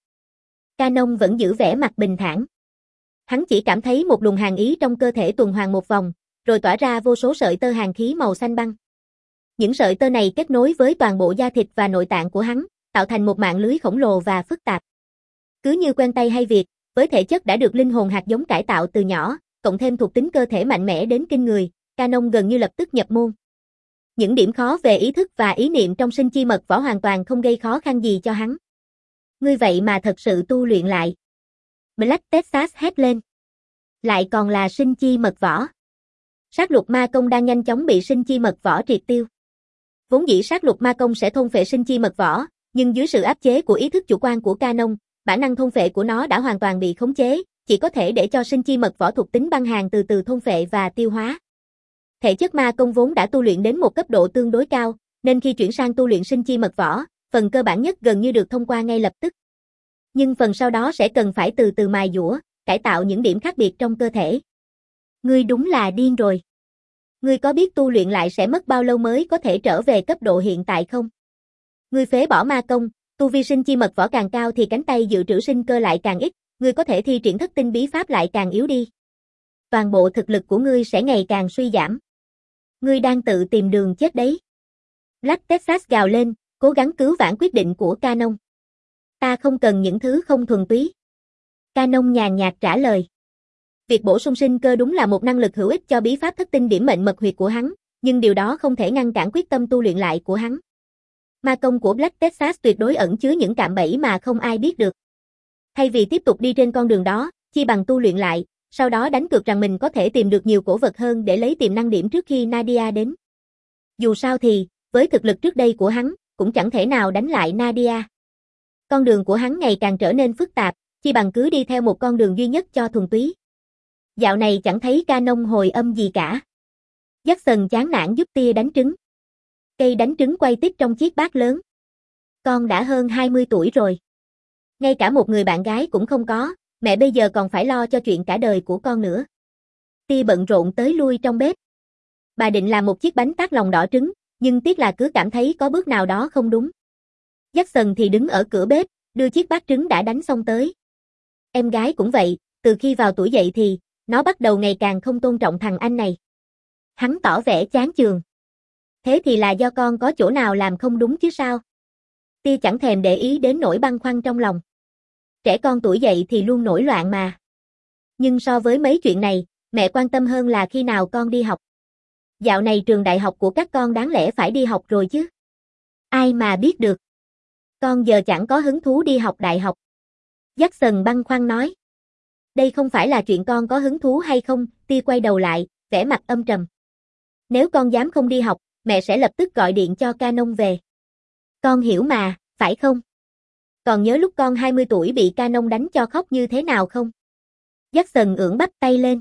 Canon vẫn giữ vẻ mặt bình thản. Hắn chỉ cảm thấy một luồng hàn ý trong cơ thể tuần hoàn một vòng, rồi tỏa ra vô số sợi tơ hàn khí màu xanh băng. Những sợi tơ này kết nối với toàn bộ da thịt và nội tạng của hắn, tạo thành một mạng lưới khổng lồ và phức tạp. Cứ như quen tay hay việc, với thể chất đã được linh hồn hạt giống cải tạo từ nhỏ, cộng thêm thuộc tính cơ thể mạnh mẽ đến kinh người, Canon gần như lập tức nhập môn. Những điểm khó về ý thức và ý niệm trong sinh chi mật võ hoàn toàn không gây khó khăn gì cho hắn. Ngươi vậy mà thật sự tu luyện lại. Black Texas hét lên. Lại còn là sinh chi mật võ. Sát lục ma công đang nhanh chóng bị sinh chi mật võ triệt tiêu. Vốn dĩ sát lục ma công sẽ thôn phệ sinh chi mật võ, nhưng dưới sự áp chế của ý thức chủ quan của Canon, bản năng thôn phệ của nó đã hoàn toàn bị khống chế, chỉ có thể để cho sinh chi mật võ thuộc tính băng hàn từ từ thôn phệ và tiêu hóa. Thể chất ma công vốn đã tu luyện đến một cấp độ tương đối cao, nên khi chuyển sang tu luyện sinh chi mật võ, phần cơ bản nhất gần như được thông qua ngay lập tức. Nhưng phần sau đó sẽ cần phải từ từ mài dũa, cải tạo những điểm khác biệt trong cơ thể. Ngươi đúng là điên rồi. Ngươi có biết tu luyện lại sẽ mất bao lâu mới có thể trở về cấp độ hiện tại không? Ngươi phế bỏ ma công, tu vi sinh chi mật võ càng cao thì cánh tay dự trữ sinh cơ lại càng ít, ngươi có thể thi triển thất tinh bí pháp lại càng yếu đi. Toàn bộ thực lực của ngươi sẽ ngày càng suy giảm. Ngươi đang tự tìm đường chết đấy. Black Texas gào lên, cố gắng cứu vãn quyết định của Canon. Ta không cần những thứ không thuần túy. Canon nhàn nhạt trả lời. Việc bổ sung sinh cơ đúng là một năng lực hữu ích cho bí pháp thất tinh điểm mệnh mật huyệt của hắn, nhưng điều đó không thể ngăn cản quyết tâm tu luyện lại của hắn. Ma công của Black Texas tuyệt đối ẩn chứa những cạm bẫy mà không ai biết được. Thay vì tiếp tục đi trên con đường đó, chi bằng tu luyện lại, sau đó đánh cược rằng mình có thể tìm được nhiều cổ vật hơn để lấy tiềm năng điểm trước khi Nadia đến. Dù sao thì, với thực lực trước đây của hắn, cũng chẳng thể nào đánh lại Nadia. Con đường của hắn ngày càng trở nên phức tạp, chi bằng cứ đi theo một con đường duy nhất cho thuần túy. Dạo này chẳng thấy Canon hồi âm gì cả. Jackson chán nản giúp tia đánh trứng. Cây đánh trứng quay tít trong chiếc bát lớn. Con đã hơn hai mươi tuổi rồi. Ngay cả một người bạn gái cũng không có, mẹ bây giờ còn phải lo cho chuyện cả đời của con nữa. Tia bận rộn tới lui trong bếp. Bà định làm một chiếc bánh tát lòng đỏ trứng, nhưng tiếc là cứ cảm thấy có bước nào đó không đúng. Jackson thì đứng ở cửa bếp, đưa chiếc bát trứng đã đánh xong tới. Em gái cũng vậy, từ khi vào tuổi dậy thì, nó bắt đầu ngày càng không tôn trọng thằng anh này. Hắn tỏ vẻ chán chường. Thế thì là do con có chỗ nào làm không đúng chứ sao? Tia chẳng thèm để ý đến nỗi băn khoăn trong lòng. Trẻ con tuổi dậy thì luôn nổi loạn mà. Nhưng so với mấy chuyện này, mẹ quan tâm hơn là khi nào con đi học. Dạo này trường đại học của các con đáng lẽ phải đi học rồi chứ. Ai mà biết được. Con giờ chẳng có hứng thú đi học đại học. Jackson băn khoăn nói. Đây không phải là chuyện con có hứng thú hay không, Tia quay đầu lại, vẻ mặt âm trầm. Nếu con dám không đi học, mẹ sẽ lập tức gọi điện cho Canon về. Con hiểu mà, phải không? Còn nhớ lúc con hai mươi tuổi bị Canon đánh cho khóc như thế nào không? Jackson ưỡn bắp tay lên.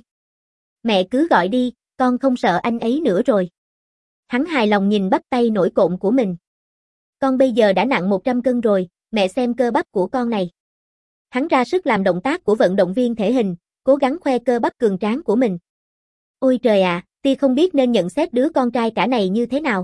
Mẹ cứ gọi đi, con không sợ anh ấy nữa rồi. Hắn hài lòng nhìn bắp tay nổi cộm của mình. Con bây giờ đã nặng một trăm cân rồi, mẹ xem cơ bắp của con này. Hắn ra sức làm động tác của vận động viên thể hình, cố gắng khoe cơ bắp cường tráng của mình. Ôi trời à, Tia không biết nên nhận xét đứa con trai cả này như thế nào.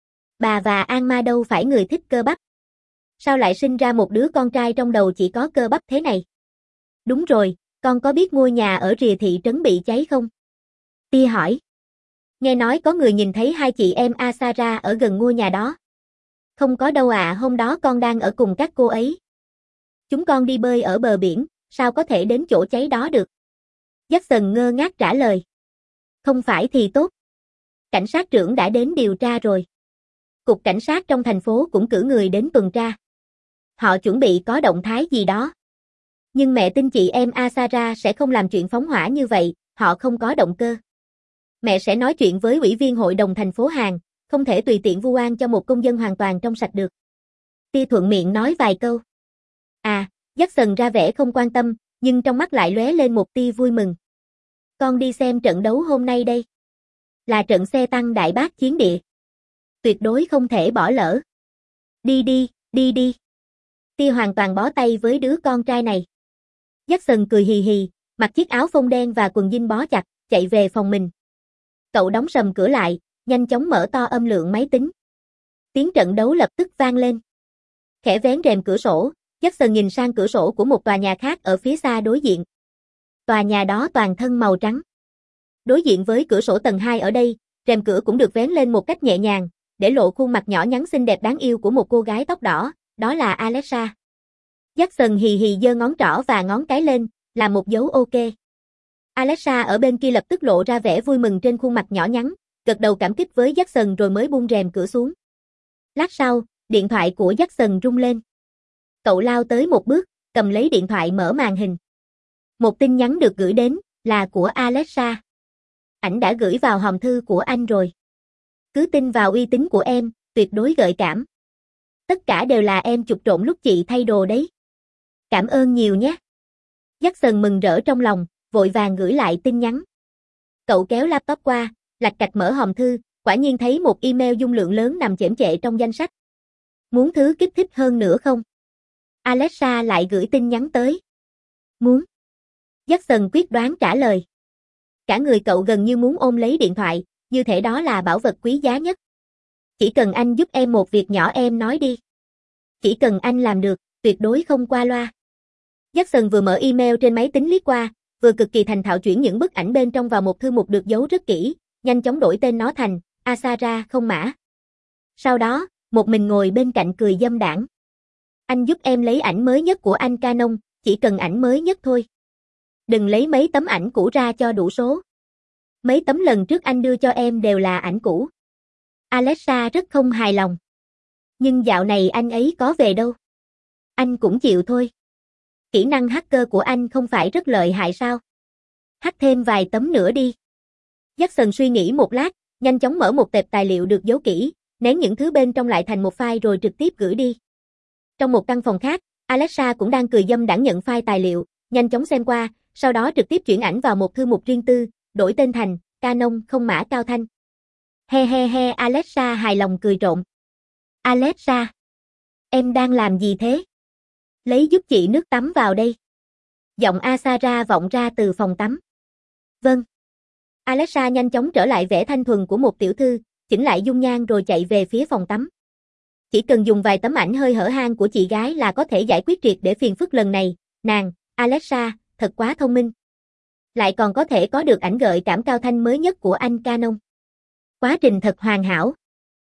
Bà và An Ma đâu phải người thích cơ bắp. Sao lại sinh ra một đứa con trai trong đầu chỉ có cơ bắp thế này? Đúng rồi, con có biết ngôi nhà ở rìa thị trấn bị cháy không? Tia hỏi. Nghe nói có người nhìn thấy hai chị em Asara ở gần ngôi nhà đó. Không có đâu ạ, à, hôm đó con đang ở cùng các cô ấy. Chúng con đi bơi ở bờ biển, sao có thể đến chỗ cháy đó được? Jackson ngơ ngác trả lời. Không phải thì tốt. Cảnh sát trưởng đã đến điều tra rồi. Cục cảnh sát trong thành phố cũng cử người đến tuần tra. Họ chuẩn bị có động thái gì đó. Nhưng mẹ tin chị em Asara sẽ không làm chuyện phóng hỏa như vậy, họ không có động cơ. Mẹ sẽ nói chuyện với ủy viên hội đồng thành phố Hàn, không thể tùy tiện vu oan cho một công dân hoàn toàn trong sạch được. Tia thuận miệng nói vài câu. À, Jackson ra vẻ không quan tâm, nhưng trong mắt lại lóe lên một tia vui mừng. Con đi xem trận đấu hôm nay đây. Là trận xe tăng Đại Bác Chiến Địa. Tuyệt đối không thể bỏ lỡ. Đi đi, đi đi. Tia hoàn toàn bó tay với đứa con trai này. Jackson cười hì hì, mặc chiếc áo phông đen và quần jean bó chặt, chạy về phòng mình. Cậu đóng sầm cửa lại, nhanh chóng mở to âm lượng máy tính. Tiếng trận đấu lập tức vang lên. Khẽ vén rèm cửa sổ, Jackson nhìn sang cửa sổ của một tòa nhà khác ở phía xa đối diện. Tòa nhà đó toàn thân màu trắng. Đối diện với cửa sổ tầng hai ở đây, rèm cửa cũng được vén lên một cách nhẹ nhàng, để lộ khuôn mặt nhỏ nhắn xinh đẹp đáng yêu của một cô gái tóc đỏ, đó là Alexa. Jackson hì hì giơ ngón trỏ và ngón cái lên, làm một dấu ok. Alexa ở bên kia lập tức lộ ra vẻ vui mừng trên khuôn mặt nhỏ nhắn, gật đầu cảm kích với Jackson rồi mới buông rèm cửa xuống. Lát sau, điện thoại của Jackson rung lên. Cậu lao tới một bước, cầm lấy điện thoại mở màn hình. Một tin nhắn được gửi đến, là của Alexa. Ảnh đã gửi vào hòm thư của anh rồi. Cứ tin vào uy tín của em, tuyệt đối gợi cảm. Tất cả đều là em chụp trộn lúc chị thay đồ đấy. Cảm ơn nhiều nhé. Jackson mừng rỡ trong lòng, vội vàng gửi lại tin nhắn. Cậu kéo laptop qua, lạch cạch mở hòm thư, quả nhiên thấy một email dung lượng lớn nằm chễm chệ trong danh sách. Muốn thứ kích thích hơn nữa không? Alexa lại gửi tin nhắn tới. Muốn. Jackson quyết đoán trả lời. Cả người cậu gần như muốn ôm lấy điện thoại, như thể đó là bảo vật quý giá nhất. Chỉ cần anh giúp em một việc nhỏ em nói đi. Chỉ cần anh làm được, tuyệt đối không qua loa. Jackson vừa mở email trên máy tính liếc qua, vừa cực kỳ thành thạo chuyển những bức ảnh bên trong vào một thư mục được giấu rất kỹ, nhanh chóng đổi tên nó thành Asara không mã. Sau đó, một mình ngồi bên cạnh cười dâm đãng. Anh giúp em lấy ảnh mới nhất của anh Canon, chỉ cần ảnh mới nhất thôi. Đừng lấy mấy tấm ảnh cũ ra cho đủ số. Mấy tấm lần trước anh đưa cho em đều là ảnh cũ. Alexa rất không hài lòng. Nhưng dạo này anh ấy có về đâu. Anh cũng chịu thôi. Kỹ năng hacker của anh không phải rất lợi hại sao? Hack thêm vài tấm nữa đi. Jackson suy nghĩ một lát, nhanh chóng mở một tệp tài liệu được giấu kỹ, nén những thứ bên trong lại thành một file rồi trực tiếp gửi đi. Trong một căn phòng khác, Alexa cũng đang cười dâm đãng nhận file tài liệu, nhanh chóng xem qua, sau đó trực tiếp chuyển ảnh vào một thư mục riêng tư, đổi tên thành Canon không mã Cao Thanh. He he he, Alexa hài lòng cười trộm. Alexa, em đang làm gì thế? Lấy giúp chị nước tắm vào đây. Giọng Asara vọng ra từ phòng tắm. Vâng. Alexa nhanh chóng trở lại vẻ thanh thuần của một tiểu thư, chỉnh lại dung nhan rồi chạy về phía phòng tắm. Chỉ cần dùng vài tấm ảnh hơi hở hang của chị gái là có thể giải quyết triệt để phiền phức lần này, nàng, Alexa, thật quá thông minh. Lại còn có thể có được ảnh gợi cảm Cao Thanh mới nhất của anh Canon. Quá trình thật hoàn hảo.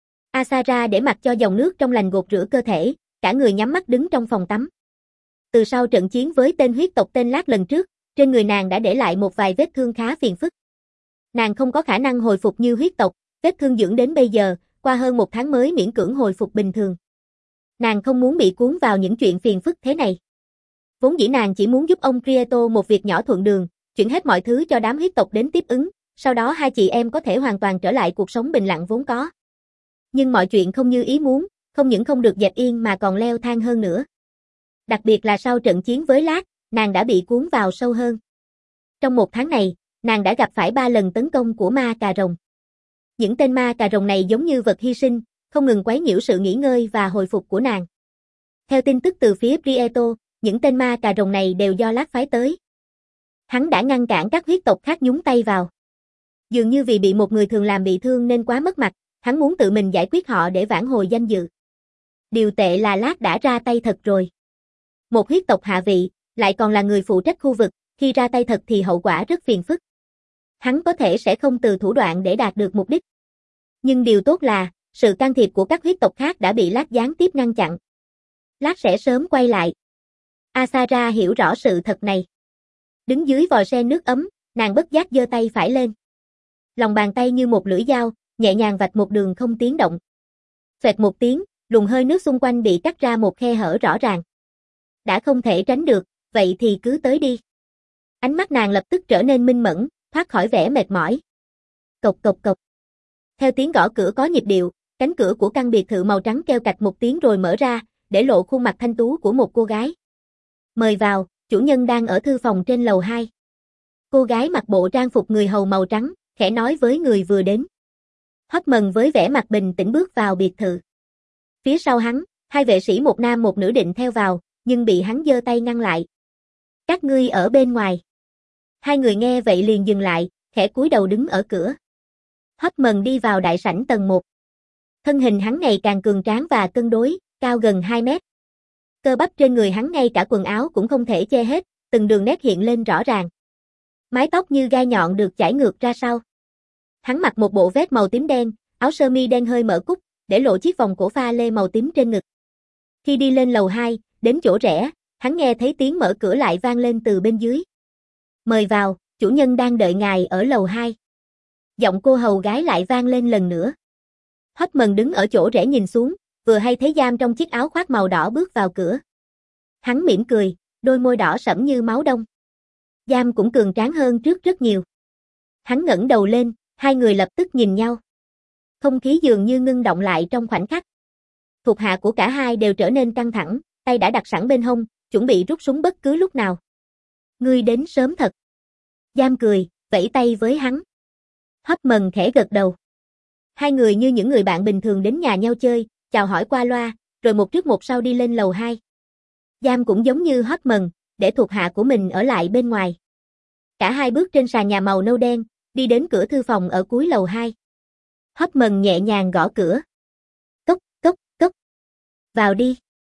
Asara để mặc cho dòng nước trong lành gột rửa cơ thể, cả người nhắm mắt đứng trong phòng tắm. Từ sau trận chiến với tên huyết tộc tên Lát lần trước, trên người nàng đã để lại một vài vết thương khá phiền phức. Nàng không có khả năng hồi phục như huyết tộc, vết thương dưỡng đến bây giờ, qua hơn một tháng mới miễn cưỡng hồi phục bình thường. Nàng không muốn bị cuốn vào những chuyện phiền phức thế này. Vốn dĩ nàng chỉ muốn giúp ông Prieto một việc nhỏ thuận đường, chuyển hết mọi thứ cho đám huyết tộc đến tiếp ứng, sau đó hai chị em có thể hoàn toàn trở lại cuộc sống bình lặng vốn có. Nhưng mọi chuyện không như ý muốn, không những không được dẹp yên mà còn leo thang hơn nữa. Đặc biệt là sau trận chiến với Lát, nàng đã bị cuốn vào sâu hơn. Trong một tháng này, nàng đã gặp phải ba lần tấn công của ma cà rồng. Những tên ma cà rồng này giống như vật hy sinh, không ngừng quấy nhiễu sự nghỉ ngơi và hồi phục của nàng. Theo tin tức từ phía Prieto, những tên ma cà rồng này đều do Lát phái tới. Hắn đã ngăn cản các huyết tộc khác nhúng tay vào. Dường như vì bị một người thường làm bị thương nên quá mất mặt, hắn muốn tự mình giải quyết họ để vãn hồi danh dự. Điều tệ là Lát đã ra tay thật rồi. Một huyết tộc hạ vị, lại còn là người phụ trách khu vực, khi ra tay thật thì hậu quả rất phiền phức. Hắn có thể sẽ không từ thủ đoạn để đạt được mục đích. Nhưng điều tốt là, sự can thiệp của các huyết tộc khác đã bị Lát gián tiếp ngăn chặn. Lát sẽ sớm quay lại. Asara hiểu rõ sự thật này. Đứng dưới vòi sen nước ấm, nàng bất giác giơ tay phải lên. Lòng bàn tay như một lưỡi dao, nhẹ nhàng vạch một đường không tiếng động. Phệt một tiếng, luồng hơi nước xung quanh bị cắt ra một khe hở rõ ràng. Đã không thể tránh được, vậy thì cứ tới đi. Ánh mắt nàng lập tức trở nên minh mẫn, thoát khỏi vẻ mệt mỏi. Cộc cộc cộc. Theo tiếng gõ cửa có nhịp điệu, cánh cửa của căn biệt thự màu trắng kêu cạch một tiếng rồi mở ra, để lộ khuôn mặt thanh tú của một cô gái. Mời vào, chủ nhân đang ở thư phòng trên lầu hai. Cô gái mặc bộ trang phục người hầu màu trắng, khẽ nói với người vừa đến. Hoffman với vẻ mặt bình tĩnh bước vào biệt thự. Phía sau hắn, hai vệ sĩ một nam một nữ định theo vào, nhưng bị hắn giơ tay ngăn lại. Các ngươi ở bên ngoài. Hai người nghe vậy liền dừng lại, khẽ cúi đầu đứng ở cửa. Hoffman đi vào đại sảnh tầng một. Thân hình hắn ngày càng cường tráng và cân đối, cao gần hai mét. Cơ bắp trên người hắn ngay cả quần áo cũng không thể che hết, từng đường nét hiện lên rõ ràng. Mái tóc như gai nhọn được chải ngược ra sau. Hắn mặc một bộ vest màu tím đen, áo sơ mi đen hơi mở cúc, để lộ chiếc vòng cổ pha lê màu tím trên ngực. Khi đi lên lầu hai, đến chỗ rẽ, hắn nghe thấy tiếng mở cửa lại vang lên từ bên dưới. Mời vào, chủ nhân đang đợi ngài ở lầu hai. Giọng cô hầu gái lại vang lên lần nữa. Hoffman đứng ở chỗ rẽ nhìn xuống, vừa hay thấy Giam trong chiếc áo khoác màu đỏ bước vào cửa. Hắn mỉm cười, đôi môi đỏ sẫm như máu đông. Giam cũng cường tráng hơn trước rất nhiều. Hắn ngẩng đầu lên, hai người lập tức nhìn nhau. Không khí dường như ngưng động lại trong khoảnh khắc. Thuộc hạ của cả hai đều trở nên căng thẳng, tay đã đặt sẵn bên hông, chuẩn bị rút súng bất cứ lúc nào. Ngươi đến sớm thật. Giam cười, vẫy tay với hắn. Hoffman khẽ gật đầu. Hai người như những người bạn bình thường đến nhà nhau chơi, chào hỏi qua loa, rồi một trước một sau đi lên lầu hai. Giam cũng giống như Hoffman, để thuộc hạ của mình ở lại bên ngoài. Cả hai bước trên sàn nhà màu nâu đen, đi đến cửa thư phòng ở cuối lầu hai. Hoffman nhẹ nhàng gõ cửa. Cốc, cốc, cốc. Vào đi.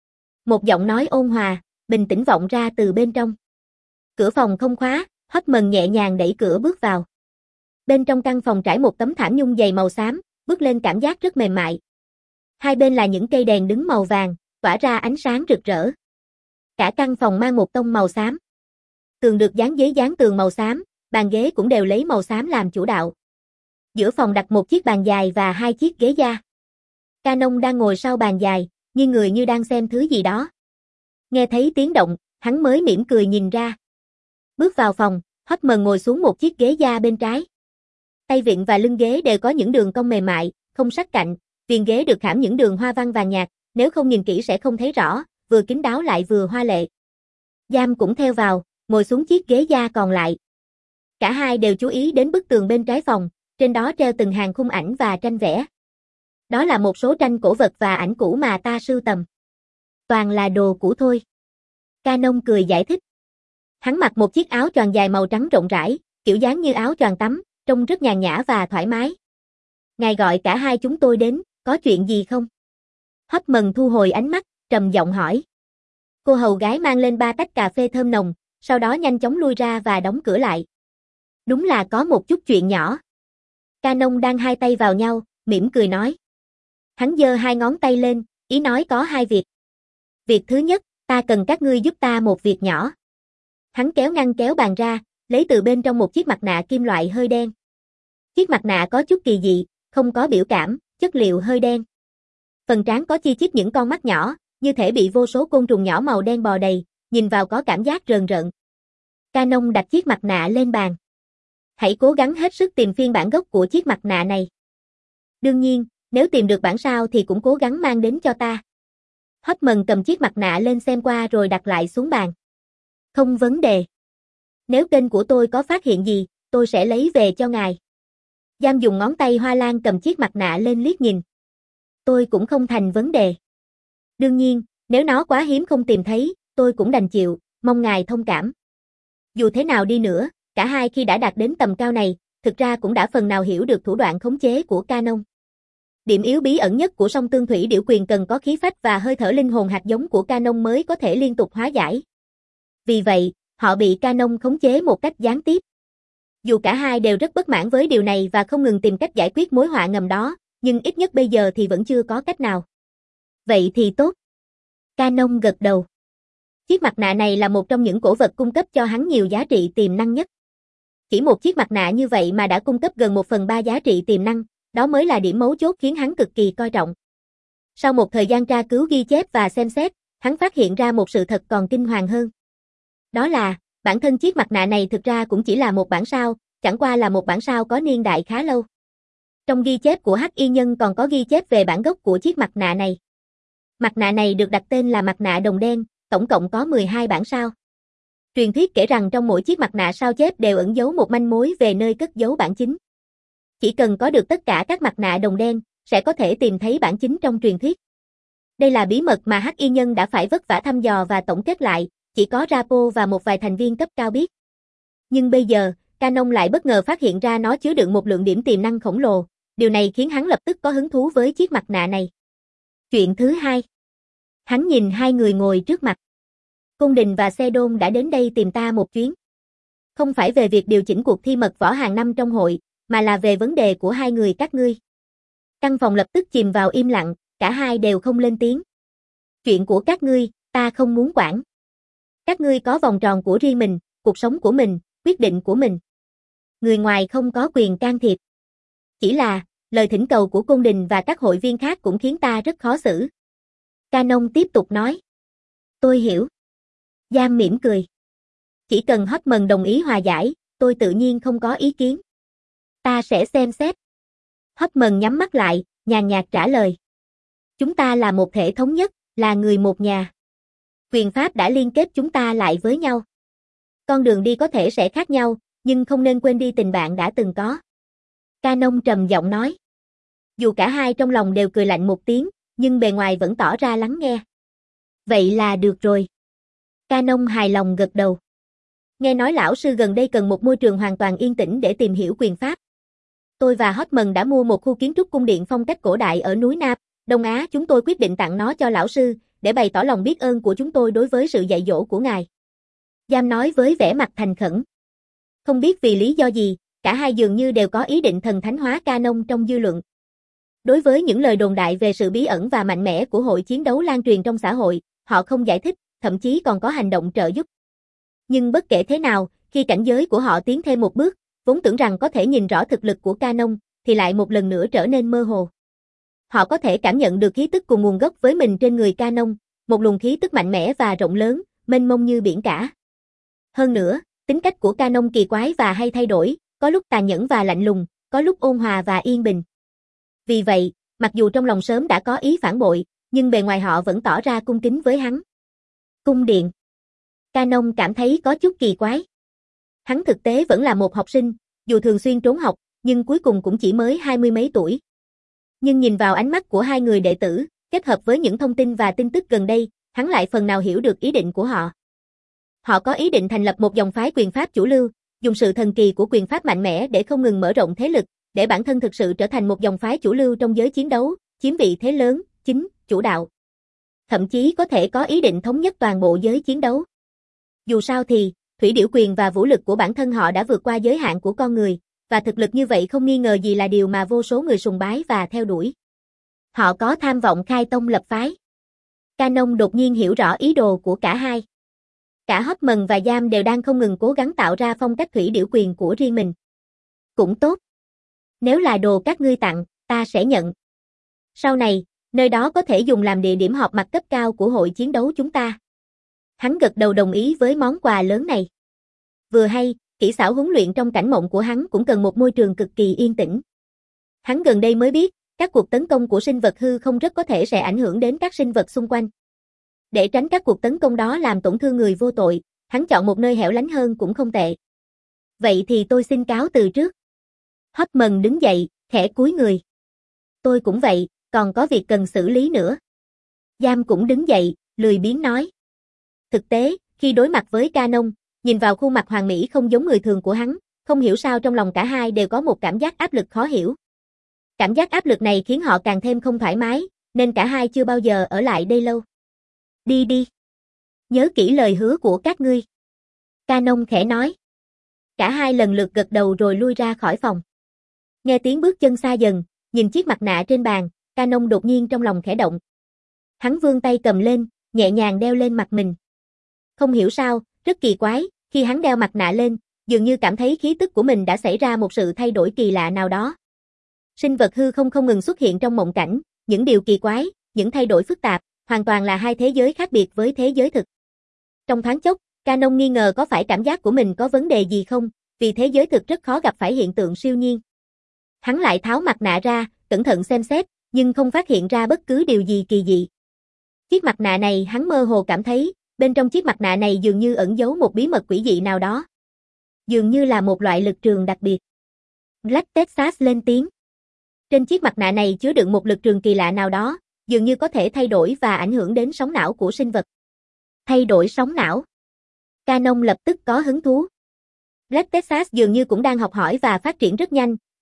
Một giọng nói ôn hòa, bình tĩnh vọng ra từ bên trong. Cửa phòng không khóa, Hoffman nhẹ nhàng đẩy cửa bước vào. Bên trong căn phòng trải một tấm thảm nhung dày màu xám, bước lên cảm giác rất mềm mại. Hai bên là những cây đèn đứng màu vàng, tỏa ra ánh sáng rực rỡ. Cả căn phòng mang một tông màu xám. Tường được dán giấy dán tường màu xám, bàn ghế cũng đều lấy màu xám làm chủ đạo. Giữa phòng đặt một chiếc bàn dài và hai chiếc ghế da. Canon đang ngồi sau bàn dài, như người như đang xem thứ gì đó. Nghe thấy tiếng động, hắn mới mỉm cười nhìn ra. Bước vào phòng, Hoffman ngồi xuống một chiếc ghế da bên trái. Tay vịn và lưng ghế đều có những đường cong mềm mại, không sắc cạnh, viền ghế được khảm những đường hoa văn vàng nhạt, nếu không nhìn kỹ sẽ không thấy rõ, vừa kín đáo lại vừa hoa lệ. Giam cũng theo vào, ngồi xuống chiếc ghế da còn lại. Cả hai đều chú ý đến bức tường bên trái phòng, trên đó treo từng hàng khung ảnh và tranh vẽ. Đó là một số tranh cổ vật và ảnh cũ mà ta sưu tầm. Toàn là đồ cũ thôi. Canon cười giải thích. Hắn mặc một chiếc áo choàng dài màu trắng rộng rãi, kiểu dáng như áo choàng tắm, trông rất nhàn nhã và thoải mái. Ngài gọi cả hai chúng tôi đến, có chuyện gì không? Hoffman thu hồi ánh mắt, trầm giọng hỏi. Cô hầu gái mang lên ba tách cà phê thơm nồng, sau đó nhanh chóng lui ra và đóng cửa lại. Đúng là có một chút chuyện nhỏ. Canon đang hai tay vào nhau, mỉm cười nói. Hắn giơ hai ngón tay lên, ý nói có hai việc. Việc thứ nhất, ta cần các ngươi giúp ta một việc nhỏ. Hắn kéo ngăn kéo bàn ra, lấy từ bên trong một chiếc mặt nạ kim loại hơi đen. Chiếc mặt nạ có chút kỳ dị, không có biểu cảm, chất liệu hơi đen. Phần trán có chi chít những con mắt nhỏ, như thể bị vô số côn trùng nhỏ màu đen bò đầy, nhìn vào có cảm giác rờn rợn. Canon đặt chiếc mặt nạ lên bàn. Hãy cố gắng hết sức tìm phiên bản gốc của chiếc mặt nạ này. Đương nhiên, nếu tìm được bản sao thì cũng cố gắng mang đến cho ta. Hoffman cầm chiếc mặt nạ lên xem qua rồi đặt lại xuống bàn. Không vấn đề. Nếu kênh của tôi có phát hiện gì, tôi sẽ lấy về cho ngài. Giam dùng ngón tay hoa lan cầm chiếc mặt nạ lên liếc nhìn. Tôi cũng không thành vấn đề. Đương nhiên, nếu nó quá hiếm không tìm thấy, tôi cũng đành chịu, mong ngài thông cảm. Dù thế nào đi nữa, cả hai khi đã đạt đến tầm cao này, thực ra cũng đã phần nào hiểu được thủ đoạn khống chế của Canon. Điểm yếu bí ẩn nhất của song tương thủy điểu quyền cần có khí phách và hơi thở linh hồn hạt giống của Canon mới có thể liên tục hóa giải. Vì vậy, họ bị Canon khống chế một cách gián tiếp. Dù cả hai đều rất bất mãn với điều này và không ngừng tìm cách giải quyết mối họa ngầm đó, nhưng ít nhất bây giờ thì vẫn chưa có cách nào. Vậy thì tốt. Canon gật đầu. Chiếc mặt nạ này là một trong những cổ vật cung cấp cho hắn nhiều giá trị tiềm năng nhất. Chỉ một chiếc mặt nạ như vậy mà đã cung cấp gần một phần ba giá trị tiềm năng, đó mới là điểm mấu chốt khiến hắn cực kỳ coi trọng. Sau một thời gian tra cứu ghi chép và xem xét, hắn phát hiện ra một sự thật còn kinh hoàng hơn. Đó là, bản thân chiếc mặt nạ này thực ra cũng chỉ là một bản sao, chẳng qua là một bản sao có niên đại khá lâu. Trong ghi chép của Hắc Y Nhân còn có ghi chép về bản gốc của chiếc mặt nạ này. Mặt nạ này được đặt tên là mặt nạ đồng đen, tổng cộng có mười hai bản sao. Truyền thuyết kể rằng trong mỗi chiếc mặt nạ sao chép đều ẩn giấu một manh mối về nơi cất giấu bản chính. Chỉ cần có được tất cả các mặt nạ đồng đen, sẽ có thể tìm thấy bản chính trong truyền thuyết. Đây là bí mật mà Hắc Y Nhân đã phải vất vả thăm dò và tổng kết lại, chỉ có Rapo và một vài thành viên cấp cao biết. Nhưng bây giờ, Canon lại bất ngờ phát hiện ra nó chứa đựng một lượng điểm tiềm năng khổng lồ, Điều này khiến hắn lập tức có hứng thú với chiếc mặt nạ này. Chuyện thứ hai. Hắn nhìn hai người ngồi trước mặt. Cung Đình và Xe Đôn đã đến đây tìm ta một chuyến. Không phải về việc điều chỉnh cuộc thi mật võ hàng năm trong hội, mà là về vấn đề của hai người các ngươi. Căn phòng lập tức chìm vào im lặng, cả hai đều không lên tiếng. Chuyện của các ngươi, ta không muốn quản. Các ngươi có vòng tròn của riêng mình, cuộc sống của mình, quyết định của mình. Người ngoài không có quyền can thiệp. Chỉ là, lời thỉnh cầu của Cung Đình và các hội viên khác cũng khiến ta rất khó xử. Canon tiếp tục nói. Tôi hiểu. Giam mỉm cười. Chỉ cần Hotman đồng ý hòa giải, tôi tự nhiên không có ý kiến. Ta sẽ xem xét. Hotman nhắm mắt lại, nhàn nhạt trả lời. Chúng ta là một thể thống nhất, là người một nhà. Quyền pháp đã liên kết chúng ta lại với nhau. Con đường đi có thể sẽ khác nhau, nhưng không nên quên đi tình bạn đã từng có. Canon trầm giọng nói. Dù cả hai trong lòng đều cười lạnh một tiếng, nhưng bề ngoài vẫn tỏ ra lắng nghe. Vậy là được rồi. Canon hài lòng gật đầu. Nghe nói lão sư gần đây cần một môi trường hoàn toàn yên tĩnh để tìm hiểu quyền pháp. Tôi và Hotman đã mua một khu kiến trúc cung điện phong cách cổ đại ở núi Nam, Đông Á, chúng tôi quyết định tặng nó cho lão sư, để bày tỏ lòng biết ơn của chúng tôi đối với sự dạy dỗ của ngài. Giam nói với vẻ mặt thành khẩn. Không biết vì lý do gì, cả hai dường như đều có ý định thần thánh hóa Canon trong dư luận. Đối với những lời đồn đại về sự bí ẩn và mạnh mẽ của hội chiến đấu lan truyền trong xã hội, họ không giải thích, thậm chí còn có hành động trợ giúp. Nhưng bất kể thế nào, khi cảnh giới của họ tiến thêm một bước, vốn tưởng rằng có thể nhìn rõ thực lực của Canon, thì lại một lần nữa trở nên mơ hồ. Họ có thể cảm nhận được khí tức cùng nguồn gốc với mình trên người Canon, một luồng khí tức mạnh mẽ và rộng lớn, mênh mông như biển cả. Hơn nữa, tính cách của Canon kỳ quái và hay thay đổi, có lúc tàn nhẫn và lạnh lùng, có lúc ôn hòa và yên bình. Vì vậy, mặc dù trong lòng sớm đã có ý phản bội, nhưng bề ngoài họ vẫn tỏ ra cung kính với hắn. Cung điện. Canon cảm thấy có chút kỳ quái. Hắn thực tế vẫn là một học sinh, dù thường xuyên trốn học, nhưng cuối cùng cũng chỉ mới hai mươi mấy tuổi. Nhưng nhìn vào ánh mắt của hai người đệ tử, kết hợp với những thông tin và tin tức gần đây, hắn lại phần nào hiểu được ý định của họ. Họ có ý định thành lập một dòng phái quyền pháp chủ lưu, dùng sự thần kỳ của quyền pháp mạnh mẽ để không ngừng mở rộng thế lực, để bản thân thực sự trở thành một dòng phái chủ lưu trong giới chiến đấu, chiếm vị thế lớn, chính, chủ đạo. Thậm chí có thể có ý định thống nhất toàn bộ giới chiến đấu. Dù sao thì, thủy điểu quyền và vũ lực của bản thân họ đã vượt qua giới hạn của con người, và thực lực như vậy không nghi ngờ gì là điều mà vô số người sùng bái và theo đuổi. Họ có tham vọng khai tông lập phái. Canon đột nhiên hiểu rõ ý đồ của cả hai. Cả Hotman và Giam đều đang không ngừng cố gắng tạo ra phong cách thủy điểu quyền của riêng mình. Cũng tốt. Nếu là đồ các ngươi tặng, ta sẽ nhận. Sau này, nơi đó có thể dùng làm địa điểm họp mặt cấp cao của hội chiến đấu chúng ta. Hắn gật đầu đồng ý với món quà lớn này. Vừa hay, kỹ xảo huấn luyện trong cảnh mộng của hắn cũng cần một môi trường cực kỳ yên tĩnh. Hắn gần đây mới biết, các cuộc tấn công của sinh vật hư không rất có thể sẽ ảnh hưởng đến các sinh vật xung quanh. Để tránh các cuộc tấn công đó làm tổn thương người vô tội, hắn chọn một nơi hẻo lánh hơn cũng không tệ. Vậy thì tôi xin cáo từ trước. Hotman đứng dậy, khẽ cúi người. Tôi cũng vậy, còn có việc cần xử lý nữa. Giam cũng đứng dậy, lười biếng nói. Thực tế, khi đối mặt với Canon, nhìn vào khuôn mặt hoàn mỹ không giống người thường của hắn, không hiểu sao trong lòng cả hai đều có một cảm giác áp lực khó hiểu. Cảm giác áp lực này khiến họ càng thêm không thoải mái, nên cả hai chưa bao giờ ở lại đây lâu. Đi đi. Nhớ kỹ lời hứa của các ngươi. Canon khẽ nói. Cả hai lần lượt gật đầu rồi lui ra khỏi phòng. Nghe tiếng bước chân xa dần, nhìn chiếc mặt nạ trên bàn, Canon đột nhiên trong lòng khẽ động. Hắn vươn tay cầm lên, nhẹ nhàng đeo lên mặt mình. Không hiểu sao, rất kỳ quái, khi hắn đeo mặt nạ lên, dường như cảm thấy khí tức của mình đã xảy ra một sự thay đổi kỳ lạ nào đó. Sinh vật hư không không ngừng xuất hiện trong mộng cảnh, những điều kỳ quái, những thay đổi phức tạp, hoàn toàn là hai thế giới khác biệt với thế giới thực. Trong thoáng chốc, Canon nghi ngờ có phải cảm giác của mình có vấn đề gì không, vì thế giới thực rất khó gặp phải hiện tượng siêu nhiên. Hắn lại tháo mặt nạ ra, cẩn thận xem xét, nhưng không phát hiện ra bất cứ điều gì kỳ dị. Chiếc mặt nạ này hắn mơ hồ cảm thấy, bên trong chiếc mặt nạ này dường như ẩn giấu một bí mật quỷ dị nào đó. Dường như là một loại lực trường đặc biệt. Black Texas lên tiếng. Trên chiếc mặt nạ này chứa đựng một lực trường kỳ lạ nào đó, dường như có thể thay đổi và ảnh hưởng đến sóng não của sinh vật. Thay đổi sóng não. Canon lập tức có hứng thú. Black Texas dường như cũng đang học hỏi và phát triển rất nhanh,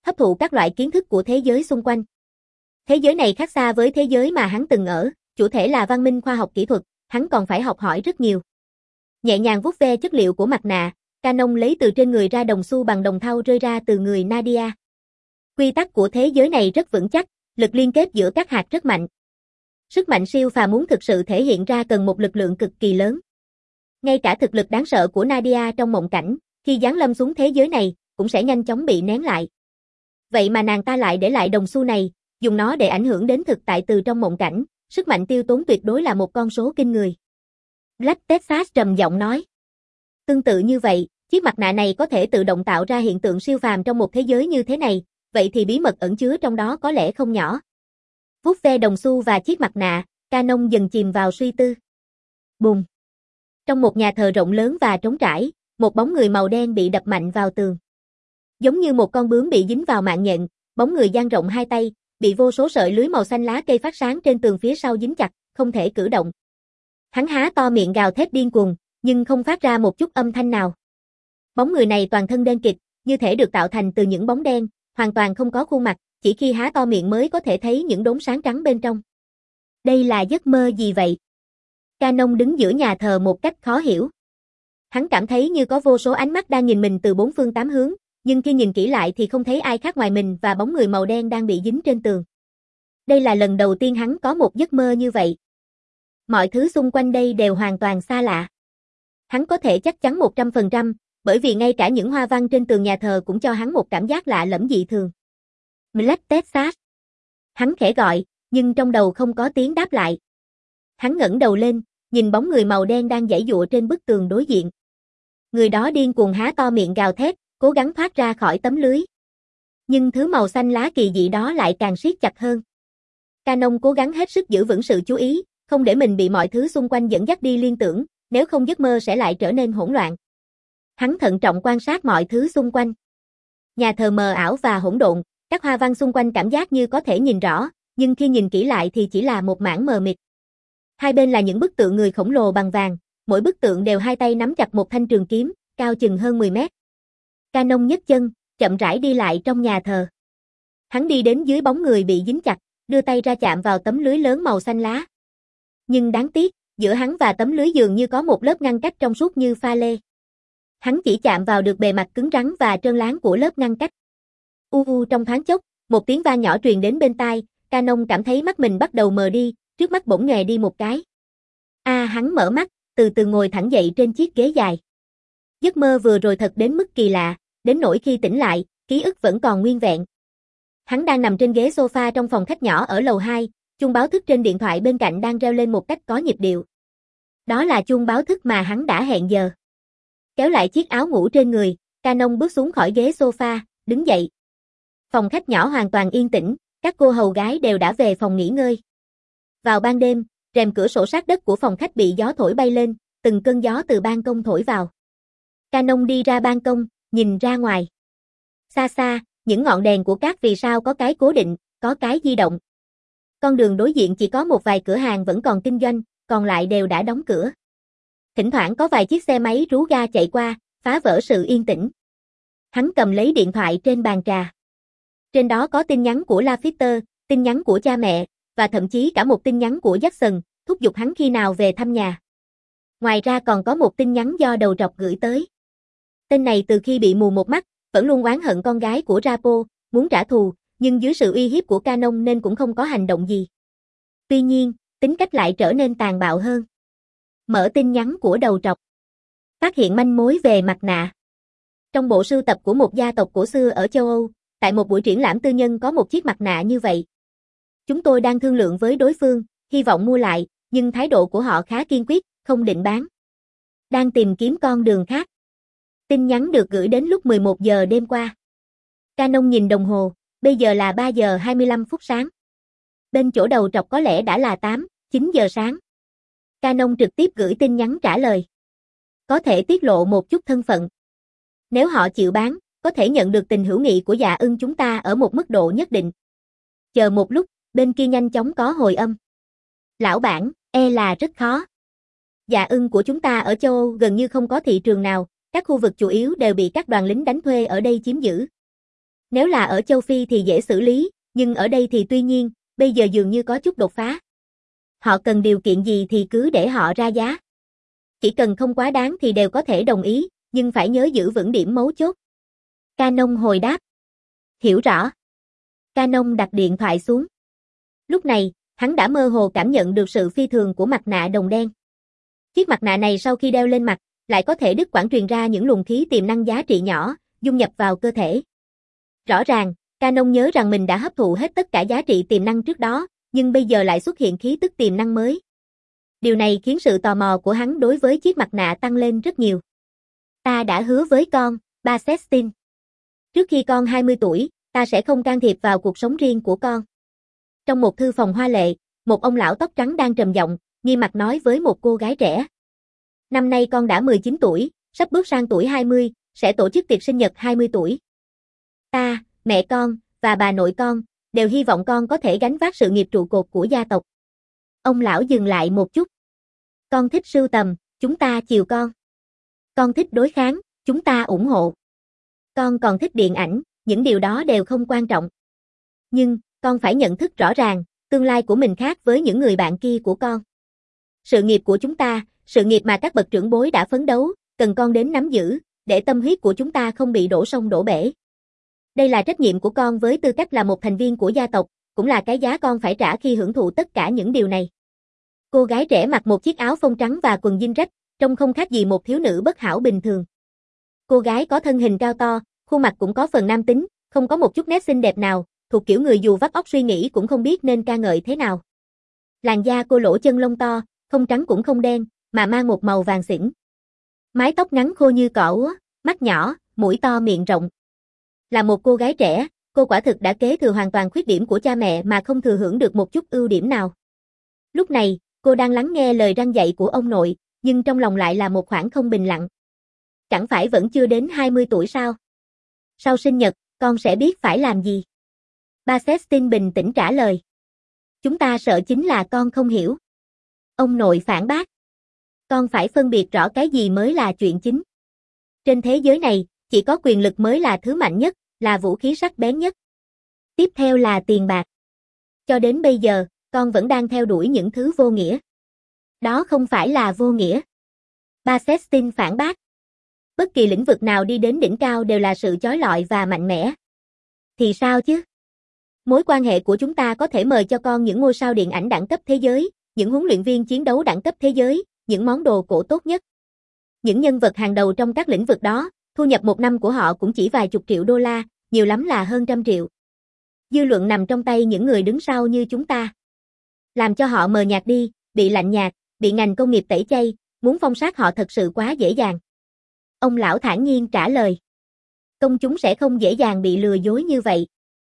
hấp thụ các loại kiến thức của thế giới xung quanh. Thế giới này khác xa với thế giới mà hắn từng ở, chủ thể là văn minh khoa học kỹ thuật, hắn còn phải học hỏi rất nhiều. Nhẹ nhàng vuốt ve chất liệu của mặt nạ, Canon lấy từ trên người ra đồng xu bằng đồng thau rơi ra từ người Nadia. Quy tắc của thế giới này rất vững chắc, lực liên kết giữa các hạt rất mạnh. Sức mạnh siêu phàm muốn thực sự thể hiện ra cần một lực lượng cực kỳ lớn. Ngay cả thực lực đáng sợ của Nadia trong mộng cảnh, khi giáng lâm xuống thế giới này, cũng sẽ nhanh chóng bị nén lại. Vậy mà nàng ta lại để lại đồng xu này, dùng nó để ảnh hưởng đến thực tại từ trong mộng cảnh, sức mạnh tiêu tốn tuyệt đối là một con số kinh người. Black Texas trầm giọng nói. Tương tự như vậy, chiếc mặt nạ này có thể tự động tạo ra hiện tượng siêu phàm trong một thế giới như thế này, vậy thì bí mật ẩn chứa trong đó có lẽ không nhỏ. Vuốt ve đồng xu và chiếc mặt nạ, Canon dần chìm vào suy tư. Bùm! Trong một nhà thờ rộng lớn và trống trải, một bóng người màu đen bị đập mạnh vào tường. Giống như một con bướm bị dính vào mạng nhện, bóng người dang rộng hai tay, bị vô số sợi lưới màu xanh lá cây phát sáng trên tường phía sau dính chặt, không thể cử động. Hắn há to miệng gào thét điên cuồng, nhưng không phát ra một chút âm thanh nào. Bóng người này toàn thân đen kịt, như thể được tạo thành từ những bóng đen, hoàn toàn không có khuôn mặt, chỉ khi há to miệng mới có thể thấy những đốm sáng trắng bên trong. Đây là giấc mơ gì vậy? Canon đứng giữa nhà thờ một cách khó hiểu. Hắn cảm thấy như có vô số ánh mắt đang nhìn mình từ bốn phương tám hướng, nhưng khi nhìn kỹ lại thì không thấy ai khác ngoài mình và bóng người màu đen đang bị dính trên tường. Đây là lần đầu tiên hắn có một giấc mơ như vậy. Mọi thứ xung quanh đây đều hoàn toàn xa lạ. Hắn có thể chắc chắn một trăm phần trăm, bởi vì ngay cả những hoa văn trên tường nhà thờ cũng cho hắn một cảm giác lạ lẫm dị thường. Black Texas. Hắn khẽ gọi, nhưng trong đầu không có tiếng đáp lại. Hắn ngẩng đầu lên, nhìn bóng người màu đen đang giãy giụa trên bức tường đối diện. Người đó điên cuồng há to miệng gào thét, cố gắng thoát ra khỏi tấm lưới. Nhưng thứ màu xanh lá kỳ dị đó lại càng siết chặt hơn. Canon cố gắng hết sức giữ vững sự chú ý, không để mình bị mọi thứ xung quanh dẫn dắt đi liên tưởng, nếu không giấc mơ sẽ lại trở nên hỗn loạn. Hắn thận trọng quan sát mọi thứ xung quanh. Nhà thờ mờ ảo và hỗn độn, các hoa văn xung quanh cảm giác như có thể nhìn rõ, nhưng khi nhìn kỹ lại thì chỉ là một mảng mờ mịt. Hai bên là những bức tượng người khổng lồ bằng vàng, mỗi bức tượng đều hai tay nắm chặt một thanh trường kiếm, cao chừng hơn mười mét. Canon nhấc chân, chậm rãi đi lại trong nhà thờ. Hắn đi đến dưới bóng người bị dính chặt, đưa tay ra chạm vào tấm lưới lớn màu xanh lá. Nhưng đáng tiếc, giữa hắn và tấm lưới dường như có một lớp ngăn cách trong suốt như pha lê. Hắn chỉ chạm vào được bề mặt cứng rắn và trơn láng của lớp ngăn cách. U u trong thoáng chốc, một tiếng vang nhỏ truyền đến bên tai, Canon cảm thấy mắt mình bắt đầu mờ đi, trước mắt bỗng nhòe đi một cái. A à, hắn mở mắt, từ từ ngồi thẳng dậy trên chiếc ghế dài. Giấc mơ vừa rồi thật đến mức kỳ lạ, đến nỗi khi tỉnh lại, ký ức vẫn còn nguyên vẹn. Hắn đang nằm trên ghế sofa trong phòng khách nhỏ ở lầu hai, chuông báo thức trên điện thoại bên cạnh đang reo lên một cách có nhịp điệu. Đó là chuông báo thức mà hắn đã hẹn giờ. Kéo lại chiếc áo ngủ trên người, Canon bước xuống khỏi ghế sofa, đứng dậy. Phòng khách nhỏ hoàn toàn yên tĩnh, các cô hầu gái đều đã về phòng nghỉ ngơi. Vào ban đêm, rèm cửa sổ sát đất của phòng khách bị gió thổi bay lên, từng cơn gió từ ban công thổi vào. Canon đi ra ban công, nhìn ra ngoài. Xa xa, những ngọn đèn của các vì sao có cái cố định, có cái di động. Con đường đối diện chỉ có một vài cửa hàng vẫn còn kinh doanh, còn lại đều đã đóng cửa. Thỉnh thoảng có vài chiếc xe máy rú ga chạy qua, phá vỡ sự yên tĩnh. Hắn cầm lấy điện thoại trên bàn trà. Trên đó có tin nhắn của Lafitte, tin nhắn của cha mẹ, và thậm chí cả một tin nhắn của Jackson, thúc giục hắn khi nào về thăm nhà. Ngoài ra còn có một tin nhắn do đầu trọc gửi tới. Tên này từ khi bị mù một mắt, vẫn luôn oán hận con gái của Rapo, muốn trả thù, nhưng dưới sự uy hiếp của Canon nên cũng không có hành động gì. Tuy nhiên, tính cách lại trở nên tàn bạo hơn. Mở tin nhắn của đầu trọc. Phát hiện manh mối về mặt nạ. Trong bộ sưu tập của một gia tộc cổ xưa ở châu Âu, tại một buổi triển lãm tư nhân có một chiếc mặt nạ như vậy. Chúng tôi đang thương lượng với đối phương, hy vọng mua lại, nhưng thái độ của họ khá kiên quyết, không định bán. Đang tìm kiếm con đường khác. Tin nhắn được gửi đến lúc mười một giờ đêm qua. Canon nhìn đồng hồ, bây giờ là ba giờ hai mươi lăm phút sáng. Bên chỗ đầu trọc có lẽ đã là tám, chín giờ sáng. Canon trực tiếp gửi tin nhắn trả lời. Có thể tiết lộ một chút thân phận. Nếu họ chịu bán, có thể nhận được tình hữu nghị của Dạ Ưng chúng ta ở một mức độ nhất định. Chờ một lúc, bên kia nhanh chóng có hồi âm. Lão bản, e là rất khó. Dạ Ưng của chúng ta ở châu Âu gần như không có thị trường nào, các khu vực chủ yếu đều bị các đoàn lính đánh thuê ở đây chiếm giữ. Nếu là ở châu Phi thì dễ xử lý, nhưng ở đây thì tuy nhiên, bây giờ dường như có chút đột phá. Họ cần điều kiện gì thì cứ để họ ra giá. Chỉ cần không quá đáng thì đều có thể đồng ý, nhưng phải nhớ giữ vững điểm mấu chốt. Canon hồi đáp. Hiểu rõ. Canon đặt điện thoại xuống. Lúc này, hắn đã mơ hồ cảm nhận được sự phi thường của mặt nạ đồng đen. Chiếc mặt nạ này sau khi đeo lên mặt, lại có thể đứt quãng truyền ra những luồng khí tiềm năng giá trị nhỏ, dung nhập vào cơ thể. Rõ ràng, Canon nhớ rằng mình đã hấp thụ hết tất cả giá trị tiềm năng trước đó, nhưng bây giờ lại xuất hiện khí tức tiềm năng mới. Điều này khiến sự tò mò của hắn đối với chiếc mặt nạ tăng lên rất nhiều. Ta đã hứa với con, ba Sextin. Trước khi con hai mươi tuổi, ta sẽ không can thiệp vào cuộc sống riêng của con. Trong một thư phòng hoa lệ, một ông lão tóc trắng đang trầm giọng, nghiêm mặt nói với một cô gái trẻ. Năm nay con đã mười chín tuổi, sắp bước sang tuổi hai mươi, sẽ tổ chức tiệc sinh nhật hai mươi tuổi. Ta, mẹ con, và bà nội con, đều hy vọng con có thể gánh vác sự nghiệp trụ cột của gia tộc. Ông lão dừng lại một chút. Con thích sưu tầm, chúng ta chiều con. Con thích đối kháng, chúng ta ủng hộ. Con còn thích điện ảnh, những điều đó đều không quan trọng. Nhưng, con phải nhận thức rõ ràng, tương lai của mình khác với những người bạn kia của con. Sự nghiệp của chúng ta, sự nghiệp mà các bậc trưởng bối đã phấn đấu, cần con đến nắm giữ, để tâm huyết của chúng ta không bị đổ sông đổ bể. Đây là trách nhiệm của con với tư cách là một thành viên của gia tộc, cũng là cái giá con phải trả khi hưởng thụ tất cả những điều này. Cô gái trẻ mặc một chiếc áo phông trắng và quần jean rách, trông không khác gì một thiếu nữ bất hảo bình thường. Cô gái có thân hình cao to, khuôn mặt cũng có phần nam tính, không có một chút nét xinh đẹp nào, thuộc kiểu người dù vắt óc suy nghĩ cũng không biết nên ca ngợi thế nào. Làn da cô lỗ chân lông to, không trắng cũng không đen, mà mang một màu vàng xỉn. Mái tóc ngắn khô như cỏ úa, mắt nhỏ, mũi to miệng rộng. Là một cô gái trẻ, cô quả thực đã kế thừa hoàn toàn khuyết điểm của cha mẹ mà không thừa hưởng được một chút ưu điểm nào. Lúc này, cô đang lắng nghe lời răn dạy của ông nội, nhưng trong lòng lại là một khoảng không bình lặng. Chẳng phải vẫn chưa đến hai mươi tuổi sao? Sau sinh nhật, con sẽ biết phải làm gì. Ba Sextin bình tĩnh trả lời. Chúng ta sợ chính là con không hiểu. Ông nội phản bác. Con phải phân biệt rõ cái gì mới là chuyện chính. Trên thế giới này, chỉ có quyền lực mới là thứ mạnh nhất, là vũ khí sắc bén nhất. Tiếp theo là tiền bạc. Cho đến bây giờ, con vẫn đang theo đuổi những thứ vô nghĩa. Đó không phải là vô nghĩa. Ba Sextin phản bác. Bất kỳ lĩnh vực nào đi đến đỉnh cao đều là sự chói lọi và mạnh mẽ. Thì sao chứ? Mối quan hệ của chúng ta có thể mời cho con những ngôi sao điện ảnh đẳng cấp thế giới, những huấn luyện viên chiến đấu đẳng cấp thế giới, những món đồ cổ tốt nhất. Những nhân vật hàng đầu trong các lĩnh vực đó, thu nhập một năm của họ cũng chỉ vài chục triệu đô la, nhiều lắm là hơn trăm triệu. Dư luận nằm trong tay những người đứng sau như chúng ta. Làm cho họ mờ nhạt đi, bị lạnh nhạt, bị ngành công nghiệp tẩy chay, muốn phong sát họ thật sự quá dễ dàng. Ông lão thản nhiên trả lời. Công chúng sẽ không dễ dàng bị lừa dối như vậy.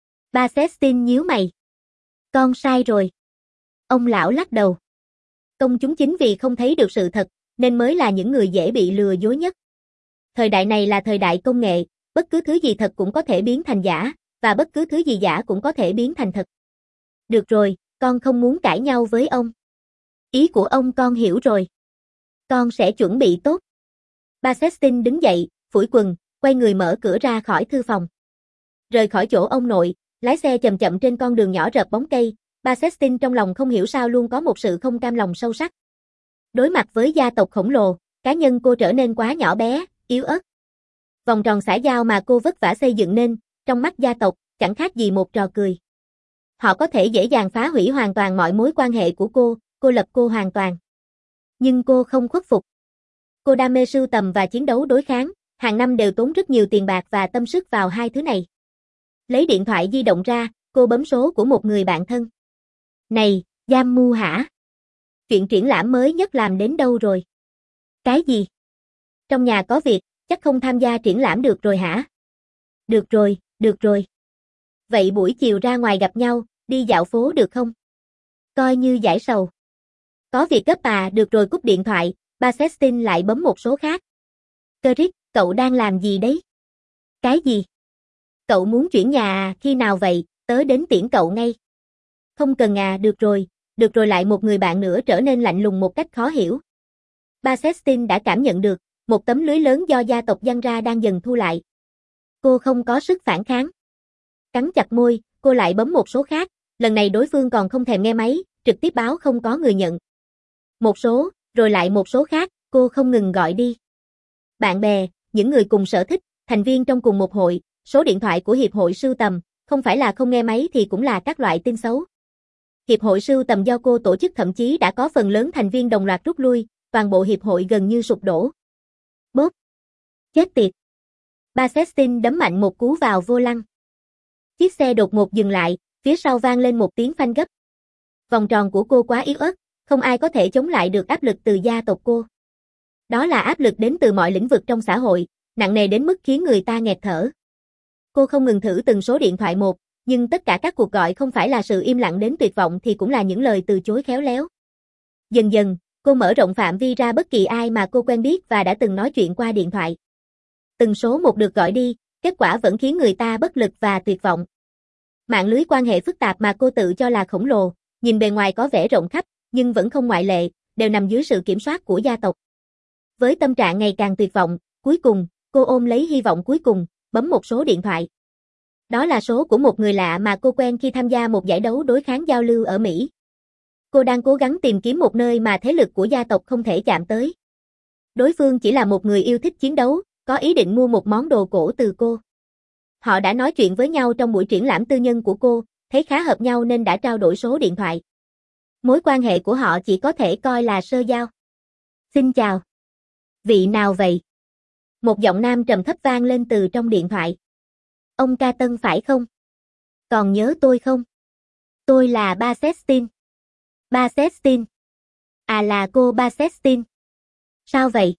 Ba Sextin nhíu mày. Con sai rồi. Ông lão lắc đầu. Công chúng chính vì không thấy được sự thật, nên mới là những người dễ bị lừa dối nhất. Thời đại này là thời đại công nghệ, bất cứ thứ gì thật cũng có thể biến thành giả, và bất cứ thứ gì giả cũng có thể biến thành thật. Được rồi, con không muốn cãi nhau với ông. Ý của ông con hiểu rồi. Con sẽ chuẩn bị tốt. Ba Sextin đứng dậy, phủi quần, quay người mở cửa ra khỏi thư phòng. Rời khỏi chỗ ông nội, lái xe chậm chậm trên con đường nhỏ rợp bóng cây, Ba Sextin trong lòng không hiểu sao luôn có một sự không cam lòng sâu sắc. Đối mặt với gia tộc khổng lồ, cá nhân cô trở nên quá nhỏ bé, yếu ớt. Vòng tròn xã giao mà cô vất vả xây dựng nên, trong mắt gia tộc, chẳng khác gì một trò cười. Họ có thể dễ dàng phá hủy hoàn toàn mọi mối quan hệ của cô, cô lập cô hoàn toàn. Nhưng cô không khuất phục. Cô đam mê sưu tầm và chiến đấu đối kháng, hàng năm đều tốn rất nhiều tiền bạc và tâm sức vào hai thứ này. Lấy điện thoại di động ra, cô bấm số của một người bạn thân. Này, Jammu hả? Chuyện triển lãm mới nhất làm đến đâu rồi? Cái gì? Trong nhà có việc, chắc không tham gia triển lãm được rồi hả? Được rồi, được rồi. Vậy buổi chiều ra ngoài gặp nhau, đi dạo phố được không? Coi như giải sầu. Có việc gấp à, được rồi cúp điện thoại, Ba Sextin lại bấm một số khác. Crick, cậu đang làm gì đấy? Cái gì? Cậu muốn chuyển nhà à, khi nào vậy, tớ đến tiễn cậu ngay. Không cần à, được rồi, được rồi lại một người bạn nữa trở nên lạnh lùng một cách khó hiểu. Ba Sextin đã cảm nhận được, một tấm lưới lớn do gia tộc giăng ra đang dần thu lại. Cô không có sức phản kháng. Cắn chặt môi, cô lại bấm một số khác, lần này đối phương còn không thèm nghe máy, trực tiếp báo không có người nhận. Một số, rồi lại một số khác, cô không ngừng gọi đi. Bạn bè, những người cùng sở thích, thành viên trong cùng một hội, số điện thoại của hiệp hội sưu tầm, không phải là không nghe máy thì cũng là các loại tin xấu. Hiệp hội sưu tầm do cô tổ chức thậm chí đã có phần lớn thành viên đồng loạt rút lui, toàn bộ hiệp hội gần như sụp đổ. Bốp. Chết tiệt. Basestin đấm mạnh một cú vào vô lăng. Chiếc xe đột ngột dừng lại, phía sau vang lên một tiếng phanh gấp. Vòng tròn của cô quá yếu ớt, không ai có thể chống lại được áp lực từ gia tộc cô. Đó là áp lực đến từ mọi lĩnh vực trong xã hội, nặng nề đến mức khiến người ta nghẹt thở. Cô không ngừng thử từng số điện thoại một, nhưng tất cả các cuộc gọi không phải là sự im lặng đến tuyệt vọng thì cũng là những lời từ chối khéo léo. Dần dần, cô mở rộng phạm vi ra bất kỳ ai mà cô quen biết và đã từng nói chuyện qua điện thoại. Từng số một được gọi đi, kết quả vẫn khiến người ta bất lực và tuyệt vọng. Mạng lưới quan hệ phức tạp mà cô tự cho là khổng lồ, nhìn bề ngoài có vẻ rộng khắp, nhưng vẫn không ngoại lệ, đều nằm dưới sự kiểm soát của gia tộc. Với tâm trạng ngày càng tuyệt vọng, cuối cùng, cô ôm lấy hy vọng cuối cùng, bấm một số điện thoại. Đó là số của một người lạ mà cô quen khi tham gia một giải đấu đối kháng giao lưu ở Mỹ. Cô đang cố gắng tìm kiếm một nơi mà thế lực của gia tộc không thể chạm tới. Đối phương chỉ là một người yêu thích chiến đấu, có ý định mua một món đồ cổ từ cô. Họ đã nói chuyện với nhau trong buổi triển lãm tư nhân của cô, thấy khá hợp nhau nên đã trao đổi số điện thoại. Mối quan hệ của họ chỉ có thể coi là sơ giao. Xin chào. Vị nào vậy? Một giọng nam trầm thấp vang lên từ trong điện thoại. Ông Ca Tân phải không? Còn nhớ tôi không? Tôi là Basestin. Basestin. À là cô Basestin. Sao vậy?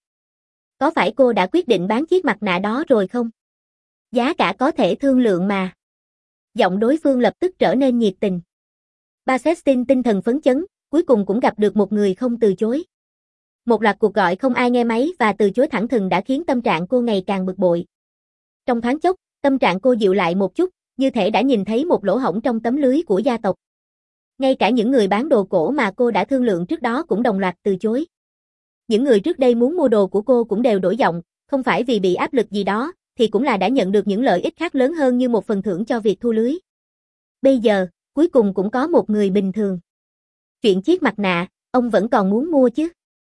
Có phải cô đã quyết định bán chiếc mặt nạ đó rồi không? Giá cả có thể thương lượng mà. Giọng đối phương lập tức trở nên nhiệt tình. Basestin tinh thần phấn chấn, cuối cùng cũng gặp được một người không từ chối. Một loạt cuộc gọi không ai nghe máy và từ chối thẳng thừng đã khiến tâm trạng cô ngày càng bực bội. Trong thoáng chốc, tâm trạng cô dịu lại một chút, như thể đã nhìn thấy một lỗ hổng trong tấm lưới của gia tộc. Ngay cả những người bán đồ cổ mà cô đã thương lượng trước đó cũng đồng loạt từ chối. Những người trước đây muốn mua đồ của cô cũng đều đổi giọng, không phải vì bị áp lực gì đó, thì cũng là đã nhận được những lợi ích khác lớn hơn như một phần thưởng cho việc thu lưới. Bây giờ, cuối cùng cũng có một người bình thường. Chuyện chiếc mặt nạ, ông vẫn còn muốn mua chứ?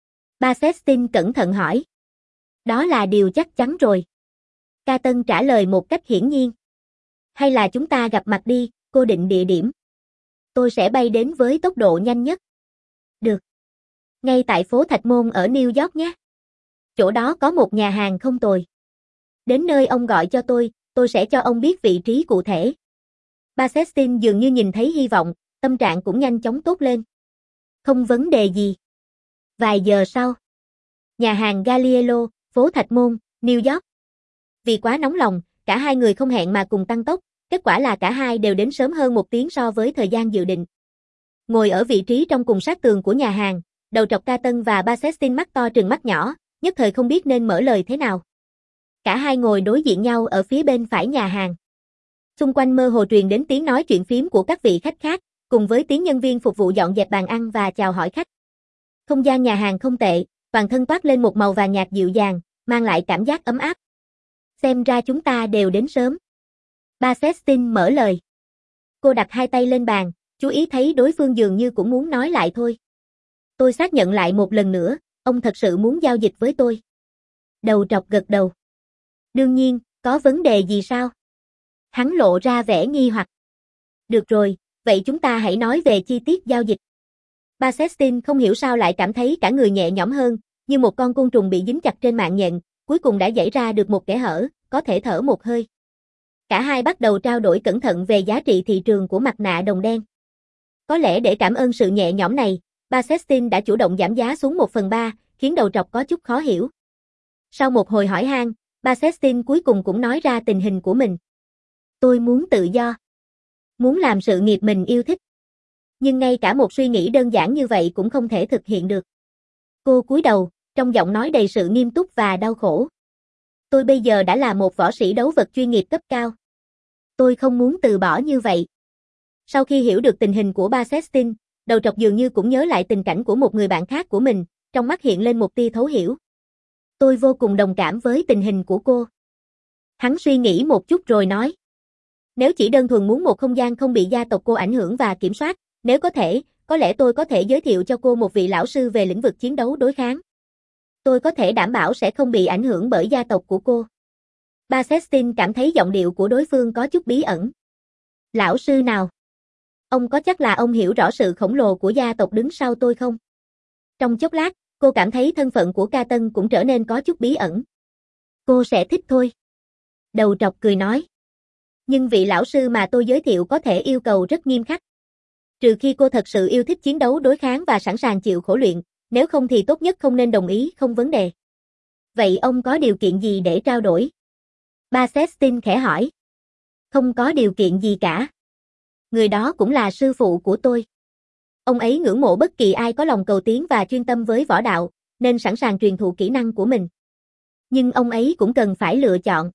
Basestin cẩn thận hỏi. Đó là điều chắc chắn rồi. Ca Tân trả lời một cách hiển nhiên. Hay là chúng ta gặp mặt đi, cô định địa điểm. Tôi sẽ bay đến với tốc độ nhanh nhất. Được. Ngay tại phố Thạch Môn ở New York nhé. Chỗ đó có một nhà hàng không tồi. Đến nơi ông gọi cho tôi, tôi sẽ cho ông biết vị trí cụ thể. Basestin dường như nhìn thấy hy vọng, tâm trạng cũng nhanh chóng tốt lên. Không vấn đề gì. Vài giờ sau. Nhà hàng Galliello, phố Thạch Môn, New York. Vì quá nóng lòng, cả hai người không hẹn mà cùng tăng tốc, kết quả là cả hai đều đến sớm hơn một tiếng so với thời gian dự định. Ngồi ở vị trí trong cùng sát tường của nhà hàng, đầu trọc Ca Tân và Basestin mắt to trừng mắt nhỏ, nhất thời không biết nên mở lời thế nào. Cả hai ngồi đối diện nhau ở phía bên phải nhà hàng. Xung quanh mơ hồ truyền đến tiếng nói chuyện phím của các vị khách khác, cùng với tiếng nhân viên phục vụ dọn dẹp bàn ăn và chào hỏi khách. Không gian nhà hàng không tệ, toàn thân toát lên một màu vàng nhạt dịu dàng, mang lại cảm giác ấm áp. Xem ra chúng ta đều đến sớm. Basestin mở lời. Cô đặt hai tay lên bàn, chú ý thấy đối phương dường như cũng muốn nói lại thôi. Tôi xác nhận lại một lần nữa, ông thật sự muốn giao dịch với tôi. Đầu trọc gật đầu. Đương nhiên, có vấn đề gì sao? Hắn lộ ra vẻ nghi hoặc. Được rồi, vậy chúng ta hãy nói về chi tiết giao dịch. Basestin không hiểu sao lại cảm thấy cả người nhẹ nhõm hơn, như một con côn trùng bị dính chặt trên mạng nhện, cuối cùng đã giãy ra được một kẽ hở, có thể thở một hơi. Cả hai bắt đầu trao đổi cẩn thận về giá trị thị trường của mặt nạ đồng đen. Có lẽ để cảm ơn sự nhẹ nhõm này, Basestin đã chủ động giảm giá xuống một phần ba, khiến đầu trọc có chút khó hiểu. Sau một hồi hỏi han, Basestin cuối cùng cũng nói ra tình hình của mình. Tôi muốn tự do. Muốn làm sự nghiệp mình yêu thích. Nhưng ngay cả một suy nghĩ đơn giản như vậy cũng không thể thực hiện được. Cô cúi đầu, trong giọng nói đầy sự nghiêm túc và đau khổ. Tôi bây giờ đã là một võ sĩ đấu vật chuyên nghiệp cấp cao. Tôi không muốn từ bỏ như vậy. Sau khi hiểu được tình hình của Basestin, đầu trọc dường như cũng nhớ lại tình cảnh của một người bạn khác của mình, trong mắt hiện lên một tia thấu hiểu. Tôi vô cùng đồng cảm với tình hình của cô. Hắn suy nghĩ một chút rồi nói. Nếu chỉ đơn thuần muốn một không gian không bị gia tộc cô ảnh hưởng và kiểm soát, nếu có thể, có lẽ tôi có thể giới thiệu cho cô một vị lão sư về lĩnh vực chiến đấu đối kháng. Tôi có thể đảm bảo sẽ không bị ảnh hưởng bởi gia tộc của cô. Barsettin cảm thấy giọng điệu của đối phương có chút bí ẩn. Lão sư nào? Ông có chắc là ông hiểu rõ sự khổng lồ của gia tộc đứng sau tôi không? Trong chốc lát, cô cảm thấy thân phận của Ca Tân cũng trở nên có chút bí ẩn. Cô sẽ thích thôi. Đầu trọc cười nói. Nhưng vị lão sư mà tôi giới thiệu có thể yêu cầu rất nghiêm khắc. Trừ khi cô thật sự yêu thích chiến đấu đối kháng và sẵn sàng chịu khổ luyện, nếu không thì tốt nhất không nên đồng ý, không vấn đề. Vậy ông có điều kiện gì để trao đổi? Barsettin khẽ hỏi. Không có điều kiện gì cả. Người đó cũng là sư phụ của tôi. Ông ấy ngưỡng mộ bất kỳ ai có lòng cầu tiến và chuyên tâm với võ đạo, nên sẵn sàng truyền thụ kỹ năng của mình. Nhưng ông ấy cũng cần phải lựa chọn.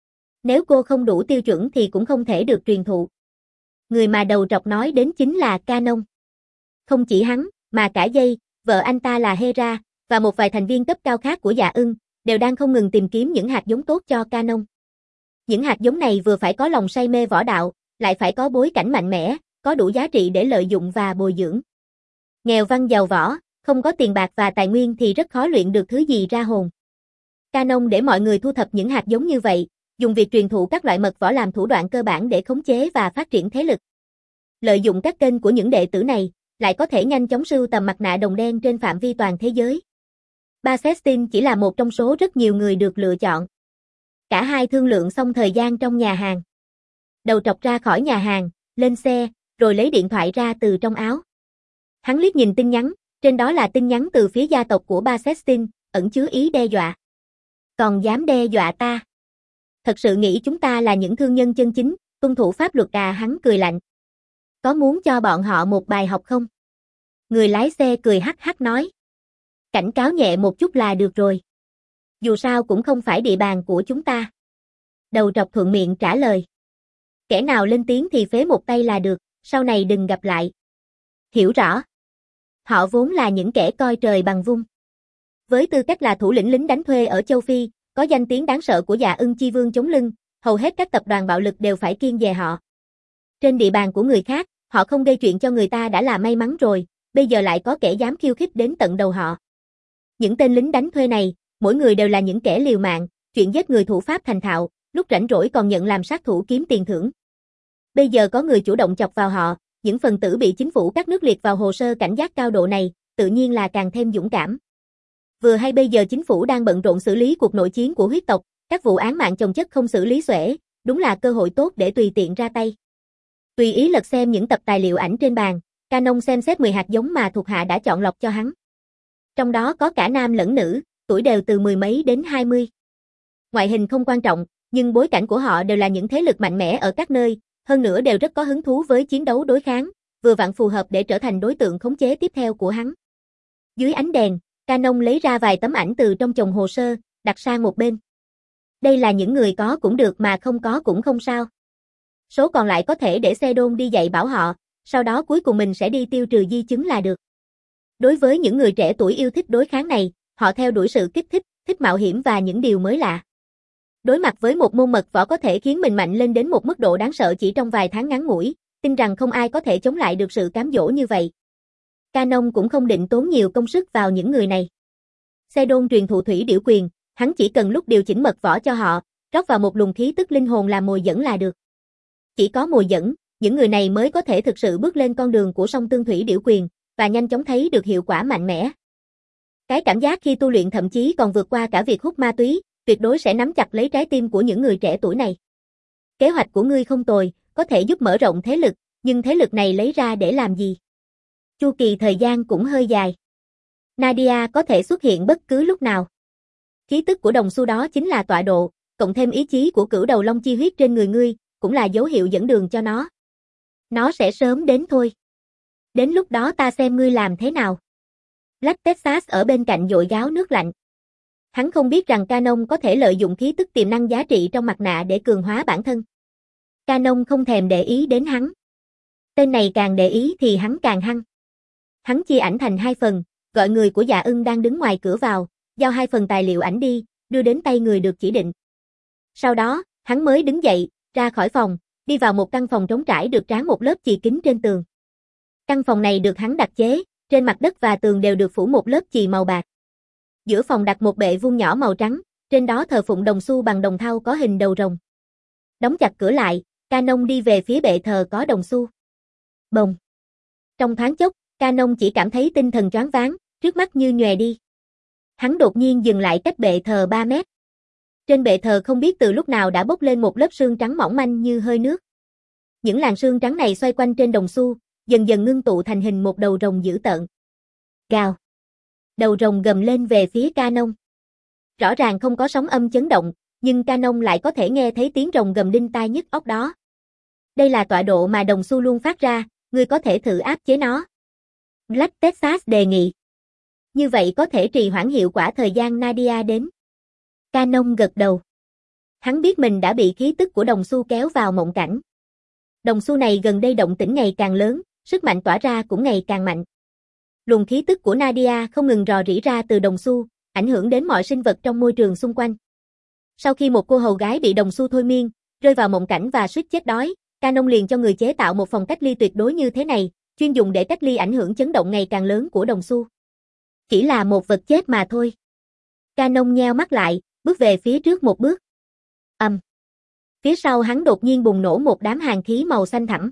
Nếu cô không đủ tiêu chuẩn thì cũng không thể được truyền thụ. Người mà đầu trọc nói đến chính là Canon. Không chỉ hắn, mà cả Dây, vợ anh ta là Hera, và một vài thành viên cấp cao khác của Dạ Ưng, đều đang không ngừng tìm kiếm những hạt giống tốt cho Canon. Những hạt giống này vừa phải có lòng say mê võ đạo, lại phải có bối cảnh mạnh mẽ, có đủ giá trị để lợi dụng và bồi dưỡng. Nghèo văn giàu võ, không có tiền bạc và tài nguyên thì rất khó luyện được thứ gì ra hồn. Canon để mọi người thu thập những hạt giống như vậy, dùng việc truyền thụ các loại mật võ làm thủ đoạn cơ bản để khống chế và phát triển thế lực. Lợi dụng các kênh của những đệ tử này, lại có thể nhanh chóng sưu tầm mặt nạ đồng đen trên phạm vi toàn thế giới. Barsettin chỉ là một trong số rất nhiều người được lựa chọn. Cả hai thương lượng xong thời gian trong nhà hàng. Đầu trọc ra khỏi nhà hàng, lên xe, rồi lấy điện thoại ra từ trong áo. Hắn liếc nhìn tin nhắn, trên đó là tin nhắn từ phía gia tộc của Barsettin, ẩn chứa ý đe dọa. Còn dám đe dọa ta? Thật sự nghĩ chúng ta là những thương nhân chân chính, tuân thủ pháp luật à? Hắn cười lạnh. Có muốn cho bọn họ một bài học không? Người lái xe cười hắc hắc nói. Cảnh cáo nhẹ một chút là được rồi. Dù sao cũng không phải địa bàn của chúng ta. Đầu trọc thuận miệng trả lời. Kẻ nào lên tiếng thì phế một tay là được, sau này đừng gặp lại. Hiểu rõ. Họ vốn là những kẻ coi trời bằng vung. Với tư cách là thủ lĩnh lính đánh thuê ở châu Phi, có danh tiếng đáng sợ của Dạ Ưng Chi Vương chống lưng, hầu hết các tập đoàn bạo lực đều phải kiêng dè họ. Trên địa bàn của người khác, họ không gây chuyện cho người ta đã là may mắn rồi, bây giờ lại có kẻ dám khiêu khích đến tận đầu họ. Những tên lính đánh thuê này, mỗi người đều là những kẻ liều mạng, chuyện giết người thủ pháp thành thạo, lúc rảnh rỗi còn nhận làm sát thủ kiếm tiền thưởng. Bây giờ có người chủ động chọc vào họ, những phần tử bị chính phủ các nước liệt vào hồ sơ cảnh giác cao độ này, tự nhiên là càng thêm dũng cảm. Vừa hay bây giờ chính phủ đang bận rộn xử lý cuộc nội chiến của huyết tộc, các vụ án mạng chồng chất không xử lý xuể, đúng là cơ hội tốt để tùy tiện ra tay. Tùy ý lật xem những tập tài liệu ảnh trên bàn, Canon xem xét mười hạt giống mà thuộc hạ đã chọn lọc cho hắn. Trong đó có cả nam lẫn nữ, tuổi đều từ mười mấy đến hai mươi. Ngoại hình không quan trọng, nhưng bối cảnh của họ đều là những thế lực mạnh mẽ ở các nơi, hơn nữa đều rất có hứng thú với chiến đấu đối kháng, vừa vặn phù hợp để trở thành đối tượng khống chế tiếp theo của hắn. Dưới ánh đèn, Canon lấy ra vài tấm ảnh từ trong chồng hồ sơ, đặt sang một bên. Đây là những người có cũng được mà không có cũng không sao. Số còn lại có thể để xe đôn đi dạy bảo họ, sau đó cuối cùng mình sẽ đi tiêu trừ di chứng là được. Đối với những người trẻ tuổi yêu thích đối kháng này, họ theo đuổi sự kích thích, thích mạo hiểm và những điều mới lạ. Đối mặt với một môn mật võ có thể khiến mình mạnh lên đến một mức độ đáng sợ chỉ trong vài tháng ngắn ngủi, tin rằng không ai có thể chống lại được sự cám dỗ như vậy. Canon cũng không định tốn nhiều công sức vào những người này. Xe đôn truyền thụ thủy điểu quyền, hắn chỉ cần lúc điều chỉnh mật võ cho họ, rót vào một luồng khí tức linh hồn làm mồi dẫn là được. Chỉ có mồi dẫn, những người này mới có thể thực sự bước lên con đường của song tương thủy điểu quyền, và nhanh chóng thấy được hiệu quả mạnh mẽ. Cái cảm giác khi tu luyện thậm chí còn vượt qua cả việc hút ma túy, tuyệt đối sẽ nắm chặt lấy trái tim của những người trẻ tuổi này. Kế hoạch của ngươi không tồi, có thể giúp mở rộng thế lực, nhưng thế lực này lấy ra để làm gì? Chu kỳ thời gian cũng hơi dài. Nadia có thể xuất hiện bất cứ lúc nào. Khí tức của đồng xu đó chính là tọa độ, cộng thêm ý chí của cửu đầu long chi huyết trên người ngươi, cũng là dấu hiệu dẫn đường cho nó. Nó sẽ sớm đến thôi. Đến lúc đó ta xem ngươi làm thế nào. Black Texas ở bên cạnh dội gáo nước lạnh. Hắn không biết rằng Canon có thể lợi dụng khí tức tiềm năng giá trị trong mặt nạ để cường hóa bản thân. Canon không thèm để ý đến hắn. Tên này càng để ý thì hắn càng hăng. Hắn chia ảnh thành hai phần, gọi người của Dạ Ưng đang đứng ngoài cửa vào, giao hai phần tài liệu ảnh đi, đưa đến tay người được chỉ định. Sau đó, hắn mới đứng dậy, ra khỏi phòng, đi vào một căn phòng trống trải được tráng một lớp chì kính trên tường. Căn phòng này được hắn đặc chế, trên mặt đất và tường đều được phủ một lớp chì màu bạc. Giữa phòng đặt một bệ vuông nhỏ màu trắng, trên đó thờ phụng đồng xu bằng đồng thau có hình đầu rồng. Đóng chặt cửa lại, Canon đi về phía bệ thờ có đồng xu. Bồng. Trong thoáng chốc, Canon chỉ cảm thấy tinh thần choáng váng, trước mắt như nhòe đi. Hắn đột nhiên dừng lại cách bệ thờ ba mét. Trên bệ thờ không biết từ lúc nào đã bốc lên một lớp sương trắng mỏng manh như hơi nước. Những làn sương trắng này xoay quanh trên đồng xu, dần dần ngưng tụ thành hình một đầu rồng dữ tợn. Gào. Đầu rồng gầm lên về phía Canon. Rõ ràng không có sóng âm chấn động, nhưng Canon lại có thể nghe thấy tiếng rồng gầm đinh tai nhức óc đó. Đây là tọa độ mà đồng xu luôn phát ra, ngươi có thể thử áp chế nó. Black Texas đề nghị. Như vậy có thể trì hoãn hiệu quả thời gian Nadia đến. Canon gật đầu. Hắn biết mình đã bị khí tức của đồng xu kéo vào mộng cảnh. Đồng xu này gần đây động tĩnh ngày càng lớn, sức mạnh tỏa ra cũng ngày càng mạnh. Luồng khí tức của Nadia không ngừng rò rỉ ra từ đồng xu, ảnh hưởng đến mọi sinh vật trong môi trường xung quanh. Sau khi một cô hầu gái bị đồng xu thôi miên, rơi vào mộng cảnh và suýt chết đói, Canon liền cho người chế tạo một phòng cách ly tuyệt đối như thế này, chuyên dùng để cách ly ảnh hưởng chấn động ngày càng lớn của đồng xu. Chỉ là một vật chết mà thôi. Canon nheo mắt lại, bước về phía trước một bước. Ầm. Um. Phía sau hắn đột nhiên bùng nổ một đám hàn khí màu xanh thẳm.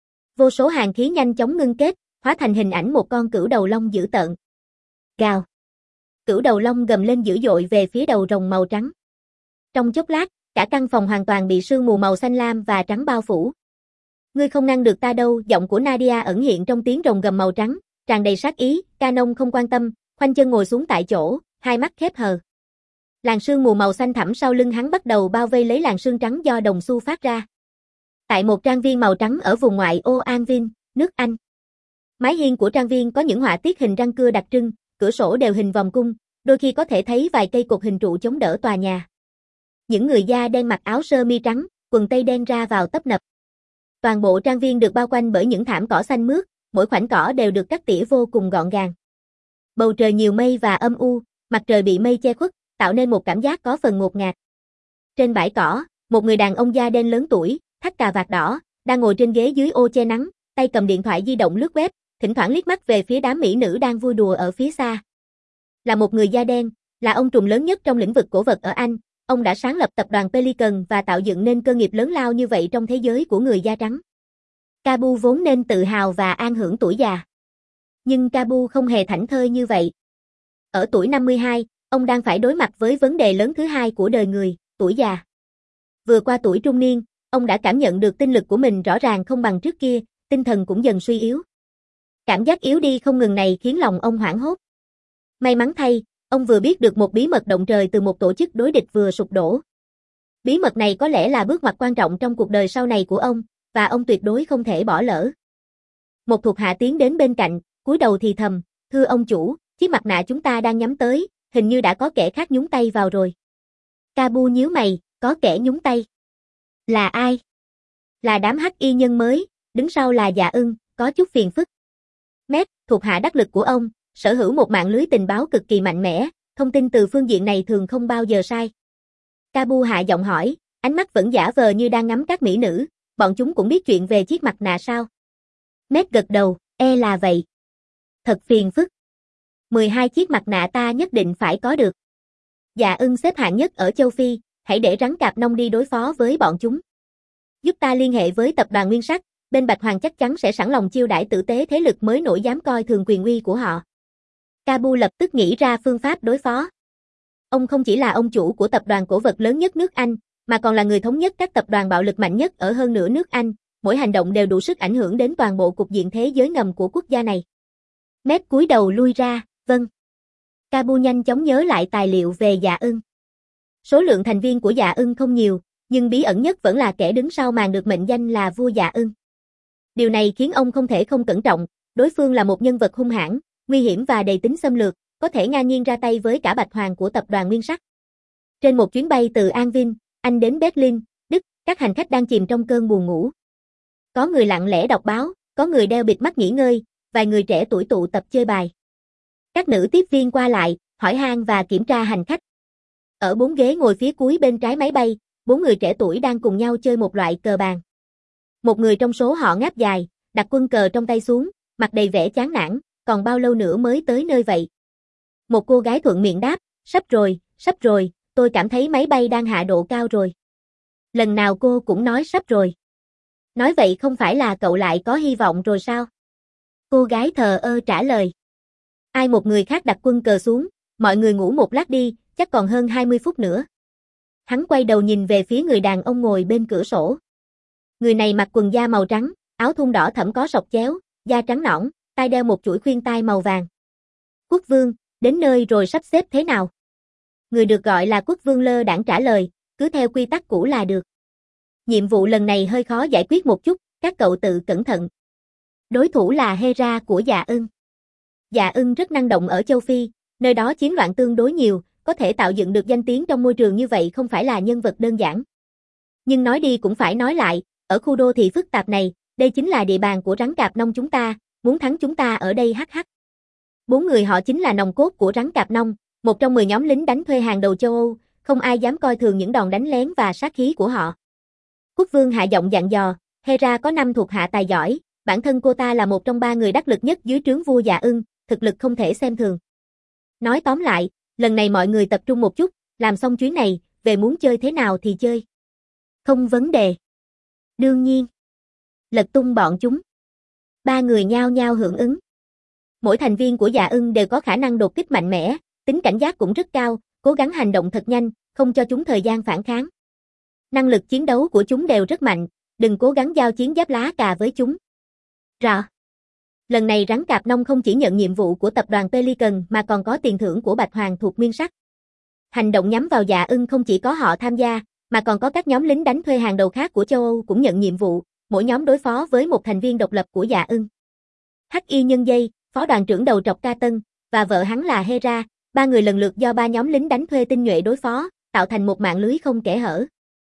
Vô số hàn khí nhanh chóng ngưng kết, hóa thành hình ảnh một con cửu đầu long dữ tợn. Gào. Cửu đầu long gầm lên dữ dội về phía đầu rồng màu trắng. Trong chốc lát, cả căn phòng hoàn toàn bị sương mù màu xanh lam và trắng bao phủ. Ngươi không ngăn được ta đâu, giọng của Nadia ẩn hiện trong tiếng rồng gầm màu trắng, tràn đầy sát ý. Canon không quan tâm, khoanh chân ngồi xuống tại chỗ, hai mắt khép hờ. Làn sương mù màu xanh thẳm sau lưng hắn bắt đầu bao vây lấy làn sương trắng do đồng xu phát ra. Tại một trang viên màu trắng ở vùng ngoại ô Anvin, nước Anh. Mái hiên của trang viên có những họa tiết hình răng cưa đặc trưng, cửa sổ đều hình vòng cung, đôi khi có thể thấy vài cây cột hình trụ chống đỡ tòa nhà. Những người da đen mặc áo sơ mi trắng, quần tây đen ra vào tấp nập. Toàn bộ trang viên được bao quanh bởi những thảm cỏ xanh mướt, mỗi khoảnh cỏ đều được cắt tỉa vô cùng gọn gàng. Bầu trời nhiều mây và âm u, mặt trời bị mây che khuất, tạo nên một cảm giác có phần ngột ngạt. Trên bãi cỏ, một người đàn ông da đen lớn tuổi, thắt cà vạt đỏ, đang ngồi trên ghế dưới ô che nắng, tay cầm điện thoại di động lướt web, thỉnh thoảng liếc mắt về phía đám mỹ nữ đang vui đùa ở phía xa. Là một người da đen, là ông trùm lớn nhất trong lĩnh vực cổ vật ở Anh, ông đã sáng lập tập đoàn Pelican và tạo dựng nên cơ nghiệp lớn lao như vậy trong thế giới của người da trắng. Cabu vốn nên tự hào và an hưởng tuổi già. Nhưng Cabu không hề thảnh thơi như vậy. Ở tuổi năm mươi hai, ông đang phải đối mặt với vấn đề lớn thứ hai của đời người, tuổi già. Vừa qua tuổi trung niên, ông đã cảm nhận được tinh lực của mình rõ ràng không bằng trước kia, tinh thần cũng dần suy yếu. Cảm giác yếu đi không ngừng này khiến lòng ông hoảng hốt. May mắn thay, ông vừa biết được một bí mật động trời từ một tổ chức đối địch vừa sụp đổ. Bí mật này có lẽ là bước ngoặt quan trọng trong cuộc đời sau này của ông, và ông tuyệt đối không thể bỏ lỡ. Một thuộc hạ tiến đến bên cạnh, cúi đầu thì thầm, thưa ông chủ, chiếc mặt nạ chúng ta đang nhắm tới, hình như đã có kẻ khác nhúng tay vào rồi. Cabu nhíu mày, có kẻ nhúng tay. Là ai? Là đám hắc y nhân mới, đứng sau là Dạ Ưng, có chút phiền phức. Matt, thuộc hạ đắc lực của ông, sở hữu một mạng lưới tình báo cực kỳ mạnh mẽ, thông tin từ phương diện này thường không bao giờ sai. Cabu hạ giọng hỏi, ánh mắt vẫn giả vờ như đang ngắm các mỹ nữ, bọn chúng cũng biết chuyện về chiếc mặt nạ sao? Matt gật đầu, e là vậy. Thật phiền phức. mười hai chiếc mặt nạ ta nhất định phải có được. Dạ Ưng xếp hạng nhất ở châu Phi, hãy để rắn cạp nông đi đối phó với bọn chúng. Giúp ta liên hệ với tập đoàn Nguyên Sắc, bên Bạch Hoàng chắc chắn sẽ sẵn lòng chiêu đãi tử tế thế lực mới nổi dám coi thường quyền uy của họ. Cabu lập tức nghĩ ra phương pháp đối phó. Ông không chỉ là ông chủ của tập đoàn cổ vật lớn nhất nước Anh, mà còn là người thống nhất các tập đoàn bạo lực mạnh nhất ở hơn nửa nước Anh, mỗi hành động đều đủ sức ảnh hưởng đến toàn bộ cục diện thế giới ngầm của quốc gia này. Matt cúi đầu lui ra, vâng. Cabu nhanh chóng nhớ lại tài liệu về Dạ Ưng. Số lượng thành viên của Dạ Ưng không nhiều, nhưng bí ẩn nhất vẫn là kẻ đứng sau màn được mệnh danh là vua Dạ Ưng. Điều này khiến ông không thể không cẩn trọng, đối phương là một nhân vật hung hãn, nguy hiểm và đầy tính xâm lược, có thể ngang nhiên ra tay với cả Bạch Hoàng của tập đoàn Nguyên Sắc. Trên một chuyến bay từ Anvin, Anh đến Berlin, Đức, các hành khách đang chìm trong cơn buồn ngủ. Có người lặng lẽ đọc báo, có người đeo bịt mắt nghỉ ngơi, vài người trẻ tuổi tụ tập chơi bài. Các nữ tiếp viên qua lại, hỏi han và kiểm tra hành khách. Ở bốn ghế ngồi phía cuối bên trái máy bay, bốn người trẻ tuổi đang cùng nhau chơi một loại cờ bàn. Một người trong số họ ngáp dài, đặt quân cờ trong tay xuống, mặt đầy vẻ chán nản, còn bao lâu nữa mới tới nơi vậy? Một cô gái thuận miệng đáp, sắp rồi, sắp rồi, tôi cảm thấy máy bay đang hạ độ cao rồi. Lần nào cô cũng nói sắp rồi. Nói vậy không phải là cậu lại có hy vọng rồi sao? Cô gái thờ ơ trả lời. Ai một người khác đặt quân cờ xuống, mọi người ngủ một lát đi, chắc còn hơn hai mươi phút nữa. Hắn quay đầu nhìn về phía người đàn ông ngồi bên cửa sổ. Người này mặc quần da màu trắng, áo thun đỏ thẫm có sọc chéo, da trắng nõn, tai đeo một chuỗi khuyên tai màu vàng. Quốc vương, đến nơi rồi sắp xếp thế nào? Người được gọi là quốc vương lơ đãng trả lời, cứ theo quy tắc cũ là được. Nhiệm vụ lần này hơi khó giải quyết một chút, các cậu tự cẩn thận. Đối thủ là Hera của Dạ Ưng. Dạ Ưng rất năng động ở châu Phi, nơi đó chiến loạn tương đối nhiều, có thể tạo dựng được danh tiếng trong môi trường như vậy không phải là nhân vật đơn giản. Nhưng nói đi cũng phải nói lại, ở khu đô thị phức tạp này, đây chính là địa bàn của rắn cạp nông chúng ta, muốn thắng chúng ta ở đây hắc hắc. Bốn người họ chính là nòng cốt của rắn cạp nông, một trong mười nhóm lính đánh thuê hàng đầu châu Âu, không ai dám coi thường những đòn đánh lén và sát khí của họ. Quốc vương hạ giọng dặn dò, Hera có năm thuộc hạ tài giỏi, bản thân cô ta là một trong ba người đắc lực nhất dưới trướng vua Dạ Ưng, thực lực không thể xem thường. Nói tóm lại, lần này mọi người tập trung một chút, làm xong chuyến này, về muốn chơi thế nào thì chơi. Không vấn đề. Đương nhiên. Lật tung bọn chúng. Ba người nhao nhao hưởng ứng. Mỗi thành viên của Dạ Ưng đều có khả năng đột kích mạnh mẽ, tính cảnh giác cũng rất cao, cố gắng hành động thật nhanh, không cho chúng thời gian phản kháng. Năng lực chiến đấu của chúng đều rất mạnh, đừng cố gắng giao chiến giáp lá cà với chúng. Rõ. Lần này rắn cạp nông không chỉ nhận nhiệm vụ của tập đoàn Pelican mà còn có tiền thưởng của Bạch Hoàng thuộc Nguyên Sắc. Hành động nhắm vào Dạ Ưng không chỉ có họ tham gia, mà còn có các nhóm lính đánh thuê hàng đầu khác của châu Âu cũng nhận nhiệm vụ, mỗi nhóm đối phó với một thành viên độc lập của Dạ Ưng. Hắc Y Nhân Dây, phó đoàn trưởng đầu trọc Ca Tân, và vợ hắn là Hera, ba người lần lượt do ba nhóm lính đánh thuê tinh nhuệ đối phó, tạo thành một mạng lưới không kẽ hở.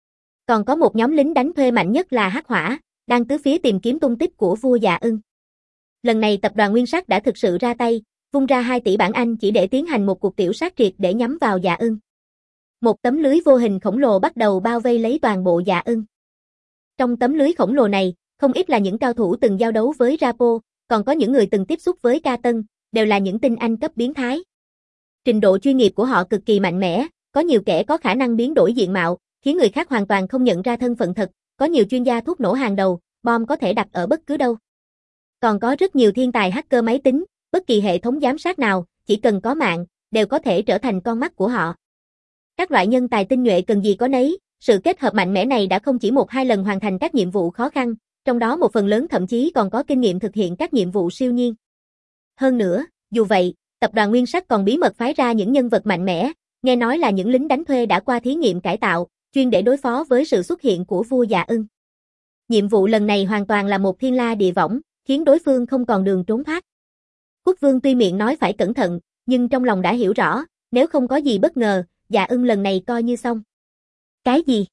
Còn có một nhóm lính đánh thuê mạnh nhất là Hắc Hỏa, đang tứ phía tìm kiếm tung tích của vua Dạ Ưng. Lần này tập đoàn Nguyên Sắc đã thực sự ra tay, vung ra hai tỷ bảng Anh chỉ để tiến hành một cuộc tiểu sát triệt để nhắm vào Dạ Ưng. Một tấm lưới vô hình khổng lồ bắt đầu bao vây lấy toàn bộ Dạ Ưng. Trong tấm lưới khổng lồ này, không ít là những cao thủ từng giao đấu với Rapo, còn có những người từng tiếp xúc với Ca Tân, đều là những tinh anh cấp biến thái. Trình độ chuyên nghiệp của họ cực kỳ mạnh mẽ, có nhiều kẻ có khả năng biến đổi diện mạo, khiến người khác hoàn toàn không nhận ra thân phận thật, có nhiều chuyên gia thuốc nổ hàng đầu, bom có thể đặt ở bất cứ đâu. Còn có rất nhiều thiên tài hacker máy tính, bất kỳ hệ thống giám sát nào, chỉ cần có mạng, đều có thể trở thành con mắt của họ. Các loại nhân tài tinh nhuệ cần gì có nấy, sự kết hợp mạnh mẽ này đã không chỉ một hai lần hoàn thành các nhiệm vụ khó khăn, trong đó một phần lớn thậm chí còn có kinh nghiệm thực hiện các nhiệm vụ siêu nhiên. Hơn nữa, dù vậy, tập đoàn Nguyên Sắc còn bí mật phái ra những nhân vật mạnh mẽ, nghe nói là những lính đánh thuê đã qua thí nghiệm cải tạo, chuyên để đối phó với sự xuất hiện của vua Dạ Ưng. Nhiệm vụ lần này hoàn toàn là một thiên la địa võng, khiến đối phương không còn đường trốn thoát. Quốc vương tuy miệng nói phải cẩn thận, nhưng trong lòng đã hiểu rõ, nếu không có gì bất ngờ, Dạ Ưng lần này coi như xong. Cái gì?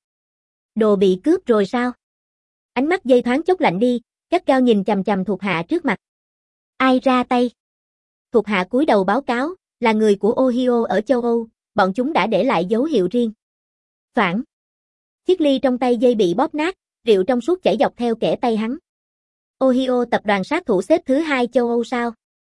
Đồ bị cướp rồi sao? Ánh mắt Dây thoáng chốc lạnh đi, gắt gao nhìn chằm chằm thuộc hạ trước mặt. Ai ra tay? Thuộc hạ cúi đầu báo cáo, là người của Ohio ở châu Âu, bọn chúng đã để lại dấu hiệu riêng. Phản. Chiếc ly trong tay Dây bị bóp nát, rượu trong suốt chảy dọc theo kẽ tay hắn. Ohio tập đoàn sát thủ xếp thứ hai châu Âu sao?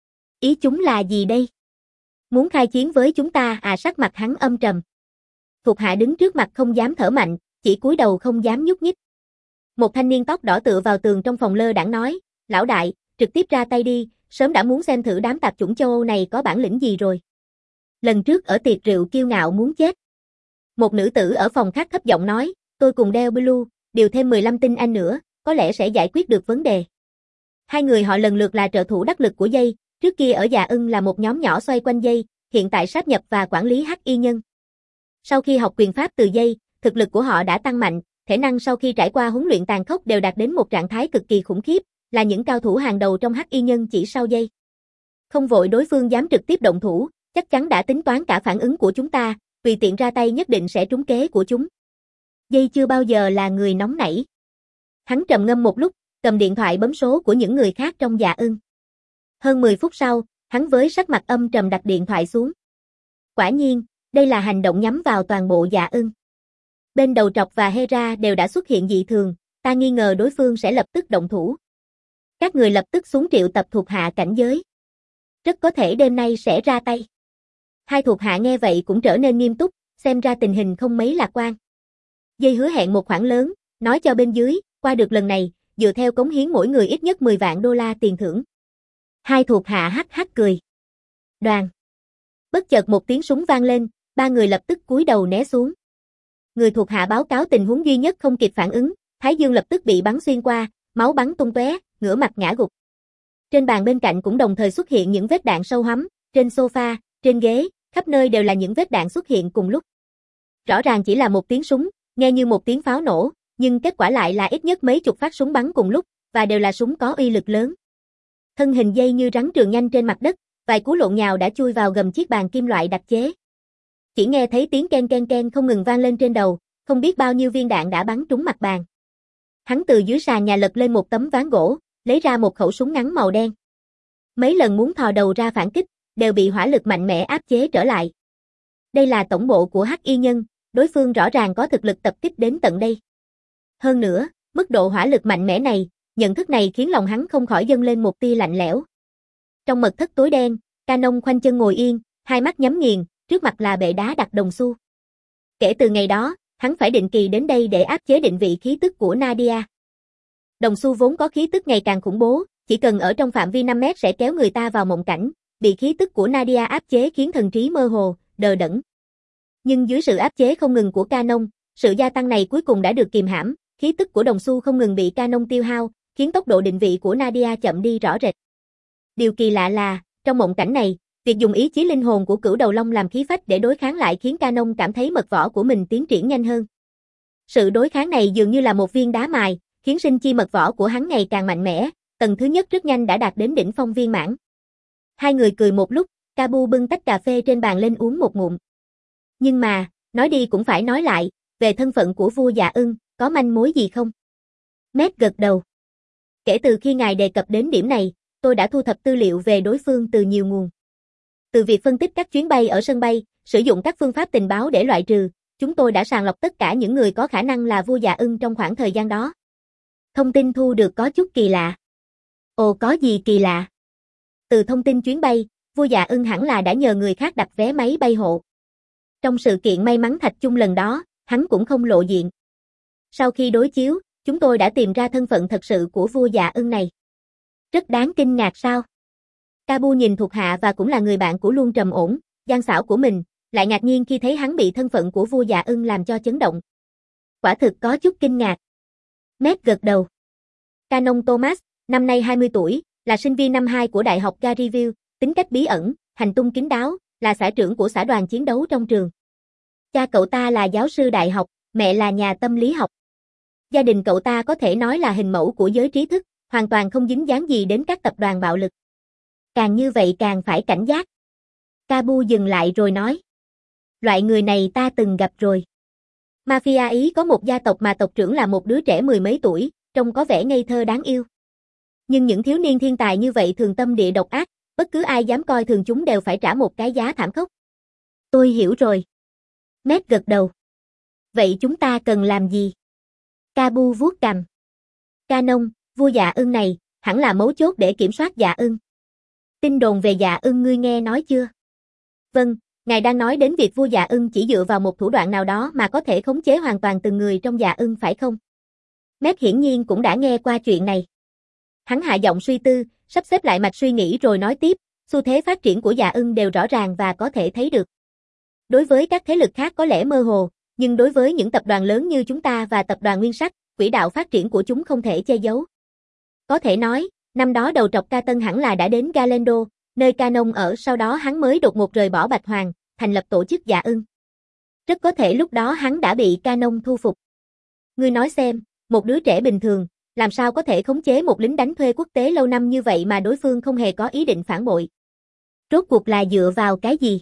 Ý chúng là gì đây? Muốn khai chiến với chúng ta à? Sắc mặt hắn âm trầm. Thuộc hạ đứng trước mặt không dám thở mạnh, chỉ cúi đầu không dám nhúc nhích. Một thanh niên tóc đỏ tựa vào tường trong phòng lơ đãng nói, lão đại, trực tiếp ra tay đi, sớm đã muốn xem thử đám tạp chủng châu Âu này có bản lĩnh gì rồi. Lần trước ở tiệc rượu kiêu ngạo muốn chết. Một nữ tử ở phòng khác thấp giọng nói, tôi cùng đeo Blue, điều thêm mười lăm tinh anh nữa, có lẽ sẽ giải quyết được vấn đề. Hai người họ lần lượt là trợ thủ đắc lực của Dây, trước kia ở Dạ Ưng là một nhóm nhỏ xoay quanh Dây, hiện tại sáp nhập và quản lý Hắc Y Nhân. Sau khi học quyền pháp từ Dây, thực lực của họ đã tăng mạnh, thể năng sau khi trải qua huấn luyện tàn khốc đều đạt đến một trạng thái cực kỳ khủng khiếp, là những cao thủ hàng đầu trong Hắc Y Nhân chỉ sau Dây. Không vội đối phương dám trực tiếp động thủ, chắc chắn đã tính toán cả phản ứng của chúng ta, tùy tiện ra tay nhất định sẽ trúng kế của chúng. Dây chưa bao giờ là người nóng nảy. Hắn trầm ngâm một lúc, cầm điện thoại bấm số của những người khác trong Dạ Ưng. Hơn mười phút sau, hắn với sắc mặt âm trầm đặt điện thoại xuống. Quả nhiên, đây là hành động nhắm vào toàn bộ Dạ Ưng. Bên đầu trọc và Hera đều đã xuất hiện dị thường, ta nghi ngờ đối phương sẽ lập tức động thủ. Các người lập tức xuống triệu tập thuộc hạ cảnh giới. Rất có thể đêm nay sẽ ra tay. Hai thuộc hạ nghe vậy cũng trở nên nghiêm túc, xem ra tình hình không mấy lạc quan. Dây hứa hẹn một khoản lớn, nói cho bên dưới, qua được lần này, dựa theo cống hiến mỗi người ít nhất mười vạn đô la tiền thưởng. Hai thuộc hạ hắc hắc cười. Đoàn. Bất chợt một tiếng súng vang lên, ba người lập tức cúi đầu né xuống. Người thuộc hạ báo cáo tình huống duy nhất không kịp phản ứng, Thái Dương lập tức bị bắn xuyên qua, máu bắn tung tóe, ngửa mặt ngã gục. Trên bàn bên cạnh cũng đồng thời xuất hiện những vết đạn sâu hắm, trên sofa, trên ghế, khắp nơi đều là những vết đạn xuất hiện cùng lúc. Rõ ràng chỉ là một tiếng súng, nghe như một tiếng pháo nổ, nhưng kết quả lại là ít nhất mấy chục phát súng bắn cùng lúc, và đều là súng có uy lực lớn. Thân hình dây như rắn trường nhanh trên mặt đất, vài cú lộn nhào đã chui vào gầm chiếc bàn kim loại đặc chế. Chỉ nghe thấy tiếng ken ken ken không ngừng vang lên trên đầu, không biết bao nhiêu viên đạn đã bắn trúng mặt bàn. Hắn từ dưới sàn nhà lật lên một tấm ván gỗ, lấy ra một khẩu súng ngắn màu đen. Mấy lần muốn thò đầu ra phản kích, đều bị hỏa lực mạnh mẽ áp chế trở lại. Đây là tổng bộ của Hắc Y Nhân, đối phương rõ ràng có thực lực tập kích đến tận đây. Hơn nữa, mức độ hỏa lực mạnh mẽ này, nhận thức này khiến lòng hắn không khỏi dâng lên một tia lạnh lẽo. Trong mật thất tối đen, Canon khoanh chân ngồi yên, hai mắt nhắm nghiền, trước mặt là bệ đá đặt đồng xu. Kể từ ngày đó, hắn phải định kỳ đến đây để áp chế định vị khí tức của Nadia. Đồng xu vốn có khí tức ngày càng khủng bố, chỉ cần ở trong phạm vi năm mét sẽ kéo người ta vào mộng cảnh, bị khí tức của Nadia áp chế khiến thần trí mơ hồ, đờ đẫn. Nhưng dưới sự áp chế không ngừng của Canon, sự gia tăng này cuối cùng đã được kìm hãm, khí tức của đồng xu không ngừng bị Canon tiêu hao, khiến tốc độ định vị của Nadia chậm đi rõ rệt. Điều kỳ lạ là, trong mộng cảnh này, việc dùng ý chí linh hồn của Cửu Đầu Long làm khí phách để đối kháng lại khiến Canon cảm thấy mật võ của mình tiến triển nhanh hơn. Sự đối kháng này dường như là một viên đá mài, khiến sinh chi mật võ của hắn ngày càng mạnh mẽ, tầng thứ nhất rất nhanh đã đạt đến đỉnh phong viên mãn. Hai người cười một lúc, Cabu bưng tách cà phê trên bàn lên uống một ngụm. Nhưng mà, nói đi cũng phải nói lại, về thân phận của vua Dạ Ưng, có manh mối gì không? Matt gật đầu. Kể từ khi ngài đề cập đến điểm này, tôi đã thu thập tư liệu về đối phương từ nhiều nguồn. Từ việc phân tích các chuyến bay ở sân bay, sử dụng các phương pháp tình báo để loại trừ, chúng tôi đã sàng lọc tất cả những người có khả năng là vua Dạ Ưng trong khoảng thời gian đó. Thông tin thu được có chút kỳ lạ. Ồ, có gì kỳ lạ? Từ thông tin chuyến bay, vua Dạ Ưng hẳn là đã nhờ người khác đặt vé máy bay hộ. Trong sự kiện may mắn thạch chung lần đó, hắn cũng không lộ diện. Sau khi đối chiếu, chúng tôi đã tìm ra thân phận thật sự của vua Dạ Ưng này. Rất đáng kinh ngạc sao? Cabu nhìn thuộc hạ và cũng là người bạn của luôn trầm ổn, gian xảo của mình, lại ngạc nhiên khi thấy hắn bị thân phận của vua Dạ Ưng làm cho chấn động. Quả thực có chút kinh ngạc. Matt gật đầu. Canon Thomas, năm nay hai mươi tuổi, là sinh viên năm hai của Đại học Garyville, tính cách bí ẩn, hành tung kín đáo, là xã trưởng của xã đoàn chiến đấu trong trường. Cha cậu ta là giáo sư đại học, mẹ là nhà tâm lý học. Gia đình cậu ta có thể nói là hình mẫu của giới trí thức, hoàn toàn không dính dáng gì đến các tập đoàn bạo lực. Càng như vậy càng phải cảnh giác. Cabu dừng lại rồi nói. Loại người này ta từng gặp rồi. Mafia Ý có một gia tộc mà tộc trưởng là một đứa trẻ mười mấy tuổi, trông có vẻ ngây thơ đáng yêu. Nhưng những thiếu niên thiên tài như vậy thường tâm địa độc ác, bất cứ ai dám coi thường chúng đều phải trả một cái giá thảm khốc. Tôi hiểu rồi. Matt gật đầu. Vậy chúng ta cần làm gì? Cabu vuốt cằm. Canon, vua Dạ Ưng này, hẳn là mấu chốt để kiểm soát Dạ Ưng. Tin đồn về Dạ Ưng ngươi nghe nói chưa? Vâng, ngài đang nói đến việc vua Dạ Ưng chỉ dựa vào một thủ đoạn nào đó mà có thể khống chế hoàn toàn từng người trong Dạ Ưng phải không? Matt hiển nhiên cũng đã nghe qua chuyện này. Hắn hạ giọng suy tư, sắp xếp lại mạch suy nghĩ rồi nói tiếp, xu thế phát triển của Dạ Ưng đều rõ ràng và có thể thấy được. Đối với các thế lực khác có lẽ mơ hồ, nhưng đối với những tập đoàn lớn như chúng ta và tập đoàn Nguyên Sắc, quỹ đạo phát triển của chúng không thể che giấu. Có thể nói, năm đó đầu trọc Ca Tân hẳn là đã đến Galendo, nơi Canon ở, sau đó hắn mới đột ngột rời bỏ Bạch Hoàng, thành lập tổ chức Dạ Ưng. Rất có thể lúc đó hắn đã bị Canon thu phục. Ngươi nói xem, một đứa trẻ bình thường, làm sao có thể khống chế một lính đánh thuê quốc tế lâu năm như vậy mà đối phương không hề có ý định phản bội? Rốt cuộc là dựa vào cái gì?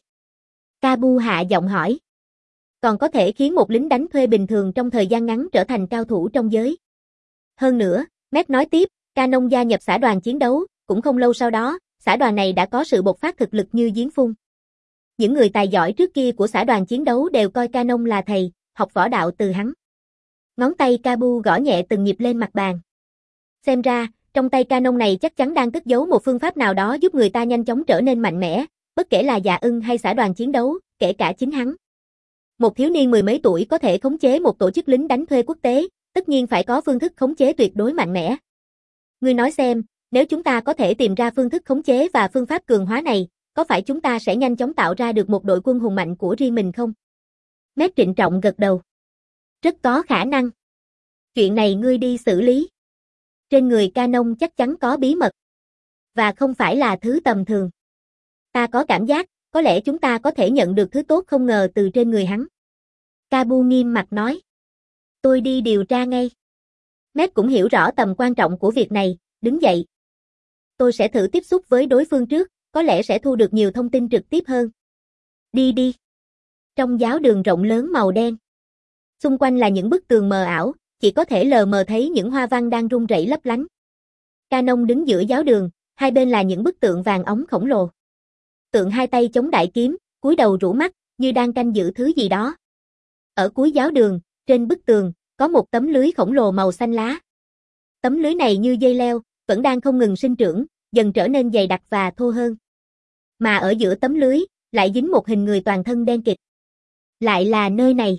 Cabu hạ giọng hỏi. Còn có thể khiến một lính đánh thuê bình thường trong thời gian ngắn trở thành cao thủ trong giới. Hơn nữa, Matt nói tiếp, Canon gia nhập xã đoàn chiến đấu, cũng không lâu sau đó, xã đoàn này đã có sự bộc phát thực lực như giếng phun. Những người tài giỏi trước kia của xã đoàn chiến đấu đều coi Canon là thầy, học võ đạo từ hắn. Ngón tay Kabu gõ nhẹ từng nhịp lên mặt bàn. Xem ra, trong tay Canon này chắc chắn đang cất giấu một phương pháp nào đó giúp người ta nhanh chóng trở nên mạnh mẽ, bất kể là Dạ Ưng hay xã đoàn chiến đấu, kể cả chính hắn. Một thiếu niên mười mấy tuổi có thể khống chế một tổ chức lính đánh thuê quốc tế, tất nhiên phải có phương thức khống chế tuyệt đối mạnh mẽ. Ngươi nói xem, nếu chúng ta có thể tìm ra phương thức khống chế và phương pháp cường hóa này, có phải chúng ta sẽ nhanh chóng tạo ra được một đội quân hùng mạnh của riêng mình không? Mét trịnh trọng gật đầu. Rất có khả năng. Chuyện này ngươi đi xử lý. Trên người Canon chắc chắn có bí mật. Và không phải là thứ tầm thường. Ta có cảm giác, có lẽ chúng ta có thể nhận được thứ tốt không ngờ từ trên người hắn. Kabu nghiêm mặt nói. Tôi đi điều tra ngay. Mét cũng hiểu rõ tầm quan trọng của việc này, đứng dậy. Tôi sẽ thử tiếp xúc với đối phương trước, có lẽ sẽ thu được nhiều thông tin trực tiếp hơn. Đi đi. Trong giáo đường rộng lớn màu đen. Xung quanh là những bức tường mờ ảo, chỉ có thể lờ mờ thấy những hoa văn đang rung rẩy lấp lánh. Canon đứng giữa giáo đường, hai bên là những bức tượng vàng óng khổng lồ. Tượng hai tay chống đại kiếm, cúi đầu rũ mắt, như đang canh giữ thứ gì đó. Ở cuối giáo đường, trên bức tường, có một tấm lưới khổng lồ màu xanh lá. Tấm lưới này như dây leo, vẫn đang không ngừng sinh trưởng, dần trở nên dày đặc và thô hơn. Mà ở giữa tấm lưới, lại dính một hình người toàn thân đen kịt. Lại là nơi này.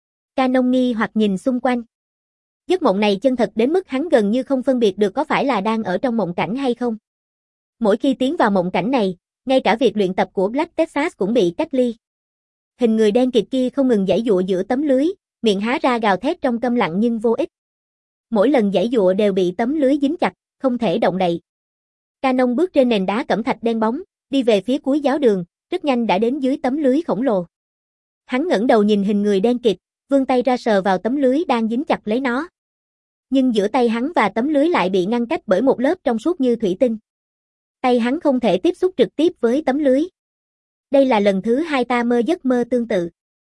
Canon nghi hoặc nhìn xung quanh. Giấc mộng này chân thật đến mức hắn gần như không phân biệt được có phải là đang ở trong mộng cảnh hay không. Mỗi khi tiến vào mộng cảnh này, ngay cả việc luyện tập của Black Texas cũng bị cách ly. Hình người đen kịt kia không ngừng giãy giụa giữa tấm lưới, miệng há ra gào thét trong câm lặng nhưng vô ích. Mỗi lần giãy giụa đều bị tấm lưới dính chặt, không thể động đậy. Canon bước trên nền đá cẩm thạch đen bóng, đi về phía cuối giáo đường, rất nhanh đã đến dưới tấm lưới khổng lồ. Hắn ngẩng đầu nhìn hình người đen kịt, vươn tay ra sờ vào tấm lưới đang dính chặt lấy nó. Nhưng giữa tay hắn và tấm lưới lại bị ngăn cách bởi một lớp trong suốt như thủy tinh. Tay hắn không thể tiếp xúc trực tiếp với tấm lưới. Đây là lần thứ hai ta mơ giấc mơ tương tự.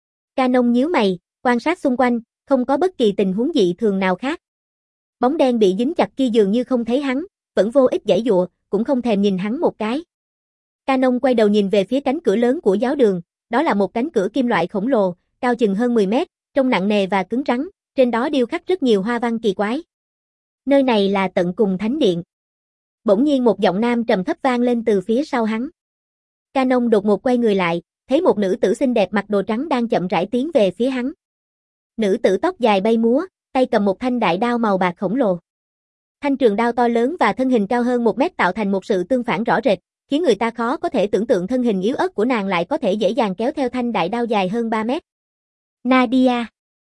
Canon nhíu mày, quan sát xung quanh, không có bất kỳ tình huống dị thường nào khác. Bóng đen bị dính chặt kia dường như không thấy hắn, vẫn vô ích giãy giụa, cũng không thèm nhìn hắn một cái. Canon quay đầu nhìn về phía cánh cửa lớn của giáo đường, đó là một cánh cửa kim loại khổng lồ, cao chừng hơn mười mét, trông nặng nề và cứng rắn, trên đó điêu khắc rất nhiều hoa văn kỳ quái. Nơi này là tận cùng thánh điện. Bỗng nhiên một giọng nam trầm thấp vang lên từ phía sau hắn. Canon đột ngột quay người lại, thấy một nữ tử xinh đẹp mặc đồ trắng đang chậm rãi tiến về phía hắn. Nữ tử tóc dài bay múa, tay cầm một thanh đại đao màu bạc khổng lồ. Thanh trường đao to lớn và thân hình cao hơn một mét tạo thành một sự tương phản rõ rệt, khiến người ta khó có thể tưởng tượng thân hình yếu ớt của nàng lại có thể dễ dàng kéo theo thanh đại đao dài hơn ba mét. Nadia.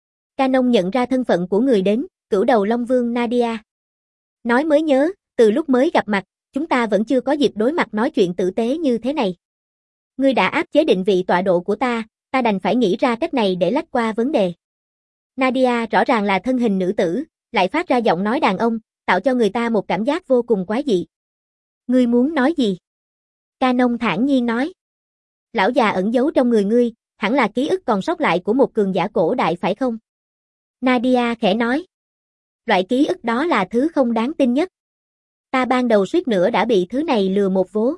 Canon nhận ra thân phận của người đến, cửu đầu Long Vương Nadia. Nói mới nhớ, từ lúc mới gặp mặt, chúng ta vẫn chưa có dịp đối mặt nói chuyện tử tế như thế này. Ngươi đã áp chế định vị tọa độ của ta, ta đành phải nghĩ ra cách này để lách qua vấn đề. Nadia rõ ràng là thân hình nữ tử, lại phát ra giọng nói đàn ông, tạo cho người ta một cảm giác vô cùng quái dị. Ngươi muốn nói gì? Canon thản nhiên nói. Lão già ẩn giấu trong người ngươi, hẳn là ký ức còn sót lại của một cường giả cổ đại phải không? Nadia khẽ nói. Loại ký ức đó là thứ không đáng tin nhất. Ta ban đầu suýt nữa đã bị thứ này lừa một vố.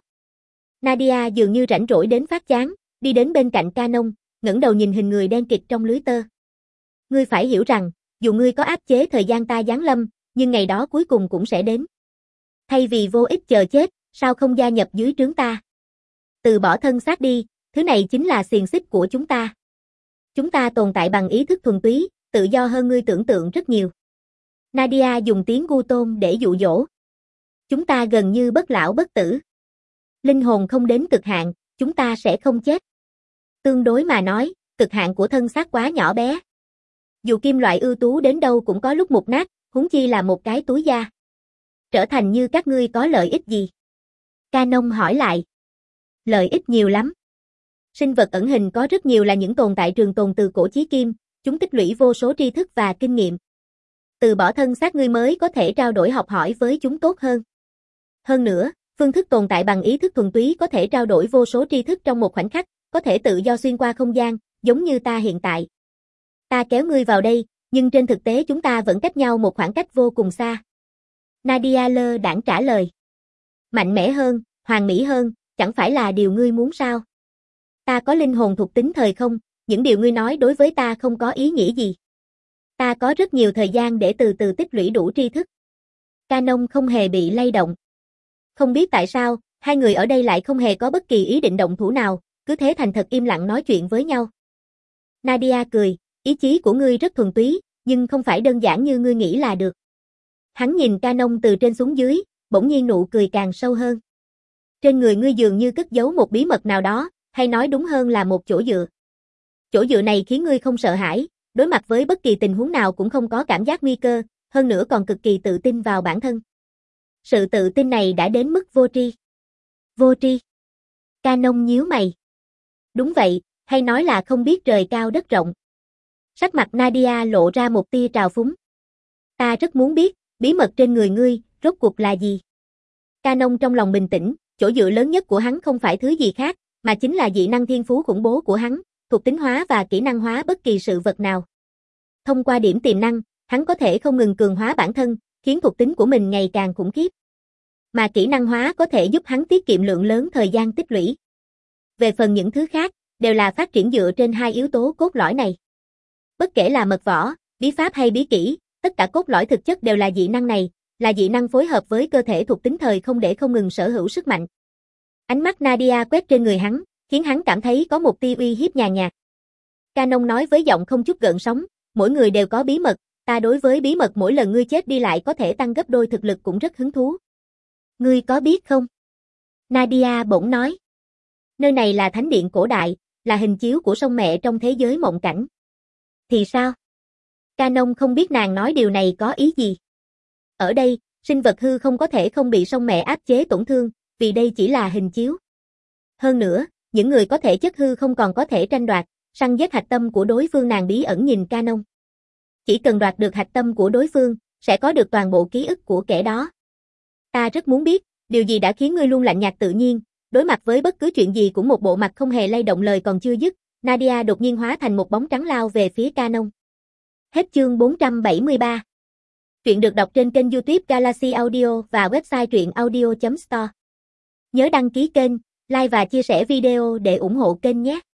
Nadia dường như rảnh rỗi đến phát chán, đi đến bên cạnh Canon, ngẩng đầu nhìn hình người đen kịt trong lưới tơ. Ngươi phải hiểu rằng, dù ngươi có áp chế thời gian ta giáng lâm, nhưng ngày đó cuối cùng cũng sẽ đến. Thay vì vô ích chờ chết, sao không gia nhập dưới trướng ta? Từ bỏ thân xác đi, thứ này chính là xiềng xích của chúng ta. Chúng ta tồn tại bằng ý thức thuần túy, tự do hơn ngươi tưởng tượng rất nhiều. Nadia dùng tiếng gu tôm để dụ dỗ. Chúng ta gần như bất lão bất tử. Linh hồn không đến cực hạn, chúng ta sẽ không chết. Tương đối mà nói, cực hạn của thân xác quá nhỏ bé. Dù kim loại ưu tú đến đâu cũng có lúc mục nát, huống chi là một cái túi da. Trở thành như các ngươi có lợi ích gì? Canon hỏi lại. Lợi ích nhiều lắm. Sinh vật ẩn hình có rất nhiều là những tồn tại trường tồn từ cổ chí kim, chúng tích lũy vô số tri thức và kinh nghiệm. Từ bỏ thân xác ngươi mới có thể trao đổi học hỏi với chúng tốt hơn. Hơn nữa, phương thức tồn tại bằng ý thức thuần túy có thể trao đổi vô số tri thức trong một khoảnh khắc, có thể tự do xuyên qua không gian, giống như ta hiện tại. Ta kéo ngươi vào đây, nhưng trên thực tế chúng ta vẫn cách nhau một khoảng cách vô cùng xa. Nadia lơ đãng trả lời. Mạnh mẽ hơn, hoàn mỹ hơn, chẳng phải là điều ngươi muốn sao? Ta có linh hồn thuộc tính thời không, những điều ngươi nói đối với ta không có ý nghĩa gì. Ta có rất nhiều thời gian để từ từ tích lũy đủ tri thức. Canon không hề bị lay động. Không biết tại sao, hai người ở đây lại không hề có bất kỳ ý định động thủ nào, cứ thế thành thật im lặng nói chuyện với nhau. Nadia cười, ý chí của ngươi rất thuần túy, nhưng không phải đơn giản như ngươi nghĩ là được. Hắn nhìn Canon từ trên xuống dưới, bỗng nhiên nụ cười càng sâu hơn. Trên người ngươi dường như cất giấu một bí mật nào đó, hay nói đúng hơn là một chỗ dựa. Chỗ dựa này khiến ngươi không sợ hãi, đối mặt với bất kỳ tình huống nào cũng không có cảm giác nguy cơ, hơn nữa còn cực kỳ tự tin vào bản thân. Sự tự tin này đã đến mức vô tri. Vô tri. Canon nhíu mày. Đúng vậy, hay nói là không biết trời cao đất rộng. Sắc mặt Nadia lộ ra một tia trào phúng. Ta rất muốn biết, bí mật trên người ngươi, rốt cuộc là gì? Canon trong lòng bình tĩnh, chỗ dựa lớn nhất của hắn không phải thứ gì khác, mà chính là dị năng thiên phú khủng bố của hắn, thuộc tính hóa và kỹ năng hóa bất kỳ sự vật nào. Thông qua điểm tiềm năng, hắn có thể không ngừng cường hóa bản thân, khiến thuộc tính của mình ngày càng khủng khiếp. Mà kỹ năng hóa có thể giúp hắn tiết kiệm lượng lớn thời gian tích lũy. Về phần những thứ khác, đều là phát triển dựa trên hai yếu tố cốt lõi này. Bất kể là mật võ, bí pháp hay bí kỹ, tất cả cốt lõi thực chất đều là dị năng này, là dị năng phối hợp với cơ thể thuộc tính thời không để không ngừng sở hữu sức mạnh. Ánh mắt Nadia quét trên người hắn, khiến hắn cảm thấy có một tia uy hiếp nhàn nhạt. Canon nói với giọng không chút gợn sóng, mỗi người đều có bí mật, ta đối với bí mật mỗi lần ngươi chết đi lại có thể tăng gấp đôi thực lực cũng rất hứng thú. Ngươi có biết không? Nadia bỗng nói. Nơi này là thánh điện cổ đại, là hình chiếu của sông mẹ trong thế giới mộng cảnh. Thì sao? Canon không biết nàng nói điều này có ý gì. Ở đây, sinh vật hư không có thể không bị sông mẹ áp chế tổn thương, vì đây chỉ là hình chiếu. Hơn nữa, những người có thể chất hư không còn có thể tranh đoạt, săn giết hạch tâm của đối phương. Nàng bí ẩn nhìn Canon. Chỉ cần đoạt được hạch tâm của đối phương, sẽ có được toàn bộ ký ức của kẻ đó. Ta rất muốn biết, điều gì đã khiến ngươi luôn lạnh nhạt tự nhiên, đối mặt với bất cứ chuyện gì cũng một bộ mặt không hề lay động. Lời còn chưa dứt, Nadia đột nhiên hóa thành một bóng trắng lao về phía Canon. Hết chương bốn trăm bảy mươi ba. Truyện được đọc trên kênh YouTube Galaxy Audio và website truyện audio chấm store. Nhớ đăng ký kênh, like và chia sẻ video để ủng hộ kênh nhé.